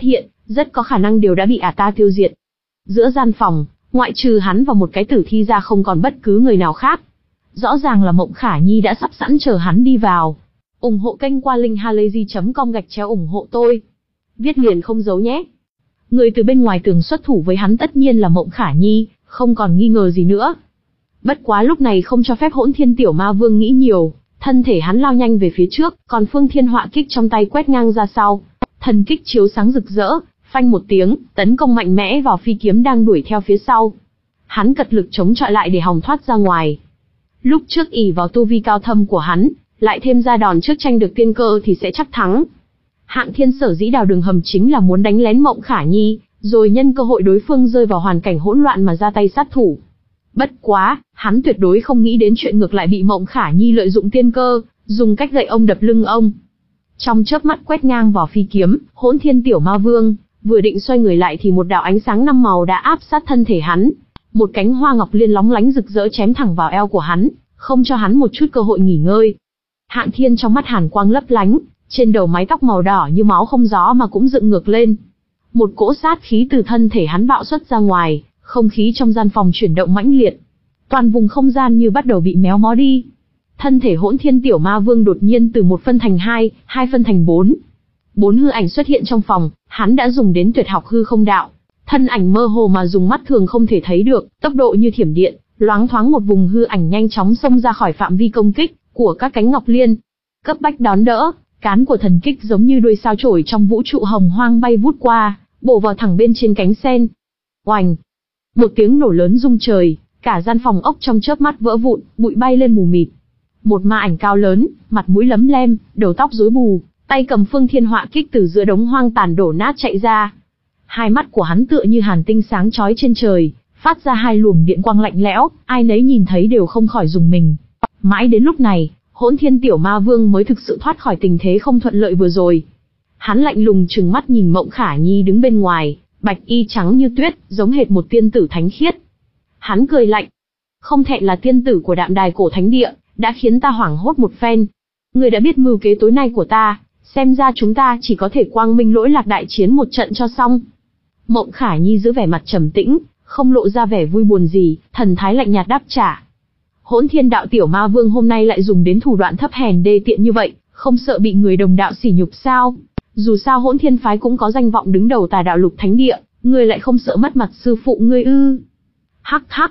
rất có khả năng đều đã bị ả ta tiêu diệt. Giữa gian phòng, ngoại trừ hắn và một cái tử thi ra không còn bất cứ người nào khác. Rõ ràng là Mộng Khả Nhi đã sắp sẵn chờ hắn đi vào. Ủng hộ kênh qua linkhalazy chấm com gạch chéo ủng hộ tôi. Viết liền không giấu nhé. Người từ bên ngoài tường xuất thủ với hắn tất nhiên là Mộng Khả Nhi, không còn nghi ngờ gì nữa. Bất quá lúc này không cho phép Hỗn Thiên Tiểu Ma Vương nghĩ nhiều, thân thể hắn lao nhanh về phía trước, còn Phương Thiên Họa Kích trong tay quét ngang ra sau. Thần kích chiếu sáng rực rỡ, phanh một tiếng, tấn công mạnh mẽ vào phi kiếm đang đuổi theo phía sau. Hắn cật lực chống chọi lại để hòng thoát ra ngoài. Lúc trước ỷ vào tu vi cao thâm của hắn, lại thêm ra đòn trước tranh được tiên cơ thì sẽ chắc thắng. Hạng Thiên sở dĩ đào đường hầm chính là muốn đánh lén Mộng Khả Nhi, rồi nhân cơ hội đối phương rơi vào hoàn cảnh hỗn loạn mà ra tay sát thủ. Bất quá, hắn tuyệt đối không nghĩ đến chuyện ngược lại bị Mộng Khả Nhi lợi dụng tiên cơ, dùng cách gậy ông đập lưng ông. Trong chớp mắt quét ngang vào phi kiếm, Hỗn Thiên Tiểu Ma Vương vừa định xoay người lại thì một đạo ánh sáng năm màu đã áp sát thân thể hắn. Một cánh hoa ngọc liên lóng lánh rực rỡ chém thẳng vào eo của hắn, không cho hắn một chút cơ hội nghỉ ngơi. Hạng Thiên trong mắt hàn quang lấp lánh, trên đầu mái tóc màu đỏ như máu không gió mà cũng dựng ngược lên. Một cỗ sát khí từ thân thể hắn bạo xuất ra ngoài, không khí trong gian phòng chuyển động mãnh liệt. Toàn vùng không gian như bắt đầu bị méo mó đi. Thân thể Hỗn Thiên Tiểu Ma Vương đột nhiên từ một phân thành hai, hai phân thành bốn. Bốn hư ảnh xuất hiện trong phòng, hắn đã dùng đến tuyệt học hư không đạo. Thân ảnh mơ hồ mà dùng mắt thường không thể thấy được, tốc độ như thiểm điện, loáng thoáng một vùng hư ảnh nhanh chóng xông ra khỏi phạm vi công kích của các cánh ngọc liên. Cấp bách đón đỡ, cán của thần kích giống như đuôi sao chổi trong vũ trụ hồng hoang bay vút qua, bổ vào thẳng bên trên cánh sen. Oành! Một tiếng nổ lớn rung trời, cả gian phòng ốc trong chớp mắt vỡ vụn, bụi bay lên mù mịt. Một ma ảnh cao lớn, mặt mũi lấm lem, đầu tóc rối bù, tay cầm Phương Thiên Họa Kích từ giữa đống hoang tàn đổ nát chạy ra. Hai mắt của hắn tựa như hàn tinh sáng chói trên trời, phát ra hai luồng điện quang lạnh lẽo, ai nấy nhìn thấy đều không khỏi rùng mình. Mãi đến lúc này, Hỗn Thiên Tiểu Ma Vương mới thực sự thoát khỏi tình thế không thuận lợi vừa rồi. Hắn lạnh lùng trừng mắt nhìn Mộng Khả Nhi đứng bên ngoài, bạch y trắng như tuyết, giống hệt một tiên tử thánh khiết. Hắn cười lạnh, không thẹn là tiên tử của Đạm Đài Cổ Thánh Địa, đã khiến ta hoảng hốt một phen. Người đã biết mưu kế tối nay của ta, xem ra chúng ta chỉ có thể quang minh lỗi lạc đại chiến một trận cho xong. Mộng Khả Nhi giữ vẻ mặt trầm tĩnh, không lộ ra vẻ vui buồn gì, thần thái lạnh nhạt đáp trả. Hỗn Thiên Đạo Tiểu Ma Vương hôm nay lại dùng đến thủ đoạn thấp hèn đê tiện như vậy, không sợ bị người đồng đạo sỉ nhục sao? Dù sao Hỗn Thiên phái cũng có danh vọng đứng đầu Tà Đạo Lục Thánh Địa, ngươi lại không sợ mất mặt sư phụ ngươi ư? Hắc hắc.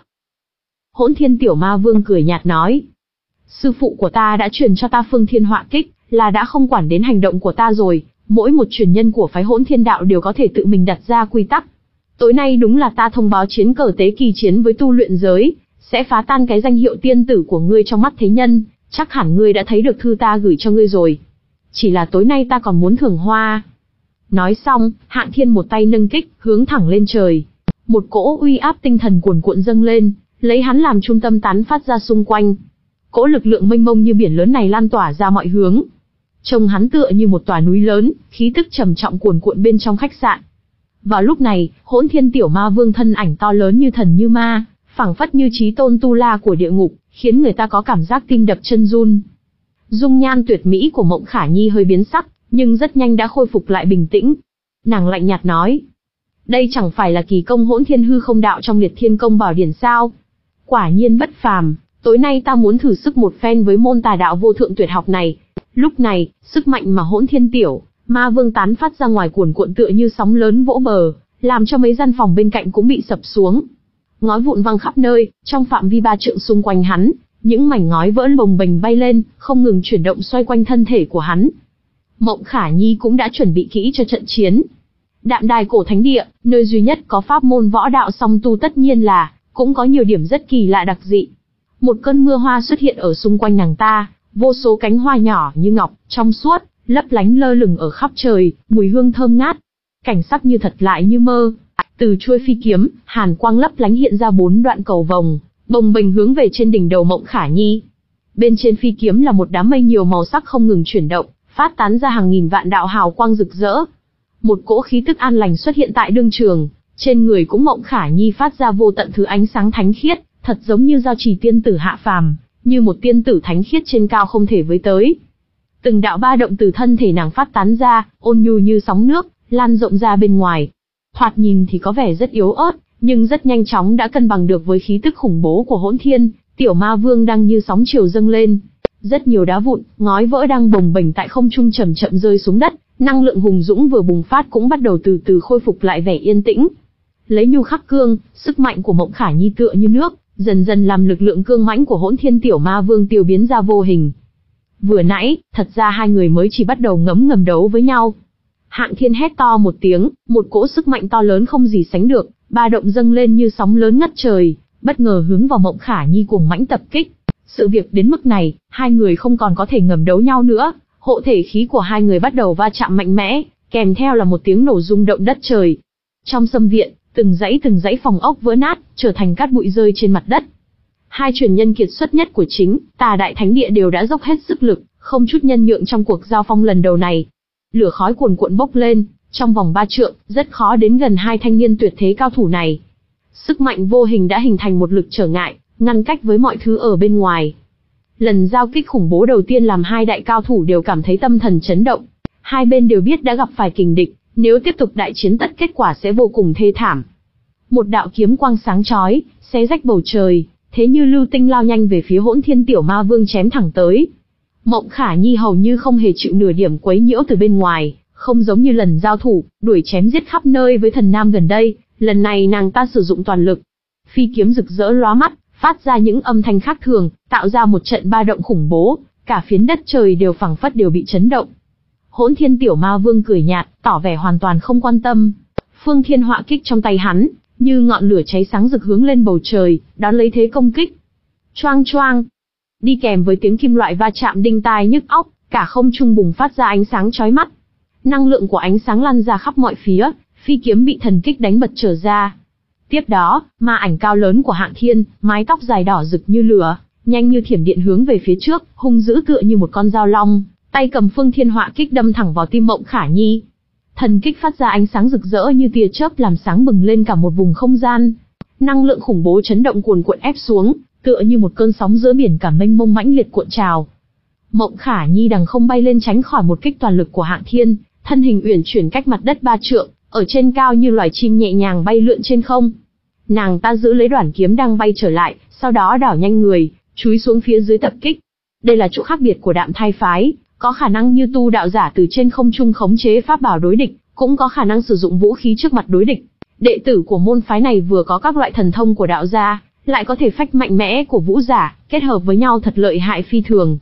Hỗn Thiên Tiểu Ma Vương cười nhạt nói, sư phụ của ta đã truyền cho ta Phương Thiên Họa Kích, là đã không quản đến hành động của ta rồi. Mỗi một truyền nhân của phái Hỗn Thiên Đạo đều có thể tự mình đặt ra quy tắc. Tối nay đúng là ta thông báo chiến cờ tế kỳ chiến với tu luyện giới, sẽ phá tan cái danh hiệu tiên tử của ngươi trong mắt thế nhân, chắc hẳn ngươi đã thấy được thư ta gửi cho ngươi rồi. Chỉ là tối nay ta còn muốn thưởng hoa. Nói xong, Hạng Thiên một tay nâng kích, hướng thẳng lên trời. Một cỗ uy áp tinh thần cuồn cuộn dâng lên, lấy hắn làm trung tâm tán phát ra xung quanh. Cỗ lực lượng mênh mông như biển lớn này lan tỏa ra mọi hướng. Trông hắn tựa như một tòa núi lớn, khí tức trầm trọng cuồn cuộn bên trong khách sạn. Vào lúc này, Hỗn Thiên Tiểu Ma Vương thân ảnh to lớn như thần như ma, phảng phất như chí tôn tu la của địa ngục, khiến người ta có cảm giác tim đập chân run. Dung nhan tuyệt mỹ của Mộng Khả Nhi hơi biến sắc, nhưng rất nhanh đã khôi phục lại bình tĩnh. Nàng lạnh nhạt nói, đây chẳng phải là kỳ công Hỗn Thiên Hư Không Đạo trong Liệt Thiên Công Bảo Điển sao? Quả nhiên bất phàm, tối nay ta muốn thử sức một phen với môn tà đạo vô thượng tuyệt học này. Lúc này, sức mạnh mà Hỗn Thiên Tiểu Ma Vương tán phát ra ngoài cuồn cuộn tựa như sóng lớn vỗ bờ, làm cho mấy gian phòng bên cạnh cũng bị sập xuống. Ngói vụn văng khắp nơi, trong phạm vi ba trượng xung quanh hắn, những mảnh ngói vỡ bồng bềnh bay lên, không ngừng chuyển động xoay quanh thân thể của hắn. Mộng Khả Nhi cũng đã chuẩn bị kỹ cho trận chiến. Đạm Đài Cổ Thánh Địa, nơi duy nhất có pháp môn võ đạo song tu tất nhiên là, cũng có nhiều điểm rất kỳ lạ đặc dị. Một cơn mưa hoa xuất hiện ở xung quanh nàng ta, vô số cánh hoa nhỏ như ngọc, trong suốt, lấp lánh lơ lửng ở khắp trời, mùi hương thơm ngát. Cảnh sắc như thật lại như mơ. Từ chuôi phi kiếm, hàn quang lấp lánh hiện ra bốn đoạn cầu vồng, bồng bềnh hướng về trên đỉnh đầu Mộng Khả Nhi. Bên trên phi kiếm là một đám mây nhiều màu sắc không ngừng chuyển động, phát tán ra hàng nghìn vạn đạo hào quang rực rỡ. Một cỗ khí tức an lành xuất hiện tại đương trường, trên người cũng Mộng Khả Nhi phát ra vô tận thứ ánh sáng thánh khiết, thật giống như giao trì tiên tử hạ phàm, như một tiên tử thánh khiết trên cao không thể với tới. Từng đạo ba động từ thân thể nàng phát tán ra, ôn nhu như sóng nước, lan rộng ra bên ngoài. Thoạt nhìn thì có vẻ rất yếu ớt, nhưng rất nhanh chóng đã cân bằng được với khí tức khủng bố của Hỗn Thiên, Tiểu Ma Vương đang như sóng chiều dâng lên. Rất nhiều đá vụn, ngói vỡ đang bồng bềnh tại không trung chậm chậm rơi xuống đất, năng lượng hùng dũng vừa bùng phát cũng bắt đầu từ từ khôi phục lại vẻ yên tĩnh. Lấy nhu khắc cương, sức mạnh của Mộng Khả Nhi tựa như nước, dần dần làm lực lượng cương mãnh của Hỗn Thiên Tiểu Ma Vương tiêu biến ra vô hình. Vừa nãy, thật ra hai người mới chỉ bắt đầu ngấm ngầm đấu với nhau. Hạng Thiên hét to một tiếng, một cỗ sức mạnh to lớn không gì sánh được, ba động dâng lên như sóng lớn ngất trời, bất ngờ hướng vào Mộng Khả Nhi cuồng mãnh tập kích. Sự việc đến mức này, hai người không còn có thể ngầm đấu nhau nữa, hộ thể khí của hai người bắt đầu va chạm mạnh mẽ, kèm theo là một tiếng nổ rung động đất trời. Trong sâm viện, từng dãy từng dãy phòng ốc vỡ nát, trở thành cát bụi rơi trên mặt đất. Hai truyền nhân kiệt xuất nhất của chính Tà Đại Thánh Địa đều đã dốc hết sức lực, không chút nhân nhượng trong cuộc giao phong lần đầu này. Lửa khói cuồn cuộn bốc lên, trong vòng ba trượng, rất khó đến gần hai thanh niên tuyệt thế cao thủ này. Sức mạnh vô hình đã hình thành một lực trở ngại, ngăn cách với mọi thứ ở bên ngoài. Lần giao kích khủng bố đầu tiên làm hai đại cao thủ đều cảm thấy tâm thần chấn động. Hai bên đều biết đã gặp phải kình địch, nếu tiếp tục đại chiến tất kết quả sẽ vô cùng thê thảm. Một đạo kiếm quang sáng chói, xé rách bầu trời, thế như lưu tinh lao nhanh về phía Hỗn Thiên Tiểu Ma Vương chém thẳng tới. Mộng Khả Nhi hầu như không hề chịu nửa điểm quấy nhiễu từ bên ngoài, không giống như lần giao thủ, đuổi chém giết khắp nơi với thần nam gần đây, lần này nàng ta sử dụng toàn lực. Phi kiếm rực rỡ lóa mắt, phát ra những âm thanh khác thường, tạo ra một trận ba động khủng bố, cả phiến đất trời đều phảng phất đều bị chấn động. Hỗn Thiên Tiểu Ma Vương cười nhạt, tỏ vẻ hoàn toàn không quan tâm. Phương Thiên Họa Kích trong tay hắn, như ngọn lửa cháy sáng rực hướng lên bầu trời, đón lấy thế công kích. Choang choang, đi kèm với tiếng kim loại va chạm đinh tai nhức óc, cả không trung bùng phát ra ánh sáng chói mắt. Năng lượng của ánh sáng lan ra khắp mọi phía, phi kiếm bị thần kích đánh bật trở ra. Tiếp đó, ma ảnh cao lớn của Hạng Thiên, mái tóc dài đỏ rực như lửa, nhanh như thiểm điện hướng về phía trước, hung dữ tựa như một con dao long, tay cầm Phương Thiên Họa Kích đâm thẳng vào tim Mộng Khả Nhi. Thần kích phát ra ánh sáng rực rỡ như tia chớp làm sáng bừng lên cả một vùng không gian. Năng lượng khủng bố chấn động cuồn cuộn ép xuống, tựa như một cơn sóng giữa biển cả mênh mông mãnh liệt cuộn trào. Mộng Khả Nhi đằng không bay lên tránh khỏi một kích toàn lực của Hạng Thiên, thân hình uyển chuyển cách mặt đất ba trượng, ở trên cao như loài chim nhẹ nhàng bay lượn trên không. Nàng ta giữ lấy đoản kiếm đang bay trở lại, sau đó đảo nhanh người, chúi xuống phía dưới tập kích. Đây là chỗ khác biệt của Đạm Thai phái, có khả năng như tu đạo giả từ trên không trung khống chế pháp bảo đối địch, cũng có khả năng sử dụng vũ khí trước mặt đối địch. Đệ tử của môn phái này vừa có các loại thần thông của đạo gia, lại có thể phách mạnh mẽ của vũ giả, kết hợp với nhau thật lợi hại phi thường.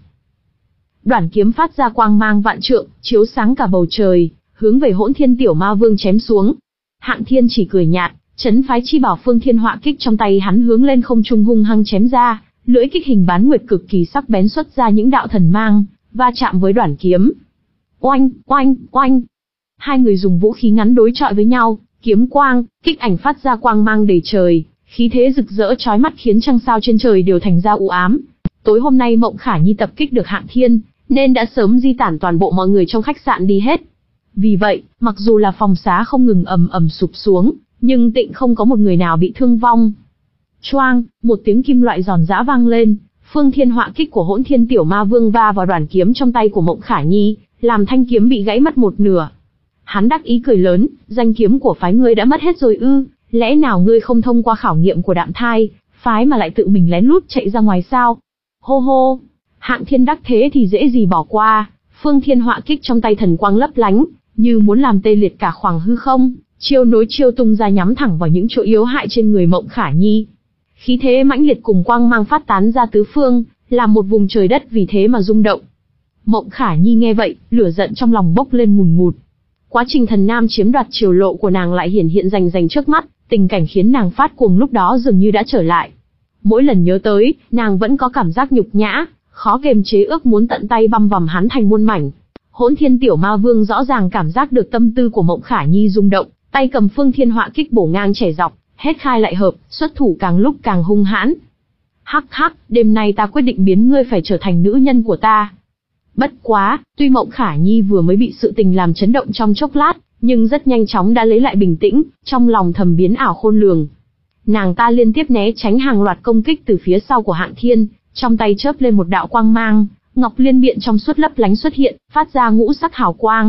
Đoản kiếm phát ra quang mang vạn trượng, chiếu sáng cả bầu trời, hướng về Hỗn Thiên Tiểu Ma Vương chém xuống. Hạng Thiên chỉ cười nhạt, chấn phái chi bảo Phương Thiên Họa Kích trong tay hắn hướng lên không trung hung hăng chém ra, lưỡi kích hình bán nguyệt cực kỳ sắc bén xuất ra những đạo thần mang, va chạm với đoản kiếm. Oanh, oanh, oanh. Hai người dùng vũ khí ngắn đối chọi với nhau, kiếm quang, kích ảnh phát ra quang mang đầy trời, khí thế rực rỡ chói mắt khiến trăng sao trên trời đều thành ra u ám. Tối hôm nay Mộng Khả Nhi tập kích được Hạng Thiên, nên đã sớm di tản toàn bộ mọi người trong khách sạn đi hết. Vì vậy, mặc dù là phòng xá không ngừng ầm ầm sụp xuống, nhưng tịnh không có một người nào bị thương vong. Choang, một tiếng kim loại giòn giã vang lên, Phương Thiên Họa Kích của Hỗn Thiên Tiểu Ma Vương va vào đoản kiếm trong tay của Mộng Khả Nhi, làm thanh kiếm bị gãy mất một nửa. Hắn đắc ý cười lớn, danh kiếm của phái ngươi đã mất hết rồi ư, lẽ nào ngươi không thông qua khảo nghiệm của Đạm Thai phái mà lại tự mình lén lút chạy ra ngoài sao? Hô hô, Hạng Thiên đắc thế thì dễ gì bỏ qua, Phương Thiên Họa Kích trong tay thần quang lấp lánh, như muốn làm tê liệt cả khoảng hư không, chiêu nối chiêu tung ra nhắm thẳng vào những chỗ yếu hại trên người Mộng Khả Nhi. Khí thế mãnh liệt cùng quang mang phát tán ra tứ phương, làm một vùng trời đất vì thế mà rung động. Mộng Khả Nhi nghe vậy, lửa giận trong lòng bốc lên ngùn ngụt. Quá trình thần nam chiếm đoạt triều lộ của nàng lại hiển hiện rành rành trước mắt, tình cảnh khiến nàng phát cuồng lúc đó dường như đã trở lại. Mỗi lần nhớ tới, nàng vẫn có cảm giác nhục nhã, khó kềm chế ước muốn tận tay băm vằm hắn thành muôn mảnh. Hỗn Thiên Tiểu Ma Vương rõ ràng cảm giác được tâm tư của Mộng Khả Nhi rung động, tay cầm Phương Thiên Họa Kích bổ ngang chẻ dọc, hết khai lại hợp, xuất thủ càng lúc càng hung hãn. Hắc hắc, đêm nay ta quyết định biến ngươi phải trở thành nữ nhân của ta. Bất quá, tuy Mộng Khả Nhi vừa mới bị sự tình làm chấn động trong chốc lát, nhưng rất nhanh chóng đã lấy lại bình tĩnh, trong lòng thầm biến ảo khôn lường. Nàng ta liên tiếp né tránh hàng loạt công kích từ phía sau của Hạng Thiên, trong tay chớp lên một đạo quang mang, ngọc liên biện trong suốt lấp lánh xuất hiện, phát ra ngũ sắc hào quang,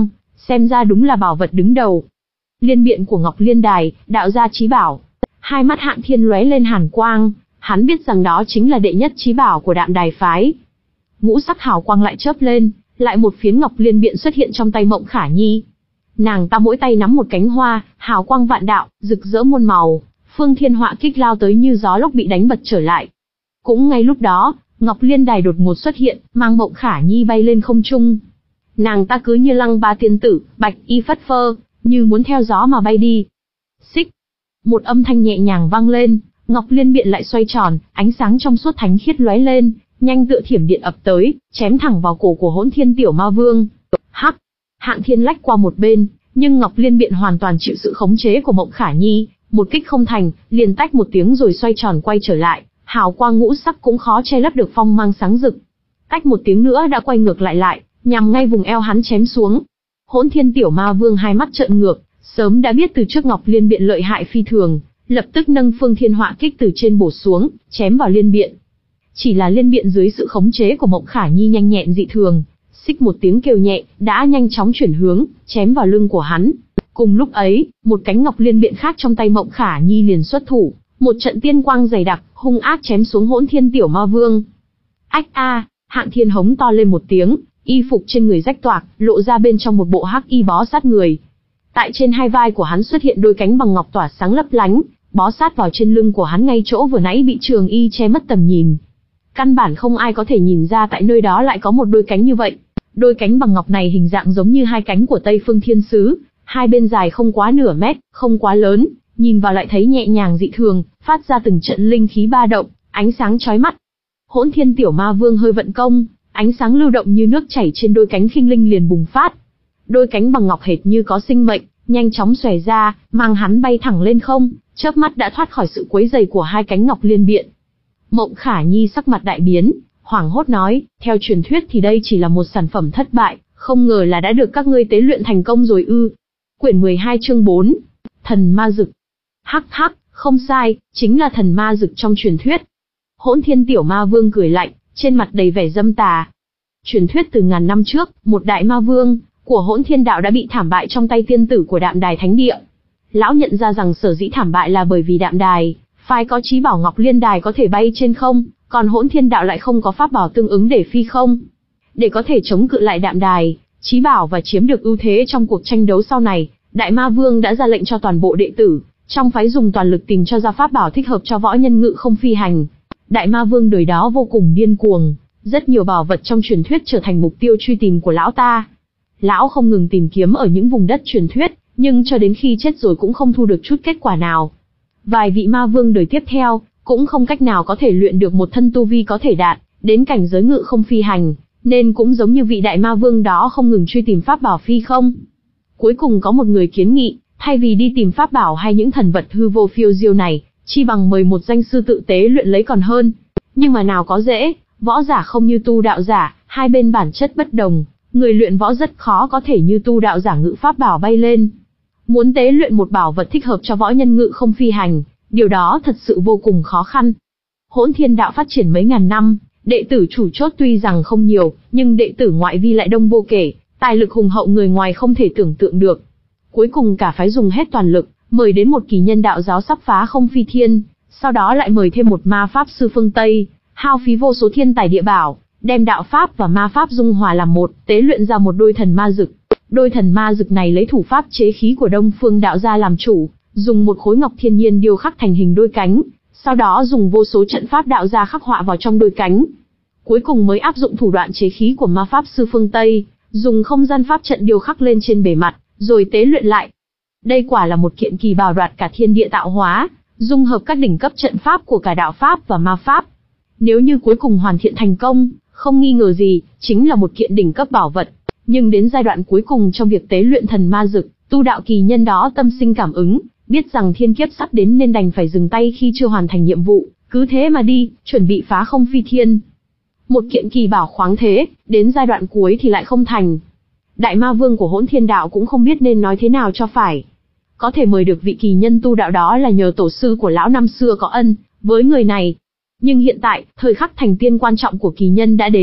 xem ra đúng là bảo vật đứng đầu. Liên biện của Ngọc Liên Đài, đạo gia chí bảo. Hai mắt Hạng Thiên lóe lên hàn quang, hắn biết rằng đó chính là đệ nhất chí bảo của Đạm Đài phái. Ngũ sắc hào quang lại chớp lên, lại một phiến ngọc liên biện xuất hiện trong tay Mộng Khả Nhi. Nàng ta mỗi tay nắm một cánh hoa, hào quang vạn đạo, rực rỡ muôn màu, phương thiên họa kích lao tới như gió lốc bị đánh bật trở lại. Cũng ngay lúc đó, Ngọc Liên Đài đột ngột xuất hiện, mang Mộng Khả Nhi bay lên không trung. Nàng ta cứ như lăng ba tiên tử, bạch y phất phơ, như muốn theo gió mà bay đi. Xích, một âm thanh nhẹ nhàng vang lên, Ngọc Liên biện lại xoay tròn, ánh sáng trong suốt thánh khiết lóe lên, nhanh tựa thiểm điện ập tới, chém thẳng vào cổ của Hỗn Thiên Tiểu Ma Vương. Hắc, Hạng Thiên lách qua một bên, nhưng Ngọc Liên biện hoàn toàn chịu sự khống chế của Mộng Khả Nhi, một kích không thành, liền tách một tiếng rồi xoay tròn quay trở lại, hào quang ngũ sắc cũng khó che lấp được phong mang sáng rực. Tách một tiếng nữa đã quay ngược lại lại, nhằm ngay vùng eo hắn chém xuống. Hỗn Thiên Tiểu Ma Vương hai mắt trợn ngược, sớm đã biết từ trước Ngọc Liên biện lợi hại phi thường, lập tức nâng phương thiên họa kích từ trên bổ xuống, chém vào liên biện. Chỉ là liên biện dưới sự khống chế của Mộng Khả Nhi nhanh nhẹn dị thường, xích một tiếng kêu nhẹ, đã nhanh chóng chuyển hướng, chém vào lưng của hắn. Cùng lúc ấy, một cánh ngọc liên biện khác trong tay Mộng Khả Nhi liền xuất thủ, một trận tiên quang dày đặc, hung ác chém xuống Hỗn Thiên Tiểu Ma Vương. Ách a, Hạng Thiên hống to lên một tiếng, y phục trên người rách toạc, lộ ra bên trong một bộ hắc y bó sát người. Tại trên hai vai của hắn xuất hiện đôi cánh bằng ngọc tỏa sáng lấp lánh, bó sát vào trên lưng của hắn ngay chỗ vừa nãy bị trường y che mất tầm nhìn. Căn bản không ai có thể nhìn ra tại nơi đó lại có một đôi cánh như vậy. Đôi cánh bằng ngọc này hình dạng giống như hai cánh của Tây Phương Thiên Sứ, hai bên dài không quá nửa mét, không quá lớn, nhìn vào lại thấy nhẹ nhàng dị thường, phát ra từng trận linh khí ba động, ánh sáng chói mắt. Hỗn Thiên Tiểu Ma Vương hơi vận công, ánh sáng lưu động như nước chảy trên đôi cánh khinh linh liền bùng phát. Đôi cánh bằng ngọc hệt như có sinh mệnh, nhanh chóng xòe ra, mang hắn bay thẳng lên không, chớp mắt đã thoát khỏi sự quấy rầy của hai cánh ngọc liên biện. Mộng Khả Nhi sắc mặt đại biến, hoảng hốt nói, theo truyền thuyết thì đây chỉ là một sản phẩm thất bại, không ngờ là đã được các ngươi tế luyện thành công rồi ư. Quyển mười hai chương bốn, Thần Ma Dực. Hắc hắc, không sai, chính là thần ma dực trong truyền thuyết. Hỗn Thiên Tiểu Ma Vương cười lạnh, trên mặt đầy vẻ dâm tà. Truyền thuyết từ ngàn năm trước, một đại ma vương của Hỗn Thiên Đạo đã bị thảm bại trong tay tiên tử của Đạm Đài Thánh Địa. Lão nhận ra rằng sở dĩ thảm bại là bởi vì Đạm Đài phái có chí bảo Ngọc Liên Đài có thể bay trên không, còn Hỗn Thiên Đạo lại không có pháp bảo tương ứng để phi không. Để có thể chống cự lại Đạm Đài chí bảo và chiếm được ưu thế trong cuộc tranh đấu sau này, Đại Ma Vương đã ra lệnh cho toàn bộ đệ tử trong phái dùng toàn lực tìm cho ra pháp bảo thích hợp cho võ nhân ngự không phi hành. Đại Ma Vương đời đó vô cùng điên cuồng, rất nhiều bảo vật trong truyền thuyết trở thành mục tiêu truy tìm của lão ta. Lão không ngừng tìm kiếm ở những vùng đất truyền thuyết, nhưng cho đến khi chết rồi cũng không thu được chút kết quả nào. Vài vị ma vương đời tiếp theo cũng không cách nào có thể luyện được một thân tu vi có thể đạt đến cảnh giới ngự không phi hành, nên cũng giống như vị đại ma vương đó không ngừng truy tìm pháp bảo phi không. Cuối cùng có một người kiến nghị, thay vì đi tìm pháp bảo hay những thần vật hư vô phiêu diêu này, chi bằng mời một danh sư tự tế luyện lấy còn hơn. Nhưng mà nào có dễ, võ giả không như tu đạo giả, hai bên bản chất bất đồng, người luyện võ rất khó có thể như tu đạo giả ngự pháp bảo bay lên. Muốn tế luyện một bảo vật thích hợp cho võ nhân ngự không phi hành, điều đó thật sự vô cùng khó khăn. Hỗn Thiên Đạo phát triển mấy ngàn năm, đệ tử chủ chốt tuy rằng không nhiều, nhưng đệ tử ngoại vi lại đông vô kể, tài lực hùng hậu người ngoài không thể tưởng tượng được. Cuối cùng cả phái dùng hết toàn lực, mời đến một kỳ nhân đạo giáo sắp phá không phi thiên, sau đó lại mời thêm một ma pháp sư phương Tây, hao phí vô số thiên tài địa bảo, đem đạo pháp và ma pháp dung hòa làm một, tế luyện ra một đôi thần ma dực. Đôi thần ma dực này lấy thủ pháp chế khí của Đông Phương đạo gia làm chủ, dùng một khối ngọc thiên nhiên điêu khắc thành hình đôi cánh, sau đó dùng vô số trận pháp đạo gia khắc họa vào trong đôi cánh. Cuối cùng mới áp dụng thủ đoạn chế khí của ma pháp sư phương Tây, dùng không gian pháp trận điêu khắc lên trên bề mặt, rồi tế luyện lại. Đây quả là một kiện kỳ bảo đoạt cả thiên địa tạo hóa, dung hợp các đỉnh cấp trận pháp của cả đạo pháp và ma pháp. Nếu như cuối cùng hoàn thiện thành công, không nghi ngờ gì, chính là một kiện đỉnh cấp bảo vật. Nhưng đến giai đoạn cuối cùng trong việc tế luyện thần ma dực, tu đạo kỳ nhân đó tâm sinh cảm ứng, biết rằng thiên kiếp sắp đến nên đành phải dừng tay khi chưa hoàn thành nhiệm vụ, cứ thế mà đi, chuẩn bị phá không phi thiên. Một kiện kỳ bảo khoáng thế, đến giai đoạn cuối thì lại không thành. Đại ma vương của Hỗn Thiên Đạo cũng không biết nên nói thế nào cho phải. Có thể mời được vị kỳ nhân tu đạo đó là nhờ tổ sư của lão năm xưa có ân với người này. Nhưng hiện tại, thời khắc thành tiên quan trọng của kỳ nhân đã đến,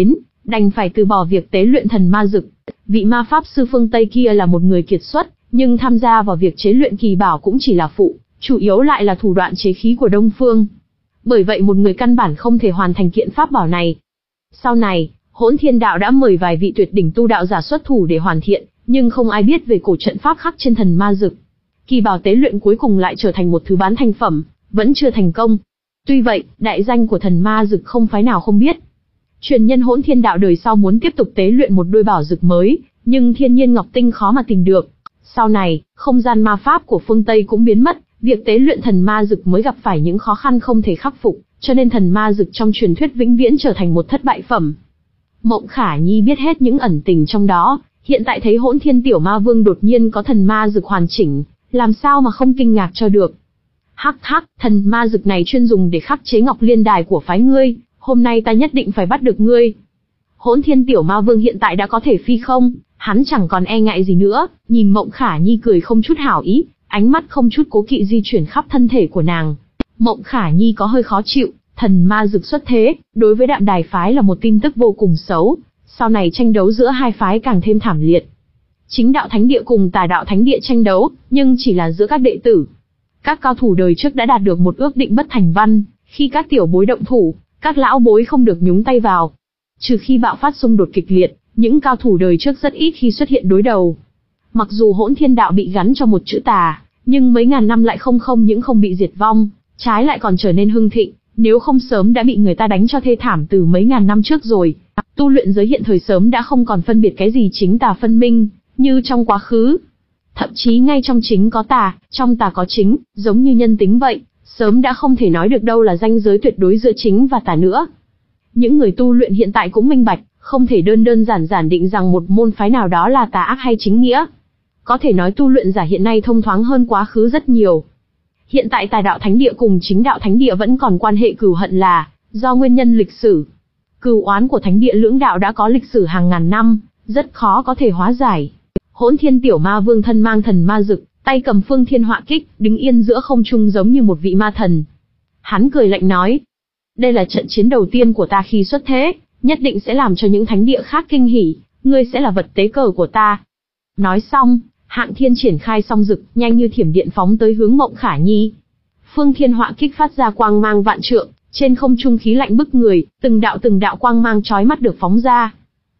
đành phải từ bỏ việc tế luyện thần ma dực. Vị ma pháp sư phương Tây kia là một người kiệt xuất, nhưng tham gia vào việc chế luyện kỳ bảo cũng chỉ là phụ, chủ yếu lại là thủ đoạn chế khí của Đông Phương. Bởi vậy một người căn bản không thể hoàn thành kiện pháp bảo này. Sau này, Hỗn Thiên Đạo đã mời vài vị tuyệt đỉnh tu đạo giả xuất thủ để hoàn thiện, nhưng không ai biết về cổ trận pháp khắc trên thần ma dực. Kỳ bảo tế luyện cuối cùng lại trở thành một thứ bán thành phẩm, vẫn chưa thành công. Tuy vậy, đại danh của thần ma dực không phái nào không biết. Truyền nhân Hỗn Thiên Đạo đời sau muốn tiếp tục tế luyện một đôi bảo dực mới, nhưng thiên nhiên ngọc tinh khó mà tìm được. Sau này, không gian ma pháp của phương Tây cũng biến mất, việc tế luyện thần ma dực mới gặp phải những khó khăn không thể khắc phục, cho nên thần ma dực trong truyền thuyết vĩnh viễn trở thành một thất bại phẩm. Mộng Khả Nhi biết hết những ẩn tình trong đó, hiện tại thấy Hỗn Thiên Tiểu Ma Vương đột nhiên có thần ma dực hoàn chỉnh, làm sao mà không kinh ngạc cho được. Hắc hắc, thần ma dực này chuyên dùng để khắc chế Ngọc Liên Đài của phái ngươi, hôm nay ta nhất định phải bắt được ngươi. Hỗn Thiên Tiểu Ma Vương hiện tại đã có thể phi không, hắn chẳng còn e ngại gì nữa, nhìn Mộng Khả Nhi cười không chút hảo ý, ánh mắt không chút cố kỵ di chuyển khắp thân thể của nàng. Mộng Khả Nhi có hơi khó chịu, thần ma dực xuất thế, đối với Đạm Đài phái là một tin tức vô cùng xấu, sau này tranh đấu giữa hai phái càng thêm thảm liệt. Chính đạo thánh địa cùng tà đạo thánh địa tranh đấu, nhưng chỉ là giữa các đệ tử. Các cao thủ đời trước đã đạt được một ước định bất thành văn, khi các tiểu bối động thủ, các lão bối không được nhúng tay vào. Trừ khi bạo phát xung đột kịch liệt, những cao thủ đời trước rất ít khi xuất hiện đối đầu. Mặc dù Hỗn Thiên Đạo bị gắn cho một chữ tà, nhưng mấy ngàn năm lại không không những không bị diệt vong, trái lại còn trở nên hưng thịnh, nếu không sớm đã bị người ta đánh cho thê thảm từ mấy ngàn năm trước rồi. Tu luyện giới hiện thời sớm đã không còn phân biệt cái gì chính tà phân minh, như trong quá khứ. Thậm chí ngay trong chính có tà, trong tà có chính, giống như nhân tính vậy, sớm đã không thể nói được đâu là ranh giới tuyệt đối giữa chính và tà nữa. Những người tu luyện hiện tại cũng minh bạch, không thể đơn đơn giản giản định rằng một môn phái nào đó là tà ác hay chính nghĩa. Có thể nói tu luyện giả hiện nay thông thoáng hơn quá khứ rất nhiều. Hiện tại tà đạo thánh địa cùng chính đạo thánh địa vẫn còn quan hệ cừu hận là do nguyên nhân lịch sử. Cừu oán của thánh địa lưỡng đạo đã có lịch sử hàng ngàn năm, rất khó có thể hóa giải. Hỗn Thiên Tiểu Ma Vương thân mang thần ma dực, tay cầm phương thiên họa kích, đứng yên giữa không trung giống như một vị ma thần. Hắn cười lạnh nói, đây là trận chiến đầu tiên của ta khi xuất thế, nhất định sẽ làm cho những thánh địa khác kinh hỉ, ngươi sẽ là vật tế cờ của ta. Nói xong, Hạng Thiên triển khai song dực, nhanh như thiểm điện phóng tới hướng Mộng Khả Nhi. Phương thiên họa kích phát ra quang mang vạn trượng, trên không trung khí lạnh bức người, từng đạo từng đạo quang mang chói mắt được phóng ra.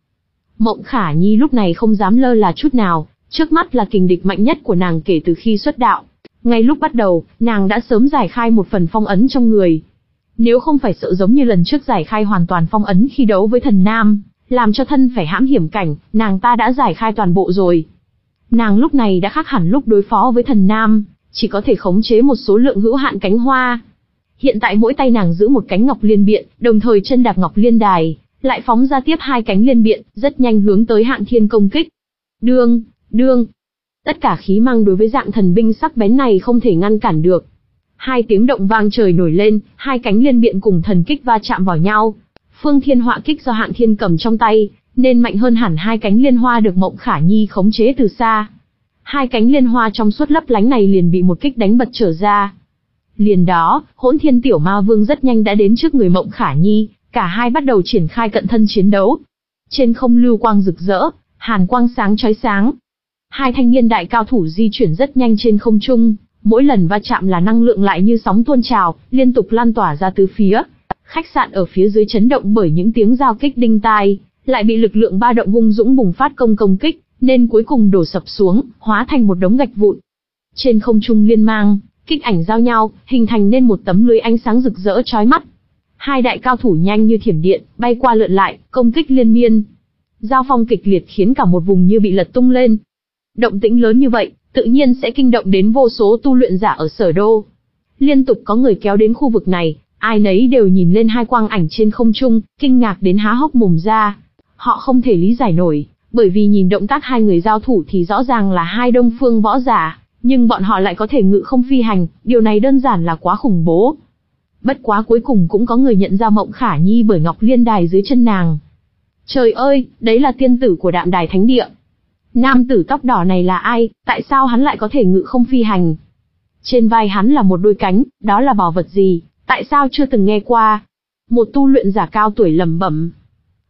Mộng Khả Nhi lúc này không dám lơ là chút nào, trước mắt là kình địch mạnh nhất của nàng kể từ khi xuất đạo. Ngay lúc bắt đầu, nàng đã sớm giải khai một phần phong ấn trong người. Nếu không phải sợ giống như lần trước giải khai hoàn toàn phong ấn khi đấu với thần nam, làm cho thân phải hãm hiểm cảnh, nàng ta đã giải khai toàn bộ rồi. Nàng lúc này đã khác hẳn lúc đối phó với thần nam, chỉ có thể khống chế một số lượng hữu hạn cánh hoa. Hiện tại mỗi tay nàng giữ một cánh ngọc liên biện, đồng thời chân đạp ngọc liên đài, lại phóng ra tiếp hai cánh liên biện, rất nhanh hướng tới Hạng Thiên công kích. Đương, đương. Tất cả khí mang đối với dạng thần binh sắc bén này không thể ngăn cản được. Hai tiếng động vang trời nổi lên, hai cánh liên biện cùng thần kích va chạm vào nhau. Phương thiên họa kích do Hạng Thiên cầm trong tay, nên mạnh hơn hẳn hai cánh liên hoa được Mộng Khả Nhi khống chế từ xa. Hai cánh liên hoa trong suốt lấp lánh này liền bị một kích đánh bật trở ra. Liền đó, Hỗn Thiên Tiểu Ma Vương rất nhanh đã đến trước người Mộng Khả Nhi, cả hai bắt đầu triển khai cận thân chiến đấu. Trên không lưu quang rực rỡ, hàn quang sáng chói sáng. Hai thanh niên đại cao thủ di chuyển rất nhanh trên không trung, mỗi lần va chạm là năng lượng lại như sóng tuôn trào, liên tục lan tỏa ra tứ phía. Khách sạn ở phía dưới chấn động bởi những tiếng giao kích đinh tai, lại bị lực lượng ba động hung dũng bùng phát công công kích, nên cuối cùng đổ sập xuống, hóa thành một đống gạch vụn. Trên không trung liên mang, kích ảnh giao nhau, hình thành nên một tấm lưới ánh sáng rực rỡ chói mắt. Hai đại cao thủ nhanh như thiểm điện, bay qua lượn lại, công kích liên miên. Giao phong kịch liệt khiến cả một vùng như bị lật tung lên. Động tĩnh lớn như vậy, tự nhiên sẽ kinh động đến vô số tu luyện giả ở Sở Đô. Liên tục có người kéo đến khu vực này, ai nấy đều nhìn lên hai quang ảnh trên không trung, kinh ngạc đến há hốc mồm ra. Họ không thể lý giải nổi, bởi vì nhìn động tác hai người giao thủ thì rõ ràng là hai đông phương võ giả, nhưng bọn họ lại có thể ngự không phi hành, điều này đơn giản là quá khủng bố. Bất quá cuối cùng cũng có người nhận ra Mộng Khả Nhi bởi ngọc liên đài dưới chân nàng. Trời ơi, đấy là tiên tử của Đạm Đài Thánh Địa. Nam tử tóc đỏ này là ai, tại sao hắn lại có thể ngự không phi hành? Trên vai hắn là một đôi cánh, đó là bảo vật gì, tại sao chưa từng nghe qua? Một tu luyện giả cao tuổi lẩm bẩm.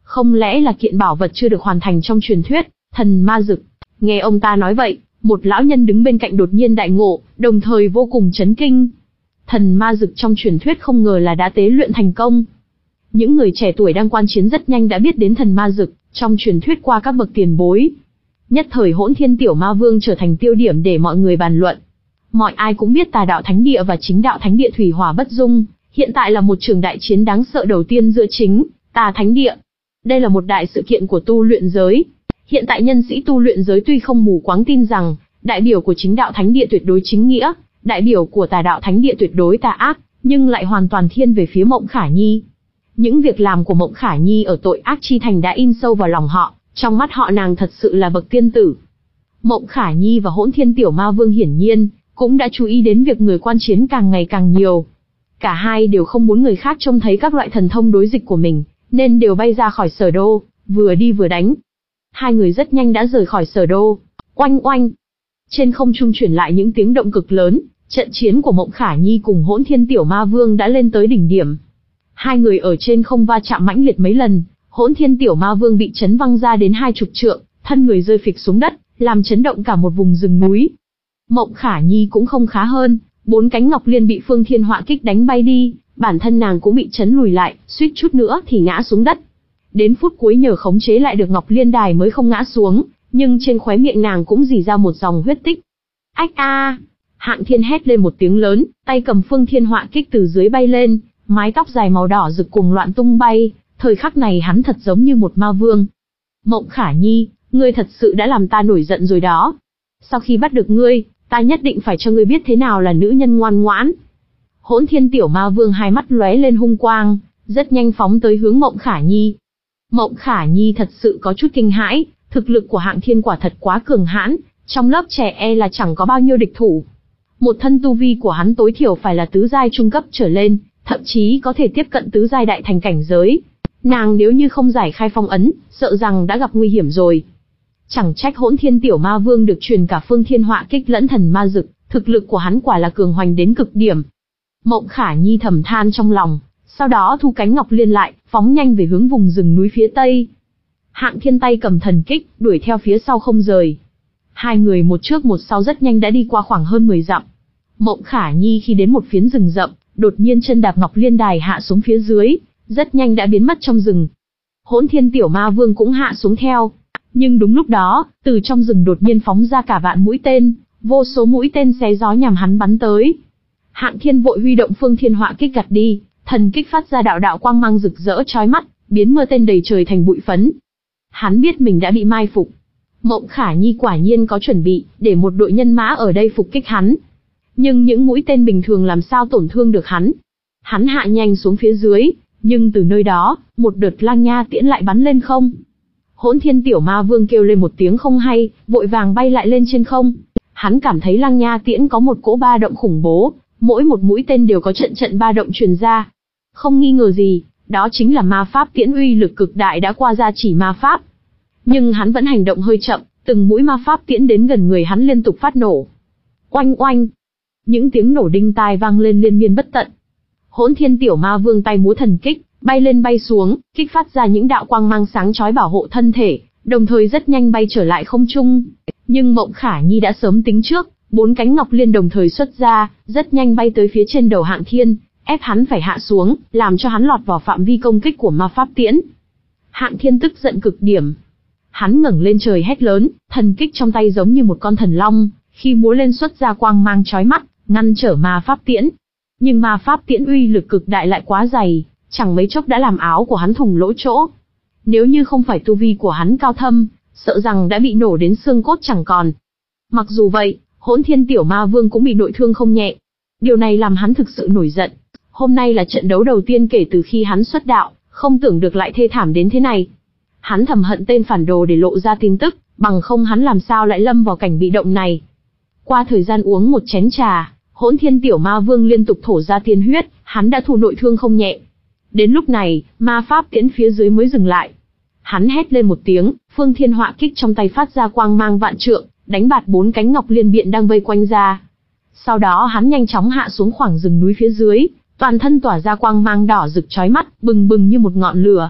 Không lẽ là kiện bảo vật chưa được hoàn thành trong truyền thuyết, thần ma dực? Nghe ông ta nói vậy, một lão nhân đứng bên cạnh đột nhiên đại ngộ, đồng thời vô cùng chấn kinh. Thần ma dực trong truyền thuyết không ngờ là đã tế luyện thành công. Những người trẻ tuổi đang quan chiến rất nhanh đã biết đến thần ma dực, trong truyền thuyết qua các bậc tiền bối. Nhất thời Hỗn Thiên Tiểu Ma Vương trở thành tiêu điểm để mọi người bàn luận. Mọi ai cũng biết Tà Đạo Thánh Địa và Chính Đạo Thánh Địa thủy hỏa bất dung, hiện tại là một trường đại chiến đáng sợ đầu tiên giữa Chính, Tà Thánh Địa. Đây là một đại sự kiện của tu luyện giới. Hiện tại nhân sĩ tu luyện giới tuy không mù quáng tin rằng, đại biểu của Chính Đạo Thánh Địa tuyệt đối chính nghĩa, đại biểu của Tà Đạo Thánh Địa tuyệt đối tà ác, nhưng lại hoàn toàn thiên về phía Mộng Khả Nhi. Những việc làm của Mộng Khả Nhi ở tội ác chi thành đã in sâu vào lòng họ, trong mắt họ nàng thật sự là bậc tiên tử. Mộng Khả Nhi và Hỗn Thiên Tiểu Ma Vương hiển nhiên cũng đã chú ý đến việc người quan chiến càng ngày càng nhiều. Cả hai đều không muốn người khác trông thấy các loại thần thông đối dịch của mình, nên đều bay ra khỏi sở đô, vừa đi vừa đánh. Hai người rất nhanh đã rời khỏi sở đô. Oanh oanh. Trên không trung truyền lại những tiếng động cực lớn, trận chiến của Mộng Khả Nhi cùng Hỗn Thiên Tiểu Ma Vương đã lên tới đỉnh điểm. Hai người ở trên không va chạm mãnh liệt mấy lần, Hỗn Thiên Tiểu Ma Vương bị chấn văng ra đến hai chục trượng, thân người rơi phịch xuống đất, làm chấn động cả một vùng rừng núi. Mộng Khả Nhi cũng không khá hơn, bốn cánh ngọc liên bị Phương Thiên Họa Kích đánh bay đi, bản thân nàng cũng bị chấn lùi lại, suýt chút nữa thì ngã xuống đất. Đến phút cuối nhờ khống chế lại được Ngọc Liên Đài mới không ngã xuống, nhưng trên khóe miệng nàng cũng rỉ ra một dòng huyết tích. Ách a! Hạng Thiên hét lên một tiếng lớn, tay cầm Phương Thiên Họa Kích từ dưới bay lên, mái tóc dài màu đỏ rực cùng loạn tung bay, thời khắc này hắn thật giống như một ma vương. Mộng Khả Nhi, ngươi thật sự đã làm ta nổi giận rồi đó. Sau khi bắt được ngươi, ta nhất định phải cho ngươi biết thế nào là nữ nhân ngoan ngoãn. Hỗn Thiên Tiểu Ma Vương hai mắt lóe lên hung quang, rất nhanh phóng tới hướng Mộng Khả Nhi. Mộng Khả Nhi thật sự có chút kinh hãi, thực lực của Hạng Thiên quả thật quá cường hãn, trong lớp trẻ e là chẳng có bao nhiêu địch thủ. Một thân tu vi của hắn tối thiểu phải là tứ giai trung cấp trở lên, thậm chí có thể tiếp cận tứ giai đại thành cảnh giới. Nàng nếu như không giải khai phong ấn, sợ rằng đã gặp nguy hiểm rồi. Chẳng trách Hỗn Thiên Tiểu Ma Vương được truyền cả Phương Thiên Họa Kích lẫn thần ma dực, thực lực của hắn quả là cường hoành đến cực điểm. Mộng Khả Nhi thầm than trong lòng, sau đó thu cánh Ngọc Liên lại, phóng nhanh về hướng vùng rừng núi phía tây. Hạng Thiên tay cầm thần kích, đuổi theo phía sau không rời. Hai người một trước một sau rất nhanh đã đi qua khoảng hơn mười dặm. Mộng Khả Nhi khi đến một phiến rừng rậm, đột nhiên chân đạp Ngọc Liên Đài hạ xuống phía dưới, rất nhanh đã biến mất trong rừng. Hỗn Thiên Tiểu Ma Vương cũng hạ xuống theo. Nhưng đúng lúc đó, từ trong rừng đột nhiên phóng ra cả vạn mũi tên, vô số mũi tên xé gió nhằm hắn bắn tới. Hạng Thiên vội huy động Phương Thiên Họa Kích gạt đi, thần kích phát ra đạo đạo quang mang rực rỡ chói mắt, biến mưa tên đầy trời thành bụi phấn. Hắn biết mình đã bị mai phục. Mộng Khả Nhi quả nhiên có chuẩn bị, để một đội nhân mã ở đây phục kích hắn. Nhưng những mũi tên bình thường làm sao tổn thương được hắn. Hắn hạ nhanh xuống phía dưới, nhưng từ nơi đó, một đợt lang nha tiễn lại bắn lên không. Hỗn Thiên Tiểu Ma Vương kêu lên một tiếng không hay, vội vàng bay lại lên trên không. Hắn cảm thấy lang nha tiễn có một cỗ ba động khủng bố, mỗi một mũi tên đều có trận trận ba động truyền ra. Không nghi ngờ gì, đó chính là ma pháp tiễn uy lực cực đại đã qua gia chỉ ma pháp. Nhưng hắn vẫn hành động hơi chậm, từng mũi ma pháp tiễn đến gần người hắn liên tục phát nổ. Oanh oanh! Những tiếng nổ đinh tai vang lên liên miên bất tận. Hỗn Thiên Tiểu Ma Vương tay múa thần kích, bay lên bay xuống, kích phát ra những đạo quang mang sáng chói bảo hộ thân thể, đồng thời rất nhanh bay trở lại không trung. Nhưng Mộng Khả Nhi đã sớm tính trước, bốn cánh Ngọc Liên đồng thời xuất ra, rất nhanh bay tới phía trên đầu Hạng Thiên, ép hắn phải hạ xuống, làm cho hắn lọt vào phạm vi công kích của ma pháp tiễn. Hạng Thiên tức giận cực điểm. Hắn ngẩng lên trời hét lớn, thần kích trong tay giống như một con thần long, khi múa lên xuất ra quang mang chói mắt, ngăn trở ma pháp tiễn. Nhưng ma pháp tiễn uy lực cực đại lại quá dày, chẳng mấy chốc đã làm áo của hắn thủng lỗ chỗ. Nếu như không phải tu vi của hắn cao thâm, sợ rằng đã bị nổ đến xương cốt chẳng còn. Mặc dù vậy, Hỗn Thiên Tiểu Ma Vương cũng bị nội thương không nhẹ. Điều này làm hắn thực sự nổi giận. Hôm nay là trận đấu đầu tiên kể từ khi hắn xuất đạo, không tưởng được lại thê thảm đến thế này. Hắn thầm hận tên phản đồ để lộ ra tin tức, bằng không hắn làm sao lại lâm vào cảnh bị động này. Qua thời gian uống một chén trà, Hỗn Thiên Tiểu Ma Vương liên tục thổ ra tiên huyết, hắn đã thụ nội thương không nhẹ. Đến lúc này, ma pháp tiễn phía dưới mới dừng lại. Hắn hét lên một tiếng, Phương Thiên Họa Kích trong tay phát ra quang mang vạn trượng, đánh bạt bốn cánh Ngọc Liên biện đang vây quanh ra. Sau đó hắn nhanh chóng hạ xuống khoảng rừng núi phía dưới, toàn thân tỏa ra quang mang đỏ rực chói mắt, bừng bừng như một ngọn lửa.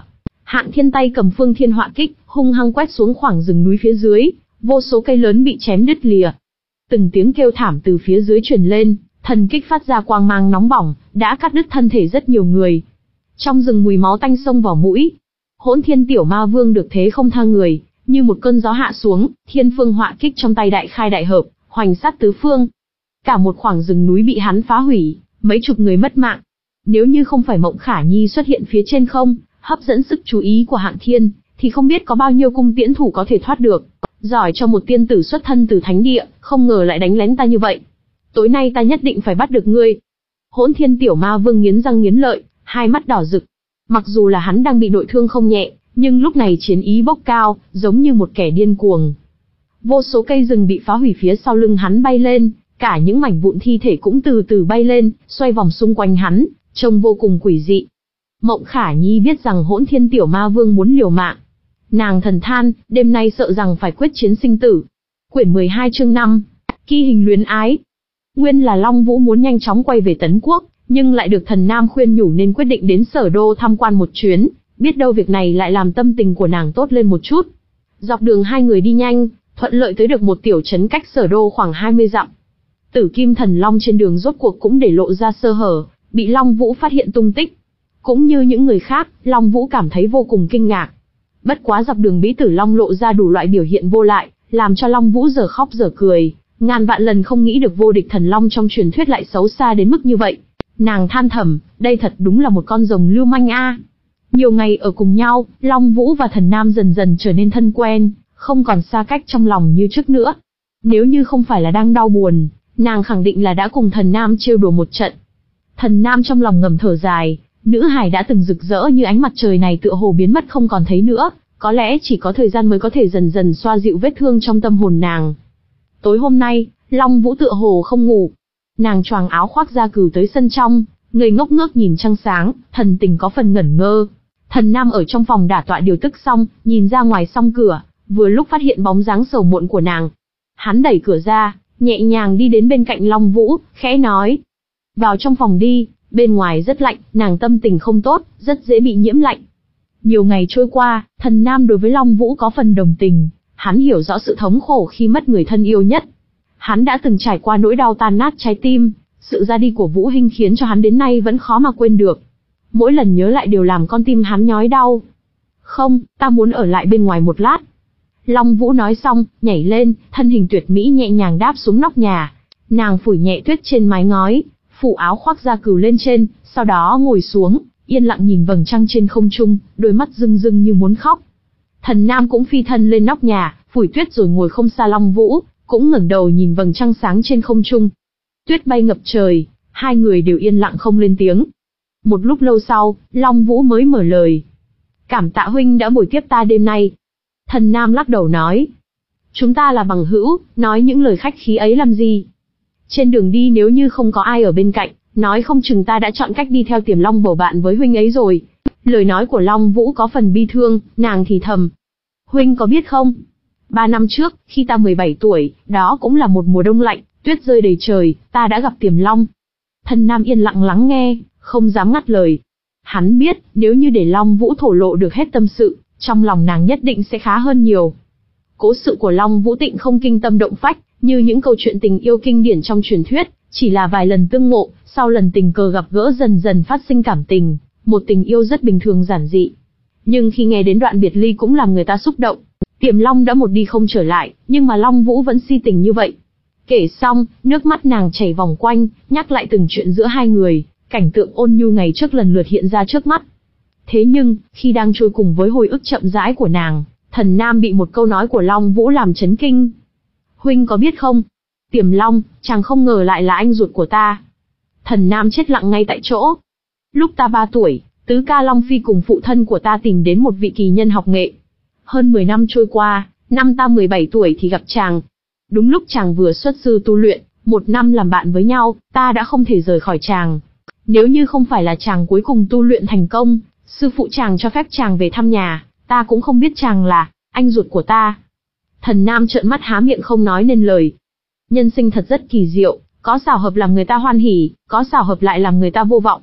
Hạng Thiên tay cầm Phương Thiên Họa Kích, hung hăng quét xuống khoảng rừng núi phía dưới, vô số cây lớn bị chém đứt lìa. Từng tiếng kêu thảm từ phía dưới truyền lên, thần kích phát ra quang mang nóng bỏng, đã cắt đứt thân thể rất nhiều người. Trong rừng mùi máu tanh xông vào mũi. Hỗn Thiên Tiểu Ma Vương được thế không tha người, như một cơn gió hạ xuống, Thiên Phương Họa Kích trong tay đại khai đại hợp, hoành sát tứ phương. Cả một khoảng rừng núi bị hắn phá hủy, mấy chục người mất mạng. Nếu như không phải Mộng Khả Nhi xuất hiện phía trên không, hấp dẫn sức chú ý của Hạng Thiên, thì không biết có bao nhiêu cung tiễn thủ có thể thoát được. Giỏi cho một tiên tử xuất thân từ thánh địa, không ngờ lại đánh lén ta như vậy. Tối nay ta nhất định phải bắt được ngươi. Hỗn Thiên Tiểu Ma Vương nghiến răng nghiến lợi, hai mắt đỏ rực. Mặc dù là hắn đang bị nội thương không nhẹ, nhưng lúc này chiến ý bốc cao, giống như một kẻ điên cuồng. Vô số cây rừng bị phá hủy phía sau lưng hắn bay lên, cả những mảnh vụn thi thể cũng từ từ bay lên, xoay vòng xung quanh hắn, trông vô cùng quỷ dị. Mộng Khả Nhi biết rằng Hỗn Thiên Tiểu Ma Vương muốn liều mạng. Nàng thần than, đêm nay sợ rằng phải quyết chiến sinh tử. Quyển mười hai chương năm, Kỳ hình luyến ái. Nguyên là Long Vũ muốn nhanh chóng quay về Tấn Quốc, nhưng lại được Thần Nam khuyên nhủ nên quyết định đến Sở Đô tham quan một chuyến, biết đâu việc này lại làm tâm tình của nàng tốt lên một chút. Dọc đường hai người đi nhanh, thuận lợi tới được một tiểu trấn cách Sở Đô khoảng hai mươi dặm. Tử Kim Thần Long trên đường rốt cuộc cũng để lộ ra sơ hở, bị Long Vũ phát hiện tung tích. Cũng như những người khác, Long Vũ cảm thấy vô cùng kinh ngạc. Bất quá dọc đường Bí Tử Long lộ ra đủ loại biểu hiện vô lại, làm cho Long Vũ giờ khóc giờ cười, ngàn vạn lần không nghĩ được vô địch thần long trong truyền thuyết lại xấu xa đến mức như vậy. Nàng than thầm, đây thật đúng là một con rồng lưu manh a. Nhiều ngày ở cùng nhau, Long Vũ và Thần Nam dần dần trở nên thân quen, không còn xa cách trong lòng như trước nữa. Nếu như không phải là đang đau buồn, nàng khẳng định là đã cùng Thần Nam trêu đùa một trận. Thần Nam trong lòng ngầm thở dài, nữ hài đã từng rực rỡ như ánh mặt trời này tựa hồ biến mất không còn thấy nữa, có lẽ chỉ có thời gian mới có thể dần dần xoa dịu vết thương trong tâm hồn nàng. Tối hôm nay, Long Vũ tựa hồ không ngủ. Nàng choàng áo khoác ra cửu tới sân trong, người ngốc ngước nhìn trăng sáng, thần tình có phần ngẩn ngơ. Thần Nam ở trong phòng đả tọa điều tức xong, nhìn ra ngoài song cửa, vừa lúc phát hiện bóng dáng sầu muộn của nàng. Hắn đẩy cửa ra, nhẹ nhàng đi đến bên cạnh Long Vũ, khẽ nói: vào trong phòng đi, bên ngoài rất lạnh, nàng tâm tình không tốt, rất dễ bị nhiễm lạnh. Nhiều ngày trôi qua, Thần Nam đối với Long Vũ có phần đồng tình, hắn hiểu rõ sự thống khổ khi mất người thân yêu nhất. Hắn đã từng trải qua nỗi đau tan nát trái tim, sự ra đi của Vũ Hinh khiến cho hắn đến nay vẫn khó mà quên được. Mỗi lần nhớ lại đều làm con tim hắn nhói đau. Không, ta muốn ở lại bên ngoài một lát. Long Vũ nói xong, nhảy lên, thân hình tuyệt mỹ nhẹ nhàng đáp xuống nóc nhà. Nàng phủi nhẹ tuyết trên mái ngói, phủ áo khoác da cừu lên trên, sau đó ngồi xuống, yên lặng nhìn vầng trăng trên không trung, đôi mắt rưng rưng như muốn khóc. Thần Nam cũng phi thân lên nóc nhà, phủi tuyết rồi ngồi không xa Long Vũ, cũng ngẩng đầu nhìn vầng trăng sáng trên không trung. Tuyết bay ngập trời, hai người đều yên lặng không lên tiếng. Một lúc lâu sau, Long Vũ mới mở lời. Cảm tạ huynh đã bồi tiếp ta đêm nay. Thần Nam lắc đầu nói. Chúng ta là bằng hữu, nói những lời khách khí ấy làm gì? Trên đường đi nếu như không có ai ở bên cạnh, nói không chừng ta đã chọn cách đi theo Tiềm Long bầu bạn với huynh ấy rồi. Lời nói của Long Vũ có phần bi thương, nàng thì thầm. Huynh có biết không? Ba năm trước, khi ta mười bảy tuổi, đó cũng là một mùa đông lạnh, tuyết rơi đầy trời, ta đã gặp Tiềm Long. Thần Nam yên lặng lắng nghe, không dám ngắt lời. Hắn biết, nếu như để Long Vũ thổ lộ được hết tâm sự, trong lòng nàng nhất định sẽ khá hơn nhiều. Cố sự của Long Vũ tịnh không kinh tâm động phách, như những câu chuyện tình yêu kinh điển trong truyền thuyết, chỉ là vài lần tương ngộ, sau lần tình cờ gặp gỡ dần dần phát sinh cảm tình, một tình yêu rất bình thường giản dị. Nhưng khi nghe đến đoạn biệt ly cũng làm người ta xúc động. Tiềm Long đã một đi không trở lại, nhưng mà Long Vũ vẫn si tình như vậy. Kể xong, nước mắt nàng chảy vòng quanh, nhắc lại từng chuyện giữa hai người, cảnh tượng ôn nhu ngày trước lần lượt hiện ra trước mắt. Thế nhưng, khi đang trôi cùng với hồi ức chậm rãi của nàng, Thần Nam bị một câu nói của Long Vũ làm chấn kinh. Huynh có biết không? Tiềm Long, chàng không ngờ lại là anh ruột của ta. Thần Nam chết lặng ngay tại chỗ. Lúc ta ba tuổi, tứ ca Long Phi cùng phụ thân của ta tìm đến một vị kỳ nhân học nghệ. Hơn mười năm trôi qua, năm ta mười bảy tuổi thì gặp chàng. Đúng lúc chàng vừa xuất sư tu luyện, một năm làm bạn với nhau, ta đã không thể rời khỏi chàng. Nếu như không phải là chàng cuối cùng tu luyện thành công, sư phụ chàng cho phép chàng về thăm nhà, ta cũng không biết chàng là anh ruột của ta. Thần Nam trợn mắt há miệng không nói nên lời. Nhân sinh thật rất kỳ diệu, có xảo hợp làm người ta hoan hỉ, có xảo hợp lại làm người ta vô vọng.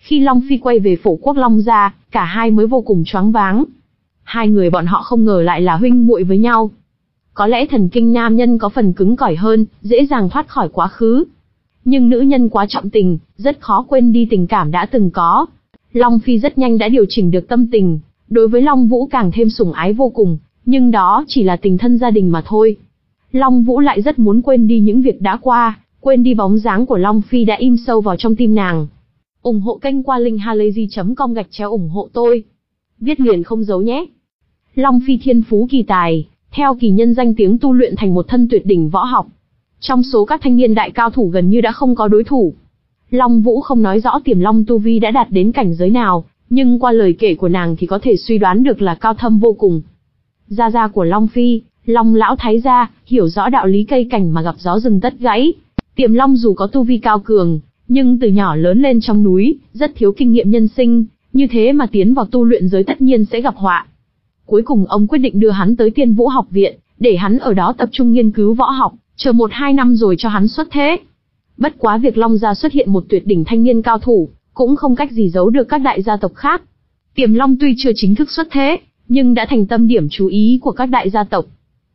Khi Long Phi quay về phổ quốc Long gia, cả hai mới vô cùng choáng váng. Hai người bọn họ không ngờ lại là huynh muội với nhau. Có lẽ thần kinh nam nhân có phần cứng cỏi hơn, dễ dàng thoát khỏi quá khứ. Nhưng nữ nhân quá trọng tình, rất khó quên đi tình cảm đã từng có. Long Phi rất nhanh đã điều chỉnh được tâm tình, đối với Long Vũ càng thêm sủng ái vô cùng, nhưng đó chỉ là tình thân gia đình mà thôi. Long Vũ lại rất muốn quên đi những việc đã qua, quên đi bóng dáng của Long Phi đã im sâu vào trong tim nàng. Ủng hộ kênh qua linkhalazy chấm com gạch chéo ủng hộ tôi. Viết liền không giấu nhé. Long Phi thiên phú kỳ tài, theo kỳ nhân danh tiếng tu luyện thành một thân tuyệt đỉnh võ học. Trong số các thanh niên đại cao thủ gần như đã không có đối thủ. Long Vũ không nói rõ Tiềm Long tu vi đã đạt đến cảnh giới nào, nhưng qua lời kể của nàng thì có thể suy đoán được là cao thâm vô cùng. Gia gia của Long Phi, Long lão thái gia, hiểu rõ đạo lý cây cảnh mà gặp gió rừng tất gãy. Tiềm Long dù có tu vi cao cường, nhưng từ nhỏ lớn lên trong núi, rất thiếu kinh nghiệm nhân sinh, như thế mà tiến vào tu luyện giới tất nhiên sẽ gặp họa. Cuối cùng ông quyết định đưa hắn tới Tiên Vũ học viện, để hắn ở đó tập trung nghiên cứu võ học, chờ một hai năm rồi cho hắn xuất thế. Bất quá việc Long gia xuất hiện một tuyệt đỉnh thanh niên cao thủ, cũng không cách gì giấu được các đại gia tộc khác. Tiềm Long tuy chưa chính thức xuất thế, nhưng đã thành tâm điểm chú ý của các đại gia tộc.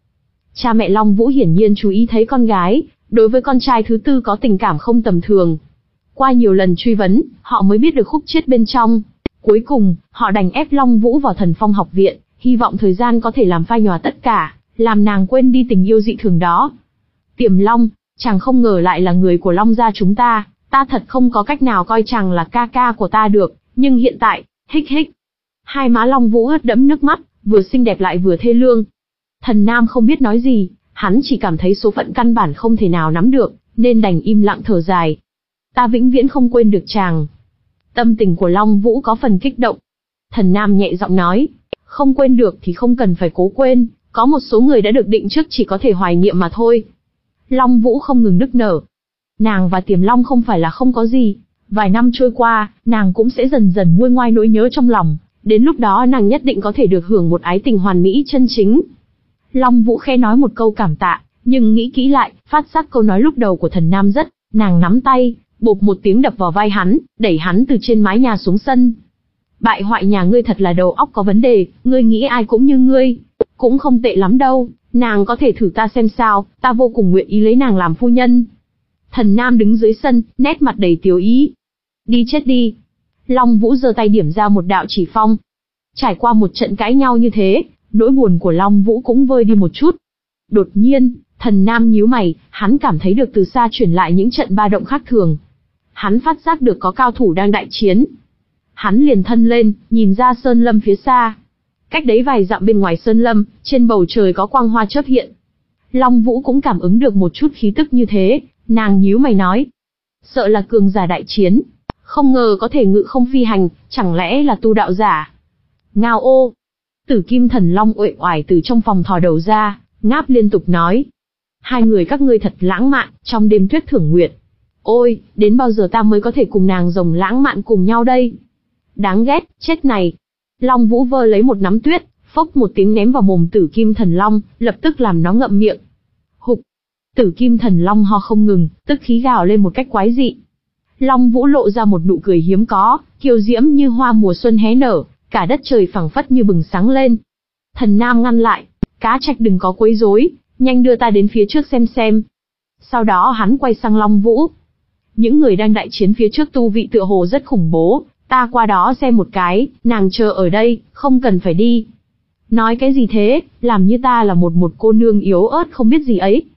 Cha mẹ Long Vũ hiển nhiên chú ý thấy con gái, đối với con trai thứ tư có tình cảm không tầm thường. Qua nhiều lần truy vấn, họ mới biết được khúc chiết bên trong. Cuối cùng, họ đành ép Long Vũ vào Thần Phong học viện, hy vọng thời gian có thể làm phai nhòa tất cả, làm nàng quên đi tình yêu dị thường đó. Tiềm Long, chàng không ngờ lại là người của Long gia chúng ta, ta thật không có cách nào coi chàng là ca ca của ta được, nhưng hiện tại, hích hích. Hai má Long Vũ ướt đẫm nước mắt, vừa xinh đẹp lại vừa thê lương. Thần Nam không biết nói gì, hắn chỉ cảm thấy số phận căn bản không thể nào nắm được, nên đành im lặng thở dài. Ta vĩnh viễn không quên được chàng. Tâm tình của Long Vũ có phần kích động. Thần Nam nhẹ giọng nói, không quên được thì không cần phải cố quên, có một số người đã được định trước chỉ có thể hoài niệm mà thôi. Long Vũ không ngừng nức nở. Nàng và Tiềm Long không phải là không có gì, vài năm trôi qua, nàng cũng sẽ dần dần nguôi ngoai nỗi nhớ trong lòng, đến lúc đó nàng nhất định có thể được hưởng một ái tình hoàn mỹ chân chính. Long Vũ khẽ nói một câu cảm tạ, nhưng nghĩ kỹ lại, phát giác câu nói lúc đầu của Thần Nam rất, nàng nắm tay, bộp một tiếng đập vào vai hắn, đẩy hắn từ trên mái nhà xuống sân. Bại hoại nhà ngươi thật là đầu óc có vấn đề, ngươi nghĩ ai cũng như ngươi, cũng không tệ lắm đâu, nàng có thể thử ta xem sao, ta vô cùng nguyện ý lấy nàng làm phu nhân. Thần Nam đứng dưới sân, nét mặt đầy tiếu ý. Đi chết đi. Long Vũ giơ tay điểm ra một đạo chỉ phong. Trải qua một trận cãi nhau như thế, nỗi buồn của Long Vũ cũng vơi đi một chút. Đột nhiên, Thần Nam nhíu mày, hắn cảm thấy được từ xa truyền lại những trận ba động khác thường. Hắn phát giác được có cao thủ đang đại chiến. Hắn liền thân lên, nhìn ra sơn lâm phía xa. Cách đấy vài dặm bên ngoài sơn lâm, trên bầu trời có quang hoa chớp hiện. Long Vũ cũng cảm ứng được một chút khí tức như thế, nàng nhíu mày nói. Sợ là cường giả đại chiến. Không ngờ có thể ngự không phi hành, chẳng lẽ là tu đạo giả. Ngao ô. Tử Kim Thần Long uể oải từ trong phòng thò đầu ra, ngáp liên tục nói. Hai người các ngươi thật lãng mạn, trong đêm tuyết thưởng nguyệt. Ôi, đến bao giờ ta mới có thể cùng nàng rồng lãng mạn cùng nhau đây? Đáng ghét, chết này. Long Vũ vơ lấy một nắm tuyết, phốc một tiếng ném vào mồm Tử Kim Thần Long, lập tức làm nó ngậm miệng. Hục. Tử Kim Thần Long ho không ngừng, tức khí gào lên một cách quái dị. Long Vũ lộ ra một nụ cười hiếm có, kiêu diễm như hoa mùa xuân hé nở, cả đất trời phẳng phất như bừng sáng lên. Thần Nam ngăn lại, Cá Trạch đừng có quấy rối, nhanh đưa ta đến phía trước xem xem. Sau đó hắn quay sang Long Vũ. Những người đang đại chiến phía trước tu vị tựa hồ rất khủng bố, ta qua đó xem một cái, nàng chờ ở đây, không cần phải đi. Nói cái gì thế, làm như ta là một một cô nương yếu ớt không biết gì ấy.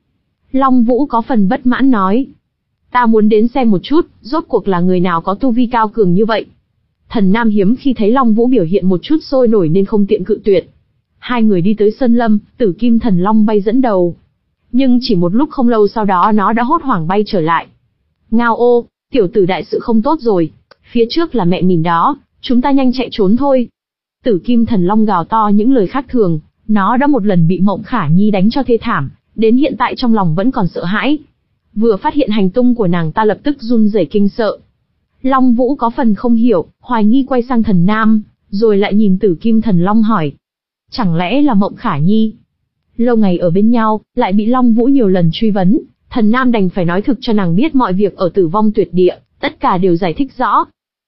Long Vũ có phần bất mãn nói. Ta muốn đến xem một chút, rốt cuộc là người nào có tu vi cao cường như vậy. Thần Nam hiếm khi thấy Long Vũ biểu hiện một chút sôi nổi nên không tiện cự tuyệt. Hai người đi tới sơn lâm, Tử Kim Thần Long bay dẫn đầu. Nhưng chỉ một lúc không lâu sau đó nó đã hốt hoảng bay trở lại. Ngao ô, tiểu tử đại sự không tốt rồi. Phía trước là mẹ mình đó, chúng ta nhanh chạy trốn thôi. Tử Kim Thần Long gào to những lời khác thường, nó đã một lần bị Mộng Khả Nhi đánh cho thê thảm, đến hiện tại trong lòng vẫn còn sợ hãi. Vừa phát hiện hành tung của nàng ta lập tức run rẩy kinh sợ. Long Vũ có phần không hiểu, hoài nghi quay sang Thần Nam, rồi lại nhìn Tử Kim Thần Long hỏi. Chẳng lẽ là Mộng Khả Nhi? Lâu ngày ở bên nhau, lại bị Long Vũ nhiều lần truy vấn, Thần Nam đành phải nói thực cho nàng biết mọi việc ở Tử Vong Tuyệt Địa, tất cả đều giải thích rõ.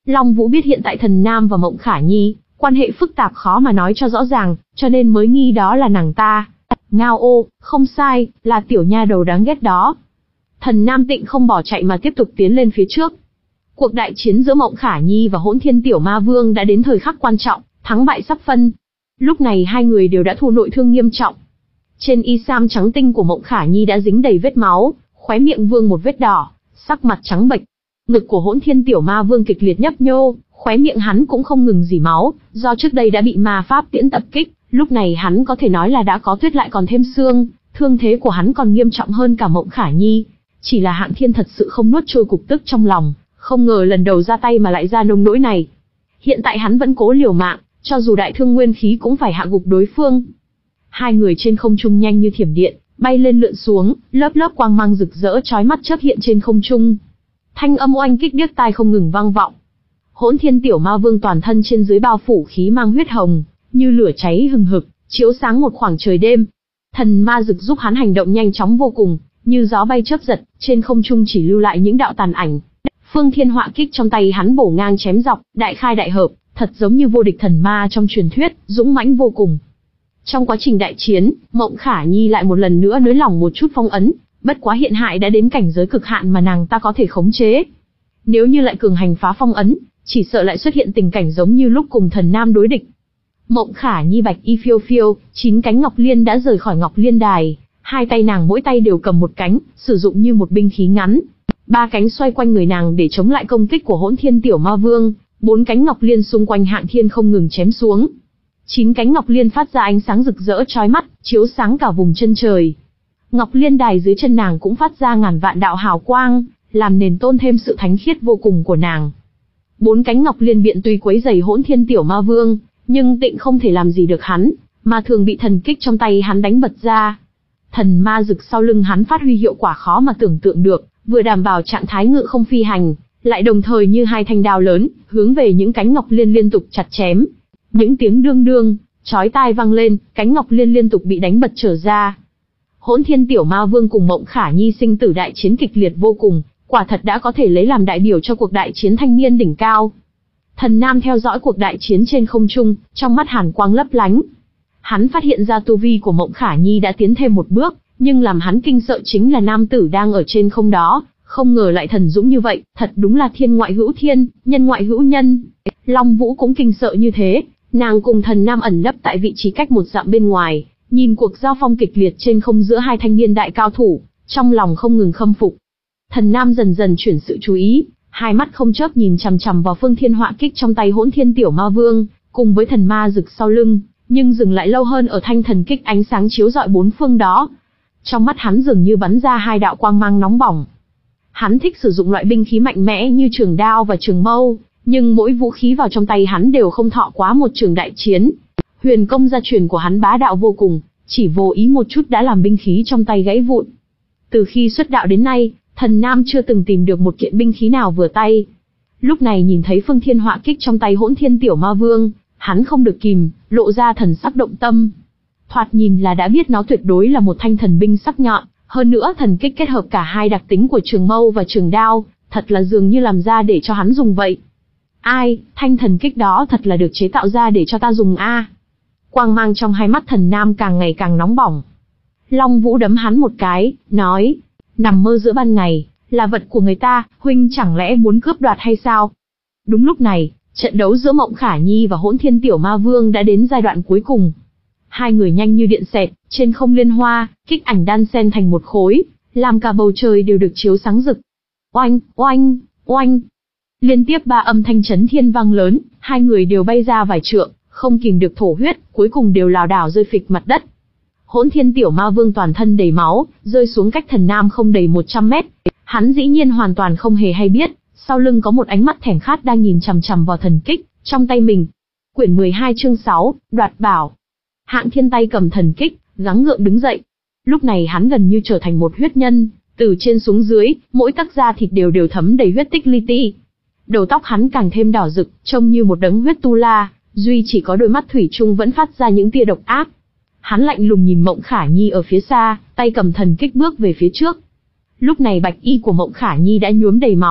Long Vũ biết hiện tại Thần Nam và Mộng Khả Nhi, quan hệ phức tạp khó mà nói cho rõ ràng, cho nên mới nghi đó là nàng ta. Ngao ô, không sai, là tiểu nha đầu đáng ghét đó. Thần Nam Tịnh không bỏ chạy mà tiếp tục tiến lên phía trước. Cuộc đại chiến giữa Mộng Khả Nhi và Hỗn Thiên Tiểu Ma Vương đã đến thời khắc quan trọng, thắng bại sắp phân. Lúc này hai người đều đã thụ nội thương nghiêm trọng. Trên y sam trắng tinh của Mộng Khả Nhi đã dính đầy vết máu, khóe miệng vương một vết đỏ, sắc mặt trắng bệch. Ngực của Hỗn Thiên Tiểu Ma Vương kịch liệt nhấp nhô, khóe miệng hắn cũng không ngừng rỉ máu, do trước đây đã bị ma pháp tiễn tập kích, lúc này hắn có thể nói là đã có tuyết lại còn thêm xương, thương thế của hắn còn nghiêm trọng hơn cả Mộng Khả Nhi. Chỉ là Hạng Thiên thật sự không nuốt trôi cục tức trong lòng, không ngờ lần đầu ra tay mà lại ra nông nỗi này. Hiện tại hắn vẫn cố liều mạng, cho dù đại thương nguyên khí cũng phải hạ gục đối phương. Hai người trên không trung nhanh như thiểm điện, bay lên lượn xuống, lớp lớp quang mang rực rỡ chói mắt chớp hiện trên không trung. Thanh âm oanh kích điếc tai không ngừng vang vọng. Hỗn Thiên Tiểu Ma Vương toàn thân trên dưới bao phủ khí mang huyết hồng, như lửa cháy hừng hực, chiếu sáng một khoảng trời đêm. Thần ma dực giúp hắn hành động nhanh chóng vô cùng, như gió bay chớp giật, trên không trung chỉ lưu lại những đạo tàn ảnh. Phương Thiên Họa Kích trong tay hắn bổ ngang chém dọc, đại khai đại hợp, thật giống như vô địch thần ma trong truyền thuyết, dũng mãnh vô cùng. Trong quá trình đại chiến, Mộng Khả Nhi lại một lần nữa nới lỏng một chút phong ấn, bất quá hiện hại đã đến cảnh giới cực hạn mà nàng ta có thể khống chế. Nếu như lại cường hành phá phong ấn, chỉ sợ lại xuất hiện tình cảnh giống như lúc cùng Thần Nam đối địch. Mộng Khả Nhi bạch y phiêu phiêu, chín cánh ngọc liên đã rời khỏi ngọc liên đài, hai tay nàng mỗi tay đều cầm một cánh, sử dụng như một binh khí ngắn. Ba cánh xoay quanh người nàng để chống lại công kích của Hỗn Thiên Tiểu Ma Vương, bốn cánh ngọc liên xung quanh Hạng Thiên không ngừng chém xuống. Chín cánh ngọc liên phát ra ánh sáng rực rỡ chói mắt, chiếu sáng cả vùng chân trời. Ngọc liên đài dưới chân nàng cũng phát ra ngàn vạn đạo hào quang, làm nền tôn thêm sự thánh khiết vô cùng của nàng. Bốn cánh ngọc liên biện tuy quấy rầy Hỗn Thiên Tiểu Ma Vương, nhưng tịnh không thể làm gì được hắn, mà thường bị thần kích trong tay hắn đánh bật ra. Thần ma dực sau lưng hắn phát huy hiệu quả khó mà tưởng tượng được, vừa đảm bảo trạng thái ngự không phi hành, lại đồng thời như hai thanh đao lớn, hướng về những cánh ngọc liên liên tục chặt chém. Những tiếng đương đương, chói tai vang lên, cánh ngọc liên liên tục bị đánh bật trở ra. Hỗn Thiên Tiểu Ma Vương cùng Mộng Khả Nhi sinh tử đại chiến kịch liệt vô cùng, quả thật đã có thể lấy làm đại biểu cho cuộc đại chiến thanh niên đỉnh cao. Thần Nam theo dõi cuộc đại chiến trên không trung, trong mắt hàn quang lấp lánh. Hắn phát hiện ra tu vi của Mộng Khả Nhi đã tiến thêm một bước, nhưng làm hắn kinh sợ chính là nam tử đang ở trên không đó, không ngờ lại thần dũng như vậy, thật đúng là thiên ngoại hữu thiên, nhân ngoại hữu nhân. Long Vũ cũng kinh sợ như thế, nàng cùng Thần Nam ẩn nấp tại vị trí cách một dặm bên ngoài, nhìn cuộc giao phong kịch liệt trên không giữa hai thanh niên đại cao thủ, trong lòng không ngừng khâm phục. Thần Nam dần dần chuyển sự chú ý, hai mắt không chớp nhìn chằm chằm vào Phương Thiên Họa Kích trong tay Hỗn Thiên Tiểu Ma Vương, cùng với thần ma rực sau lưng, nhưng dừng lại lâu hơn ở thanh thần kích ánh sáng chiếu rọi bốn phương đó. Trong mắt hắn dường như bắn ra hai đạo quang mang nóng bỏng. Hắn thích sử dụng loại binh khí mạnh mẽ như trường đao và trường mâu, nhưng mỗi vũ khí vào trong tay hắn đều không thọ quá một trường đại chiến. Huyền công gia truyền của hắn bá đạo vô cùng, chỉ vô ý một chút đã làm binh khí trong tay gãy vụn. Từ khi xuất đạo đến nay, Thần Nam chưa từng tìm được một kiện binh khí nào vừa tay. Lúc này nhìn thấy Phương Thiên Họa Kích trong tay Hỗn Thiên Tiểu Ma Vương, hắn không được kìm, lộ ra thần sắc động tâm. Thoạt nhìn là đã biết nó tuyệt đối là một thanh thần binh sắc nhọn, hơn nữa thần kích kết hợp cả hai đặc tính của trường mâu và trường đao, thật là dường như làm ra để cho hắn dùng vậy. Ai, thanh thần kích đó thật là được chế tạo ra để cho ta dùng a. Quang mang trong hai mắt Thần Nam càng ngày càng nóng bỏng. Long Vũ đấm hắn một cái, nói, nằm mơ giữa ban ngày, là vật của người ta, huynh chẳng lẽ muốn cướp đoạt hay sao? Đúng lúc này, trận đấu giữa Mộng Khả Nhi và Hỗn Thiên Tiểu Ma Vương đã đến giai đoạn cuối cùng. Hai người nhanh như điện xẹt, trên không liên hoa, kích ảnh đan xen thành một khối, làm cả bầu trời đều được chiếu sáng rực. Oanh, oanh, oanh. Liên tiếp ba âm thanh chấn thiên vang lớn, hai người đều bay ra vài trượng, không kìm được thổ huyết, cuối cùng đều lảo đảo rơi phịch mặt đất. Hỗn Thiên Tiểu Ma Vương toàn thân đầy máu, rơi xuống cách Thần Nam không đầy một trăm mét. Hắn dĩ nhiên hoàn toàn không hề hay biết, sau lưng có một ánh mắt thèm khát đang nhìn chằm chằm vào thần kích trong tay mình. Quyển mười hai chương sáu, đoạt bảo. Hạng Thiên tay cầm thần kích, gắng gượng đứng dậy. Lúc này hắn gần như trở thành một huyết nhân, từ trên xuống dưới, mỗi tấc da thịt đều đều thấm đầy huyết tích li ti. Đầu tóc hắn càng thêm đỏ rực, trông như một đấng huyết tu la, duy chỉ có đôi mắt thủy chung vẫn phát ra những tia độc ác. Hắn lạnh lùng nhìn Mộng Khả Nhi ở phía xa, tay cầm thần kích bước về phía trước. Lúc này bạch y của Mộng Khả Nhi đã nhuốm đầy máu,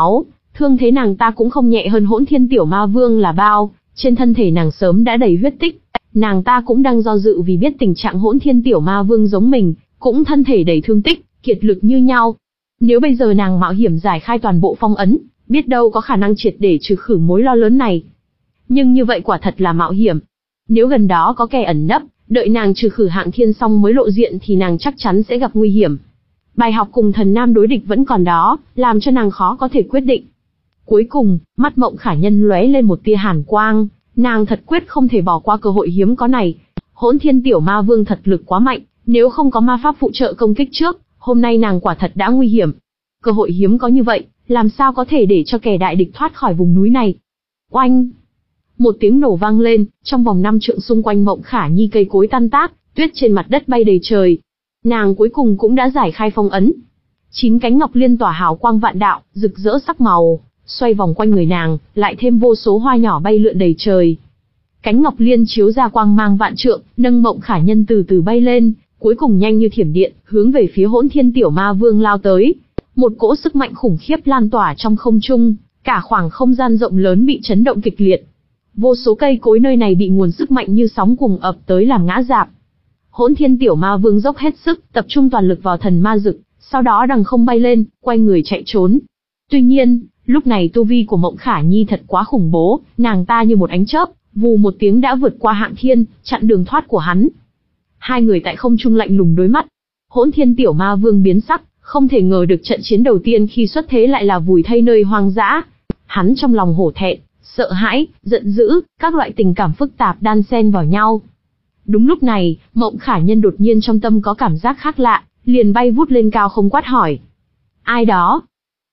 Thương thế nàng ta cũng không nhẹ hơn Hỗn Thiên Tiểu Ma Vương là bao, trên thân thể nàng sớm đã đầy huyết tích. Nàng ta cũng đang do dự vì biết tình trạng Hỗn Thiên Tiểu Ma Vương giống mình, cũng thân thể đầy thương tích, kiệt lực như nhau. Nếu bây giờ nàng mạo hiểm giải khai toàn bộ phong ấn, biết đâu có khả năng triệt để trừ khử mối lo lớn này. Nhưng như vậy quả thật là mạo hiểm. Nếu gần đó có kẻ ẩn nấp, đợi nàng trừ khử Hạng Thiên xong mới lộ diện thì nàng chắc chắn sẽ gặp nguy hiểm. Bài học cùng Thần Nam đối địch vẫn còn đó, làm cho nàng khó có thể quyết định. Cuối cùng, mắt Mộng Khả Nhân lóe lên một tia hàn quang, nàng thật quyết không thể bỏ qua cơ hội hiếm có này. Hỗn Thiên Tiểu Ma Vương thật lực quá mạnh, nếu không có ma pháp phụ trợ công kích trước, hôm nay nàng quả thật đã nguy hiểm. Cơ hội hiếm có như vậy, làm sao có thể để cho kẻ đại địch thoát khỏi vùng núi này. Oanh! Một tiếng nổ vang lên, trong vòng năm trượng xung quanh Mộng Khả Nhi cây cối tan tác, tuyết trên mặt đất bay đầy trời. Nàng cuối cùng cũng đã giải khai phong ấn. Chín cánh ngọc liên tỏa hào quang vạn đạo, rực rỡ sắc màu, xoay vòng quanh người nàng, lại thêm vô số hoa nhỏ bay lượn đầy trời. Cánh ngọc liên chiếu ra quang mang vạn trượng, nâng Mộng Khả Nhân từ từ bay lên, cuối cùng nhanh như thiểm điện, hướng về phía Hỗn Thiên Tiểu Ma Vương lao tới. Một cỗ sức mạnh khủng khiếp lan tỏa trong không trung, cả khoảng không gian rộng lớn bị chấn động kịch liệt. Vô số cây cối nơi này bị nguồn sức mạnh như sóng cuồng ập tới làm ngã rạp. Hỗn Thiên Tiểu Ma Vương dốc hết sức, tập trung toàn lực vào thần ma dực, sau đó đằng không bay lên, quay người chạy trốn. Tuy nhiên, lúc này tu vi của Mộng Khả Nhi thật quá khủng bố, nàng ta như một ánh chớp, vù một tiếng đã vượt qua Hạng Thiên, chặn đường thoát của hắn. Hai người tại không trung lạnh lùng đối mắt. Hỗn Thiên Tiểu Ma Vương biến sắc, không thể ngờ được trận chiến đầu tiên khi xuất thế lại là vùi thây nơi hoang dã. Hắn trong lòng hổ thẹn, sợ hãi, giận dữ, các loại tình cảm phức tạp đan xen vào nhau. Đúng lúc này, Mộng Khả Nhân đột nhiên trong tâm có cảm giác khác lạ, liền bay vút lên cao không quát hỏi. Ai đó?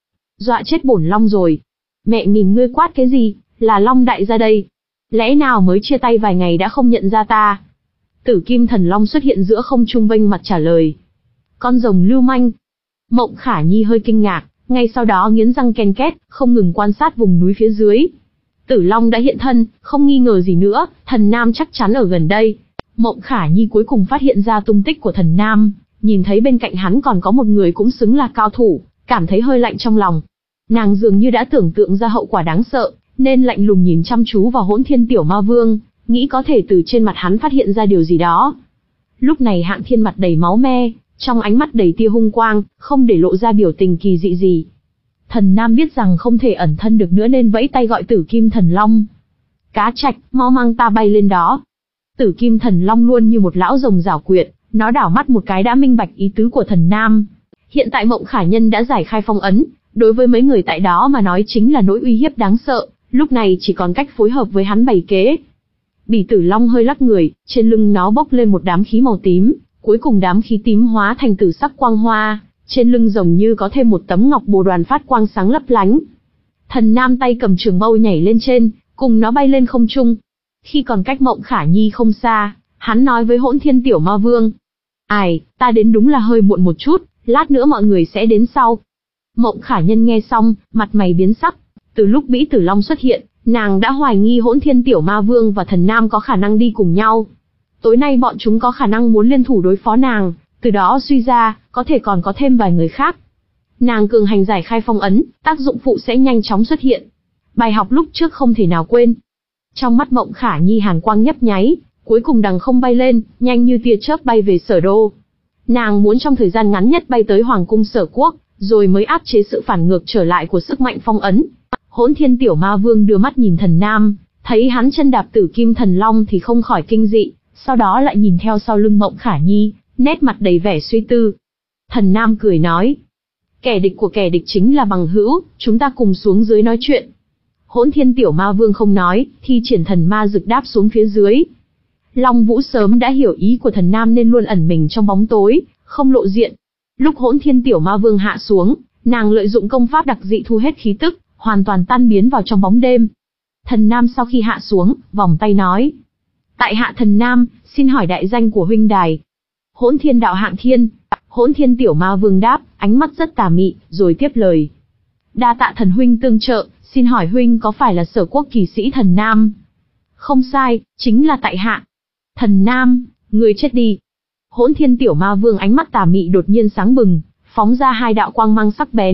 Dọa chết bổn Long rồi. Mẹ mình ngươi quát cái gì, là Long đại gia đây. Lẽ nào mới chia tay vài ngày đã không nhận ra ta? Tử Kim Thần Long xuất hiện giữa không trung vênh mặt trả lời. Con rồng lưu manh. Mộng Khả Nhi hơi kinh ngạc, ngay sau đó nghiến răng ken két, không ngừng quan sát vùng núi phía dưới. Tử Long đã hiện thân, không nghi ngờ gì nữa, Thần Nam chắc chắn ở gần đây. Mộng Khả Nhi cuối cùng phát hiện ra tung tích của Thần Nam, nhìn thấy bên cạnh hắn còn có một người cũng xứng là cao thủ, cảm thấy hơi lạnh trong lòng. Nàng dường như đã tưởng tượng ra hậu quả đáng sợ, nên lạnh lùng nhìn chăm chú vào Hỗn Thiên Tiểu Ma Vương, nghĩ có thể từ trên mặt hắn phát hiện ra điều gì đó. Lúc này Hạng Thiên mặt đầy máu me, trong ánh mắt đầy tia hung quang, không để lộ ra biểu tình kỳ dị gì. Thần Nam biết rằng không thể ẩn thân được nữa nên vẫy tay gọi Tử Kim Thần Long. Cá Trạch, mau mang ta bay lên đó. Tử Kim Thần Long luôn như một lão rồng giảo quyệt, nó đảo mắt một cái đã minh bạch ý tứ của Thần Nam. Hiện tại Mộng Khả Nhân đã giải khai phong ấn, đối với mấy người tại đó mà nói chính là nỗi uy hiếp đáng sợ, lúc này chỉ còn cách phối hợp với hắn bày kế. Bỉ Tử Long hơi lắc người, trên lưng nó bốc lên một đám khí màu tím, cuối cùng đám khí tím hóa thành tử sắc quang hoa, trên lưng rồng như có thêm một tấm ngọc bồ đoàn phát quang sáng lấp lánh. Thần Nam tay cầm trường mâu nhảy lên trên, cùng nó bay lên không trung. Khi còn cách Mộng Khả Nhi không xa, hắn nói với Hỗn Thiên Tiểu Ma Vương. Ai, ta đến đúng là hơi muộn một chút, lát nữa mọi người sẽ đến sau. Mộng Khả Nhân nghe xong, mặt mày biến sắc. Từ lúc Bỉ Tử Long xuất hiện, nàng đã hoài nghi Hỗn Thiên Tiểu Ma Vương và Thần Nam có khả năng đi cùng nhau. Tối nay bọn chúng có khả năng muốn liên thủ đối phó nàng, từ đó suy ra, có thể còn có thêm vài người khác. Nàng cường hành giải khai phong ấn, tác dụng phụ sẽ nhanh chóng xuất hiện. Bài học lúc trước không thể nào quên. Trong mắt Mộng Khả Nhi hàn quang nhấp nháy, cuối cùng đằng không bay lên, nhanh như tia chớp bay về Sở Đô. Nàng muốn trong thời gian ngắn nhất bay tới Hoàng cung Sở Quốc, rồi mới áp chế sự phản ngược trở lại của sức mạnh phong ấn. Hỗn Thiên Tiểu Ma Vương đưa mắt nhìn Thần Nam, thấy hắn chân đạp Tử Kim Thần Long thì không khỏi kinh dị, sau đó lại nhìn theo sau lưng Mộng Khả Nhi, nét mặt đầy vẻ suy tư. Thần Nam cười nói, kẻ địch của kẻ địch chính là bằng hữu, chúng ta cùng xuống dưới nói chuyện. Hỗn Thiên Tiểu Ma Vương không nói, thi triển thần ma dực đáp xuống phía dưới. Long Vũ sớm đã hiểu ý của Thần Nam nên luôn ẩn mình trong bóng tối, không lộ diện. Lúc Hỗn Thiên Tiểu Ma Vương hạ xuống, nàng lợi dụng công pháp đặc dị thu hết khí tức, hoàn toàn tan biến vào trong bóng đêm. Thần Nam sau khi hạ xuống, vòng tay nói, tại hạ Thần Nam, xin hỏi đại danh của huynh đài. Hỗn Thiên Đạo Hạng Thiên. Hỗn Thiên Tiểu Ma Vương đáp, ánh mắt rất tà mị, rồi tiếp lời. Đa tạ thần huynh tương trợ, xin hỏi huynh có phải là Sở Quốc kỳ sĩ Thần Nam? Không sai, chính là tại hạ. Thần Nam, người chết đi. Hỗn Thiên Tiểu Ma Vương ánh mắt tà mị đột nhiên sáng bừng, phóng ra hai đạo quang mang sắc bén,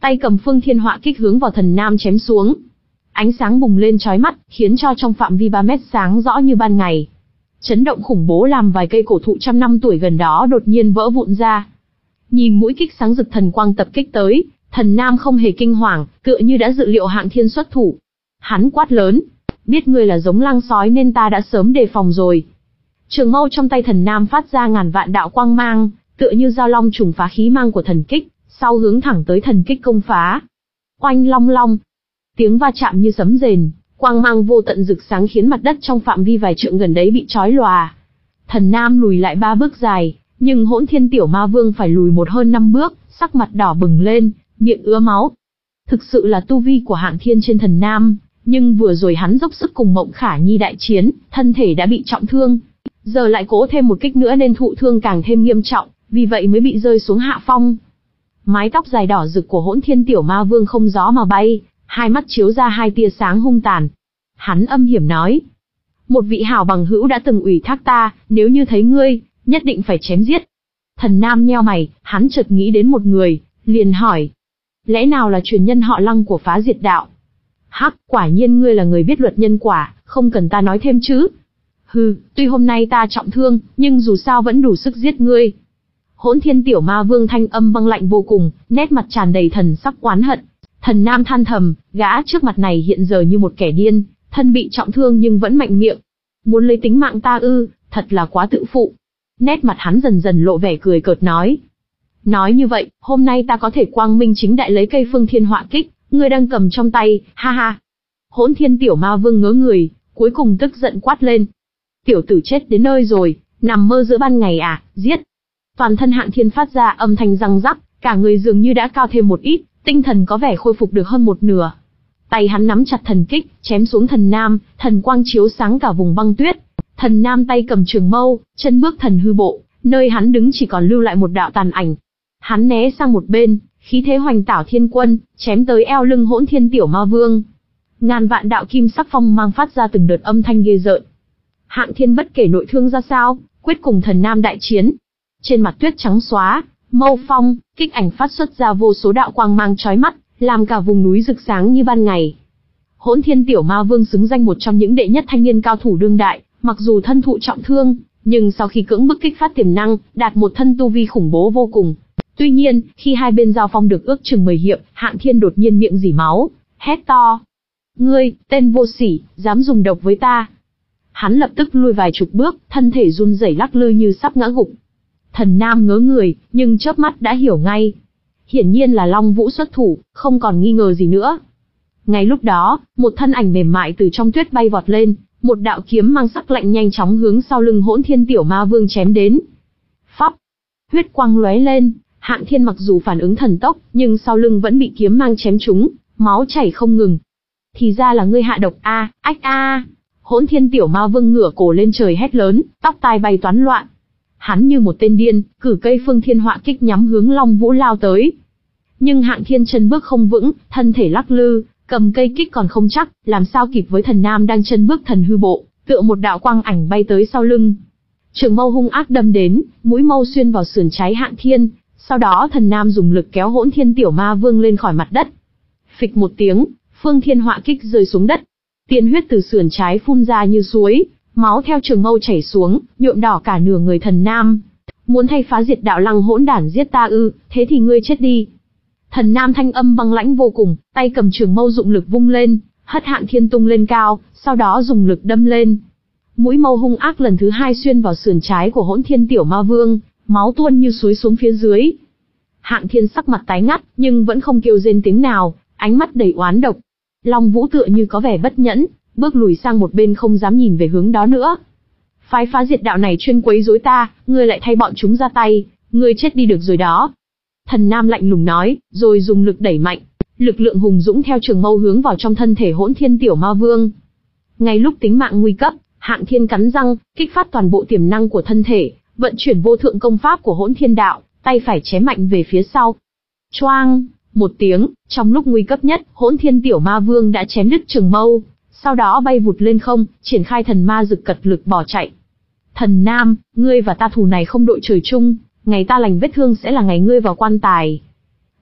tay cầm Phương Thiên Họa Kích hướng vào thần nam chém xuống. Ánh sáng bùng lên chói mắt, khiến cho trong phạm vi ba mét sáng rõ như ban ngày. Chấn động khủng bố làm vài cây cổ thụ trăm năm tuổi gần đó đột nhiên vỡ vụn ra. Nhìn mũi kích sáng rực thần quang tập kích tới, thần nam không hề kinh hoàng, tựa như đã dự liệu Hạng Thiên xuất thủ. Hắn quát lớn, biết ngươi là giống lang sói nên ta đã sớm đề phòng rồi. Trường mâu trong tay thần nam phát ra ngàn vạn đạo quang mang, tựa như dao long trùng phá khí mang của thần kích, sau hướng thẳng tới thần kích công phá. Oanh long long, tiếng va chạm như sấm rền, quang mang vô tận rực sáng khiến mặt đất trong phạm vi vài trượng gần đấy bị chói lòa. Thần nam lùi lại ba bước dài, nhưng Hỗn Thiên Tiểu Ma Vương phải lùi một hơn năm bước, sắc mặt đỏ bừng lên, miệng ứa máu. Thực sự là tu vi của Hạng Thiên trên thần nam, nhưng vừa rồi hắn dốc sức cùng Mộng Khả Nhi đại chiến, thân thể đã bị trọng thương. Giờ lại cố thêm một kích nữa nên thụ thương càng thêm nghiêm trọng, vì vậy mới bị rơi xuống hạ phong. Mái tóc dài đỏ rực của Hỗn Thiên Tiểu Ma Vương không gió mà bay, hai mắt chiếu ra hai tia sáng hung tàn. Hắn âm hiểm nói, một vị hảo bằng hữu đã từng ủy thác ta, nếu như thấy ngươi, nhất định phải chém giết. Thần nam nheo mày, hắn chợt nghĩ đến một người, liền hỏi, lẽ nào là truyền nhân họ Lăng của Phá Diệt Đạo? Hắc, quả nhiên ngươi là người biết luật nhân quả, không cần ta nói thêm chứ. Hừ, tuy hôm nay ta trọng thương, nhưng dù sao vẫn đủ sức giết ngươi. Hỗn Thiên Tiểu Ma Vương thanh âm băng lạnh vô cùng, nét mặt tràn đầy thần sắc oán hận. Thần nam than thầm, gã trước mặt này hiện giờ như một kẻ điên, thân bị trọng thương nhưng vẫn mạnh miệng. Muốn lấy tính mạng ta ư, thật là quá tự phụ. Nét mặt hắn dần dần lộ vẻ cười cợt nói. Nói như vậy, hôm nay ta có thể quang minh chính đại lấy cây Phương Thiên Họa Kích, ngươi đang cầm trong tay, ha ha. Hỗn Thiên Tiểu Ma Vương ngớ người, cuối cùng tức giận quát lên. Tiểu tử chết đến nơi rồi, nằm mơ giữa ban ngày à, giết. Toàn thân Hạng Thiên phát ra âm thanh răng rắc, cả người dường như đã cao thêm một ít, tinh thần có vẻ khôi phục được hơn một nửa. Tay hắn nắm chặt thần kích, chém xuống thần nam, thần quang chiếu sáng cả vùng băng tuyết. Thần nam tay cầm trường mâu, chân bước thần hư bộ, nơi hắn đứng chỉ còn lưu lại một đạo tàn ảnh. Hắn né sang một bên, khí thế hoành tảo thiên quân, chém tới eo lưng Hỗn Thiên Tiểu Ma Vương. Ngàn vạn đạo kim sắc phong mang phát ra từng đợt âm thanh ghê rợn. Hạng Thiên bất kể nội thương ra sao, quyết cùng thần nam đại chiến. Trên mặt tuyết trắng xóa, mâu phong, kích ảnh phát xuất ra vô số đạo quang mang chói mắt, làm cả vùng núi rực sáng như ban ngày. Hỗn Thiên Tiểu Ma Vương xứng danh một trong những đệ nhất thanh niên cao thủ đương đại, mặc dù thân thụ trọng thương, nhưng sau khi cưỡng bức kích phát tiềm năng, đạt một thân tu vi khủng bố vô cùng. Tuy nhiên, khi hai bên giao phong được ước chừng mười hiệp, Hạng Thiên đột nhiên miệng rỉ máu, hét to: "Ngươi, tên vô sỉ, dám dùng độc với ta!" Hắn lập tức lui vài chục bước, thân thể run rẩy lắc lư như sắp ngã gục. Thần nam ngớ người, nhưng chớp mắt đã hiểu ngay. Hiển nhiên là Long Vũ xuất thủ, không còn nghi ngờ gì nữa. Ngay lúc đó, một thân ảnh mềm mại từ trong tuyết bay vọt lên, một đạo kiếm mang sắc lạnh nhanh chóng hướng sau lưng Hỗn Thiên Tiểu Ma Vương chém đến. Phắp, huyết quang lóe lên, Hạng Thiên mặc dù phản ứng thần tốc, nhưng sau lưng vẫn bị kiếm mang chém trúng, máu chảy không ngừng. Thì ra là ngươi hạ độc a, ách a! Hỗn Thiên Tiểu Ma Vương ngửa cổ lên trời hét lớn, tóc tai bay toán loạn. Hắn như một tên điên, cử cây Phương Thiên Họa Kích nhắm hướng Long Vũ lao tới. Nhưng Hạng Thiên chân bước không vững, thân thể lắc lư, cầm cây kích còn không chắc, làm sao kịp với thần nam đang chân bước thần hư bộ, tựa một đạo quang ảnh bay tới sau lưng. Trường mâu hung ác đâm đến, mũi mâu xuyên vào sườn trái Hạng Thiên, sau đó thần nam dùng lực kéo Hỗn Thiên Tiểu Ma Vương lên khỏi mặt đất. Phịch một tiếng, Phương Thiên Họa Kích rơi xuống đất. Tiên huyết từ sườn trái phun ra như suối, máu theo trường mâu chảy xuống, nhuộm đỏ cả nửa người thần nam. Muốn thay Phá Diệt Đạo Lăng hỗn đản giết ta ư, thế thì ngươi chết đi. Thần nam thanh âm băng lãnh vô cùng, tay cầm trường mâu dụng lực vung lên, hất Hạng Thiên tung lên cao, sau đó dùng lực đâm lên. Mũi mâu hung ác lần thứ hai xuyên vào sườn trái của Hỗn Thiên Tiểu Ma Vương, máu tuôn như suối xuống phía dưới. Hạng Thiên sắc mặt tái ngắt, nhưng vẫn không kêu rên tiếng nào, ánh mắt đầy oán độc. Long Vũ tựa như có vẻ bất nhẫn, bước lùi sang một bên không dám nhìn về hướng đó nữa. Phái Phá Diệt Đạo này chuyên quấy rối ta, ngươi lại thay bọn chúng ra tay, ngươi chết đi được rồi đó. Thần nam lạnh lùng nói, rồi dùng lực đẩy mạnh, lực lượng hùng dũng theo trường mâu hướng vào trong thân thể Hỗn Thiên Tiểu Ma Vương. Ngay lúc tính mạng nguy cấp, Hạng Thiên cắn răng, kích phát toàn bộ tiềm năng của thân thể, vận chuyển vô thượng công pháp của Hỗn Thiên Đạo, tay phải chém mạnh về phía sau. Choang, một tiếng, trong lúc nguy cấp nhất, Hỗn Thiên Tiểu Ma Vương đã chém đứt trường mâu, sau đó bay vụt lên không, triển khai thần ma dực cật lực bỏ chạy. Thần nam, ngươi và ta thù này không đội trời chung, ngày ta lành vết thương sẽ là ngày ngươi vào quan tài.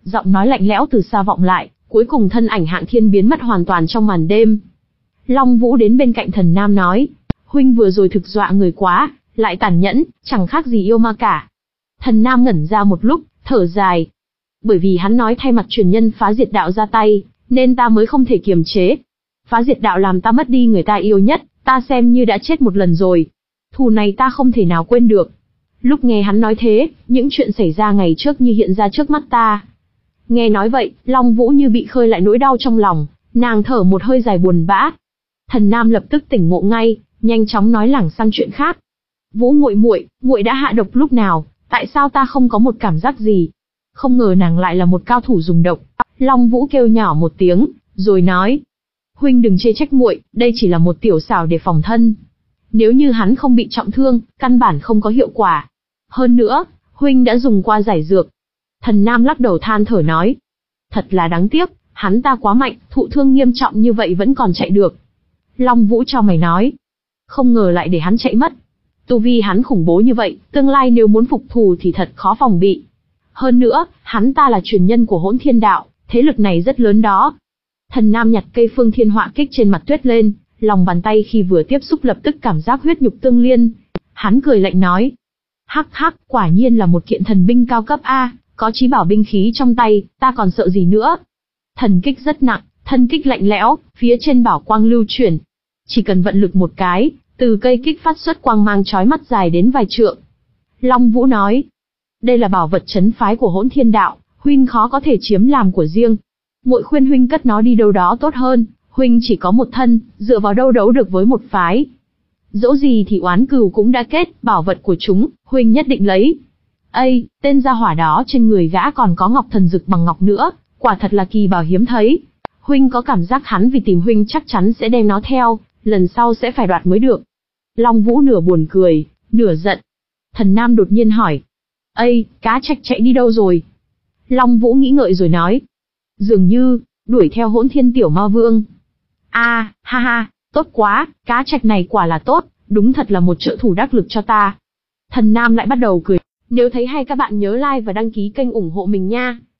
Giọng nói lạnh lẽo từ xa vọng lại, cuối cùng thân ảnh Hạng Thiên biến mất hoàn toàn trong màn đêm. Long Vũ đến bên cạnh Thần Nam nói, huynh vừa rồi thực dọa người quá, lại tàn nhẫn, chẳng khác gì yêu ma cả. Thần Nam ngẩn ra một lúc, thở dài. Bởi vì hắn nói thay mặt truyền nhân phá diệt đạo ra tay, nên ta mới không thể kiềm chế. Phá diệt đạo làm ta mất đi người ta yêu nhất, ta xem như đã chết một lần rồi. Thù này ta không thể nào quên được. Lúc nghe hắn nói thế, những chuyện xảy ra ngày trước như hiện ra trước mắt ta. Nghe nói vậy, Long Vũ như bị khơi lại nỗi đau trong lòng, nàng thở một hơi dài buồn bã. Thần Nam lập tức tỉnh ngộ ngay, nhanh chóng nói lảng sang chuyện khác. Vũ muội muội, muội đã hạ độc lúc nào, tại sao ta không có một cảm giác gì? Không ngờ nàng lại là một cao thủ dùng độc. Long Vũ kêu nhỏ một tiếng, rồi nói: huynh đừng chê trách muội, đây chỉ là một tiểu xảo để phòng thân. Nếu như hắn không bị trọng thương, căn bản không có hiệu quả. Hơn nữa, huynh đã dùng qua giải dược. Thần Nam lắc đầu than thở nói: thật là đáng tiếc, hắn ta quá mạnh, thụ thương nghiêm trọng như vậy vẫn còn chạy được. Long Vũ chau mày nói: không ngờ lại để hắn chạy mất. Tu vi hắn khủng bố như vậy, tương lai nếu muốn phục thù thì thật khó phòng bị. Hơn nữa, hắn ta là truyền nhân của Hỗn Thiên Đạo, thế lực này rất lớn đó. Thần Nam nhặt cây Phương Thiên Họa Kích trên mặt tuyết lên, lòng bàn tay khi vừa tiếp xúc lập tức cảm giác huyết nhục tương liên. Hắn cười lạnh nói: hắc hắc, quả nhiên là một kiện thần binh cao cấp a, có chí bảo binh khí trong tay, ta còn sợ gì nữa. Thần kích rất nặng, thân kích lạnh lẽo, phía trên bảo quang lưu chuyển. Chỉ cần vận lực một cái, từ cây kích phát xuất quang mang chói mắt dài đến vài trượng. Long Vũ nói: đây là bảo vật trấn phái của Hỗn Thiên Đạo, huynh khó có thể chiếm làm của riêng. Muội khuyên huynh cất nó đi đâu đó tốt hơn, huynh chỉ có một thân, dựa vào đâu đấu được với một phái. Dẫu gì thì oán cừu cũng đã kết, bảo vật của chúng, huynh nhất định lấy. Ây, tên gia hỏa đó trên người gã còn có ngọc thần dực bằng ngọc nữa, quả thật là kỳ bảo hiếm thấy. Huynh có cảm giác hắn vì tìm huynh chắc chắn sẽ đem nó theo, lần sau sẽ phải đoạt mới được. Long Vũ nửa buồn cười, nửa giận. Thần Nam đột nhiên hỏi: Ây, cá trạch chạy đi đâu rồi? Long Vũ nghĩ ngợi rồi nói: dường như, đuổi theo Hỗn Thiên Tiểu Ma Vương. A, à, ha ha, tốt quá, cá trạch này quả là tốt, đúng thật là một trợ thủ đắc lực cho ta. Thần Nam lại bắt đầu cười. Nếu thấy hay các bạn nhớ like và đăng ký kênh ủng hộ mình nha.